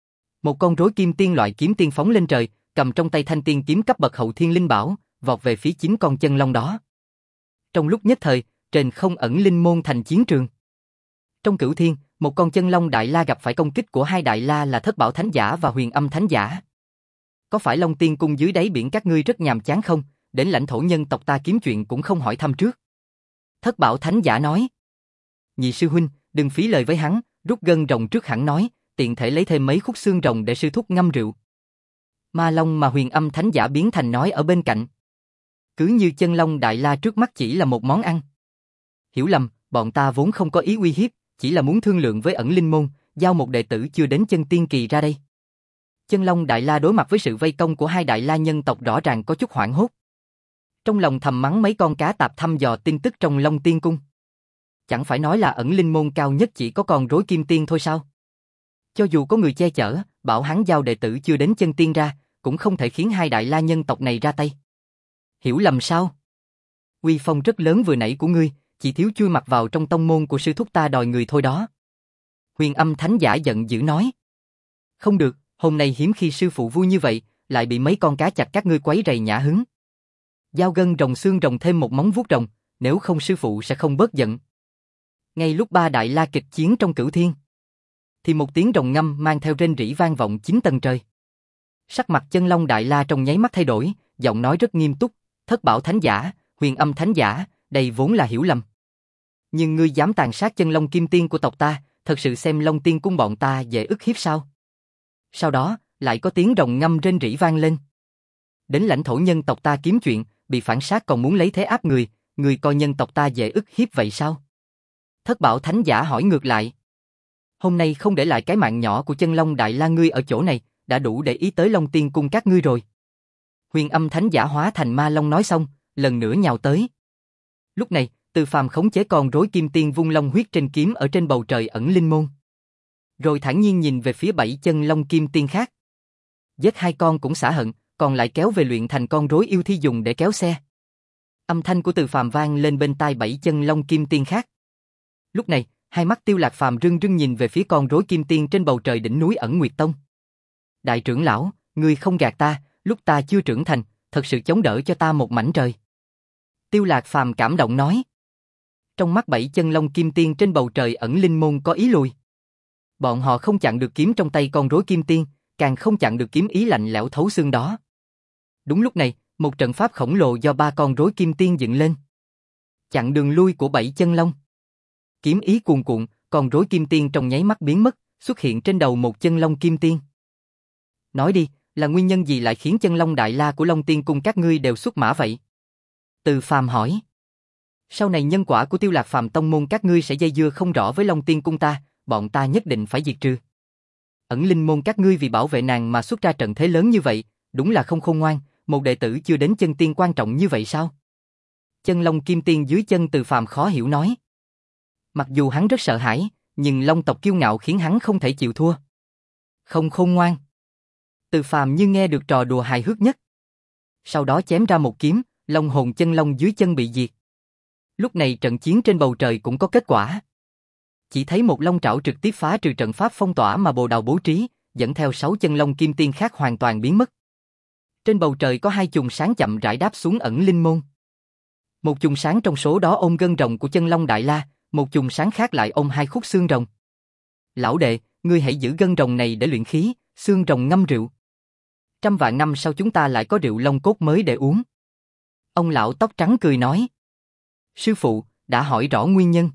Một con rối kim tiên loại kiếm tiên phóng lên trời, cầm trong tay thanh tiên kiếm cấp bậc hậu thiên linh bảo, vọt về phía chín con chân long đó. Trong lúc nhất thời, trên không ẩn linh môn thành chiến trường. Trong Cửu Thiên, một con chân long đại la gặp phải công kích của hai đại la là Thất Bảo Thánh Giả và Huyền Âm Thánh Giả. Có phải Long Tiên Cung dưới đáy biển các ngươi rất nhàm chán không? Đến lãnh thổ nhân tộc ta kiếm chuyện cũng không hỏi thăm trước. Thất Bảo Thánh Giả nói. Nhị sư huynh, đừng phí lời với hắn, rút gân rồng trước hẳn nói, tiện thể lấy thêm mấy khúc xương rồng để sư thúc ngâm rượu. Ma Long mà Huyền Âm Thánh Giả biến thành nói ở bên cạnh. Cứ như chân long đại la trước mắt chỉ là một món ăn. Hiểu lầm, bọn ta vốn không có ý uy hiếp, chỉ là muốn thương lượng với ẩn linh môn, giao một đệ tử chưa đến chân tiên kỳ ra đây. Chân long đại la đối mặt với sự vây công của hai đại la nhân tộc rõ ràng có chút hoảng hốt. Trong lòng thầm mắng mấy con cá tạp thăm dò tin tức trong Long Tiên Cung. Chẳng phải nói là ẩn linh môn cao nhất chỉ có con rối kim tiên thôi sao? Cho dù có người che chở, bảo hắn giao đệ tử chưa đến chân tiên ra, cũng không thể khiến hai đại la nhân tộc này ra tay. Hiểu lầm sao? Uy phong rất lớn vừa nãy của ngươi, chỉ thiếu chui mặt vào trong tông môn của sư thúc ta đòi người thôi đó. Huyền Âm Thánh Giả giận dữ nói. Không được, hôm nay hiếm khi sư phụ vui như vậy, lại bị mấy con cá chạch các ngươi quấy rầy nhã hứng. Giao gân rồng xương rồng thêm một móng vuốt rồng, nếu không sư phụ sẽ không bớt giận. Ngay lúc ba đại la kịch chiến trong Cửu Thiên, thì một tiếng rồng ngâm mang theo rên rỉ vang vọng chín tầng trời. Sắc mặt chân long đại la trong nháy mắt thay đổi, giọng nói rất nghiêm túc, Thất Bảo Thánh Giả, Huyền Âm Thánh Giả, đây vốn là hiểu lầm. Nhưng ngươi dám tàn sát chân long kim tiên của tộc ta, thật sự xem Long Tiên Cung bọn ta dễ ức hiếp sao? Sau đó, lại có tiếng rồng ngâm rên rỉ vang lên. Đến lãnh thổ nhân tộc ta kiếm chuyện, bị phản sát còn muốn lấy thế áp người, người coi nhân tộc ta dễ ức hiếp vậy sao? Thất Bảo Thánh Giả hỏi ngược lại. Hôm nay không để lại cái mạng nhỏ của chân long đại la ngươi ở chỗ này, đã đủ để ý tới Long Tiên Cung các ngươi rồi. Huyền Âm Thánh Giả hóa thành ma long nói xong, lần nữa nhào tới. Lúc này, Từ Phàm khống chế con rối kim tiên vung long huyết trên kiếm ở trên bầu trời ẩn linh môn. Rồi thản nhiên nhìn về phía bảy chân long kim tiên khác. Giết hai con cũng xả hận, còn lại kéo về luyện thành con rối yêu thi dùng để kéo xe. Âm thanh của Từ Phàm vang lên bên tai bảy chân long kim tiên khác. Lúc này, hai mắt Tiêu Lạc Phàm rưng rưng nhìn về phía con rối kim tiên trên bầu trời đỉnh núi Ẩn Nguyệt Tông. Đại trưởng lão, ngươi không gạt ta, lúc ta chưa trưởng thành, thật sự chống đỡ cho ta một mảnh trời. Tiêu Lạc Phàm cảm động nói. Trong mắt bảy chân long kim tiên trên bầu trời ẩn linh môn có ý lùi. Bọn họ không chặn được kiếm trong tay con rối kim tiên, càng không chặn được kiếm ý lạnh lẽo thấu xương đó. Đúng lúc này, một trận pháp khổng lồ do ba con rối kim tiên dựng lên, chặn đường lui của bảy chân long. Kiếm ý cuồn cuộn, con rối kim tiên trong nháy mắt biến mất, xuất hiện trên đầu một chân long kim tiên. Nói đi, là nguyên nhân gì lại khiến chân long đại la của Long Tiên Cung các ngươi đều xuất mã vậy? Từ Phàm hỏi. Sau này nhân quả của Tiêu Lạc Phàm tông môn các ngươi sẽ dây dưa không rõ với Long Tiên Cung ta, bọn ta nhất định phải diệt trừ. Ẩn linh môn các ngươi vì bảo vệ nàng mà xuất ra trận thế lớn như vậy, đúng là không khôn ngoan, một đệ tử chưa đến chân tiên quan trọng như vậy sao? Chân long kim tiên dưới chân Từ Phàm khó hiểu nói. Mặc dù hắn rất sợ hãi, nhưng long tộc kiêu ngạo khiến hắn không thể chịu thua. Không khôn ngoan. Từ Phàm như nghe được trò đùa hài hước nhất. Sau đó chém ra một kiếm, long hồn chân long dưới chân bị diệt. Lúc này trận chiến trên bầu trời cũng có kết quả. Chỉ thấy một long trảo trực tiếp phá trừ trận pháp phong tỏa mà Bồ Đào bố trí, dẫn theo sáu chân long kim tiên khác hoàn toàn biến mất. Trên bầu trời có hai chùm sáng chậm rãi đáp xuống ẩn linh môn. Một chùm sáng trong số đó ôm gân rồng của chân long đại la, một chùm sáng khác lại ôm hai khúc xương rồng. Lão đệ, ngươi hãy giữ gân rồng này để luyện khí, xương rồng ngâm rượu. Trăm vạn năm sau chúng ta lại có rượu long cốt mới để uống. Ông lão tóc trắng cười nói. Sư phụ, đã hỏi rõ nguyên nhân.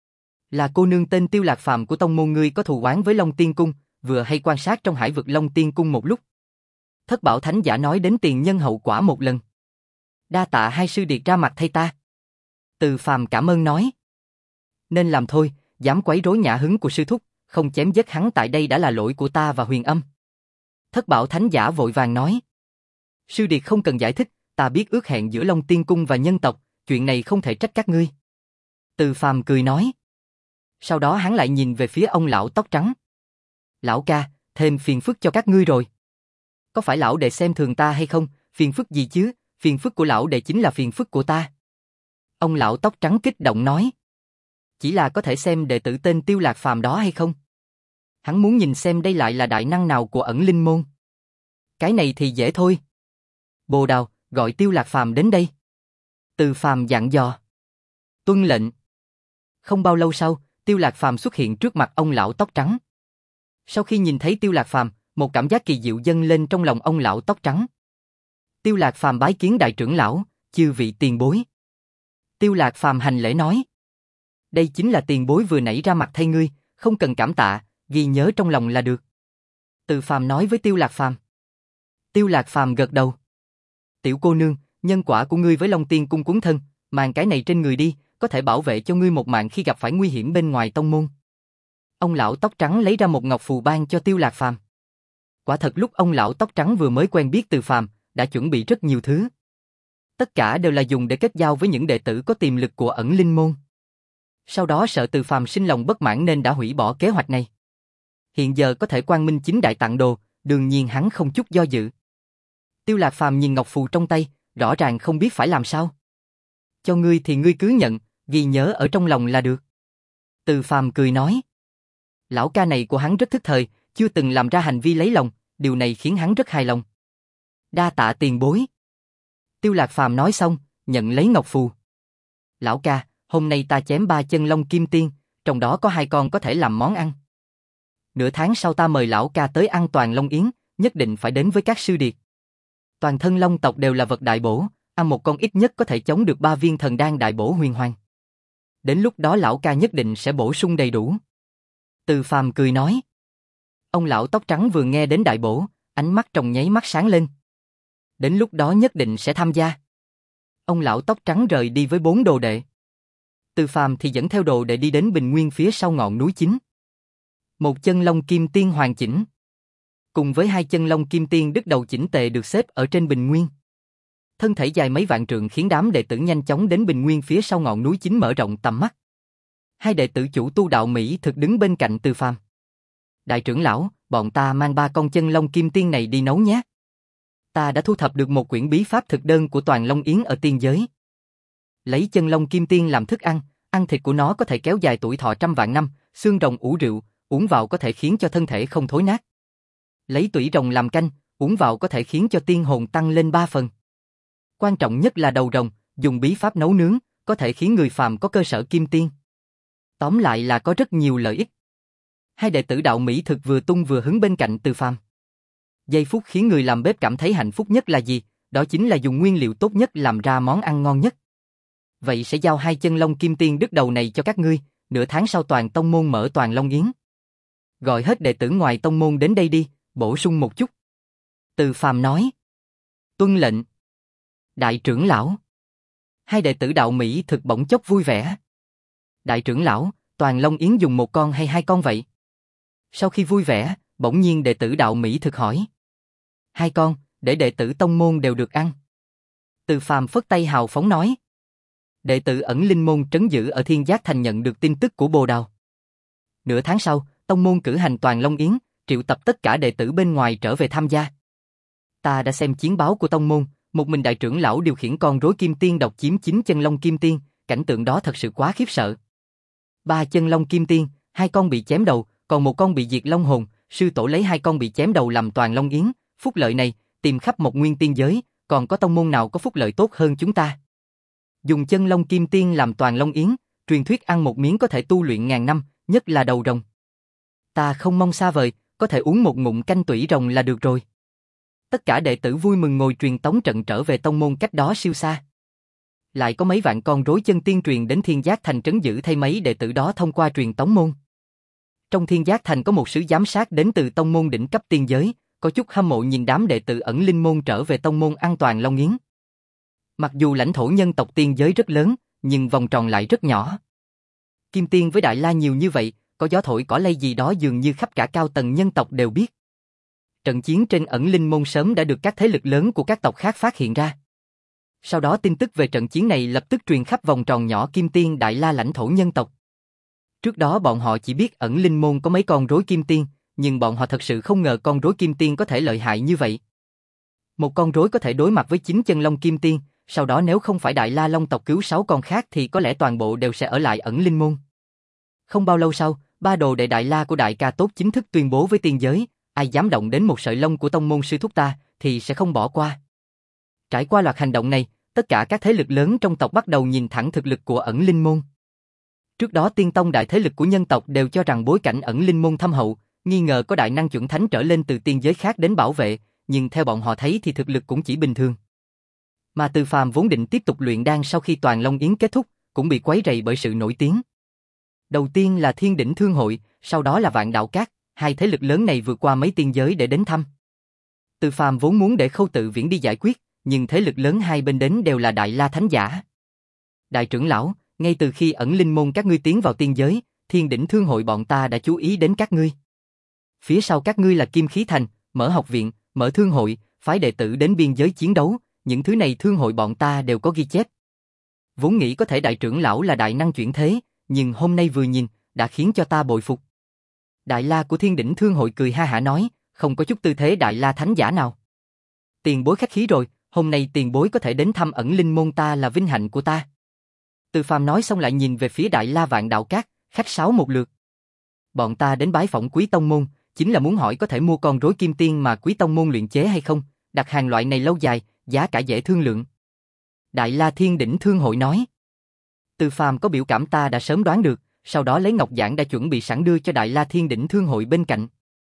Là cô nương tên Tiêu Lạc Phàm của tông môn ngươi có thù oán với Long Tiên Cung, vừa hay quan sát trong hải vực Long Tiên Cung một lúc. Thất Bảo Thánh Giả nói đến tiền nhân hậu quả một lần. Đa tạ hai sư điệt ra mặt thay ta. Từ Phàm cảm ơn nói. Nên làm thôi, dám quấy rối nhã hứng của sư thúc, không chém giết hắn tại đây đã là lỗi của ta và Huyền Âm. Thất Bảo Thánh Giả vội vàng nói. Sư điệt không cần giải thích, ta biết ước hẹn giữa Long Tiên Cung và nhân tộc, chuyện này không thể trách các ngươi. Từ Phàm cười nói. Sau đó hắn lại nhìn về phía ông lão tóc trắng. Lão ca, thêm phiền phức cho các ngươi rồi. Có phải lão đệ xem thường ta hay không, phiền phức gì chứ, phiền phức của lão đệ chính là phiền phức của ta. Ông lão tóc trắng kích động nói. Chỉ là có thể xem đệ tử tên Tiêu Lạc Phàm đó hay không? Hắn muốn nhìn xem đây lại là đại năng nào của ẩn linh môn. Cái này thì dễ thôi. Bồ Đào, gọi Tiêu Lạc Phàm đến đây. Từ Phàm dặn dò. Tuân lệnh. Không bao lâu sau, Tiêu Lạc Phàm xuất hiện trước mặt ông lão tóc trắng. Sau khi nhìn thấy Tiêu Lạc Phàm, một cảm giác kỳ diệu dâng lên trong lòng ông lão tóc trắng. Tiêu Lạc Phàm bái kiến đại trưởng lão, chư vị tiền bối. Tiêu Lạc Phàm hành lễ nói: đây chính là tiền bối vừa nãy ra mặt thay ngươi, không cần cảm tạ, ghi nhớ trong lòng là được. Từ Phàm nói với Tiêu Lạc Phàm. Tiêu Lạc Phàm gật đầu. Tiểu cô nương, nhân quả của ngươi với Long Tiên cung cuốn thân, mang cái này trên người đi, có thể bảo vệ cho ngươi một mạng khi gặp phải nguy hiểm bên ngoài tông môn. Ông lão tóc trắng lấy ra một ngọc phù ban cho Tiêu Lạc Phàm. Quả thật lúc ông lão tóc trắng vừa mới quen biết Từ Phàm, đã chuẩn bị rất nhiều thứ. Tất cả đều là dùng để kết giao với những đệ tử có tiềm lực của ẩn linh môn. Sau đó sợ Từ Phàm sinh lòng bất mãn nên đã hủy bỏ kế hoạch này. Hiện giờ có thể quang minh chính đại tặng đồ, đương nhiên hắn không chút do dự. Tiêu Lạc Phàm nhìn ngọc phù trong tay, rõ ràng không biết phải làm sao. Cho ngươi thì ngươi cứ nhận, ghi nhớ ở trong lòng là được. Từ Phàm cười nói. Lão ca này của hắn rất thức thời, chưa từng làm ra hành vi lấy lòng, điều này khiến hắn rất hài lòng. Đa tạ tiền bối. Tiêu Lạc Phàm nói xong, nhận lấy ngọc phù. Lão ca, hôm nay ta chém ba chân long kim tiên, trong đó có hai con có thể làm món ăn. Nửa tháng sau ta mời lão ca tới ăn toàn long yến, nhất định phải đến với các sư điệt. Toàn thân long tộc đều là vật đại bổ, ăn một con ít nhất có thể chống được ba viên thần đan đại bổ huyền hoàng. Đến lúc đó lão ca nhất định sẽ bổ sung đầy đủ. Từ Phàm cười nói. Ông lão tóc trắng vừa nghe đến đại bổ, ánh mắt trong nháy mắt sáng lên. Đến lúc đó nhất định sẽ tham gia. Ông lão tóc trắng rời đi với bốn đồ đệ. Từ Phàm thì dẫn theo đồ đệ đi đến bình nguyên phía sau ngọn núi chính. Một chân long kim tiên hoàn chỉnh, cùng với hai chân long kim tiên đứt đầu chỉnh tề được xếp ở trên bình nguyên. Thân thể dài mấy vạn trượng khiến đám đệ tử nhanh chóng đến bình nguyên phía sau ngọn núi chính mở rộng tầm mắt. Hai đệ tử chủ tu đạo Mỹ thực đứng bên cạnh Từ Phàm. Đại trưởng lão, bọn ta mang ba con chân long kim tiên này đi nấu nhé. Ta đã thu thập được một quyển bí pháp thực đơn của toàn long yến ở tiên giới. Lấy chân long kim tiên làm thức ăn, ăn thịt của nó có thể kéo dài tuổi thọ trăm vạn năm, xương rồng ủ rượu, uống vào có thể khiến cho thân thể không thối nát. Lấy tủy rồng làm canh, uống vào có thể khiến cho tiên hồn tăng lên ba phần. Quan trọng nhất là đầu rồng, dùng bí pháp nấu nướng, có thể khiến người phàm có cơ sở kim tiên. Tóm lại là có rất nhiều lợi ích. Hai đệ tử đạo Mỹ thực vừa tung vừa hứng bên cạnh Từ Phàm. Giây phút khiến người làm bếp cảm thấy hạnh phúc nhất là gì? Đó chính là dùng nguyên liệu tốt nhất làm ra món ăn ngon nhất. Vậy sẽ giao hai chân long kim tiên đứt đầu này cho các ngươi, nửa tháng sau toàn tông môn mở toàn long yến. Gọi hết đệ tử ngoài tông môn đến đây đi, bổ sung một chút. Từ Phàm nói. Tuân lệnh. Đại trưởng lão. Hai đệ tử đạo Mỹ thực bỗng chốc vui vẻ. Đại trưởng lão, toàn long yến dùng một con hay hai con vậy? Sau khi vui vẻ, bỗng nhiên đệ tử đạo Mỹ thực hỏi. Hai con, để đệ tử tông môn đều được ăn. Từ Phàm phất tay hào phóng nói. Đệ tử ẩn linh môn trấn giữ ở Thiên Giác Thành nhận được tin tức của Bồ Đào. Nửa tháng sau, tông môn cử hành toàn long yến, triệu tập tất cả đệ tử bên ngoài trở về tham gia. Ta đã xem chiến báo của tông môn, một mình đại trưởng lão điều khiển con rối kim tiên độc chiếm chín chân long kim tiên, cảnh tượng đó thật sự quá khiếp sợ. Ba chân long kim tiên, hai con bị chém đầu, còn một con bị diệt long hồn, sư tổ lấy hai con bị chém đầu làm toàn long yến, phúc lợi này, tìm khắp một nguyên tiên giới, còn có tông môn nào có phúc lợi tốt hơn chúng ta. Dùng chân long kim tiên làm toàn long yến, truyền thuyết ăn một miếng có thể tu luyện ngàn năm, nhất là đầu rồng. Ta không mong xa vời, có thể uống một ngụm canh tủy rồng là được rồi. Tất cả đệ tử vui mừng ngồi truyền tống trận trở về tông môn cách đó siêu xa. Lại có mấy vạn con rối chân tiên truyền đến Thiên Giác Thành trấn giữ thay mấy đệ tử đó thông qua truyền tống môn. Trong Thiên Giác Thành có một sứ giám sát đến từ tông môn đỉnh cấp tiên giới, có chút hâm mộ nhìn đám đệ tử ẩn linh môn trở về tông môn an toàn long yến. Mặc dù lãnh thổ nhân tộc tiên giới rất lớn, nhưng vòng tròn lại rất nhỏ. Kim tiên với Đại La nhiều như vậy, có gió thổi cỏ lay gì đó dường như khắp cả cao tầng nhân tộc đều biết. Trận chiến trên ẩn linh môn sớm đã được các thế lực lớn của các tộc khác phát hiện ra. Sau đó tin tức về trận chiến này lập tức truyền khắp vòng tròn nhỏ Kim Tiên Đại La lãnh thổ nhân tộc. Trước đó bọn họ chỉ biết ẩn linh môn có mấy con rối Kim Tiên, nhưng bọn họ thật sự không ngờ con rối Kim Tiên có thể lợi hại như vậy. Một con rối có thể đối mặt với chín chân long Kim Tiên, sau đó nếu không phải Đại La Long tộc cứu sáu con khác thì có lẽ toàn bộ đều sẽ ở lại ẩn linh môn. Không bao lâu sau, ba đồ đệ Đại La của Đại Ca Tốt chính thức tuyên bố với tiên giới, ai dám động đến một sợi lông của tông môn sư thúc ta thì sẽ không bỏ qua. Trải qua loạt hành động này, tất cả các thế lực lớn trong tộc bắt đầu nhìn thẳng thực lực của ẩn linh môn. Trước đó tiên tông đại thế lực của nhân tộc đều cho rằng bối cảnh ẩn linh môn thâm hậu, nghi ngờ có đại năng chuẩn thánh trở lên từ tiên giới khác đến bảo vệ, nhưng theo bọn họ thấy thì thực lực cũng chỉ bình thường. Mà Từ Phàm vốn định tiếp tục luyện đan sau khi Toàn Long Yến kết thúc, cũng bị quấy rầy bởi sự nổi tiếng. Đầu tiên là Thiên Đỉnh Thương Hội, sau đó là Vạn Đạo Các, hai thế lực lớn này vượt qua mấy tiên giới để đến thăm. Từ Phàm vốn muốn để Khâu Tự Viễn đi giải quyết, nhưng thế lực lớn hai bên đến đều là Đại La Thánh Giả. Đại trưởng lão, ngay từ khi ẩn linh môn các ngươi tiến vào tiên giới, Thiên Đỉnh Thương Hội bọn ta đã chú ý đến các ngươi. Phía sau các ngươi là Kim Khí Thành, mở học viện, mở thương hội, phái đệ tử đến biên giới chiến đấu, những thứ này thương hội bọn ta đều có ghi chép. Vốn nghĩ có thể đại trưởng lão là đại năng chuyển thế, nhưng hôm nay vừa nhìn, đã khiến cho ta bội phục. Đại La của Thiên Đỉnh Thương Hội cười ha hả nói, không có chút tư thế Đại La Thánh Giả nào. Tiền bối khách khí rồi, hôm nay tiền bối có thể đến thăm ẩn linh môn ta là vinh hạnh của ta. Từ Phàm nói xong lại nhìn về phía Đại La Vạn Đạo Các, khách sáo một lượt. Bọn ta đến bái phỏng Quý Tông Môn, chính là muốn hỏi có thể mua con rối kim tiên mà Quý Tông Môn luyện chế hay không, đặt hàng loại này lâu dài, giá cả dễ thương lượng. Đại La Thiên Đỉnh Thương Hội nói. Từ Phàm có biểu cảm ta đã sớm đoán được, sau đó lấy ngọc giản đã chuẩn bị sẵn đưa cho Đại La Thiên Đỉnh Thương Hội bên cạnh.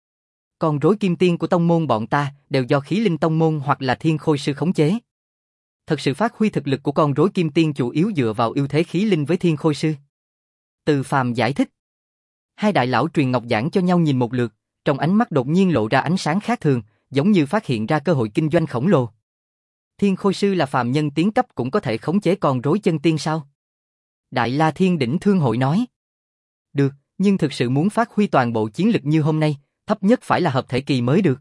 Con rối kim tiên của tông môn bọn ta đều do Khí Linh Tông Môn hoặc là Thiên Khôi Sư khống chế. Thật sự phát huy thực lực của con rối kim tiên chủ yếu dựa vào ưu thế khí linh với Thiên Khôi Sư. Từ Phàm giải thích. Hai đại lão truyền ngọc giản cho nhau nhìn một lượt, trong ánh mắt đột nhiên lộ ra ánh sáng khác thường, giống như phát hiện ra cơ hội kinh doanh khổng lồ. Thiên Khôi Sư là phàm nhân tiến cấp cũng có thể khống chế con rối chân tiên sao? Đại La Thiên Đỉnh Thương Hội nói. Được, nhưng thực sự muốn phát huy toàn bộ chiến lực như hôm nay, thấp nhất phải là hợp thể kỳ mới được.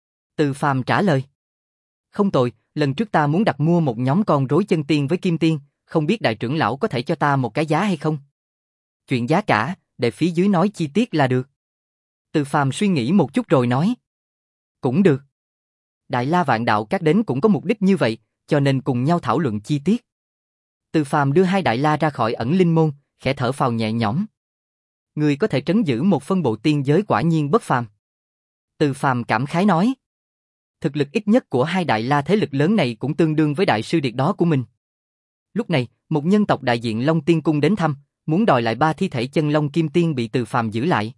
Từ Phàm trả lời. Không tồi, lần trước ta muốn đặt mua một nhóm con rối chân tiên với kim tiên, không biết đại trưởng lão có thể cho ta một cái giá hay không? Chuyện giá cả, để phía dưới nói chi tiết là được. Từ Phàm suy nghĩ một chút rồi nói. Cũng được. Đại La Vạn Đạo Các đến cũng có mục đích như vậy, cho nên cùng nhau thảo luận chi tiết. Từ Phàm đưa hai Đại La ra khỏi ẩn linh môn, khẽ thở phào nhẹ nhõm. Người có thể trấn giữ một phân bộ tiên giới quả nhiên bất phàm. Từ Phàm cảm khái nói. Thực lực ít nhất của hai Đại La thế lực lớn này cũng tương đương với đại sư điệt đó của mình. Lúc này, một nhân tộc đại diện Long Tiên Cung đến thăm, muốn đòi lại ba thi thể chân Long Kim Tiên bị Từ Phàm giữ lại.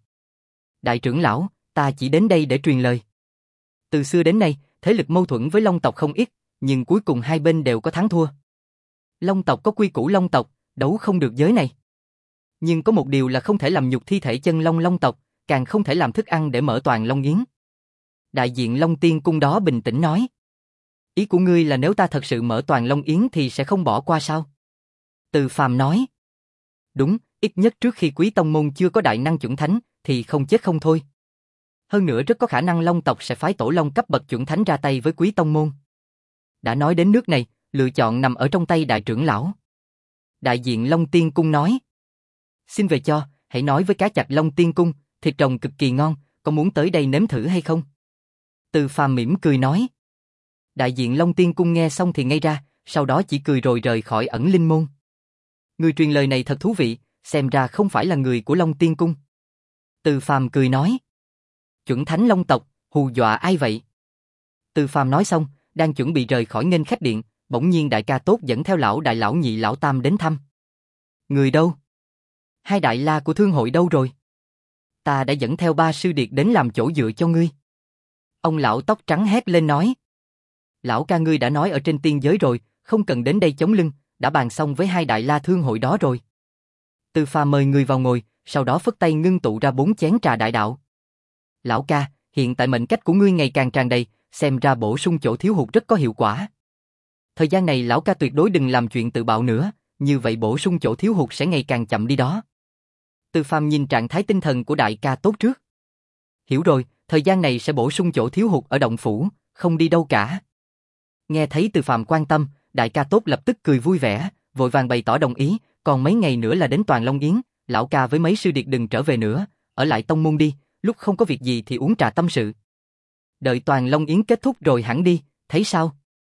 Đại trưởng lão, ta chỉ đến đây để truyền lời. Từ xưa đến nay, thế lực mâu thuẫn với Long tộc không ít, nhưng cuối cùng hai bên đều có thắng thua. Long tộc có quy củ Long tộc, đấu không được giới này. Nhưng có một điều là không thể làm nhục thi thể chân Long Long tộc, càng không thể làm thức ăn để mở toàn Long Yến. Đại diện Long Tiên Cung đó bình tĩnh nói. Ý của ngươi là nếu ta thật sự mở toàn Long Yến thì sẽ không bỏ qua sao? Từ Phàm nói. Đúng, ít nhất trước khi Quý Tông Môn chưa có đại năng chuẩn thánh, thì không chết không thôi. Hơn nữa rất có khả năng Long tộc sẽ phái tổ Long cấp bậc chuẩn thánh ra tay với Quý Tông Môn. Đã nói đến nước này, lựa chọn nằm ở trong tay đại trưởng lão. Đại diện Long Tiên Cung nói. Xin về cho, hãy nói với cá chạch Long Tiên Cung, thịt rồng cực kỳ ngon, có muốn tới đây nếm thử hay không? Từ Phàm mỉm cười nói. Đại diện Long Tiên Cung nghe xong thì ngây ra, sau đó chỉ cười rồi rời khỏi ẩn linh môn. Người truyền lời này thật thú vị, xem ra không phải là người của Long Tiên Cung. Từ Phàm cười nói. Chuẩn thánh Long tộc, hù dọa ai vậy? Từ Phàm nói xong, đang chuẩn bị rời khỏi nghênh khách điện, bỗng nhiên đại ca tốt dẫn theo lão đại lão nhị lão tam đến thăm. Người đâu? Hai Đại La của thương hội đâu rồi? Ta đã dẫn theo ba sư điệt đến làm chỗ dựa cho ngươi. Ông lão tóc trắng hét lên nói. Lão ca ngươi đã nói ở trên tiên giới rồi, không cần đến đây chống lưng, đã bàn xong với hai Đại La thương hội đó rồi. Từ Phàm mời người vào ngồi, sau đó phất tay ngưng tụ ra bốn chén trà đại đạo. Lão ca, hiện tại mệnh cách của ngươi ngày càng tràn đầy, xem ra bổ sung chỗ thiếu hụt rất có hiệu quả. Thời gian này lão ca tuyệt đối đừng làm chuyện tự bạo nữa, như vậy bổ sung chỗ thiếu hụt sẽ ngày càng chậm đi đó. Từ Phàm nhìn trạng thái tinh thần của đại ca tốt trước. Hiểu rồi, thời gian này sẽ bổ sung chỗ thiếu hụt ở động phủ, không đi đâu cả. Nghe thấy Từ Phàm quan tâm, đại ca tốt lập tức cười vui vẻ, vội vàng bày tỏ đồng ý, còn mấy ngày nữa là đến Toàn Long Yến, lão ca với mấy sư điệt đừng trở về nữa, ở lại tông môn đi, lúc không có việc gì thì uống trà tâm sự. Đợi Toàn Long Yến kết thúc rồi hẳn đi, thấy sao?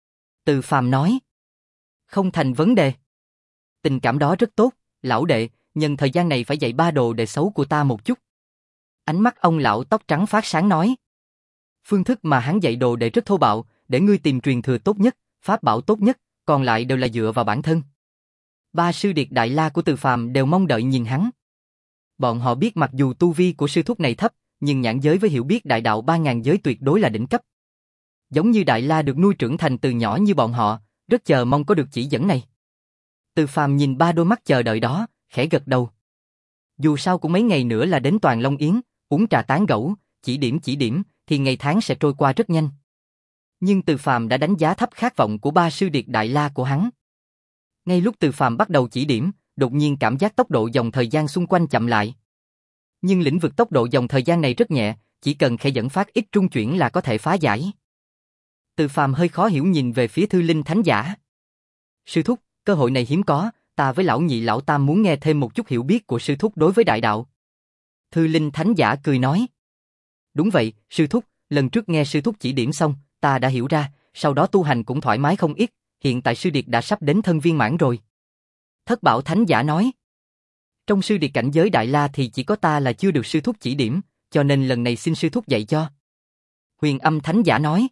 Từ Phàm nói. Không thành vấn đề. Tình cảm đó rất tốt, lão đệ, nhân thời gian này phải dạy ba đồ đệ xấu của ta một chút. Ánh mắt ông lão tóc trắng phát sáng nói. Phương thức mà hắn dạy đồ đệ rất thô bạo, để ngươi tìm truyền thừa tốt nhất, pháp bảo tốt nhất, còn lại đều là dựa vào bản thân. Ba sư điệt Đại La của Từ Phàm đều mong đợi nhìn hắn. Bọn họ biết mặc dù tu vi của sư thúc này thấp, nhưng nhãn giới với hiểu biết đại đạo ba ngàn giới tuyệt đối là đỉnh cấp. Giống như Đại La được nuôi trưởng thành từ nhỏ như bọn họ, rất chờ mong có được chỉ dẫn này. Từ Phàm nhìn ba đôi mắt chờ đợi đó, khẽ gật đầu. Dù sao cũng mấy ngày nữa là đến Toàn Long Yến, uống trà tán gẫu, chỉ điểm chỉ điểm, thì ngày tháng sẽ trôi qua rất nhanh. Nhưng Từ Phàm đã đánh giá thấp khát vọng của ba sư điệt Đại La của hắn. Ngay lúc Từ Phàm bắt đầu chỉ điểm, đột nhiên cảm giác tốc độ dòng thời gian xung quanh chậm lại. Nhưng lĩnh vực tốc độ dòng thời gian này rất nhẹ, chỉ cần khẽ dẫn phát ít trung chuyển là có thể phá giải. Từ Phàm hơi khó hiểu nhìn về phía Thư Linh Thánh Giả. Sư thúc, cơ hội này hiếm có, ta với lão nhị lão tam muốn nghe thêm một chút hiểu biết của sư thúc đối với đại đạo. Thư Linh Thánh Giả cười nói. Đúng vậy, sư thúc, lần trước nghe sư thúc chỉ điểm xong, ta đã hiểu ra, sau đó tu hành cũng thoải mái không ít, hiện tại sư điệt đã sắp đến thân viên mãn rồi. Thất Bảo Thánh Giả nói. Trong sư điệt cảnh giới Đại La thì chỉ có ta là chưa được sư thúc chỉ điểm, cho nên lần này xin sư thúc dạy cho. Huyền Âm Thánh Giả nói.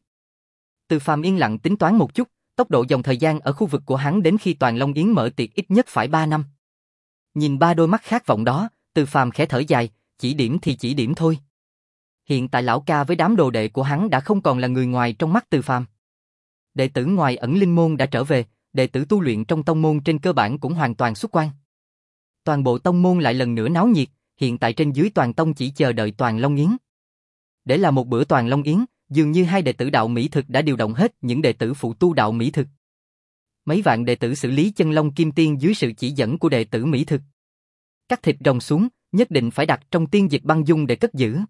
Từ Phàm yên lặng tính toán một chút, tốc độ dòng thời gian ở khu vực của hắn đến khi Toàn Long Yến mở tiệc ít nhất phải ba năm. Nhìn ba đôi mắt khát vọng đó, Từ Phàm khẽ thở dài, chỉ điểm thì chỉ điểm thôi. Hiện tại lão ca với đám đồ đệ của hắn đã không còn là người ngoài trong mắt Từ Phàm. Đệ tử ngoài ẩn linh môn đã trở về, đệ tử tu luyện trong tông môn trên cơ bản cũng hoàn toàn xuất quan. Toàn bộ tông môn lại lần nữa náo nhiệt, hiện tại trên dưới toàn tông chỉ chờ đợi Toàn Long Yến. Để làm một bữa Toàn Long Yến, dường như hai đệ tử đạo mỹ thực đã điều động hết những đệ tử phụ tu đạo mỹ thực. Mấy vạn đệ tử xử lý chân long kim tiên dưới sự chỉ dẫn của đệ tử mỹ thực. Cắt thịt rồng xuống, nhất định phải đặt trong tiên dịch băng dung để cất giữ.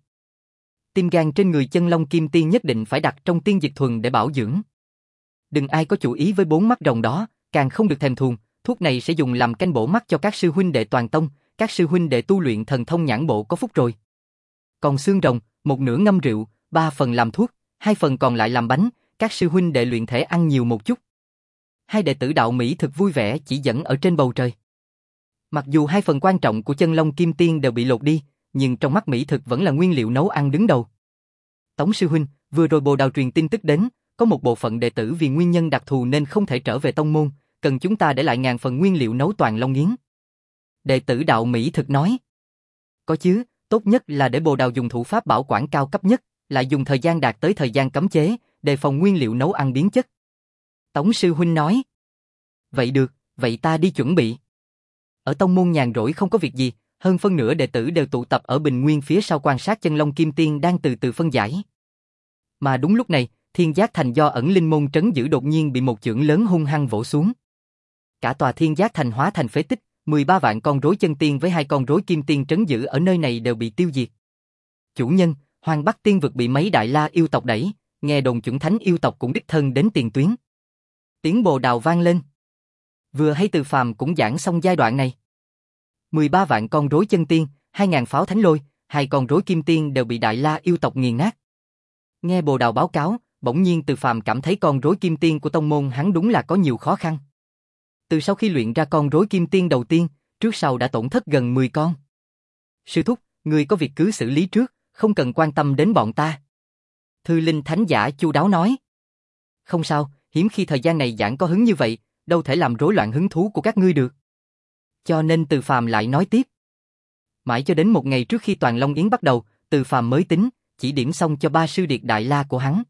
Tim gan trên người chân long kim tiên nhất định phải đặt trong tiên dịch thuần để bảo dưỡng. Đừng ai có chủ ý với bốn mắt rồng đó, càng không được thèm thuồng, thuốc này sẽ dùng làm canh bổ mắt cho các sư huynh đệ toàn tông, các sư huynh đệ tu luyện thần thông nhãn bộ có phúc rồi. Còn xương rồng, một nửa ngâm rượu, ba phần làm thuốc, hai phần còn lại làm bánh, các sư huynh đệ luyện thể ăn nhiều một chút. Hai đệ tử đạo mỹ thực vui vẻ chỉ dẫn ở trên bầu trời. Mặc dù hai phần quan trọng của chân long kim tiên đều bị lột đi, nhưng trong mắt mỹ thực vẫn là nguyên liệu nấu ăn đứng đầu. Tống sư huynh, vừa rồi Bồ Đào truyền tin tức đến, có một bộ phận đệ tử vì nguyên nhân đặc thù nên không thể trở về tông môn, cần chúng ta để lại ngàn phần nguyên liệu nấu Toàn Long Yến. Đệ tử đạo mỹ thực nói. Có chứ, tốt nhất là để Bồ Đào dùng thủ pháp bảo quản cao cấp nhất, lại dùng thời gian đạt tới thời gian cấm chế, đề phòng nguyên liệu nấu ăn biến chất. Tống sư huynh nói. Vậy được, vậy ta đi chuẩn bị. Ở tông môn nhàn rỗi không có việc gì, hơn phân nửa đệ tử đều tụ tập ở bình nguyên phía sau quan sát chân long kim tiên đang từ từ phân giải. Mà đúng lúc này, Thiên Giác Thành do ẩn linh môn trấn giữ đột nhiên bị một chưởng lớn hung hăng vỗ xuống. Cả tòa Thiên Giác Thành hóa thành phế tích, mười ba vạn con rối chân tiên với hai con rối kim tiên trấn giữ ở nơi này đều bị tiêu diệt. Chủ nhân, Hoàng Bắc Tiên vực bị mấy Đại La yêu tộc đẩy, nghe đồn chuẩn thánh yêu tộc cũng đích thân đến tiền tuyến. Tiếng Bồ Đào vang lên. Vừa hay Từ Phàm cũng giảng xong giai đoạn này. mười ba vạn con rối chân tiên, hai ngàn pháo thánh lôi, hai con rối kim tiên đều bị Đại La yêu tộc nghiền nát. Nghe Bồ Đào báo cáo, bỗng nhiên Từ Phàm cảm thấy con rối kim tiên của tông môn hắn đúng là có nhiều khó khăn. Từ sau khi luyện ra con rối kim tiên đầu tiên, trước sau đã tổn thất gần mười con. Sư thúc, người có việc cứ xử lý trước, không cần quan tâm đến bọn ta. Thư Linh Thánh Giả chu đáo nói. Không sao, hiếm khi thời gian này giảng có hứng như vậy, đâu thể làm rối loạn hứng thú của các ngươi được. Cho nên Từ Phàm lại nói tiếp. Mãi cho đến một ngày trước khi Toàn Long Yến bắt đầu, Từ Phàm mới tính, chỉ điểm xong cho ba sư điệt Đại La của hắn.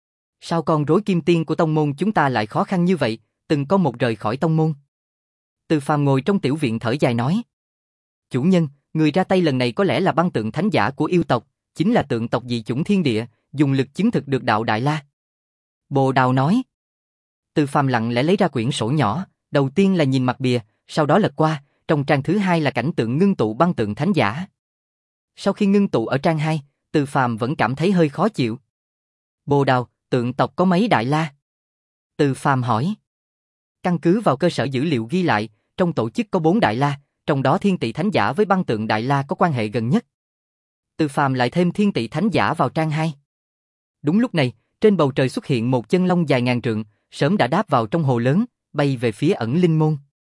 Sao con rối kim tiên của tông môn chúng ta lại khó khăn như vậy, từng có một rời khỏi tông môn. Từ Phàm ngồi trong tiểu viện thở dài nói. Chủ nhân, người ra tay lần này có lẽ là băng tượng thánh giả của yêu tộc, chính là tượng tộc dị chủng thiên địa, dùng lực chứng thực được đạo Đại La. Bồ Đào nói. Từ Phàm lặng lẽ lấy ra quyển sổ nhỏ, đầu tiên là nhìn mặt bìa, sau đó lật qua, trong trang thứ hai là cảnh tượng ngưng tụ băng tượng thánh giả. Sau khi ngưng tụ ở trang hai, Từ Phàm vẫn cảm thấy hơi khó chịu. Bồ Đào, tượng tộc có mấy Đại La? Từ Phàm hỏi. Căn cứ vào cơ sở dữ liệu ghi lại, trong tổ chức có bốn Đại La, trong đó Thiên Tỵ Thánh Giả với băng tượng Đại La có quan hệ gần nhất. Từ Phàm lại thêm Thiên Tỵ Thánh Giả vào trang hai. Đúng lúc này, trên bầu trời xuất hiện một chân long dài ngàn trượng, sớm đã đáp vào trong hồ lớn, bay về phía ẩn linh môn.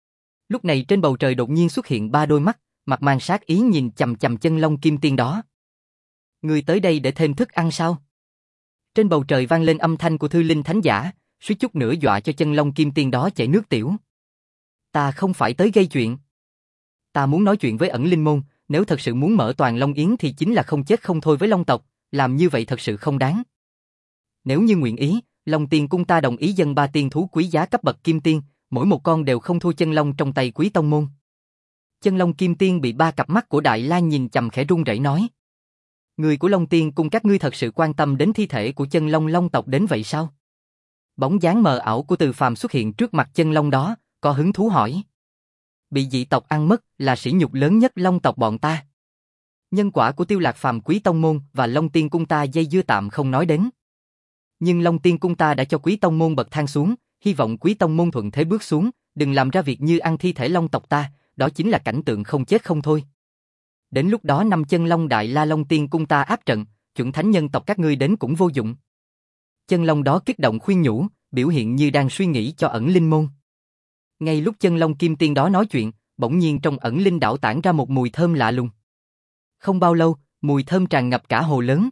Lúc này trên bầu trời đột nhiên xuất hiện ba đôi mắt, mặt mang sát ý nhìn chằm chằm chân long kim tiên đó. Người tới đây để thêm thức ăn sao? Trên bầu trời vang lên âm thanh của Thư Linh Thánh Giả, suýt chút nữa dọa cho chân long kim tiên đó chảy nước tiểu. Ta không phải tới gây chuyện. Ta muốn nói chuyện với ẩn linh môn, nếu thật sự muốn mở toàn Long Yến thì chính là không chết không thôi với Long tộc, làm như vậy thật sự không đáng. Nếu như nguyện ý, Long Tiên cung ta đồng ý dâng ba tiên thú quý giá cấp bậc kim tiên, mỗi một con đều không thua chân long trong tay Quý tông môn. Chân long kim tiên bị ba cặp mắt của Đại La nhìn chằm khẽ run rẩy nói: Người của Long Tiên cung các ngươi thật sự quan tâm đến thi thể của chân long long tộc đến vậy sao? Bóng dáng mờ ảo của Từ Phàm xuất hiện trước mặt chân long đó, có hứng thú hỏi. Bị dị tộc ăn mất là sỉ nhục lớn nhất long tộc bọn ta. Nhân quả của Tiêu Lạc Phàm Quý tông môn và Long Tiên cung ta dây dưa tạm không nói đến. Nhưng Long Tiên cung ta đã cho Quý tông môn bậc thang xuống, hy vọng Quý tông môn thuận thế bước xuống, đừng làm ra việc như ăn thi thể long tộc ta, đó chính là cảnh tượng không chết không thôi. Đến lúc đó năm chân long Đại La Long Tiên cung ta áp trận, chuẩn thánh nhân tộc các ngươi đến cũng vô dụng. Chân long đó kích động khuyên nhủ, biểu hiện như đang suy nghĩ cho ẩn linh môn. Ngay lúc chân long kim tiên đó nói chuyện, bỗng nhiên trong ẩn linh đảo tản ra một mùi thơm lạ lùng. Không bao lâu, mùi thơm tràn ngập cả hồ lớn.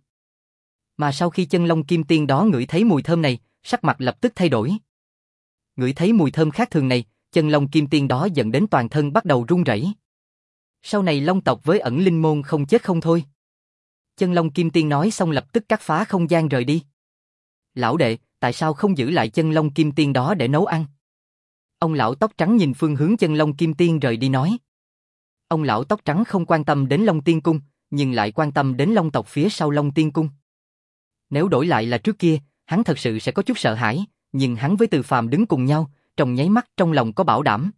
Mà sau khi chân long kim tiên đó ngửi thấy mùi thơm này, sắc mặt lập tức thay đổi. Ngửi thấy mùi thơm khác thường này, chân long kim tiên đó dẫn đến toàn thân bắt đầu run rẩy. Sau này long tộc với ẩn linh môn không chết không thôi. Chân long kim tiên nói xong lập tức cắt phá không gian rời đi. Lão đệ, tại sao không giữ lại chân long kim tiên đó để nấu ăn? Ông lão tóc trắng nhìn phương hướng chân long kim tiên rời đi nói. Ông lão tóc trắng không quan tâm đến Long Tiên cung, nhưng lại quan tâm đến long tộc phía sau Long Tiên cung. Nếu đổi lại là trước kia, hắn thật sự sẽ có chút sợ hãi, nhưng hắn với Từ Phàm đứng cùng nhau, trong nháy mắt trong lòng có bảo đảm.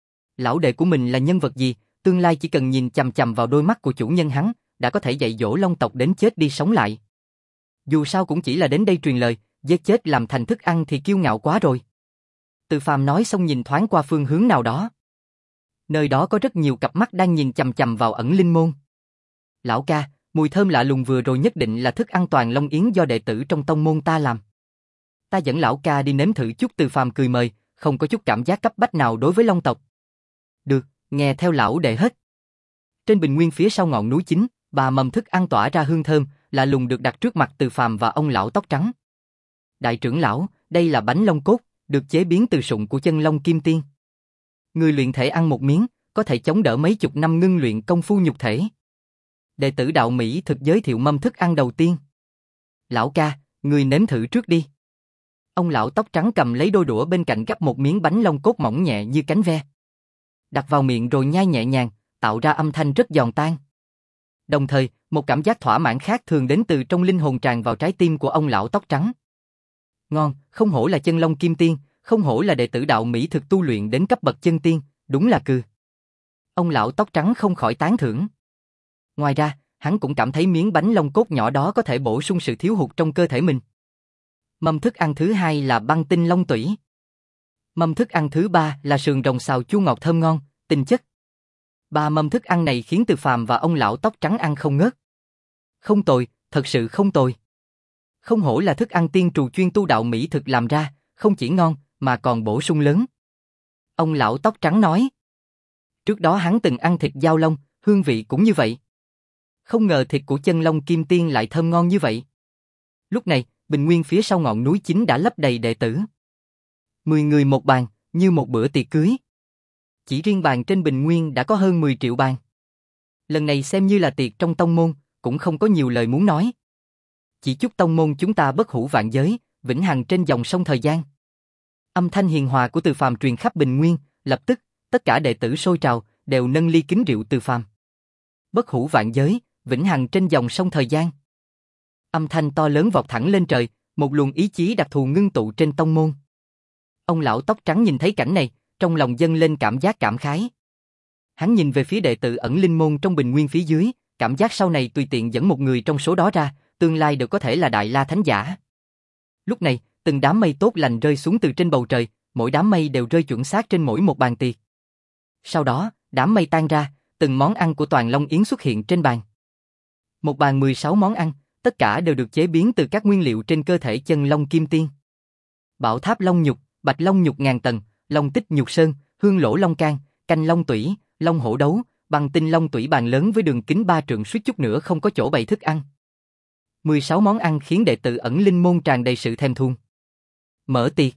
Lão đệ của mình là nhân vật gì, tương lai chỉ cần nhìn chằm chằm vào đôi mắt của chủ nhân hắn, đã có thể dạy dỗ long tộc đến chết đi sống lại. Dù sao cũng chỉ là đến đây truyền lời, giết chết làm thành thức ăn thì kiêu ngạo quá rồi. Từ Phàm nói xong nhìn thoáng qua phương hướng nào đó. Nơi đó có rất nhiều cặp mắt đang nhìn chằm chằm vào ẩn linh môn. Lão ca, mùi thơm lạ lùng vừa rồi nhất định là thức ăn toàn Long Yến do đệ tử trong tông môn ta làm. Ta dẫn lão ca đi nếm thử chút. Từ Phàm cười mời, không có chút cảm giác cấp bách nào đối với long tộc. Được, nghe theo lão đệ hết. Trên bình nguyên phía sau ngọn núi chính, ba mầm thức ăn tỏa ra hương thơm, lạ lùng được đặt trước mặt Từ Phàm và ông lão tóc trắng. Đại trưởng lão, đây là bánh long cốt, được chế biến từ sụn của chân long kim tiên. Người luyện thể ăn một miếng, có thể chống đỡ mấy chục năm ngưng luyện công phu nhục thể. Đệ tử đạo Mỹ thực giới thiệu mâm thức ăn đầu tiên. Lão ca, người nếm thử trước đi. Ông lão tóc trắng cầm lấy đôi đũa bên cạnh gắp một miếng bánh long cốt mỏng nhẹ như cánh ve. Đặt vào miệng rồi nhai nhẹ nhàng, tạo ra âm thanh rất giòn tan. Đồng thời, một cảm giác thỏa mãn khác thường đến từ trong linh hồn tràn vào trái tim của ông lão tóc trắng. Ngon, không hổ là chân long kim tiên, không hổ là đệ tử đạo Mỹ thực tu luyện đến cấp bậc chân tiên, đúng là cừ. Ông lão tóc trắng không khỏi tán thưởng. Ngoài ra, hắn cũng cảm thấy miếng bánh long cốt nhỏ đó có thể bổ sung sự thiếu hụt trong cơ thể mình. Mâm thức ăn thứ hai là băng tinh long tủy. Mâm thức ăn thứ ba là sườn rồng xào chua ngọt thơm ngon, tinh chất. Ba mâm thức ăn này khiến Từ Phàm và ông lão tóc trắng ăn không ngớt. Không tồi, thật sự không tồi. Không hổ là thức ăn tiên trù chuyên tu đạo Mỹ thực làm ra, không chỉ ngon, mà còn bổ sung lớn. Ông lão tóc trắng nói. Trước đó hắn từng ăn thịt dao long, hương vị cũng như vậy. Không ngờ thịt của chân long kim tiên lại thơm ngon như vậy. Lúc này, bình nguyên phía sau ngọn núi chính đã lấp đầy đệ tử. Mười người một bàn, như một bữa tiệc cưới. Chỉ riêng bàn trên bình nguyên đã có hơn mười triệu bàn. Lần này xem như là tiệc trong tông môn, cũng không có nhiều lời muốn nói. Chỉ chúc tông môn chúng ta bất hủ vạn giới, vĩnh hằng trên dòng sông thời gian. Âm thanh hiền hòa của Từ Phàm truyền khắp bình nguyên, lập tức, tất cả đệ tử sôi trào, đều nâng ly kính rượu Từ Phàm. Bất hủ vạn giới, vĩnh hằng trên dòng sông thời gian. Âm thanh to lớn vọt thẳng lên trời, một luồng ý chí đặc thù ngưng tụ trên tông môn. Ông lão tóc trắng nhìn thấy cảnh này, trong lòng dâng lên cảm giác cảm khái. Hắn nhìn về phía đệ tử ẩn linh môn trong bình nguyên phía dưới, cảm giác sau này tùy tiện dẫn một người trong số đó ra, tương lai đều có thể là Đại La Thánh Giả. Lúc này, từng đám mây tốt lành rơi xuống từ trên bầu trời, mỗi đám mây đều rơi chuẩn xác trên mỗi một bàn tiệc. Sau đó, đám mây tan ra, từng món ăn của toàn Long Yến xuất hiện trên bàn. Một bàn mười sáu món ăn, tất cả đều được chế biến từ các nguyên liệu trên cơ thể chân long kim tiên. Bảo tháp long nhục, bạch long nhục ngàn tầng, long tích nhục sơn, hương lỗ long can, canh long tủy, long hổ đấu, băng tinh long tủy bàn lớn với đường kính ba trượng suýt chút nữa không có chỗ bày thức ăn. mười sáu món ăn khiến đệ tử ẩn linh môn tràn đầy sự thèm thuồng. Mở tiệc.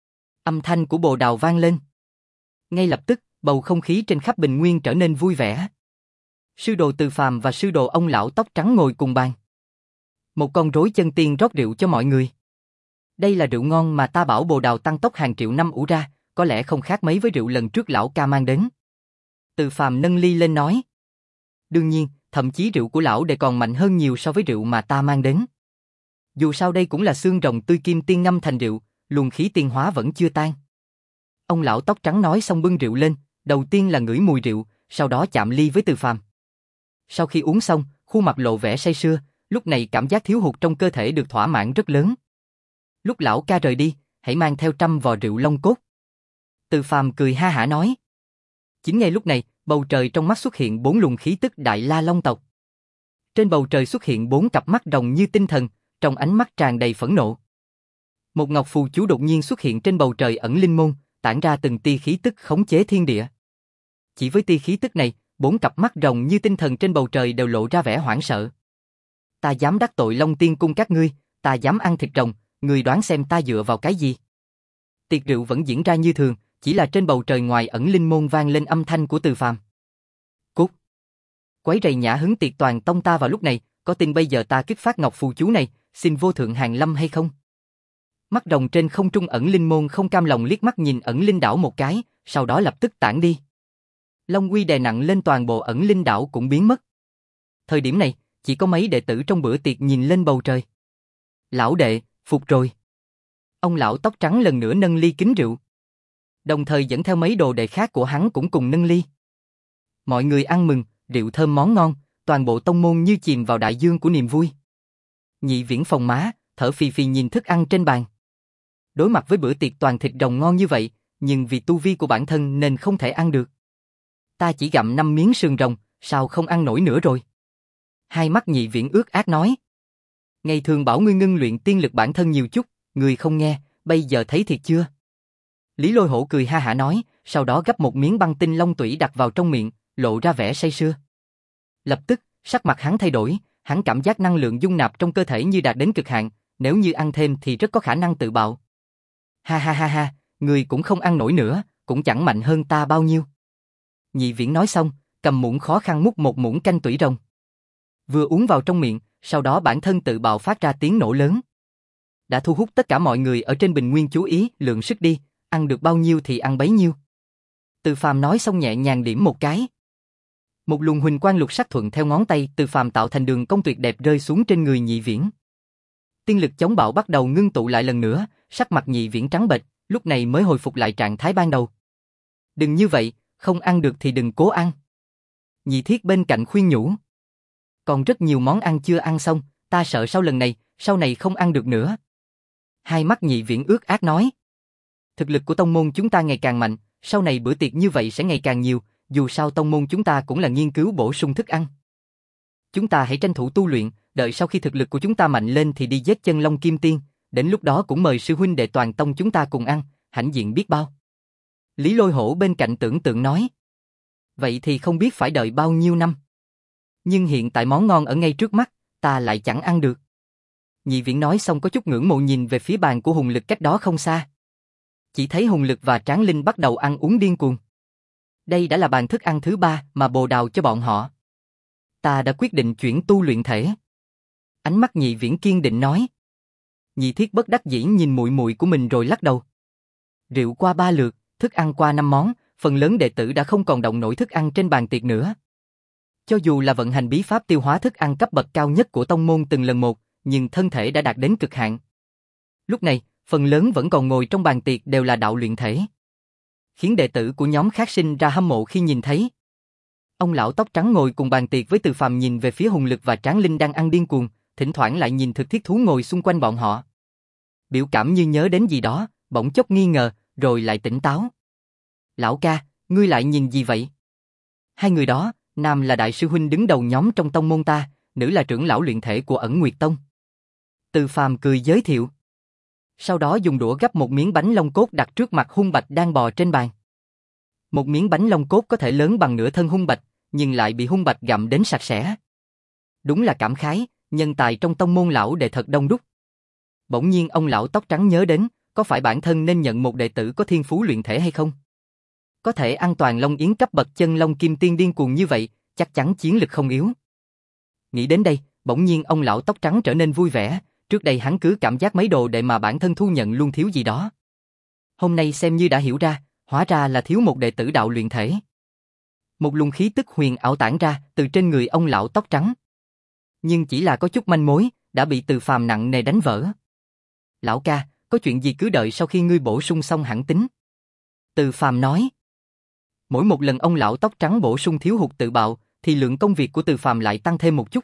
Âm thanh của bồ đào vang lên. Ngay lập tức, bầu không khí trên khắp Bình Nguyên trở nên vui vẻ. Sư đồ Từ Phàm và sư đồ ông lão tóc trắng ngồi cùng bàn. Một con rối chân tiên rót rượu cho mọi người. Đây là rượu ngon mà ta bảo bồ đào tăng tốc hàng triệu năm ủ ra, có lẽ không khác mấy với rượu lần trước lão ca mang đến. Từ Phàm nâng ly lên nói. Đương nhiên, thậm chí rượu của lão đệ còn mạnh hơn nhiều so với rượu mà ta mang đến. Dù sao đây cũng là xương rồng tươi kim tiên ngâm thành rượu, luồng khí tiên hóa vẫn chưa tan. Ông lão tóc trắng nói xong bưng rượu lên, đầu tiên là ngửi mùi rượu, sau đó chạm ly với Từ Phàm. Sau khi uống xong, khuôn mặt lộ vẻ say sưa, lúc này cảm giác thiếu hụt trong cơ thể được thỏa mãn rất lớn. Lúc lão ca rời đi, hãy mang theo trăm vò rượu long cốt. Từ Phàm cười ha hả nói. Chính ngay lúc này, bầu trời trong mắt xuất hiện bốn luồng khí tức Đại La Long tộc. Trên bầu trời xuất hiện bốn cặp mắt rồng như tinh thần, trong ánh mắt tràn đầy phẫn nộ. Một ngọc phù chú đột nhiên xuất hiện trên bầu trời ẩn linh môn, tản ra từng tia khí tức khống chế thiên địa. Chỉ với tia khí tức này, bốn cặp mắt rồng như tinh thần trên bầu trời đều lộ ra vẻ hoảng sợ. Ta dám đắc tội Long Tiên cung các ngươi, ta dám ăn thịt rồng, ngươi đoán xem ta dựa vào cái gì? Tiệc rượu vẫn diễn ra như thường, chỉ là trên bầu trời ngoài ẩn linh môn vang lên âm thanh của Từ Phàm. Cút! Quấy rầy nhã hứng tiệc toàn tông ta vào lúc này, có tin bây giờ ta kích phát ngọc phù chú này, xin vô thượng hàng lâm hay không? Mắt rồng trên không trung ẩn linh môn không cam lòng liếc mắt nhìn ẩn linh đảo một cái, sau đó lập tức tản đi. Long uy đè nặng lên toàn bộ ẩn linh đảo cũng biến mất. Thời điểm này, chỉ có mấy đệ tử trong bữa tiệc nhìn lên bầu trời. Lão đệ, phục rồi. Ông lão tóc trắng lần nữa nâng ly kính rượu. Đồng thời dẫn theo mấy đồ đệ khác của hắn cũng cùng nâng ly. Mọi người ăn mừng, rượu thơm món ngon, toàn bộ tông môn như chìm vào đại dương của niềm vui. Nhị Viễn phòng má, thở phì phì nhìn thức ăn trên bàn. Đối mặt với bữa tiệc toàn thịt rồng ngon như vậy, nhưng vì tu vi của bản thân nên không thể ăn được. Ta chỉ gặm năm miếng sườn rồng, sao không ăn nổi nữa rồi? Hai mắt Nhị Viễn ướt át nói. Ngày thường bảo ngươi ngưng luyện tiên lực bản thân nhiều chút, ngươi không nghe, bây giờ thấy thiệt chưa? Lý Lôi Hổ cười ha hả nói, sau đó gấp một miếng băng tinh long tủy đặt vào trong miệng, lộ ra vẻ say sưa. Lập tức, sắc mặt hắn thay đổi, hắn cảm giác năng lượng dung nạp trong cơ thể như đạt đến cực hạn, nếu như ăn thêm thì rất có khả năng tự bạo. Ha ha ha ha, ngươi cũng không ăn nổi nữa, cũng chẳng mạnh hơn ta bao nhiêu. Nhị Viễn nói xong, cầm muỗng khó khăn múc một muỗng canh tủy rồng. Vừa uống vào trong miệng, sau đó bản thân tự bạo phát ra tiếng nổ lớn. Đã thu hút tất cả mọi người ở trên Bình Nguyên chú ý, lượng sức đi, ăn được bao nhiêu thì ăn bấy nhiêu. Từ Phàm nói xong nhẹ nhàng điểm một cái. Một luồng huỳnh quang lục sắc thuận theo ngón tay Từ Phàm tạo thành đường cong tuyệt đẹp rơi xuống trên người Nhị Viễn. Tiên lực chống bạo bắt đầu ngưng tụ lại lần nữa, sắc mặt Nhị Viễn trắng bệch, lúc này mới hồi phục lại trạng thái ban đầu. Đừng như vậy, không ăn được thì đừng cố ăn. Nhị Thiết bên cạnh khuyên nhủ. Còn rất nhiều món ăn chưa ăn xong, ta sợ sau lần này, sau này không ăn được nữa. Hai mắt Nhị Viễn ướt át nói. Thực lực của tông môn chúng ta ngày càng mạnh, sau này bữa tiệc như vậy sẽ ngày càng nhiều, dù sao tông môn chúng ta cũng là nghiên cứu bổ sung thức ăn. Chúng ta hãy tranh thủ tu luyện, đợi sau khi thực lực của chúng ta mạnh lên thì đi giết chân long kim tiên, đến lúc đó cũng mời sư huynh đệ toàn tông chúng ta cùng ăn, hãnh diện biết bao. Lý Lôi Hổ bên cạnh tưởng tượng nói. Vậy thì không biết phải đợi bao nhiêu năm. Nhưng hiện tại món ngon ở ngay trước mắt, ta lại chẳng ăn được. Nhị Viễn nói xong có chút ngưỡng mộ nhìn về phía bàn của Hùng Lực cách đó không xa. Chỉ thấy Hùng Lực và Tráng Linh bắt đầu ăn uống điên cuồng. Đây đã là bàn thức ăn thứ ba mà bồ đào cho bọn họ. Ta đã quyết định chuyển tu luyện thể. Ánh mắt Nhị Viễn kiên định nói. Nhị Thiết bất đắc dĩ nhìn muội muội của mình rồi lắc đầu. Rượu qua ba lượt, thức ăn qua năm món, phần lớn đệ tử đã không còn động nổi thức ăn trên bàn tiệc nữa. Cho dù là vận hành bí pháp tiêu hóa thức ăn cấp bậc cao nhất của tông môn từng lần một, nhưng thân thể đã đạt đến cực hạn. Lúc này, phần lớn vẫn còn ngồi trong bàn tiệc đều là đạo luyện thể. Khiến đệ tử của nhóm khác sinh ra hâm mộ khi nhìn thấy. Ông lão tóc trắng ngồi cùng bàn tiệc với Từ Phàm nhìn về phía Hùng Lực và Tráng Linh đang ăn điên cuồng, thỉnh thoảng lại nhìn thực thiết thú ngồi xung quanh bọn họ. Biểu cảm như nhớ đến gì đó, bỗng chốc nghi ngờ, rồi lại tỉnh táo. Lão ca, ngươi lại nhìn gì vậy? Hai người đó, nam là đại sư huynh đứng đầu nhóm trong tông môn ta, nữ là trưởng lão luyện thể của Ẩn Nguyệt Tông. Từ Phàm cười giới thiệu. Sau đó dùng đũa gắp một miếng bánh long cốt đặt trước mặt Hung Bạch đang bò trên bàn. Một miếng bánh long cốt có thể lớn bằng nửa thân Hung Bạch, nhưng lại bị Hung Bạch gặm đến sạch sẽ. Đúng là cảm khái, nhân tài trong tông môn lão đệ thật đông đúc. Bỗng nhiên ông lão tóc trắng nhớ đến, có phải bản thân nên nhận một đệ tử có thiên phú luyện thể hay không? Có thể ăn toàn Long Yến cấp bậc chân Long Kim Tiên điên cuồng như vậy, chắc chắn chiến lực không yếu. Nghĩ đến đây, bỗng nhiên ông lão tóc trắng trở nên vui vẻ, trước đây hắn cứ cảm giác mấy đồ đệ mà bản thân thu nhận luôn thiếu gì đó. Hôm nay xem như đã hiểu ra, hóa ra là thiếu một đệ tử đạo luyện thể. Một luồng khí tức huyền ảo tản ra từ trên người ông lão tóc trắng. Nhưng chỉ là có chút manh mối, đã bị Từ Phàm nặng nề đánh vỡ. Lão ca, có chuyện gì cứ đợi sau khi ngươi bổ sung xong hẳn tính. Từ Phàm nói. Mỗi một lần ông lão tóc trắng bổ sung thiếu hụt tự bạo, thì lượng công việc của Từ Phàm lại tăng thêm một chút.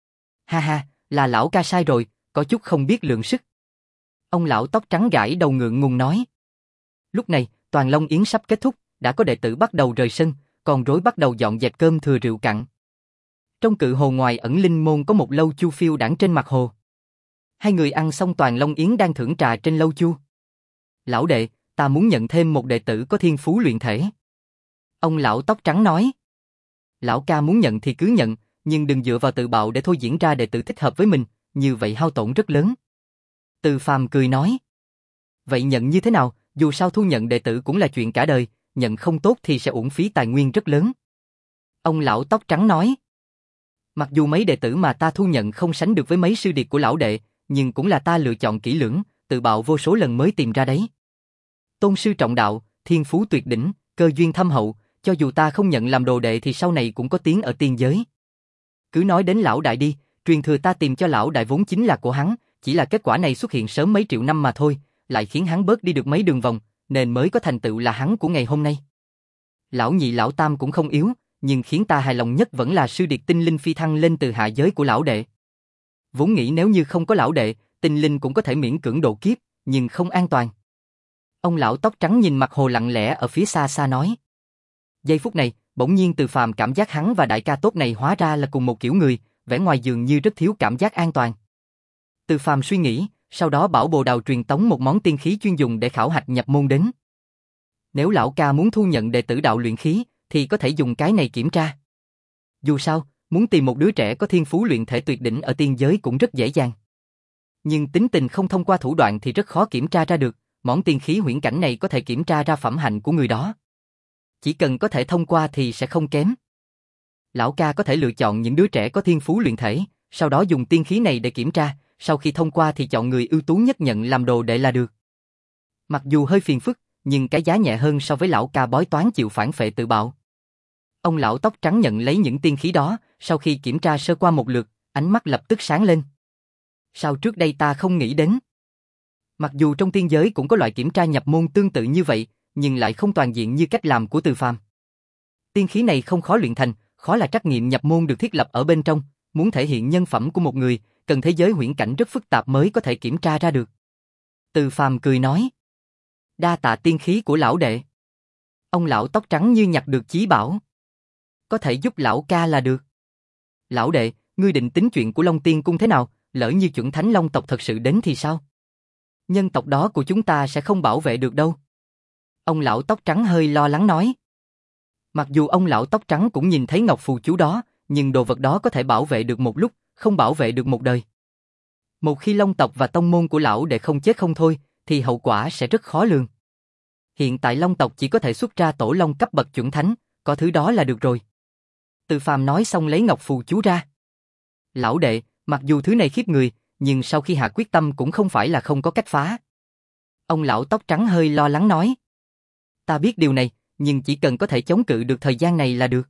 Ha ha, là lão ca sai rồi, có chút không biết lượng sức. Ông lão tóc trắng gãi đầu ngượng ngùng nói. Lúc này, toàn Long Yến sắp kết thúc, đã có đệ tử bắt đầu rời sân, còn rối bắt đầu dọn dẹp cơm thừa rượu cặn. Trong cự hồ ngoài ẩn linh môn có một lâu chu phiêu đãng trên mặt hồ. Hai người ăn xong toàn Long Yến đang thưởng trà trên lâu chu. Lão đệ, ta muốn nhận thêm một đệ tử có thiên phú luyện thể. Ông lão tóc trắng nói. Lão ca muốn nhận thì cứ nhận, nhưng đừng dựa vào tự bạo để thôi diễn ra đệ tử thích hợp với mình, như vậy hao tổn rất lớn. Từ Phàm cười nói. Vậy nhận như thế nào, dù sao thu nhận đệ tử cũng là chuyện cả đời, nhận không tốt thì sẽ uổng phí tài nguyên rất lớn. Ông lão tóc trắng nói. Mặc dù mấy đệ tử mà ta thu nhận không sánh được với mấy sư điệt của lão đệ, nhưng cũng là ta lựa chọn kỹ lưỡng, tự bạo vô số lần mới tìm ra đấy. Tôn sư trọng đạo, thiên phú tuyệt đỉnh, cơ duyên thâm hậu, cho dù ta không nhận làm đồ đệ thì sau này cũng có tiếng ở tiên giới. Cứ nói đến lão đại đi, truyền thừa ta tìm cho lão đại vốn chính là của hắn, chỉ là kết quả này xuất hiện sớm mấy triệu năm mà thôi, lại khiến hắn bớt đi được mấy đường vòng, nên mới có thành tựu là hắn của ngày hôm nay. Lão nhị lão tam cũng không yếu, nhưng khiến ta hài lòng nhất vẫn là sư điệt tinh linh phi thăng lên từ hạ giới của lão đệ. Vốn nghĩ nếu như không có lão đệ, tinh linh cũng có thể miễn cưỡng độ kiếp, nhưng không an toàn. Ông lão tóc trắng nhìn mặt hồ lặng lẽ ở phía xa xa nói. Giây phút này, bỗng nhiên Từ Phàm cảm giác hắn và đại ca tốt này hóa ra là cùng một kiểu người, vẻ ngoài dường như rất thiếu cảm giác an toàn. Từ Phàm suy nghĩ, sau đó bảo Bồ Đào truyền tống một món tiên khí chuyên dùng để khảo hạch nhập môn đến. Nếu lão ca muốn thu nhận đệ tử đạo luyện khí, thì có thể dùng cái này kiểm tra. Dù sao, muốn tìm một đứa trẻ có thiên phú luyện thể tuyệt đỉnh ở tiên giới cũng rất dễ dàng. Nhưng tính tình không thông qua thủ đoạn thì rất khó kiểm tra ra được, món tiên khí huyễn cảnh này có thể kiểm tra ra phẩm hạnh của người đó. Chỉ cần có thể thông qua thì sẽ không kém. Lão ca có thể lựa chọn những đứa trẻ có thiên phú luyện thể, sau đó dùng tiên khí này để kiểm tra, sau khi thông qua thì chọn người ưu tú nhất nhận làm đồ đệ là được. Mặc dù hơi phiền phức, nhưng cái giá nhẹ hơn so với lão ca bói toán chịu phản phệ tự bạo. Ông lão tóc trắng nhận lấy những tiên khí đó, sau khi kiểm tra sơ qua một lượt, ánh mắt lập tức sáng lên. Sao trước đây ta không nghĩ đến? Mặc dù trong tiên giới cũng có loại kiểm tra nhập môn tương tự như vậy, nhưng lại không toàn diện như cách làm của Từ Phàm. Tiên khí này không khó luyện thành, khó là trắc nghiệm nhập môn được thiết lập ở bên trong, muốn thể hiện nhân phẩm của một người, cần thế giới huyễn cảnh rất phức tạp mới có thể kiểm tra ra được. Từ Phàm cười nói. Đa tạ tiên khí của lão đệ. Ông lão tóc trắng như nhặt được chí bảo. Có thể giúp lão ca là được. Lão đệ, ngươi định tính chuyện của Long Tiên Cung thế nào, lỡ như chuẩn thánh Long tộc thật sự đến thì sao? Nhân tộc đó của chúng ta sẽ không bảo vệ được đâu. Ông lão tóc trắng hơi lo lắng nói. Mặc dù ông lão tóc trắng cũng nhìn thấy ngọc phù chú đó, nhưng đồ vật đó có thể bảo vệ được một lúc, không bảo vệ được một đời. Một khi Long tộc và tông môn của lão đệ không chết không thôi, thì hậu quả sẽ rất khó lường. Hiện tại Long tộc chỉ có thể xuất ra tổ Long cấp bậc chuẩn thánh, có thứ đó là được rồi. Từ Phàm nói xong lấy ngọc phù chú ra. Lão đệ, mặc dù thứ này khiếp người, nhưng sau khi hạ quyết tâm cũng không phải là không có cách phá. Ông lão tóc trắng hơi lo lắng nói. Ta biết điều này, nhưng chỉ cần có thể chống cự được thời gian này là được.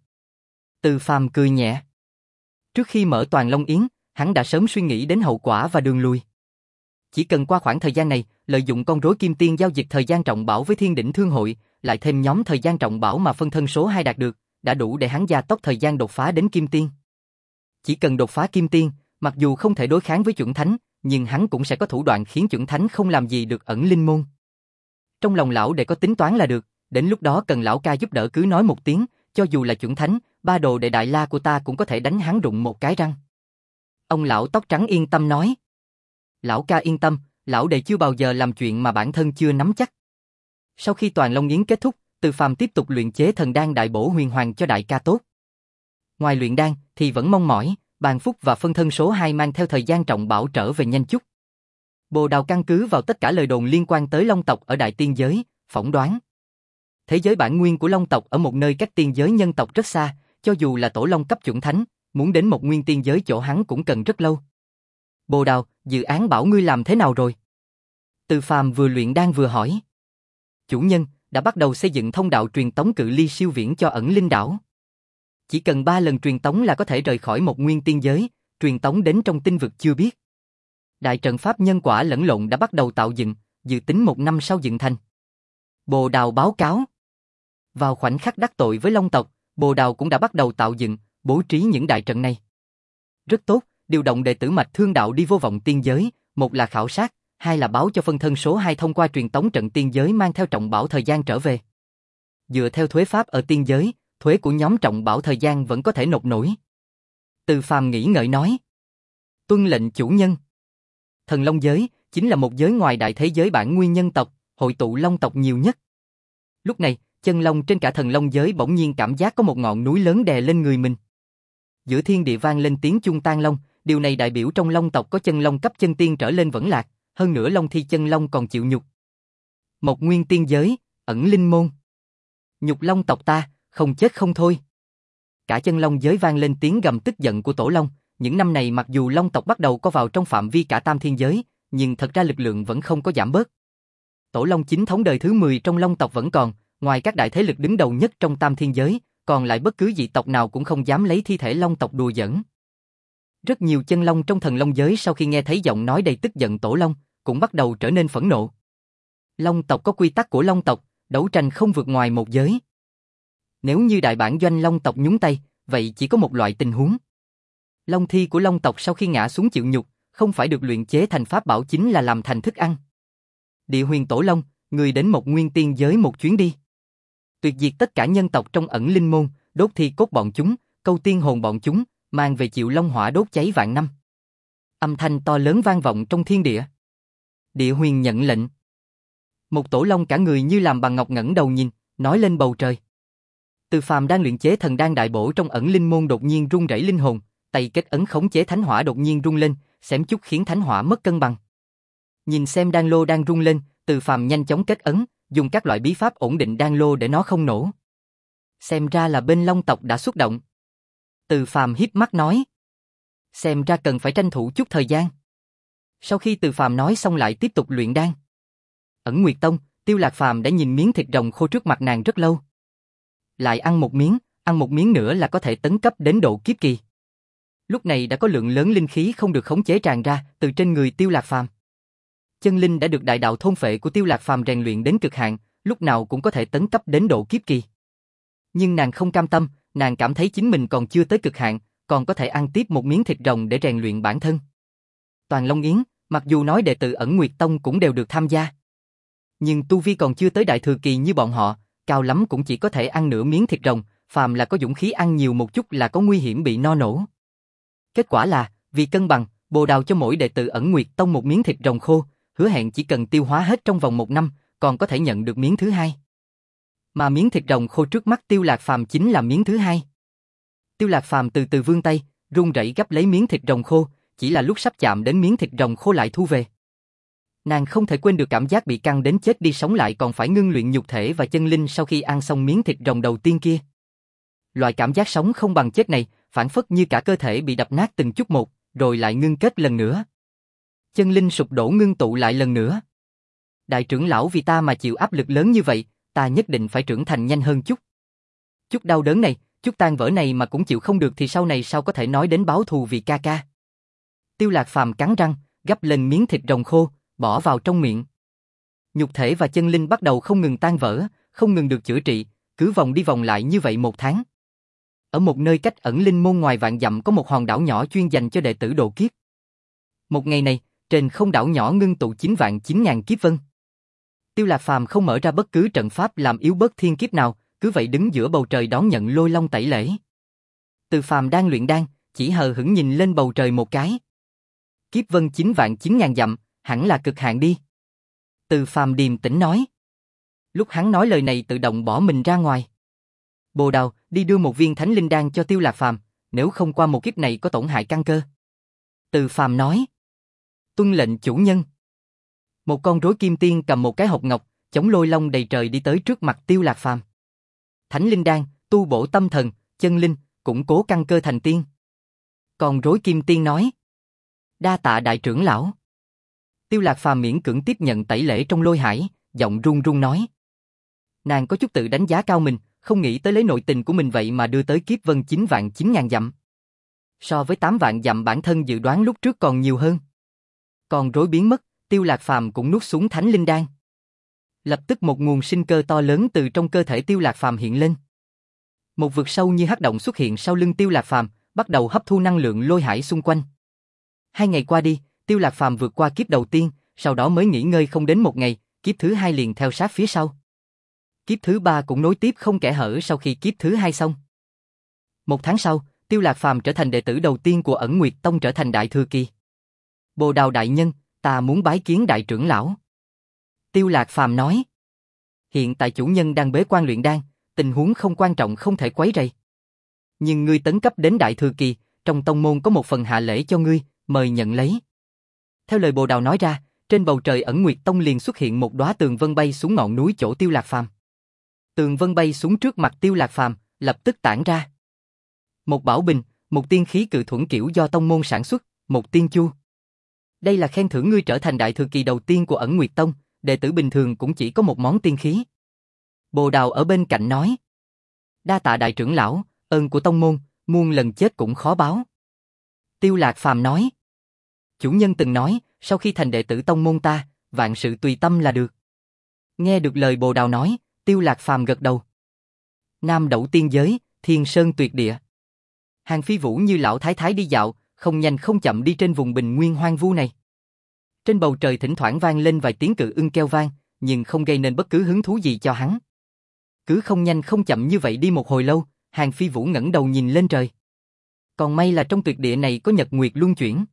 Từ Phàm cười nhẹ. Trước khi mở toàn Long Yến, hắn đã sớm suy nghĩ đến hậu quả và đường lui. Chỉ cần qua khoảng thời gian này, lợi dụng con rối kim tiên giao dịch thời gian trọng bảo với Thiên Đỉnh Thương Hội, lại thêm nhóm thời gian trọng bảo mà phân thân số hai đạt được, đã đủ để hắn gia tốc thời gian đột phá đến kim tiên. Chỉ cần đột phá kim tiên, mặc dù không thể đối kháng với chuẩn thánh, nhưng hắn cũng sẽ có thủ đoạn khiến chuẩn thánh không làm gì được ẩn linh môn. Trong lòng lão để có tính toán là được, đến lúc đó cần lão ca giúp đỡ cứ nói một tiếng, cho dù là chuẩn thánh, ba đồ đệ đại la của ta cũng có thể đánh hắn rụng một cái răng. Ông lão tóc trắng yên tâm nói. Lão ca yên tâm, lão đệ chưa bao giờ làm chuyện mà bản thân chưa nắm chắc. Sau khi toàn Long Yến kết thúc, Từ Phàm tiếp tục luyện chế thần đan đại bổ huyền hoàng cho đại ca tốt. Ngoài luyện đan thì vẫn mong mỏi, bàn phúc và phân thân số hai mang theo thời gian trọng bảo trở về nhanh chút. Bồ Đào căn cứ vào tất cả lời đồn liên quan tới Long tộc ở Đại Tiên giới, phỏng đoán. Thế giới bản nguyên của Long tộc ở một nơi cách tiên giới nhân tộc rất xa, cho dù là tổ Long cấp chuẩn thánh, muốn đến một nguyên tiên giới chỗ hắn cũng cần rất lâu. Bồ Đào, dự án bảo ngươi làm thế nào rồi? Từ Phàm vừa luyện đan vừa hỏi. Chủ nhân, đã bắt đầu xây dựng thông đạo truyền tống cự ly siêu viễn cho ẩn linh đảo. Chỉ cần ba lần truyền tống là có thể rời khỏi một nguyên tiên giới, truyền tống đến trong tinh vực chưa biết. Đại trận pháp nhân quả lẫn lộn đã bắt đầu tạo dựng, dự tính một năm sau dựng thành. Bồ Đào báo cáo. Vào khoảnh khắc đắc tội với Long tộc, Bồ Đào cũng đã bắt đầu tạo dựng, bố trí những đại trận này. Rất tốt, điều động đệ tử mạch thương đạo đi vô vọng tiên giới, một là khảo sát, hai là báo cho phân thân số hai thông qua truyền tống trận tiên giới mang theo trọng bảo thời gian trở về. Dựa theo thuế pháp ở tiên giới, thuế của nhóm trọng bảo thời gian vẫn có thể nộp nổi. Từ Phàm nghĩ ngợi nói. Tuân lệnh chủ nhân. Thần Long giới chính là một giới ngoài đại thế giới bản nguyên nhân tộc, hội tụ Long tộc nhiều nhất. Lúc này, chân Long trên cả Thần Long giới bỗng nhiên cảm giác có một ngọn núi lớn đè lên người mình. Giữa thiên địa vang lên tiếng chuông tan long, điều này đại biểu trong Long tộc có chân Long cấp chân tiên trở lên vẫn lạc, hơn nữa Long thi chân Long còn chịu nhục. Một nguyên tiên giới, ẩn linh môn. Nhục Long tộc ta, không chết không thôi. Cả chân Long giới vang lên tiếng gầm tức giận của tổ Long. Những năm này mặc dù Long tộc bắt đầu có vào trong phạm vi cả tam thiên giới, nhưng thật ra lực lượng vẫn không có giảm bớt. Tổ Long chính thống đời thứ mười trong Long tộc vẫn còn, ngoài các đại thế lực đứng đầu nhất trong tam thiên giới, còn lại bất cứ dị tộc nào cũng không dám lấy thi thể Long tộc đùa giỡn. Rất nhiều chân Long trong Thần Long giới sau khi nghe thấy giọng nói đầy tức giận tổ Long, cũng bắt đầu trở nên phẫn nộ. Long tộc có quy tắc của Long tộc, đấu tranh không vượt ngoài một giới. Nếu như đại bản doanh Long tộc nhúng tay, vậy chỉ có một loại tình huống. Long thi của Long tộc sau khi ngã xuống chịu nhục, không phải được luyện chế thành pháp bảo chính là làm thành thức ăn. Địa huyền tổ Long, người đến một nguyên tiên giới một chuyến đi. Tuyệt diệt tất cả nhân tộc trong ẩn linh môn, đốt thi cốt bọn chúng, câu tiên hồn bọn chúng, mang về chịu long hỏa đốt cháy vạn năm. Âm thanh to lớn vang vọng trong thiên địa. Địa huyền nhận lệnh. Một tổ Long cả người như làm bằng ngọc ngẩng đầu nhìn, nói lên bầu trời. Từ Phàm đang luyện chế thần đan đại bổ trong ẩn linh môn đột nhiên run rẩy linh hồn, tay kết ấn khống chế thánh hỏa đột nhiên rung lên, xém chút khiến thánh hỏa mất cân bằng. Nhìn xem đan lô đang rung lên, Từ Phàm nhanh chóng kết ấn, dùng các loại bí pháp ổn định đan lô để nó không nổ. Xem ra là bên Long tộc đã xuất động. Từ Phàm híp mắt nói. Xem ra cần phải tranh thủ chút thời gian. Sau khi Từ Phàm nói xong lại tiếp tục luyện đan. Ẩn Nguyệt Tông, Tiêu Lạc Phàm đã nhìn miếng thịt rồng khô trước mặt nàng rất lâu. Lại ăn một miếng, ăn một miếng nữa là có thể tấn cấp đến độ kiếp kỳ. Lúc này đã có lượng lớn linh khí không được khống chế tràn ra từ trên người Tiêu Lạc Phàm. Chân linh đã được đại đạo thôn phệ của Tiêu Lạc Phàm rèn luyện đến cực hạn, lúc nào cũng có thể tấn cấp đến độ kiếp kỳ. Nhưng nàng không cam tâm, nàng cảm thấy chính mình còn chưa tới cực hạn, còn có thể ăn tiếp một miếng thịt rồng để rèn luyện bản thân. Toàn Long Yến, mặc dù nói đệ tử Ẩn Nguyệt Tông cũng đều được tham gia, nhưng tu vi còn chưa tới đại thừa kỳ như bọn họ, cao lắm cũng chỉ có thể ăn nửa miếng thịt rồng, phàm là có dũng khí ăn nhiều một chút là có nguy hiểm bị no nổ. Kết quả là, vì cân bằng, Bồ Đào cho mỗi đệ tử Ẩn Nguyệt Tông một miếng thịt rồng khô, hứa hẹn chỉ cần tiêu hóa hết trong vòng một năm, còn có thể nhận được miếng thứ hai. Mà miếng thịt rồng khô trước mắt Tiêu Lạc Phàm chính là miếng thứ hai. Tiêu Lạc Phàm từ từ vươn tay, run rẩy gấp lấy miếng thịt rồng khô, chỉ là lúc sắp chạm đến miếng thịt rồng khô lại thu về. Nàng không thể quên được cảm giác bị căng đến chết đi sống lại còn phải ngưng luyện nhục thể và chân linh sau khi ăn xong miếng thịt rồng đầu tiên kia. Loại cảm giác sống không bằng chết này, phản phất như cả cơ thể bị đập nát từng chút một, rồi lại ngưng kết lần nữa. Chân linh sụp đổ ngưng tụ lại lần nữa. Đại trưởng lão vì ta mà chịu áp lực lớn như vậy, ta nhất định phải trưởng thành nhanh hơn chút. Chút đau đớn này, chút tan vỡ này mà cũng chịu không được thì sau này sao có thể nói đến báo thù vì ca ca. Tiêu Lạc Phàm cắn răng, gắp lên miếng thịt rồng khô, bỏ vào trong miệng. Nhục thể và chân linh bắt đầu không ngừng tan vỡ, không ngừng được chữa trị, cứ vòng đi vòng lại như vậy một tháng. Ở một nơi cách Ẩn Linh môn ngoài vạn dặm có một hòn đảo nhỏ chuyên dành cho đệ tử độ kiếp. Một ngày này, trên không đảo nhỏ ngưng tụ chín vạn chín ngàn kiếp vân. Tiêu Lạc Phàm không mở ra bất cứ trận pháp làm yếu bớt thiên kiếp nào, cứ vậy đứng giữa bầu trời đón nhận lôi long tẩy lễ. Từ Phàm đang luyện đan, chỉ hờ hững nhìn lên bầu trời một cái. Kiếp vân chín vạn chín ngàn dặm, hẳn là cực hạn đi. Từ Phàm điềm tĩnh nói. Lúc hắn nói lời này tự động bỏ mình ra ngoài. Bồ Đào, đi đưa một viên thánh linh đan cho Tiêu Lạc Phàm, nếu không qua một kiếp này có tổn hại căn cơ. Từ Phàm nói. Tuân lệnh chủ nhân. Một con rối kim tiên cầm một cái hộp ngọc, chống lôi long đầy trời đi tới trước mặt Tiêu Lạc Phàm. Thánh linh đan, tu bổ tâm thần, chân linh, củng cố căn cơ thành tiên. Con rối kim tiên nói. Đa tạ đại trưởng lão. Tiêu Lạc Phàm miễn cưỡng tiếp nhận tẩy lễ trong lôi hải, giọng run run nói. Nàng có chút tự đánh giá cao mình, không nghĩ tới lấy nội tình của mình vậy mà đưa tới kiếp vân chín vạn chín ngàn dặm. So với tám vạn dặm bản thân dự đoán lúc trước còn nhiều hơn. Còn rối biến mất, Tiêu Lạc Phàm cũng nuốt xuống thánh linh đan. Lập tức một nguồn sinh cơ to lớn từ trong cơ thể Tiêu Lạc Phàm hiện lên. Một vực sâu như hắc động xuất hiện sau lưng Tiêu Lạc Phàm, bắt đầu hấp thu năng lượng lôi hải xung quanh. Hai ngày qua đi, Tiêu Lạc Phàm vượt qua kiếp đầu tiên, sau đó mới nghỉ ngơi không đến một ngày, kiếp thứ hai liền theo sát phía sau. Kiếp thứ ba cũng nối tiếp không kẽ hở sau khi kiếp thứ hai xong. Một tháng sau, Tiêu Lạc Phàm trở thành đệ tử đầu tiên của Ẩn Nguyệt Tông, trở thành đại thừa kỳ. Bồ Đào đại nhân, ta muốn bái kiến đại trưởng lão. Tiêu Lạc Phàm nói. Hiện tại chủ nhân đang bế quan luyện đan, tình huống không quan trọng không thể quấy rầy. Nhưng ngươi tấn cấp đến đại thừa kỳ, trong tông môn có một phần hạ lễ cho ngươi, mời nhận lấy. Theo lời Bồ Đào nói ra, trên bầu trời Ẩn Nguyệt Tông liền xuất hiện một đóa tường vân bay xuống ngọn núi chỗ Tiêu Lạc Phàm. Tường vân bay xuống trước mặt Tiêu Lạc Phàm, lập tức tản ra. Một bảo bình, một tiên khí cự thuẫn kiểu do tông môn sản xuất, một tiên chu. Đây là khen thưởng ngươi trở thành đại thừa kỳ đầu tiên của Ẩn Nguyệt Tông, đệ tử bình thường cũng chỉ có một món tiên khí. Bồ Đào ở bên cạnh nói. Đa tạ đại trưởng lão, ơn của tông môn, muôn lần chết cũng khó báo. Tiêu Lạc Phàm nói. Chủ nhân từng nói, sau khi thành đệ tử tông môn ta, vạn sự tùy tâm là được. Nghe được lời Bồ Đào nói, Tiêu Lạc Phàm gật đầu. Nam đẩu tiên giới, thiên sơn tuyệt địa. Hàng Phi Vũ như lão thái thái đi dạo, không nhanh không chậm đi trên vùng bình nguyên hoang vu này. Trên bầu trời thỉnh thoảng vang lên vài tiếng cự ưng kêu vang, nhưng không gây nên bất cứ hứng thú gì cho hắn. Cứ không nhanh không chậm như vậy đi một hồi lâu, Hàng Phi Vũ ngẩng đầu nhìn lên trời. Còn may là trong tuyệt địa này có nhật nguyệt luân chuyển.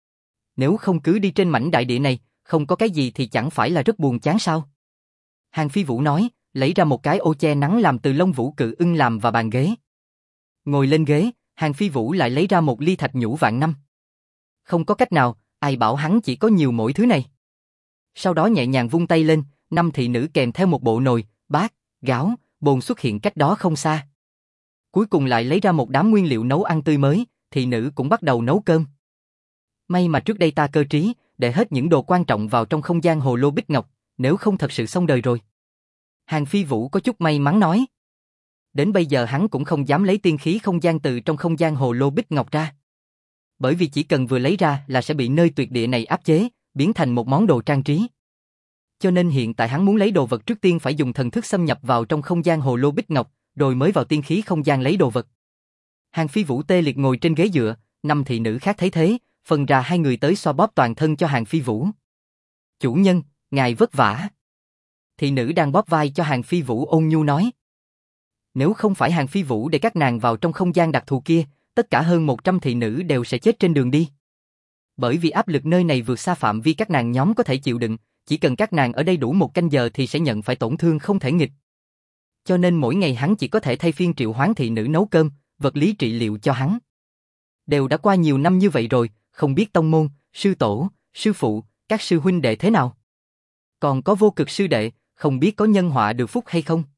Nếu không cứ đi trên mảnh đại địa này, không có cái gì thì chẳng phải là rất buồn chán sao? Hàng Phi Vũ nói, lấy ra một cái ô che nắng làm từ lông vũ cự ưng làm và bàn ghế. Ngồi lên ghế, Hàng Phi Vũ lại lấy ra một ly thạch nhũ vạn năm. Không có cách nào, ai bảo hắn chỉ có nhiều mỗi thứ này. Sau đó nhẹ nhàng vung tay lên, năm thị nữ kèm theo một bộ nồi, bát, gáo, bồn xuất hiện cách đó không xa. Cuối cùng lại lấy ra một đám nguyên liệu nấu ăn tươi mới, thị nữ cũng bắt đầu nấu cơm. May mà trước đây ta cơ trí, để hết những đồ quan trọng vào trong không gian hồ lô bích ngọc, nếu không thật sự xong đời rồi. Hàng Phi Vũ có chút may mắn nói. Đến bây giờ hắn cũng không dám lấy tiên khí không gian từ trong không gian hồ lô bích ngọc ra. Bởi vì chỉ cần vừa lấy ra là sẽ bị nơi tuyệt địa này áp chế, biến thành một món đồ trang trí. Cho nên hiện tại hắn muốn lấy đồ vật trước tiên phải dùng thần thức xâm nhập vào trong không gian hồ lô bích ngọc, rồi mới vào tiên khí không gian lấy đồ vật. Hàng Phi Vũ tê liệt ngồi trên ghế dựa, năm thị nữ khác thấy thế, phân ra hai người tới xoa bóp toàn thân cho Hàng Phi Vũ. Chủ nhân, ngài vất vả. Thị nữ đang bóp vai cho Hàng Phi Vũ ôn nhu nói. Nếu không phải Hàng Phi Vũ để các nàng vào trong không gian đặc thù kia, tất cả hơn một trăm thị nữ đều sẽ chết trên đường đi. Bởi vì áp lực nơi này vượt xa phạm vi các nàng nhóm có thể chịu đựng, chỉ cần các nàng ở đây đủ một canh giờ thì sẽ nhận phải tổn thương không thể nghịch. Cho nên mỗi ngày hắn chỉ có thể thay phiên triệu hoán thị nữ nấu cơm, vật lý trị liệu cho hắn. Đều đã qua nhiều năm như vậy rồi, không biết tông môn, sư tổ, sư phụ, các sư huynh đệ thế nào. Còn có vô cực sư đệ, không biết có nhân họa được phúc hay không.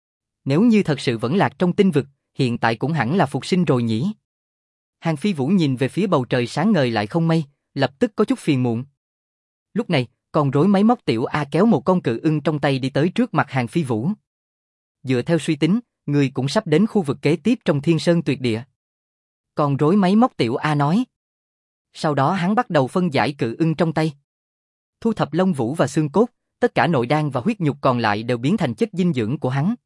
Nếu như thật sự vẫn lạc trong tinh vực, hiện tại cũng hẳn là phục sinh rồi nhỉ. Hàng Phi Vũ nhìn về phía bầu trời sáng ngời lại không mây, lập tức có chút phiền muộn. Lúc này, con rối máy móc tiểu A kéo một con cự ưng trong tay đi tới trước mặt Hàng Phi Vũ. Dựa theo suy tính, người cũng sắp đến khu vực kế tiếp trong thiên sơn tuyệt địa. Con rối máy móc tiểu A nói. Sau đó hắn bắt đầu phân giải cự ưng trong tay. Thu thập lông vũ và xương cốt, tất cả nội đan và huyết nhục còn lại đều biến thành chất dinh dưỡng của hắn.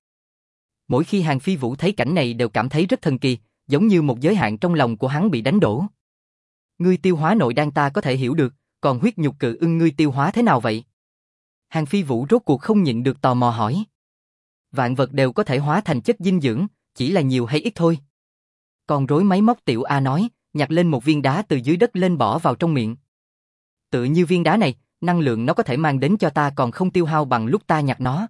Mỗi khi Hàng Phi Vũ thấy cảnh này đều cảm thấy rất thần kỳ, giống như một giới hạn trong lòng của hắn bị đánh đổ. Ngươi tiêu hóa nội đan ta có thể hiểu được, còn huyết nhục cự ưng ngươi tiêu hóa thế nào vậy? Hàng Phi Vũ rốt cuộc không nhịn được tò mò hỏi. Vạn vật đều có thể hóa thành chất dinh dưỡng, chỉ là nhiều hay ít thôi. Con rối máy móc tiểu A nói, nhặt lên một viên đá từ dưới đất lên bỏ vào trong miệng. Tựa như viên đá này, năng lượng nó có thể mang đến cho ta còn không tiêu hao bằng lúc ta nhặt nó.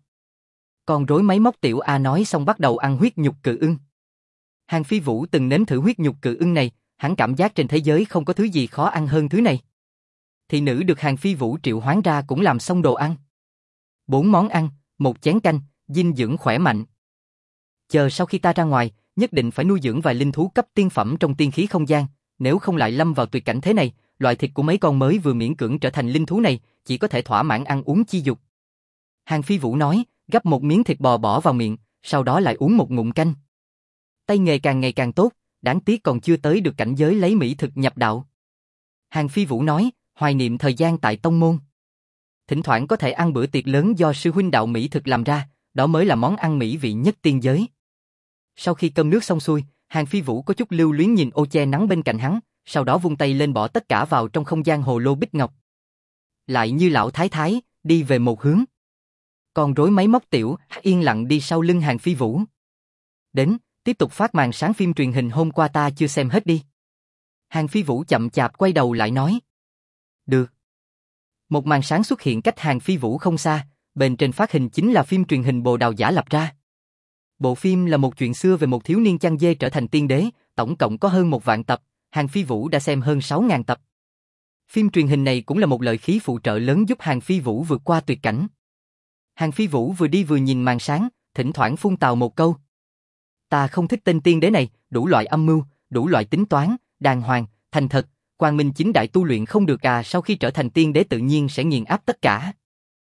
Con rối máy móc tiểu A nói xong bắt đầu ăn huyết nhục cự ưng. Hàng Phi Vũ từng nếm thử huyết nhục cự ưng này, hắn cảm giác trên thế giới không có thứ gì khó ăn hơn thứ này. thị nữ được Hàng Phi Vũ triệu hoán ra cũng làm xong đồ ăn. Bốn món ăn, một chén canh, dinh dưỡng khỏe mạnh. Chờ sau khi ta ra ngoài, nhất định phải nuôi dưỡng vài linh thú cấp tiên phẩm trong tiên khí không gian, nếu không lại lâm vào tuyệt cảnh thế này, loại thịt của mấy con mới vừa miễn cưỡng trở thành linh thú này, chỉ có thể thỏa mãn ăn uống chi dục. Hàng Phi Vũ nói, gắp một miếng thịt bò bỏ vào miệng, sau đó lại uống một ngụm canh. Tay nghề càng ngày càng tốt, đáng tiếc còn chưa tới được cảnh giới lấy mỹ thực nhập đạo. Hàng Phi Vũ nói, hoài niệm thời gian tại tông môn. Thỉnh thoảng có thể ăn bữa tiệc lớn do sư huynh đạo mỹ thực làm ra, đó mới là món ăn mỹ vị nhất tiên giới. Sau khi cơm nước xong xuôi, Hàng Phi Vũ có chút lưu luyến nhìn ô che nắng bên cạnh hắn, sau đó vung tay lên bỏ tất cả vào trong không gian hồ lô bích ngọc. Lại như lão thái thái, đi về một hướng. Còn rối máy móc tiểu, yên lặng đi sau lưng Hàng Phi Vũ. Đến, tiếp tục phát màn sáng phim truyền hình hôm qua ta chưa xem hết đi. Hàng Phi Vũ chậm chạp quay đầu lại nói. Được. Một màn sáng xuất hiện cách Hàng Phi Vũ không xa, bên trên phát hình chính là phim truyền hình Bồ Đào giả lập ra. Bộ phim là một chuyện xưa về một thiếu niên chăn dê trở thành tiên đế, tổng cộng có hơn một vạn tập, Hàng Phi Vũ đã xem hơn sáu ngàn tập. Phim truyền hình này cũng là một lợi khí phụ trợ lớn giúp Hàng Phi Vũ vượt qua tuyệt cảnh. Hàng Phi Vũ vừa đi vừa nhìn màn sáng, thỉnh thoảng phun tào một câu. Ta không thích tên tiên đế này, đủ loại âm mưu, đủ loại tính toán, đàng hoàng, thành thật, quang minh chính đại tu luyện không được à, sau khi trở thành tiên đế tự nhiên sẽ nghiền áp tất cả.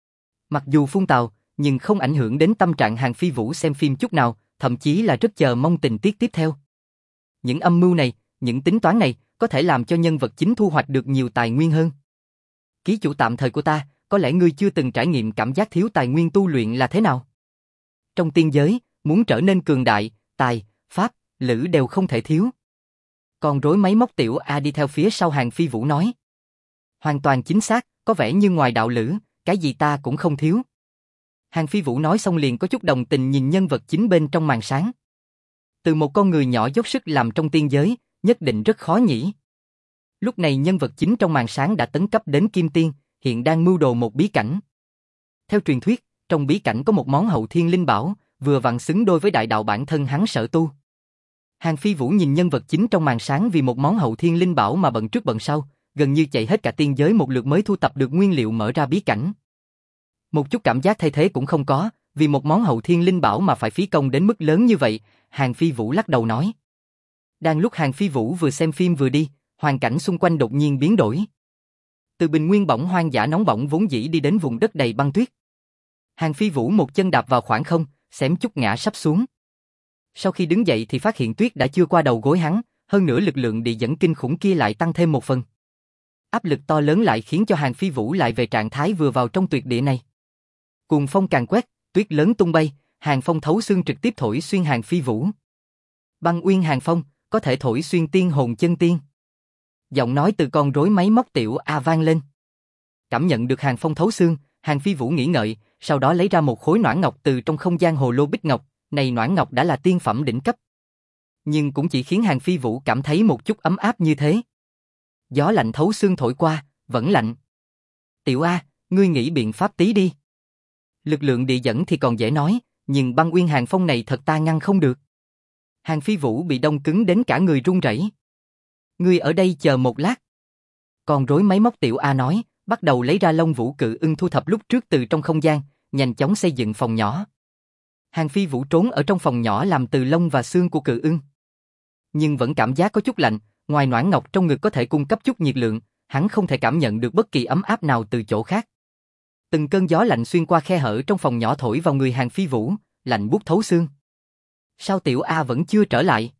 Mặc dù phun tào, nhưng không ảnh hưởng đến tâm trạng Hàng Phi Vũ xem phim chút nào, thậm chí là rất chờ mong tình tiết tiếp theo. Những âm mưu này, những tính toán này, có thể làm cho nhân vật chính thu hoạch được nhiều tài nguyên hơn. Ký chủ tạm thời của ta, có lẽ ngươi chưa từng trải nghiệm cảm giác thiếu tài nguyên tu luyện là thế nào. Trong tiên giới, muốn trở nên cường đại, tài, pháp, lữ đều không thể thiếu. Còn rối máy móc tiểu A đi theo phía sau Hàng Phi Vũ nói. Hoàn toàn chính xác, có vẻ như ngoài đạo lữ, cái gì ta cũng không thiếu. Hàng Phi Vũ nói xong liền có chút đồng tình nhìn nhân vật chính bên trong màn sáng. Từ một con người nhỏ dốc sức làm trong tiên giới, nhất định rất khó nhỉ. Lúc này nhân vật chính trong màn sáng đã tấn cấp đến Kim Tiên, hiện đang mưu đồ một bí cảnh. Theo truyền thuyết, trong bí cảnh có một món hậu thiên linh bảo, vừa vặn xứng đôi với đại đạo bản thân hắn sở tu. Hàng Phi Vũ nhìn nhân vật chính trong màn sáng vì một món hậu thiên linh bảo mà bận trước bận sau, gần như chạy hết cả tiên giới một lượt mới thu tập được nguyên liệu mở ra bí cảnh. Một chút cảm giác thay thế cũng không có, vì một món hậu thiên linh bảo mà phải phí công đến mức lớn như vậy, Hàng Phi Vũ lắc đầu nói. Đang lúc Hàng Phi Vũ vừa xem phim vừa đi, hoàn cảnh xung quanh đột nhiên biến đổi. Từ bình nguyên bỏng hoang dã nóng bỏng vốn dĩ đi đến vùng đất đầy băng tuyết. Hàng Phi Vũ một chân đạp vào khoảng không, xém chút ngã sắp xuống. Sau khi đứng dậy thì phát hiện tuyết đã chưa qua đầu gối hắn, hơn nữa lực lượng địa dẫn kinh khủng kia lại tăng thêm một phần. Áp lực to lớn lại khiến cho Hàng Phi Vũ lại về trạng thái vừa vào trong tuyệt địa này. Cuồng phong càng quét, tuyết lớn tung bay, hàng phong thấu xương trực tiếp thổi xuyên Hàng Phi Vũ. Băng uyên hàng phong, có thể thổi xuyên tiên hồn chân tiên. Giọng nói từ con rối máy móc tiểu A vang lên. Cảm nhận được hàng phong thấu xương, Hàng Phi Vũ nghĩ ngợi, sau đó lấy ra một khối noãn ngọc từ trong không gian hồ lô bích ngọc, này noãn ngọc đã là tiên phẩm đỉnh cấp. Nhưng cũng chỉ khiến Hàng Phi Vũ cảm thấy một chút ấm áp như thế. Gió lạnh thấu xương thổi qua, vẫn lạnh. Tiểu A, ngươi nghĩ biện pháp tí đi. Lực lượng địa dẫn thì còn dễ nói, nhưng băng uyên hàng phong này thật ta ngăn không được. Hàng Phi Vũ bị đông cứng đến cả người run rẩy. Ngươi ở đây chờ một lát. Còn rối máy móc tiểu A nói, bắt đầu lấy ra lông vũ cự ưng thu thập lúc trước từ trong không gian, nhanh chóng xây dựng phòng nhỏ. Hàng Phi Vũ trốn ở trong phòng nhỏ làm từ lông và xương của cự ưng. Nhưng vẫn cảm giác có chút lạnh, ngoài noãn ngọc trong ngực có thể cung cấp chút nhiệt lượng, hắn không thể cảm nhận được bất kỳ ấm áp nào từ chỗ khác. Từng cơn gió lạnh xuyên qua khe hở trong phòng nhỏ thổi vào người Hàng Phi Vũ, lạnh buốt thấu xương. Sao tiểu A vẫn chưa trở lại?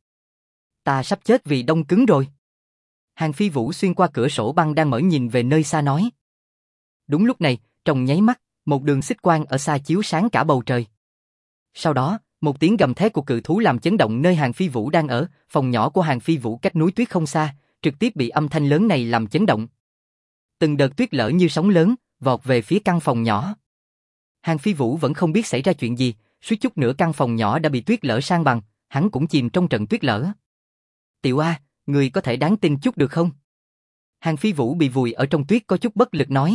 Ta sắp chết vì đông cứng rồi. Hàng Phi Vũ xuyên qua cửa sổ băng đang mở nhìn về nơi xa nói. Đúng lúc này, trong nháy mắt, một đường xích quang ở xa chiếu sáng cả bầu trời. Sau đó, một tiếng gầm thét của cự thú làm chấn động nơi Hàng Phi Vũ đang ở, phòng nhỏ của Hàng Phi Vũ cách núi tuyết không xa, trực tiếp bị âm thanh lớn này làm chấn động. Từng đợt tuyết lở như sóng lớn, vọt về phía căn phòng nhỏ. Hàng Phi Vũ vẫn không biết xảy ra chuyện gì, suýt chút nữa căn phòng nhỏ đã bị tuyết lở san bằng, hắn cũng chìm trong trận tuyết lở. Tiểu A, người có thể đáng tin chút được không? Hàng Phi Vũ bị vùi ở trong tuyết có chút bất lực nói.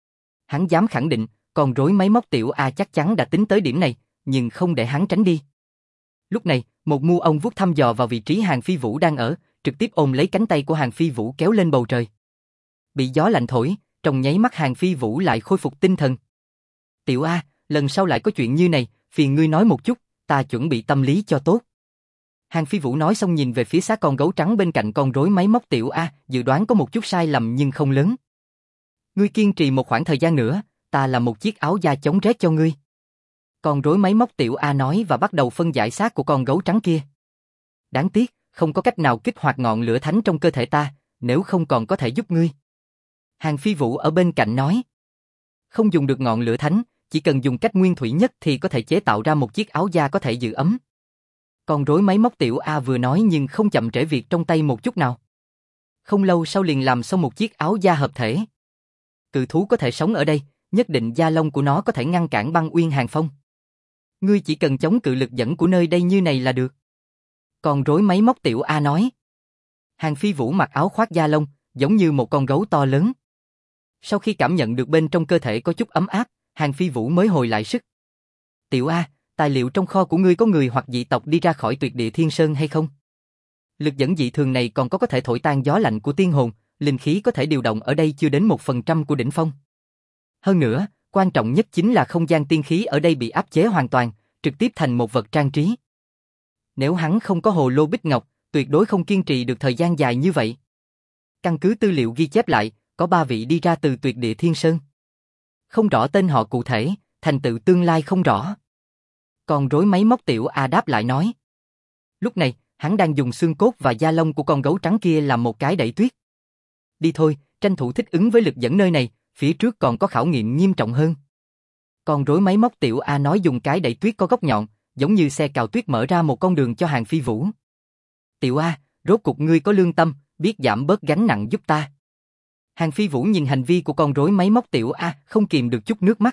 Hắn dám khẳng định, con rối máy móc tiểu A chắc chắn đã tính tới điểm này, nhưng không để hắn tránh đi. Lúc này, một mu ông vuốt thăm dò vào vị trí Hàng Phi Vũ đang ở, trực tiếp ôm lấy cánh tay của Hàng Phi Vũ kéo lên bầu trời. Bị gió lạnh thổi, trong nháy mắt Hàng Phi Vũ lại khôi phục tinh thần. Tiểu A, lần sau lại có chuyện như này, phiền ngươi nói một chút, ta chuẩn bị tâm lý cho tốt. Hàng Phi Vũ nói xong nhìn về phía xác con gấu trắng bên cạnh con rối máy móc Tiểu A, dự đoán có một chút sai lầm nhưng không lớn. Ngươi kiên trì một khoảng thời gian nữa, ta làm một chiếc áo da chống rét cho ngươi. Con rối máy móc Tiểu A nói và bắt đầu phân giải xác của con gấu trắng kia. Đáng tiếc, không có cách nào kích hoạt ngọn lửa thánh trong cơ thể ta, nếu không còn có thể giúp ngươi. Hàng Phi Vũ ở bên cạnh nói. Không dùng được ngọn lửa thánh, chỉ cần dùng cách nguyên thủy nhất thì có thể chế tạo ra một chiếc áo da có thể giữ ấm. Con rối máy móc Tiểu A vừa nói nhưng không chậm trễ việc trong tay một chút nào. Không lâu sau liền làm xong một chiếc áo da hợp thể. Cự thú có thể sống ở đây, nhất định da lông của nó có thể ngăn cản băng uyên hàng phong. Ngươi chỉ cần chống cự lực dẫn của nơi đây như này là được. Con rối máy móc Tiểu A nói. Hàng Phi Vũ mặc áo khoác da lông, giống như một con gấu to lớn. Sau khi cảm nhận được bên trong cơ thể có chút ấm áp, Hàng Phi Vũ mới hồi lại sức. Tiểu A, tài liệu trong kho của ngươi có người hoặc dị tộc đi ra khỏi tuyệt địa Thiên Sơn hay không? Lực dẫn dị thường này còn có có thể thổi tan gió lạnh của tiên hồn, linh khí có thể điều động ở đây chưa đến một phần trăm của đỉnh phong. Hơn nữa, quan trọng nhất chính là không gian tiên khí ở đây bị áp chế hoàn toàn, trực tiếp thành một vật trang trí. Nếu hắn không có hồ lô bích ngọc, tuyệt đối không kiên trì được thời gian dài như vậy. Căn cứ tư liệu ghi chép lại, có ba vị đi ra từ tuyệt địa Thiên Sơn. Không rõ tên họ cụ thể, thành tựu tương lai không rõ. Con rối máy móc Tiểu A đáp lại nói. Lúc này, hắn đang dùng xương cốt và da lông của con gấu trắng kia làm một cái đẩy tuyết. Đi thôi, tranh thủ thích ứng với lực dẫn nơi này, phía trước còn có khảo nghiệm nghiêm trọng hơn. Con rối máy móc Tiểu A nói dùng cái đẩy tuyết có góc nhọn, giống như xe cào tuyết mở ra một con đường cho Hàng Phi Vũ. Tiểu A, rốt cục ngươi có lương tâm, biết giảm bớt gánh nặng giúp ta. Hàng Phi Vũ nhìn hành vi của con rối máy móc Tiểu A, không kìm được chút nước mắt.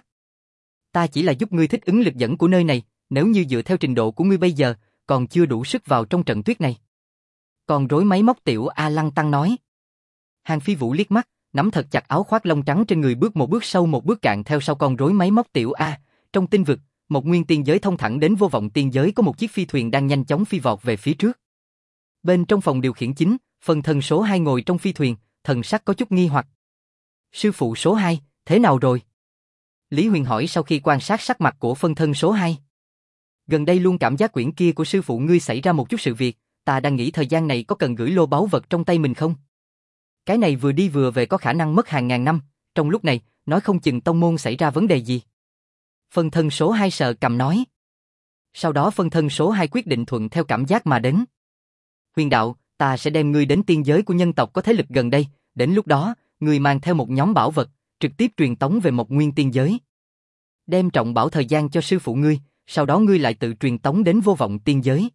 Ta chỉ là giúp ngươi thích ứng lực dẫn của nơi này, nếu như dựa theo trình độ của ngươi bây giờ, còn chưa đủ sức vào trong trận tuyết này. Con rối máy móc Tiểu A lăng tăng nói. Hàng Phi Vũ liếc mắt, nắm thật chặt áo khoác lông trắng trên người bước một bước sâu một bước cạn theo sau con rối máy móc Tiểu A. Trong tinh vực, một nguyên tiên giới thông thẳng đến vô vọng tiên giới có một chiếc phi thuyền đang nhanh chóng phi vọt về phía trước. Bên trong phòng điều khiển chính, phần thân số hai ngồi trong phi thuyền, thần sắc có chút nghi hoặc. Sư phụ số hai, thế nào rồi? Lý Huyền hỏi sau khi quan sát sắc mặt của phân thân số hai. Gần đây luôn cảm giác quyển kia của sư phụ ngươi xảy ra một chút sự việc, ta đang nghĩ thời gian này có cần gửi lô báu vật trong tay mình không? Cái này vừa đi vừa về có khả năng mất hàng ngàn năm, trong lúc này, nói không chừng tông môn xảy ra vấn đề gì. Phân thân số hai sờ cầm nói. Sau đó phân thân số hai quyết định thuận theo cảm giác mà đến. Huyền đạo, ta sẽ đem ngươi đến tiên giới của nhân tộc có thế lực gần đây, đến lúc đó, ngươi mang theo một nhóm bảo vật, trực tiếp truyền tống về một nguyên tiên giới. Đem trọng bảo thời gian cho sư phụ ngươi, sau đó ngươi lại tự truyền tống đến vô vọng tiên giới.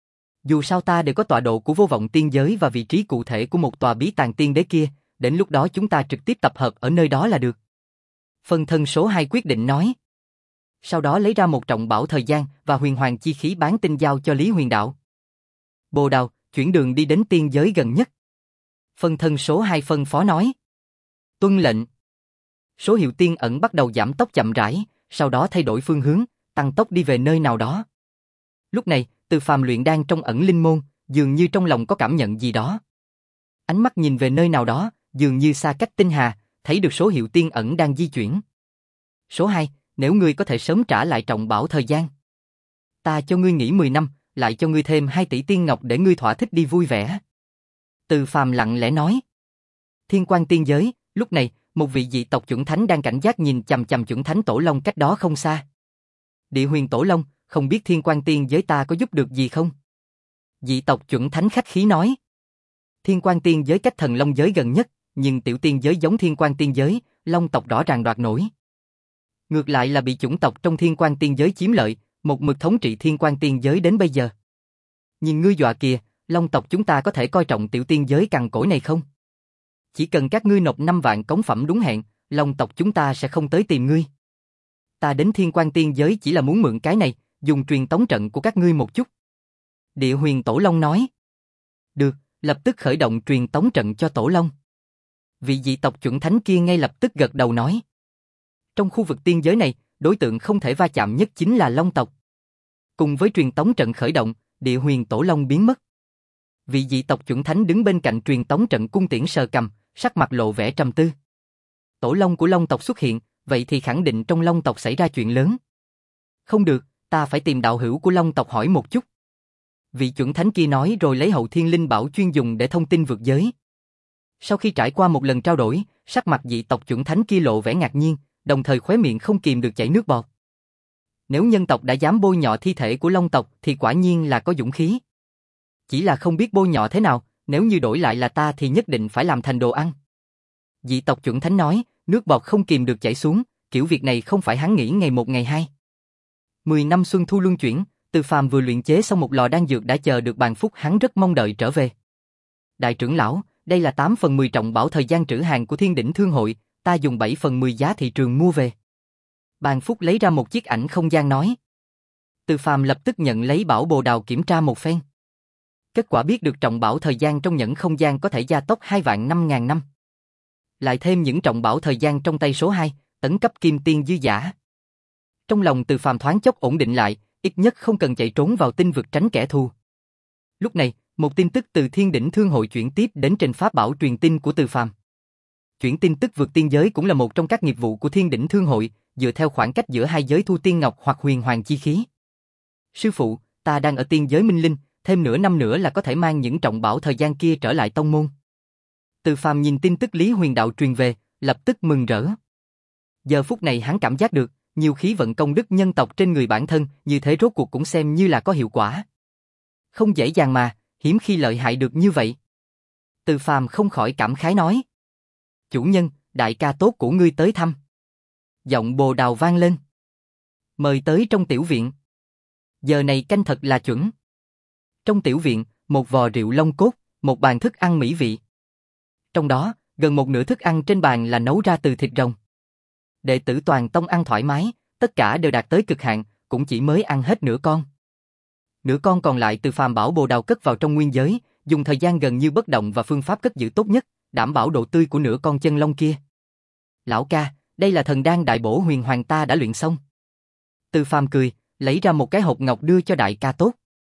Dù sao ta đều có tọa độ của vô vọng tiên giới và vị trí cụ thể của một tòa bí tàng tiên đế kia, đến lúc đó chúng ta trực tiếp tập hợp ở nơi đó là được. Phân thân số hai quyết định nói. Sau đó lấy ra một trọng bảo thời gian và huyền hoàng chi khí bán tinh giao cho Lý Huyền đạo. Bồ Đào, chuyển đường đi đến tiên giới gần nhất. Phân thân số hai phân phó nói. Tuân lệnh. Số hiệu tiên ẩn bắt đầu giảm tốc chậm rãi, sau đó thay đổi phương hướng, tăng tốc đi về nơi nào đó. Lúc này, Từ Phàm luyện đan trong ẩn linh môn, dường như trong lòng có cảm nhận gì đó. Ánh mắt nhìn về nơi nào đó, dường như xa cách tinh hà, thấy được số hiệu tiên ẩn đang di chuyển. Số hai, nếu ngươi có thể sớm trả lại trọng bảo thời gian, ta cho ngươi nghỉ mười năm, lại cho ngươi thêm hai tỷ tiên ngọc để ngươi thỏa thích đi vui vẻ. Từ Phàm lặng lẽ nói. Thiên Quan tiên giới, lúc này, một vị dị tộc chuẩn thánh đang cảnh giác nhìn chằm chằm chuẩn thánh Tổ Long cách đó không xa. Địa Huyền Tổ Long, không biết Thiên Quan tiên giới ta có giúp được gì không? Dị tộc chuẩn thánh khách khí nói. Thiên Quan tiên giới cách Thần Long giới gần nhất, nhưng tiểu tiên giới giống Thiên Quan tiên giới, Long tộc rõ ràng đoạt nổi. Ngược lại là bị chủng tộc trong Thiên Quan tiên giới chiếm lợi, một mực thống trị Thiên Quan tiên giới đến bây giờ. Nhưng ngươi dọa kìa, Long tộc chúng ta có thể coi trọng tiểu tiên giới cằn cỗi này không? Chỉ cần các ngươi nộp năm vạn cống phẩm đúng hẹn, Long tộc chúng ta sẽ không tới tìm ngươi. Ta đến Thiên Quan tiên giới chỉ là muốn mượn cái này, dùng truyền tống trận của các ngươi một chút. Địa Huyền Tổ Long nói. Được, lập tức khởi động truyền tống trận cho Tổ Long. Vị dị tộc chuẩn thánh kia ngay lập tức gật đầu nói. Trong khu vực tiên giới này, đối tượng không thể va chạm nhất chính là Long tộc. Cùng với truyền tống trận khởi động, Địa Huyền Tổ Long biến mất. Vị dị tộc chuẩn thánh đứng bên cạnh truyền tống trận cung tiễn sờ cầm, sắc mặt lộ vẻ trầm tư. Tổ long của Long tộc xuất hiện, vậy thì khẳng định trong Long tộc xảy ra chuyện lớn. Không được, ta phải tìm đạo hữu của Long tộc hỏi một chút. Vị chuẩn thánh kia nói rồi lấy hậu thiên linh bảo chuyên dùng để thông tin vượt giới. Sau khi trải qua một lần trao đổi, sắc mặt dị tộc chuẩn thánh kia lộ vẻ ngạc nhiên, đồng thời khóe miệng không kìm được chảy nước bọt. Nếu nhân tộc đã dám bôi nhọ thi thể của Long tộc thì quả nhiên là có dũng khí. Chỉ là không biết bôi nhọ thế nào, nếu như đổi lại là ta thì nhất định phải làm thành đồ ăn. Dị tộc chuẩn thánh nói, nước bọt không kìm được chảy xuống, kiểu việc này không phải hắn nghĩ ngày một ngày hai. Mười năm xuân thu luân chuyển, Từ Phàm vừa luyện chế xong một lò đan dược đã chờ được bàn phúc, hắn rất mong đợi trở về. Đại trưởng lão, đây là tám phần mười trọng bảo thời gian trữ hàng của Thiên Đỉnh Thương hội, ta dùng bảy phần mười giá thị trường mua về. Bàn phúc lấy ra một chiếc ảnh không gian nói. Từ Phàm lập tức nhận lấy bảo bồ đào kiểm tra một phen. Kết quả biết được trọng bảo thời gian trong nhẫn không gian có thể gia tốc hai vạn năm ngàn năm. Lại thêm những trọng bảo thời gian trong tay số hai, tấn cấp kim tiên dư giả. Trong lòng Từ Phàm thoáng chốc ổn định lại, ít nhất không cần chạy trốn vào tinh vực tránh kẻ thù. Lúc này, một tin tức từ Thiên Đỉnh Thương hội chuyển tiếp đến trên pháp bảo truyền tin của Từ Phàm. Chuyển tin tức vượt tiên giới cũng là một trong các nghiệp vụ của Thiên Đỉnh Thương hội, dựa theo khoảng cách giữa hai giới thu tiên ngọc hoặc huyền hoàng chi khí. Sư phụ, ta đang ở tiên giới minh linh, thêm nửa năm nữa là có thể mang những trọng bảo thời gian kia trở lại tông môn. Từ Phàm nhìn tin tức Lý Huyền Đạo truyền về, lập tức mừng rỡ. Giờ phút này hắn cảm giác được, nhiều khí vận công đức nhân tộc trên người bản thân, như thế rốt cuộc cũng xem như là có hiệu quả. Không dễ dàng mà, hiếm khi lợi hại được như vậy. Từ Phàm không khỏi cảm khái nói. Chủ nhân, đại ca tốt của ngươi tới thăm. Giọng bồ đào vang lên. Mời tới trong tiểu viện. Giờ này canh thật là chuẩn. Trong tiểu viện, một vò rượu long cốt, một bàn thức ăn mỹ vị. Trong đó, gần một nửa thức ăn trên bàn là nấu ra từ thịt rồng. Đệ tử toàn tông ăn thoải mái, tất cả đều đạt tới cực hạn, cũng chỉ mới ăn hết nửa con. Nửa con còn lại Từ Phàm bảo bồ đào cất vào trong nguyên giới, dùng thời gian gần như bất động và phương pháp cất giữ tốt nhất, đảm bảo độ tươi của nửa con chân long kia. Lão ca, đây là thần đan đại bổ huyền hoàng ta đã luyện xong. Từ Phàm cười, lấy ra một cái hộp ngọc đưa cho đại ca tốt.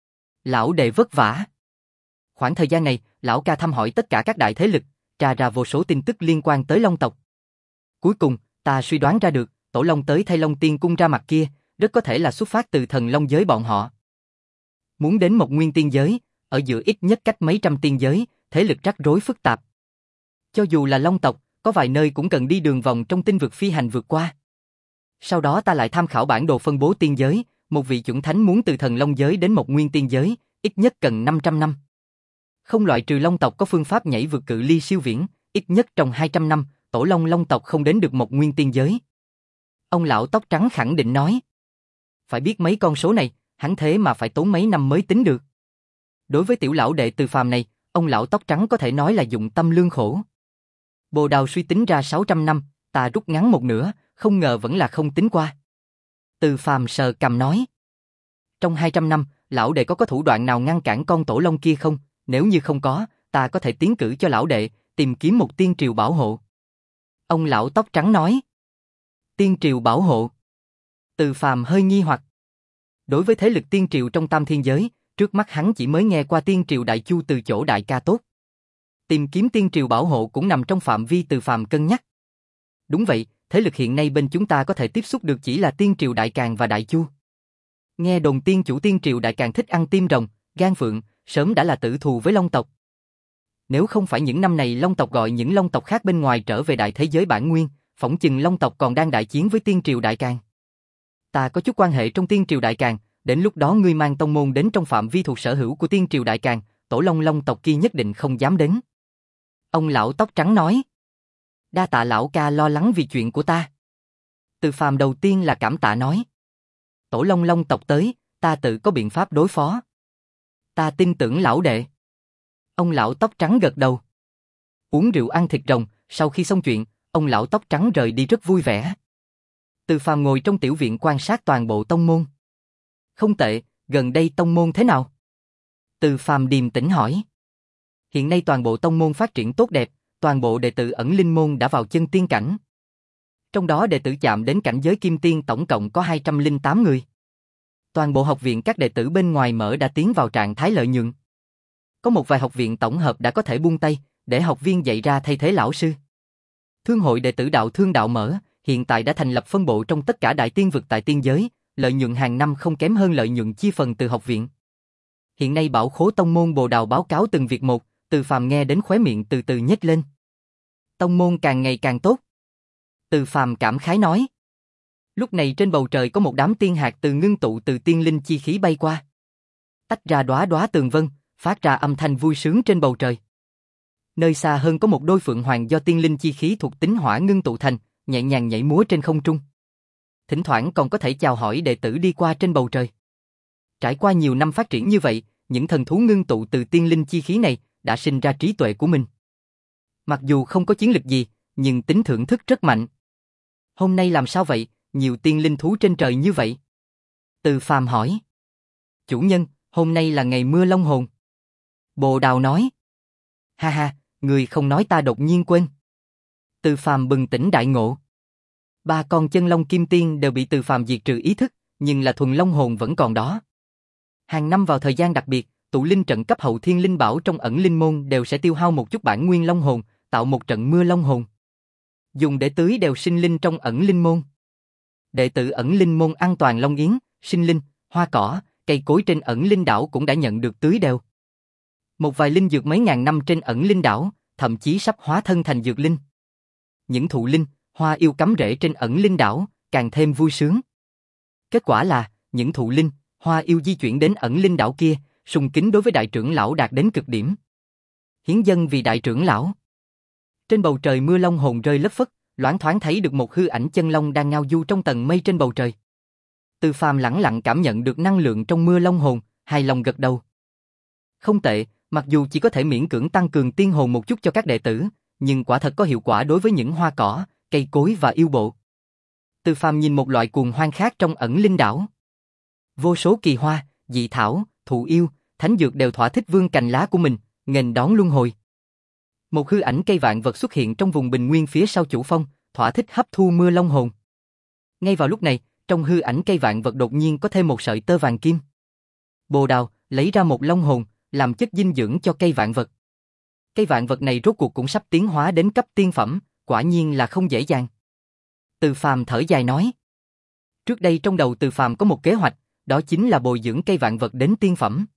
Lão đệ vất vả. Khoảng thời gian này, lão ca thăm hỏi tất cả các đại thế lực, tra ra vô số tin tức liên quan tới Long tộc. Cuối cùng, ta suy đoán ra được, Tổ Long tới thay Long Tiên cung ra mặt kia, rất có thể là xuất phát từ thần Long giới bọn họ. Muốn đến một nguyên tiên giới, ở giữa ít nhất cách mấy trăm tiên giới, thế lực rắc rối phức tạp. Cho dù là Long tộc, có vài nơi cũng cần đi đường vòng trong tinh vực phi hành vượt qua. Sau đó ta lại tham khảo bản đồ phân bố tiên giới, một vị chuẩn thánh muốn từ thần Long giới đến một nguyên tiên giới, ít nhất cần năm trăm năm. Không loại trừ Long tộc có phương pháp nhảy vượt cự ly siêu viễn, ít nhất trong hai trăm năm, Tổ Long Long tộc không đến được một nguyên tiên giới. Ông lão tóc trắng khẳng định nói. Phải biết mấy con số này, hắn thế mà phải tốn mấy năm mới tính được. Đối với tiểu lão đệ Từ Phàm này, ông lão tóc trắng có thể nói là dụng tâm lương khổ. Bồ đào suy tính ra sáu trăm năm, ta rút ngắn một nửa, không ngờ vẫn là không tính qua. Từ Phàm sờ cằm nói. Trong hai trăm năm, lão đệ có có thủ đoạn nào ngăn cản con Tổ Long kia không? Nếu như không có, ta có thể tiến cử cho lão đệ, tìm kiếm một tiên triều bảo hộ. Ông lão tóc trắng nói. Tiên triều bảo hộ. Từ Phàm hơi nghi hoặc. Đối với thế lực tiên triều trong tam thiên giới, trước mắt hắn chỉ mới nghe qua tiên triều Đại Chu từ chỗ đại ca tốt. Tìm kiếm tiên triều bảo hộ cũng nằm trong phạm vi Từ Phàm cân nhắc. Đúng vậy, thế lực hiện nay bên chúng ta có thể tiếp xúc được chỉ là tiên triều Đại Càn và Đại Chu. Nghe đồn tiên chủ tiên triều Đại Càn thích ăn tim rồng, gan phượng, sớm đã là tử thù với Long tộc. Nếu không phải những năm này Long tộc gọi những Long tộc khác bên ngoài trở về đại thế giới bản nguyên, phỏng chừng Long tộc còn đang đại chiến với tiên triều Đại Càn. Ta có chút quan hệ trong tiên triều Đại Càn, đến lúc đó ngươi mang tông môn đến trong phạm vi thuộc sở hữu của tiên triều Đại Càn, Tổ Long Long tộc kia nhất định không dám đến. Ông lão tóc trắng nói. Đa tạ lão ca lo lắng vì chuyện của ta. Từ Phàm đầu tiên là cảm tạ nói. Tổ Long Long tộc tới, ta tự có biện pháp đối phó. Ta tin tưởng lão đệ. Ông lão tóc trắng gật đầu. Uống rượu ăn thịt rồng, sau khi xong chuyện, ông lão tóc trắng rời đi rất vui vẻ. Từ Phàm ngồi trong tiểu viện quan sát toàn bộ tông môn. Không tệ, gần đây tông môn thế nào? Từ Phàm điềm tĩnh hỏi. Hiện nay toàn bộ tông môn phát triển tốt đẹp, toàn bộ đệ tử ẩn linh môn đã vào chân tiên cảnh. Trong đó đệ tử chạm đến cảnh giới kim tiên tổng cộng có hai trăm lẻ tám người. Toàn bộ học viện các đệ tử bên ngoài mở đã tiến vào trạng thái lợi nhuận. Có một vài học viện tổng hợp đã có thể buông tay, để học viên dạy ra thay thế lão sư. Thương hội đệ tử đạo Thương Đạo mở, hiện tại đã thành lập phân bộ trong tất cả đại tiên vực tại tiên giới, lợi nhuận hàng năm không kém hơn lợi nhuận chia phần từ học viện. Hiện nay bảo khố tông môn Bồ Đào báo cáo từng việc một, Từ Phàm nghe đến khóe miệng từ từ nhếch lên. Tông môn càng ngày càng tốt. Từ Phàm cảm khái nói. Lúc này trên bầu trời có một đám tiên hạt từ ngưng tụ từ tiên linh chi khí bay qua. Tách ra đóa đóa tường vân, phát ra âm thanh vui sướng trên bầu trời. Nơi xa hơn có một đôi phượng hoàng do tiên linh chi khí thuộc tính hỏa ngưng tụ thành, nhẹ nhàng nhảy múa trên không trung. Thỉnh thoảng còn có thể chào hỏi đệ tử đi qua trên bầu trời. Trải qua nhiều năm phát triển như vậy, những thần thú ngưng tụ từ tiên linh chi khí này đã sinh ra trí tuệ của mình. Mặc dù không có chiến lực gì, nhưng tính thưởng thức rất mạnh. Hôm nay làm sao vậy, nhiều tiên linh thú trên trời như vậy? Từ Phàm hỏi. Chủ nhân, hôm nay là ngày mưa long hồn. Bồ Đào nói. Ha ha, người không nói ta đột nhiên quên. Từ Phàm bừng tỉnh đại ngộ. Ba con chân long kim tiên đều bị Từ Phàm diệt trừ ý thức, nhưng là thuần long hồn vẫn còn đó. Hàng năm vào thời gian đặc biệt, tụ linh trận cấp hậu thiên linh bảo trong ẩn linh môn đều sẽ tiêu hao một chút bản nguyên long hồn, tạo một trận mưa long hồn. Dùng để tưới đều sinh linh trong ẩn linh môn. Đệ tử ẩn linh môn an toàn long yến, sinh linh, hoa cỏ, cây cối trên ẩn linh đảo cũng đã nhận được tưới đều. Một vài linh dược mấy ngàn năm trên ẩn linh đảo, thậm chí sắp hóa thân thành dược linh. Những thụ linh, hoa yêu cắm rễ trên ẩn linh đảo, càng thêm vui sướng. Kết quả là, những thụ linh, hoa yêu di chuyển đến ẩn linh đảo kia, sùng kính đối với đại trưởng lão đạt đến cực điểm. Hiến dân vì đại trưởng lão. Trên bầu trời mưa long hồn rơi lất phất, loáng thoáng thấy được một hư ảnh chân long đang ngao du trong tầng mây trên bầu trời. Từ Phàm lẳng lặng cảm nhận được năng lượng trong mưa long hồn, hài lòng gật đầu. Không tệ, mặc dù chỉ có thể miễn cưỡng tăng cường tiên hồn một chút cho các đệ tử, nhưng quả thật có hiệu quả đối với những hoa cỏ, cây cối và yêu bộ. Từ Phàm nhìn một loại cuồng hoang khác trong ẩn linh đảo. Vô số kỳ hoa, dị thảo, thụ yêu, thánh dược đều thỏa thích vươn cành lá của mình, nghênh đón luân hồi. Một hư ảnh cây vạn vật xuất hiện trong vùng bình nguyên phía sau chủ phong, thỏa thích hấp thu mưa long hồn. Ngay vào lúc này, trong hư ảnh cây vạn vật đột nhiên có thêm một sợi tơ vàng kim. Bồ Đào lấy ra một long hồn, làm chất dinh dưỡng cho cây vạn vật. Cây vạn vật này rốt cuộc cũng sắp tiến hóa đến cấp tiên phẩm, quả nhiên là không dễ dàng. Từ Phàm thở dài nói. Trước đây trong đầu Từ Phàm có một kế hoạch, đó chính là bồi dưỡng cây vạn vật đến tiên phẩm.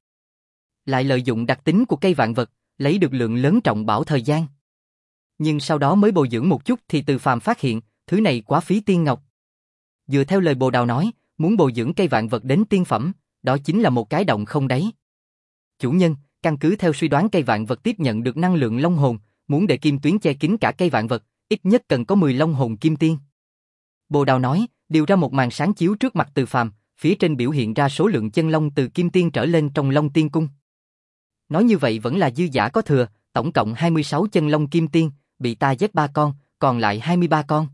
Lại lợi dụng đặc tính của cây vạn vật, lấy được lượng lớn trọng bảo thời gian. Nhưng sau đó mới bồi dưỡng một chút thì Từ Phàm phát hiện, thứ này quá phí tiên ngọc. Dựa theo lời Bồ Đào nói, muốn bồi dưỡng cây vạn vật đến tiên phẩm, đó chính là một cái động không đáy. Chủ nhân, căn cứ theo suy đoán cây vạn vật tiếp nhận được năng lượng long hồn, muốn để kim tuyến che kín cả cây vạn vật, ít nhất cần có mười long hồn kim tiên. Bồ Đào nói, điều ra một màn sáng chiếu trước mặt Từ Phàm, phía trên biểu hiện ra số lượng chân long từ kim tiên trở lên trong Long Tiên Cung. Nói như vậy vẫn là dư giả có thừa, tổng cộng hai mươi sáu chân long kim tiên, bị ta giết ba con, còn lại hai mươi ba con.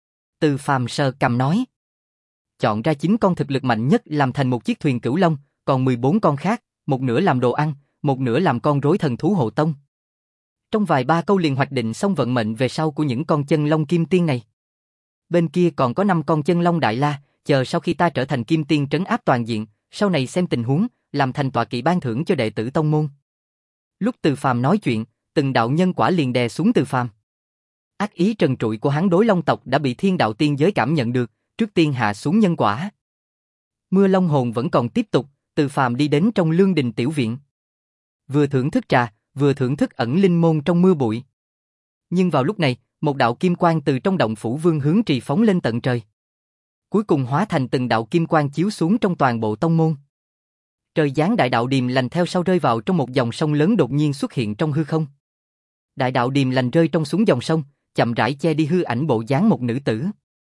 Từ Phàm sờ cằm nói. Chọn ra chín con thực lực mạnh nhất làm thành một chiếc thuyền cửu long, còn mười bốn con khác, một nửa làm đồ ăn, một nửa làm con rối thần thú hộ tông. Trong vài ba câu liền hoạch định xong vận mệnh về sau của những con chân long kim tiên này. Bên kia còn có năm con chân long đại la, chờ sau khi ta trở thành kim tiên trấn áp toàn diện, sau này xem tình huống, làm thành tọa kỵ ban thưởng cho đệ tử tông môn. Lúc Từ Phàm nói chuyện, từng đạo nhân quả liền đè xuống Từ Phàm. Ác ý trần trụi của hắn đối long tộc đã bị thiên đạo tiên giới cảm nhận được, trước tiên hạ xuống nhân quả. Mưa long hồn vẫn còn tiếp tục, Từ Phàm đi đến trong lương đình tiểu viện. Vừa thưởng thức trà, vừa thưởng thức ẩn linh môn trong mưa bụi. Nhưng vào lúc này, một đạo kim quang từ trong động phủ vương hướng trì phóng lên tận trời. Cuối cùng hóa thành từng đạo kim quang chiếu xuống trong toàn bộ tông môn. Trời giáng đại đạo điềm lành theo sau rơi vào trong một dòng sông lớn đột nhiên xuất hiện trong hư không. Đại đạo điềm lành rơi trong xuống dòng sông, chậm rãi che đi hư ảnh bộ dáng một nữ tử.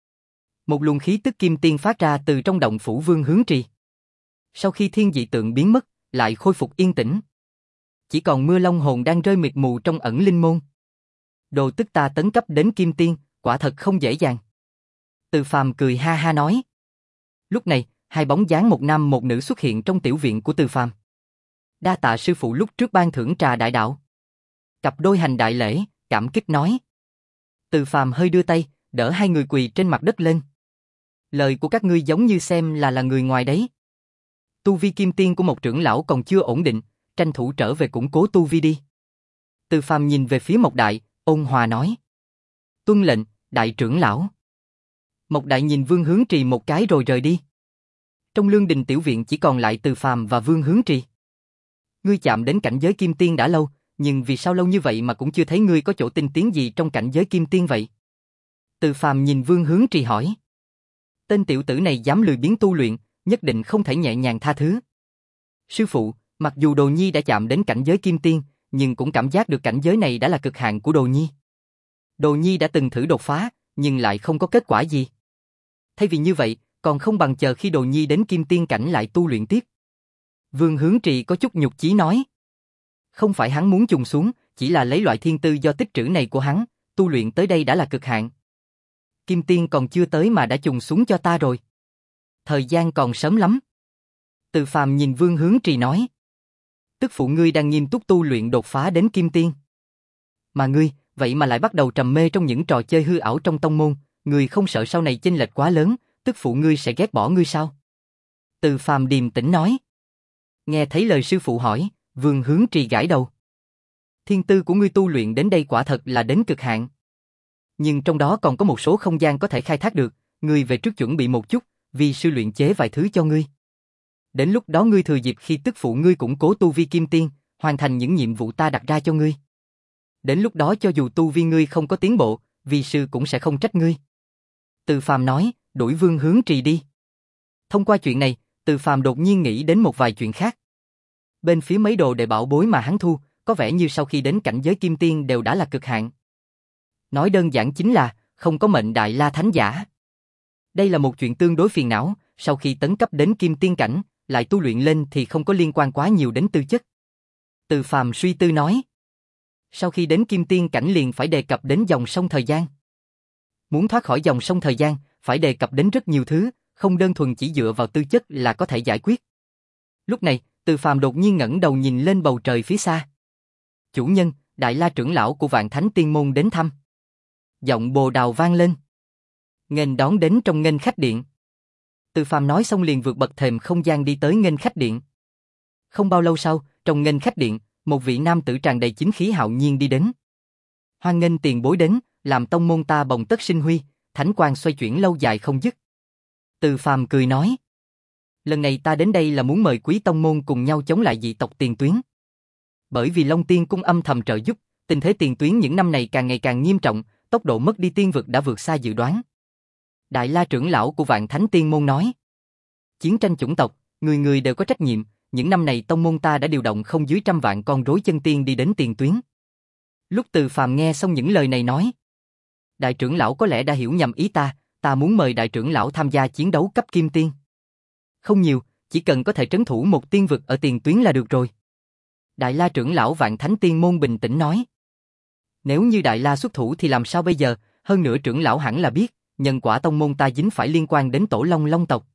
Một luồng khí tức kim tiên phát ra từ trong động phủ vương hướng trì. Sau khi thiên dị tượng biến mất, lại khôi phục yên tĩnh. Chỉ còn mưa long hồn đang rơi mịt mù trong ẩn linh môn. Đồ tức ta tấn cấp đến kim tiên, quả thật không dễ dàng. Từ Phàm cười ha ha nói. Lúc này, hai bóng dáng một nam một nữ xuất hiện trong tiểu viện của Từ Phàm. Đa tạ sư phụ lúc trước ban thưởng trà đại đạo. Cặp đôi hành đại lễ, cảm kích nói. Từ Phàm hơi đưa tay, đỡ hai người quỳ trên mặt đất lên. Lời của các ngươi giống như xem là là người ngoài đấy. Tu vi kim tiên của một trưởng lão còn chưa ổn định, tranh thủ trở về củng cố tu vi đi. Từ Phàm nhìn về phía Mộc Đại, ôn hòa nói. Tuân lệnh, đại trưởng lão. Mộc Đại nhìn Vương Hướng Trì một cái rồi rời đi. Trong Lương Đình tiểu viện chỉ còn lại Từ Phàm và Vương Hướng Trì. Ngươi chạm đến cảnh giới kim tiên đã lâu, nhưng vì sao lâu như vậy mà cũng chưa thấy ngươi có chỗ tinh tiến gì trong cảnh giới kim tiên vậy? Từ Phàm nhìn Vương Hướng Trì hỏi. Tên tiểu tử này dám lười biếng tu luyện, nhất định không thể nhẹ nhàng tha thứ. Sư phụ, mặc dù Đồ Nhi đã chạm đến cảnh giới kim tiên, nhưng cũng cảm giác được cảnh giới này đã là cực hạn của Đồ Nhi. Đồ Nhi đã từng thử đột phá, nhưng lại không có kết quả gì. Thay vì như vậy, còn không bằng chờ khi Đồ Nhi đến kim tiên cảnh lại tu luyện tiếp. Vương Hướng Trì có chút nhục chí nói. Không phải hắn muốn trùng xuống, chỉ là lấy loại thiên tư do tích trữ này của hắn, tu luyện tới đây đã là cực hạn. Kim tiên còn chưa tới mà đã trùng xuống cho ta rồi. Thời gian còn sớm lắm. Từ Phàm nhìn Vương Hướng Trì nói. Tức phụ ngươi đang nghiêm túc tu luyện đột phá đến kim tiên. Mà ngươi, vậy mà lại bắt đầu trầm mê trong những trò chơi hư ảo trong tông môn, ngươi không sợ sau này chênh lệch quá lớn, tức phụ ngươi sẽ ghét bỏ ngươi sao? Từ Phàm điềm tĩnh nói. Nghe thấy lời sư phụ hỏi, Vương Hướng Trì gãi đầu. Thiên tư của ngươi tu luyện đến đây quả thật là đến cực hạn. Nhưng trong đó còn có một số không gian có thể khai thác được, ngươi về trước chuẩn bị một chút, vì sư luyện chế vài thứ cho ngươi. Đến lúc đó ngươi thừa dịp khi tức phụ ngươi củng cố tu vi kim tiên, hoàn thành những nhiệm vụ ta đặt ra cho ngươi. Đến lúc đó cho dù tu vi ngươi không có tiến bộ, vi sư cũng sẽ không trách ngươi. Từ Phàm nói, đuổi Vương Hướng Trì đi. Thông qua chuyện này, Từ Phàm đột nhiên nghĩ đến một vài chuyện khác. Bên phía mấy đồ đệ bảo bối mà hắn thu, có vẻ như sau khi đến cảnh giới kim tiên đều đã là cực hạn. Nói đơn giản chính là, không có mệnh Đại La Thánh Giả. Đây là một chuyện tương đối phiền não, sau khi tấn cấp đến kim tiên cảnh, lại tu luyện lên thì không có liên quan quá nhiều đến tư chất. Từ Phàm suy tư nói. Sau khi đến kim tiên cảnh liền phải đề cập đến dòng sông thời gian. Muốn thoát khỏi dòng sông thời gian, phải đề cập đến rất nhiều thứ, không đơn thuần chỉ dựa vào tư chất là có thể giải quyết. Lúc này, Từ Phàm đột nhiên ngẩng đầu nhìn lên bầu trời phía xa. Chủ nhân, Đại La trưởng lão của Vạn Thánh Tiên Môn đến thăm. Giọng bồ đào vang lên. Nghênh đón đến trong nghênh khách điện. Từ Phàm nói xong liền vượt bậc thềm không gian đi tới nghênh khách điện. Không bao lâu sau, trong nghênh khách điện, một vị nam tử tràn đầy chính khí hạo nhiên đi đến. Hoan nghênh tiền bối đến, làm tông môn ta bồng tất sinh huy, thánh quang xoay chuyển lâu dài không dứt. Từ Phàm cười nói. Lần này ta đến đây là muốn mời quý tông môn cùng nhau chống lại dị tộc Tiền Tuyến. Bởi vì Long Tiên cung âm thầm trợ giúp, tình thế Tiền Tuyến những năm này càng ngày càng nghiêm trọng, tốc độ mất đi tiên vực đã vượt xa dự đoán. Đại La trưởng lão của Vạn Thánh Tiên Môn nói. Chiến tranh chủng tộc, người người đều có trách nhiệm, những năm này tông môn ta đã điều động không dưới trăm vạn con rối chân tiên đi đến Tiền Tuyến. Lúc Từ Phàm nghe xong những lời này nói. Đại trưởng lão có lẽ đã hiểu nhầm ý ta, ta muốn mời đại trưởng lão tham gia chiến đấu cấp kim tiên. Không nhiều, chỉ cần có thể trấn thủ một tiên vực ở Tiền Tuyến là được rồi. Đại La trưởng lão Vạn Thánh Tiên Môn bình tĩnh nói. Nếu như Đại La xuất thủ thì làm sao bây giờ, hơn nữa trưởng lão hẳn là biết, nhân quả tông môn ta dính phải liên quan đến Tổ Long Long tộc.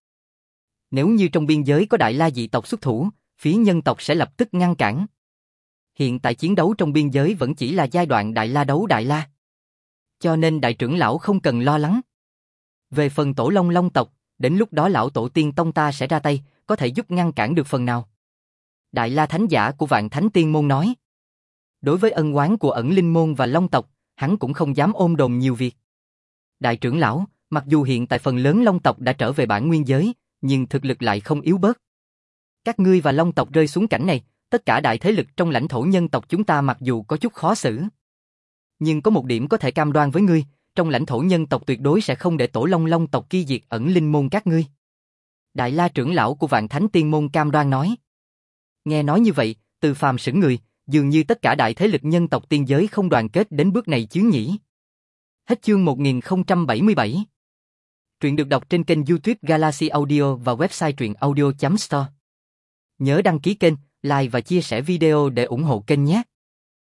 Nếu như trong biên giới có Đại La dị tộc xuất thủ, phía nhân tộc sẽ lập tức ngăn cản. Hiện tại chiến đấu trong biên giới vẫn chỉ là giai đoạn Đại La đấu Đại La. Cho nên đại trưởng lão không cần lo lắng. Về phần Tổ Long Long tộc, đến lúc đó lão tổ tiên tông ta sẽ ra tay, có thể giúp ngăn cản được phần nào. Đại La Thánh Giả của Vạn Thánh Tiên Môn nói. Đối với ân oán của Ẩn Linh Môn và Long tộc, hắn cũng không dám ôm đồm nhiều việc. Đại trưởng lão, mặc dù hiện tại phần lớn Long tộc đã trở về bản nguyên giới, nhưng thực lực lại không yếu bớt. Các ngươi và Long tộc rơi xuống cảnh này, tất cả đại thế lực trong lãnh thổ nhân tộc chúng ta mặc dù có chút khó xử. Nhưng có một điểm có thể cam đoan với ngươi, trong lãnh thổ nhân tộc tuyệt đối sẽ không để Tổ Long Long tộc kia diệt Ẩn Linh Môn các ngươi. Đại La trưởng lão của Vạn Thánh Tiên Môn cam đoan nói. Nghe nói như vậy, Từ Phàm sững người, dường như tất cả đại thế lực nhân tộc tiên giới không đoàn kết đến bước này chứ nhỉ. Hết chương một nghìn không trăm bảy mươi bảy. Truyện được đọc trên kênh YouTube Galaxy Audio và website truyện audio chấm store. Nhớ đăng ký kênh, like và chia sẻ video để ủng hộ kênh nhé.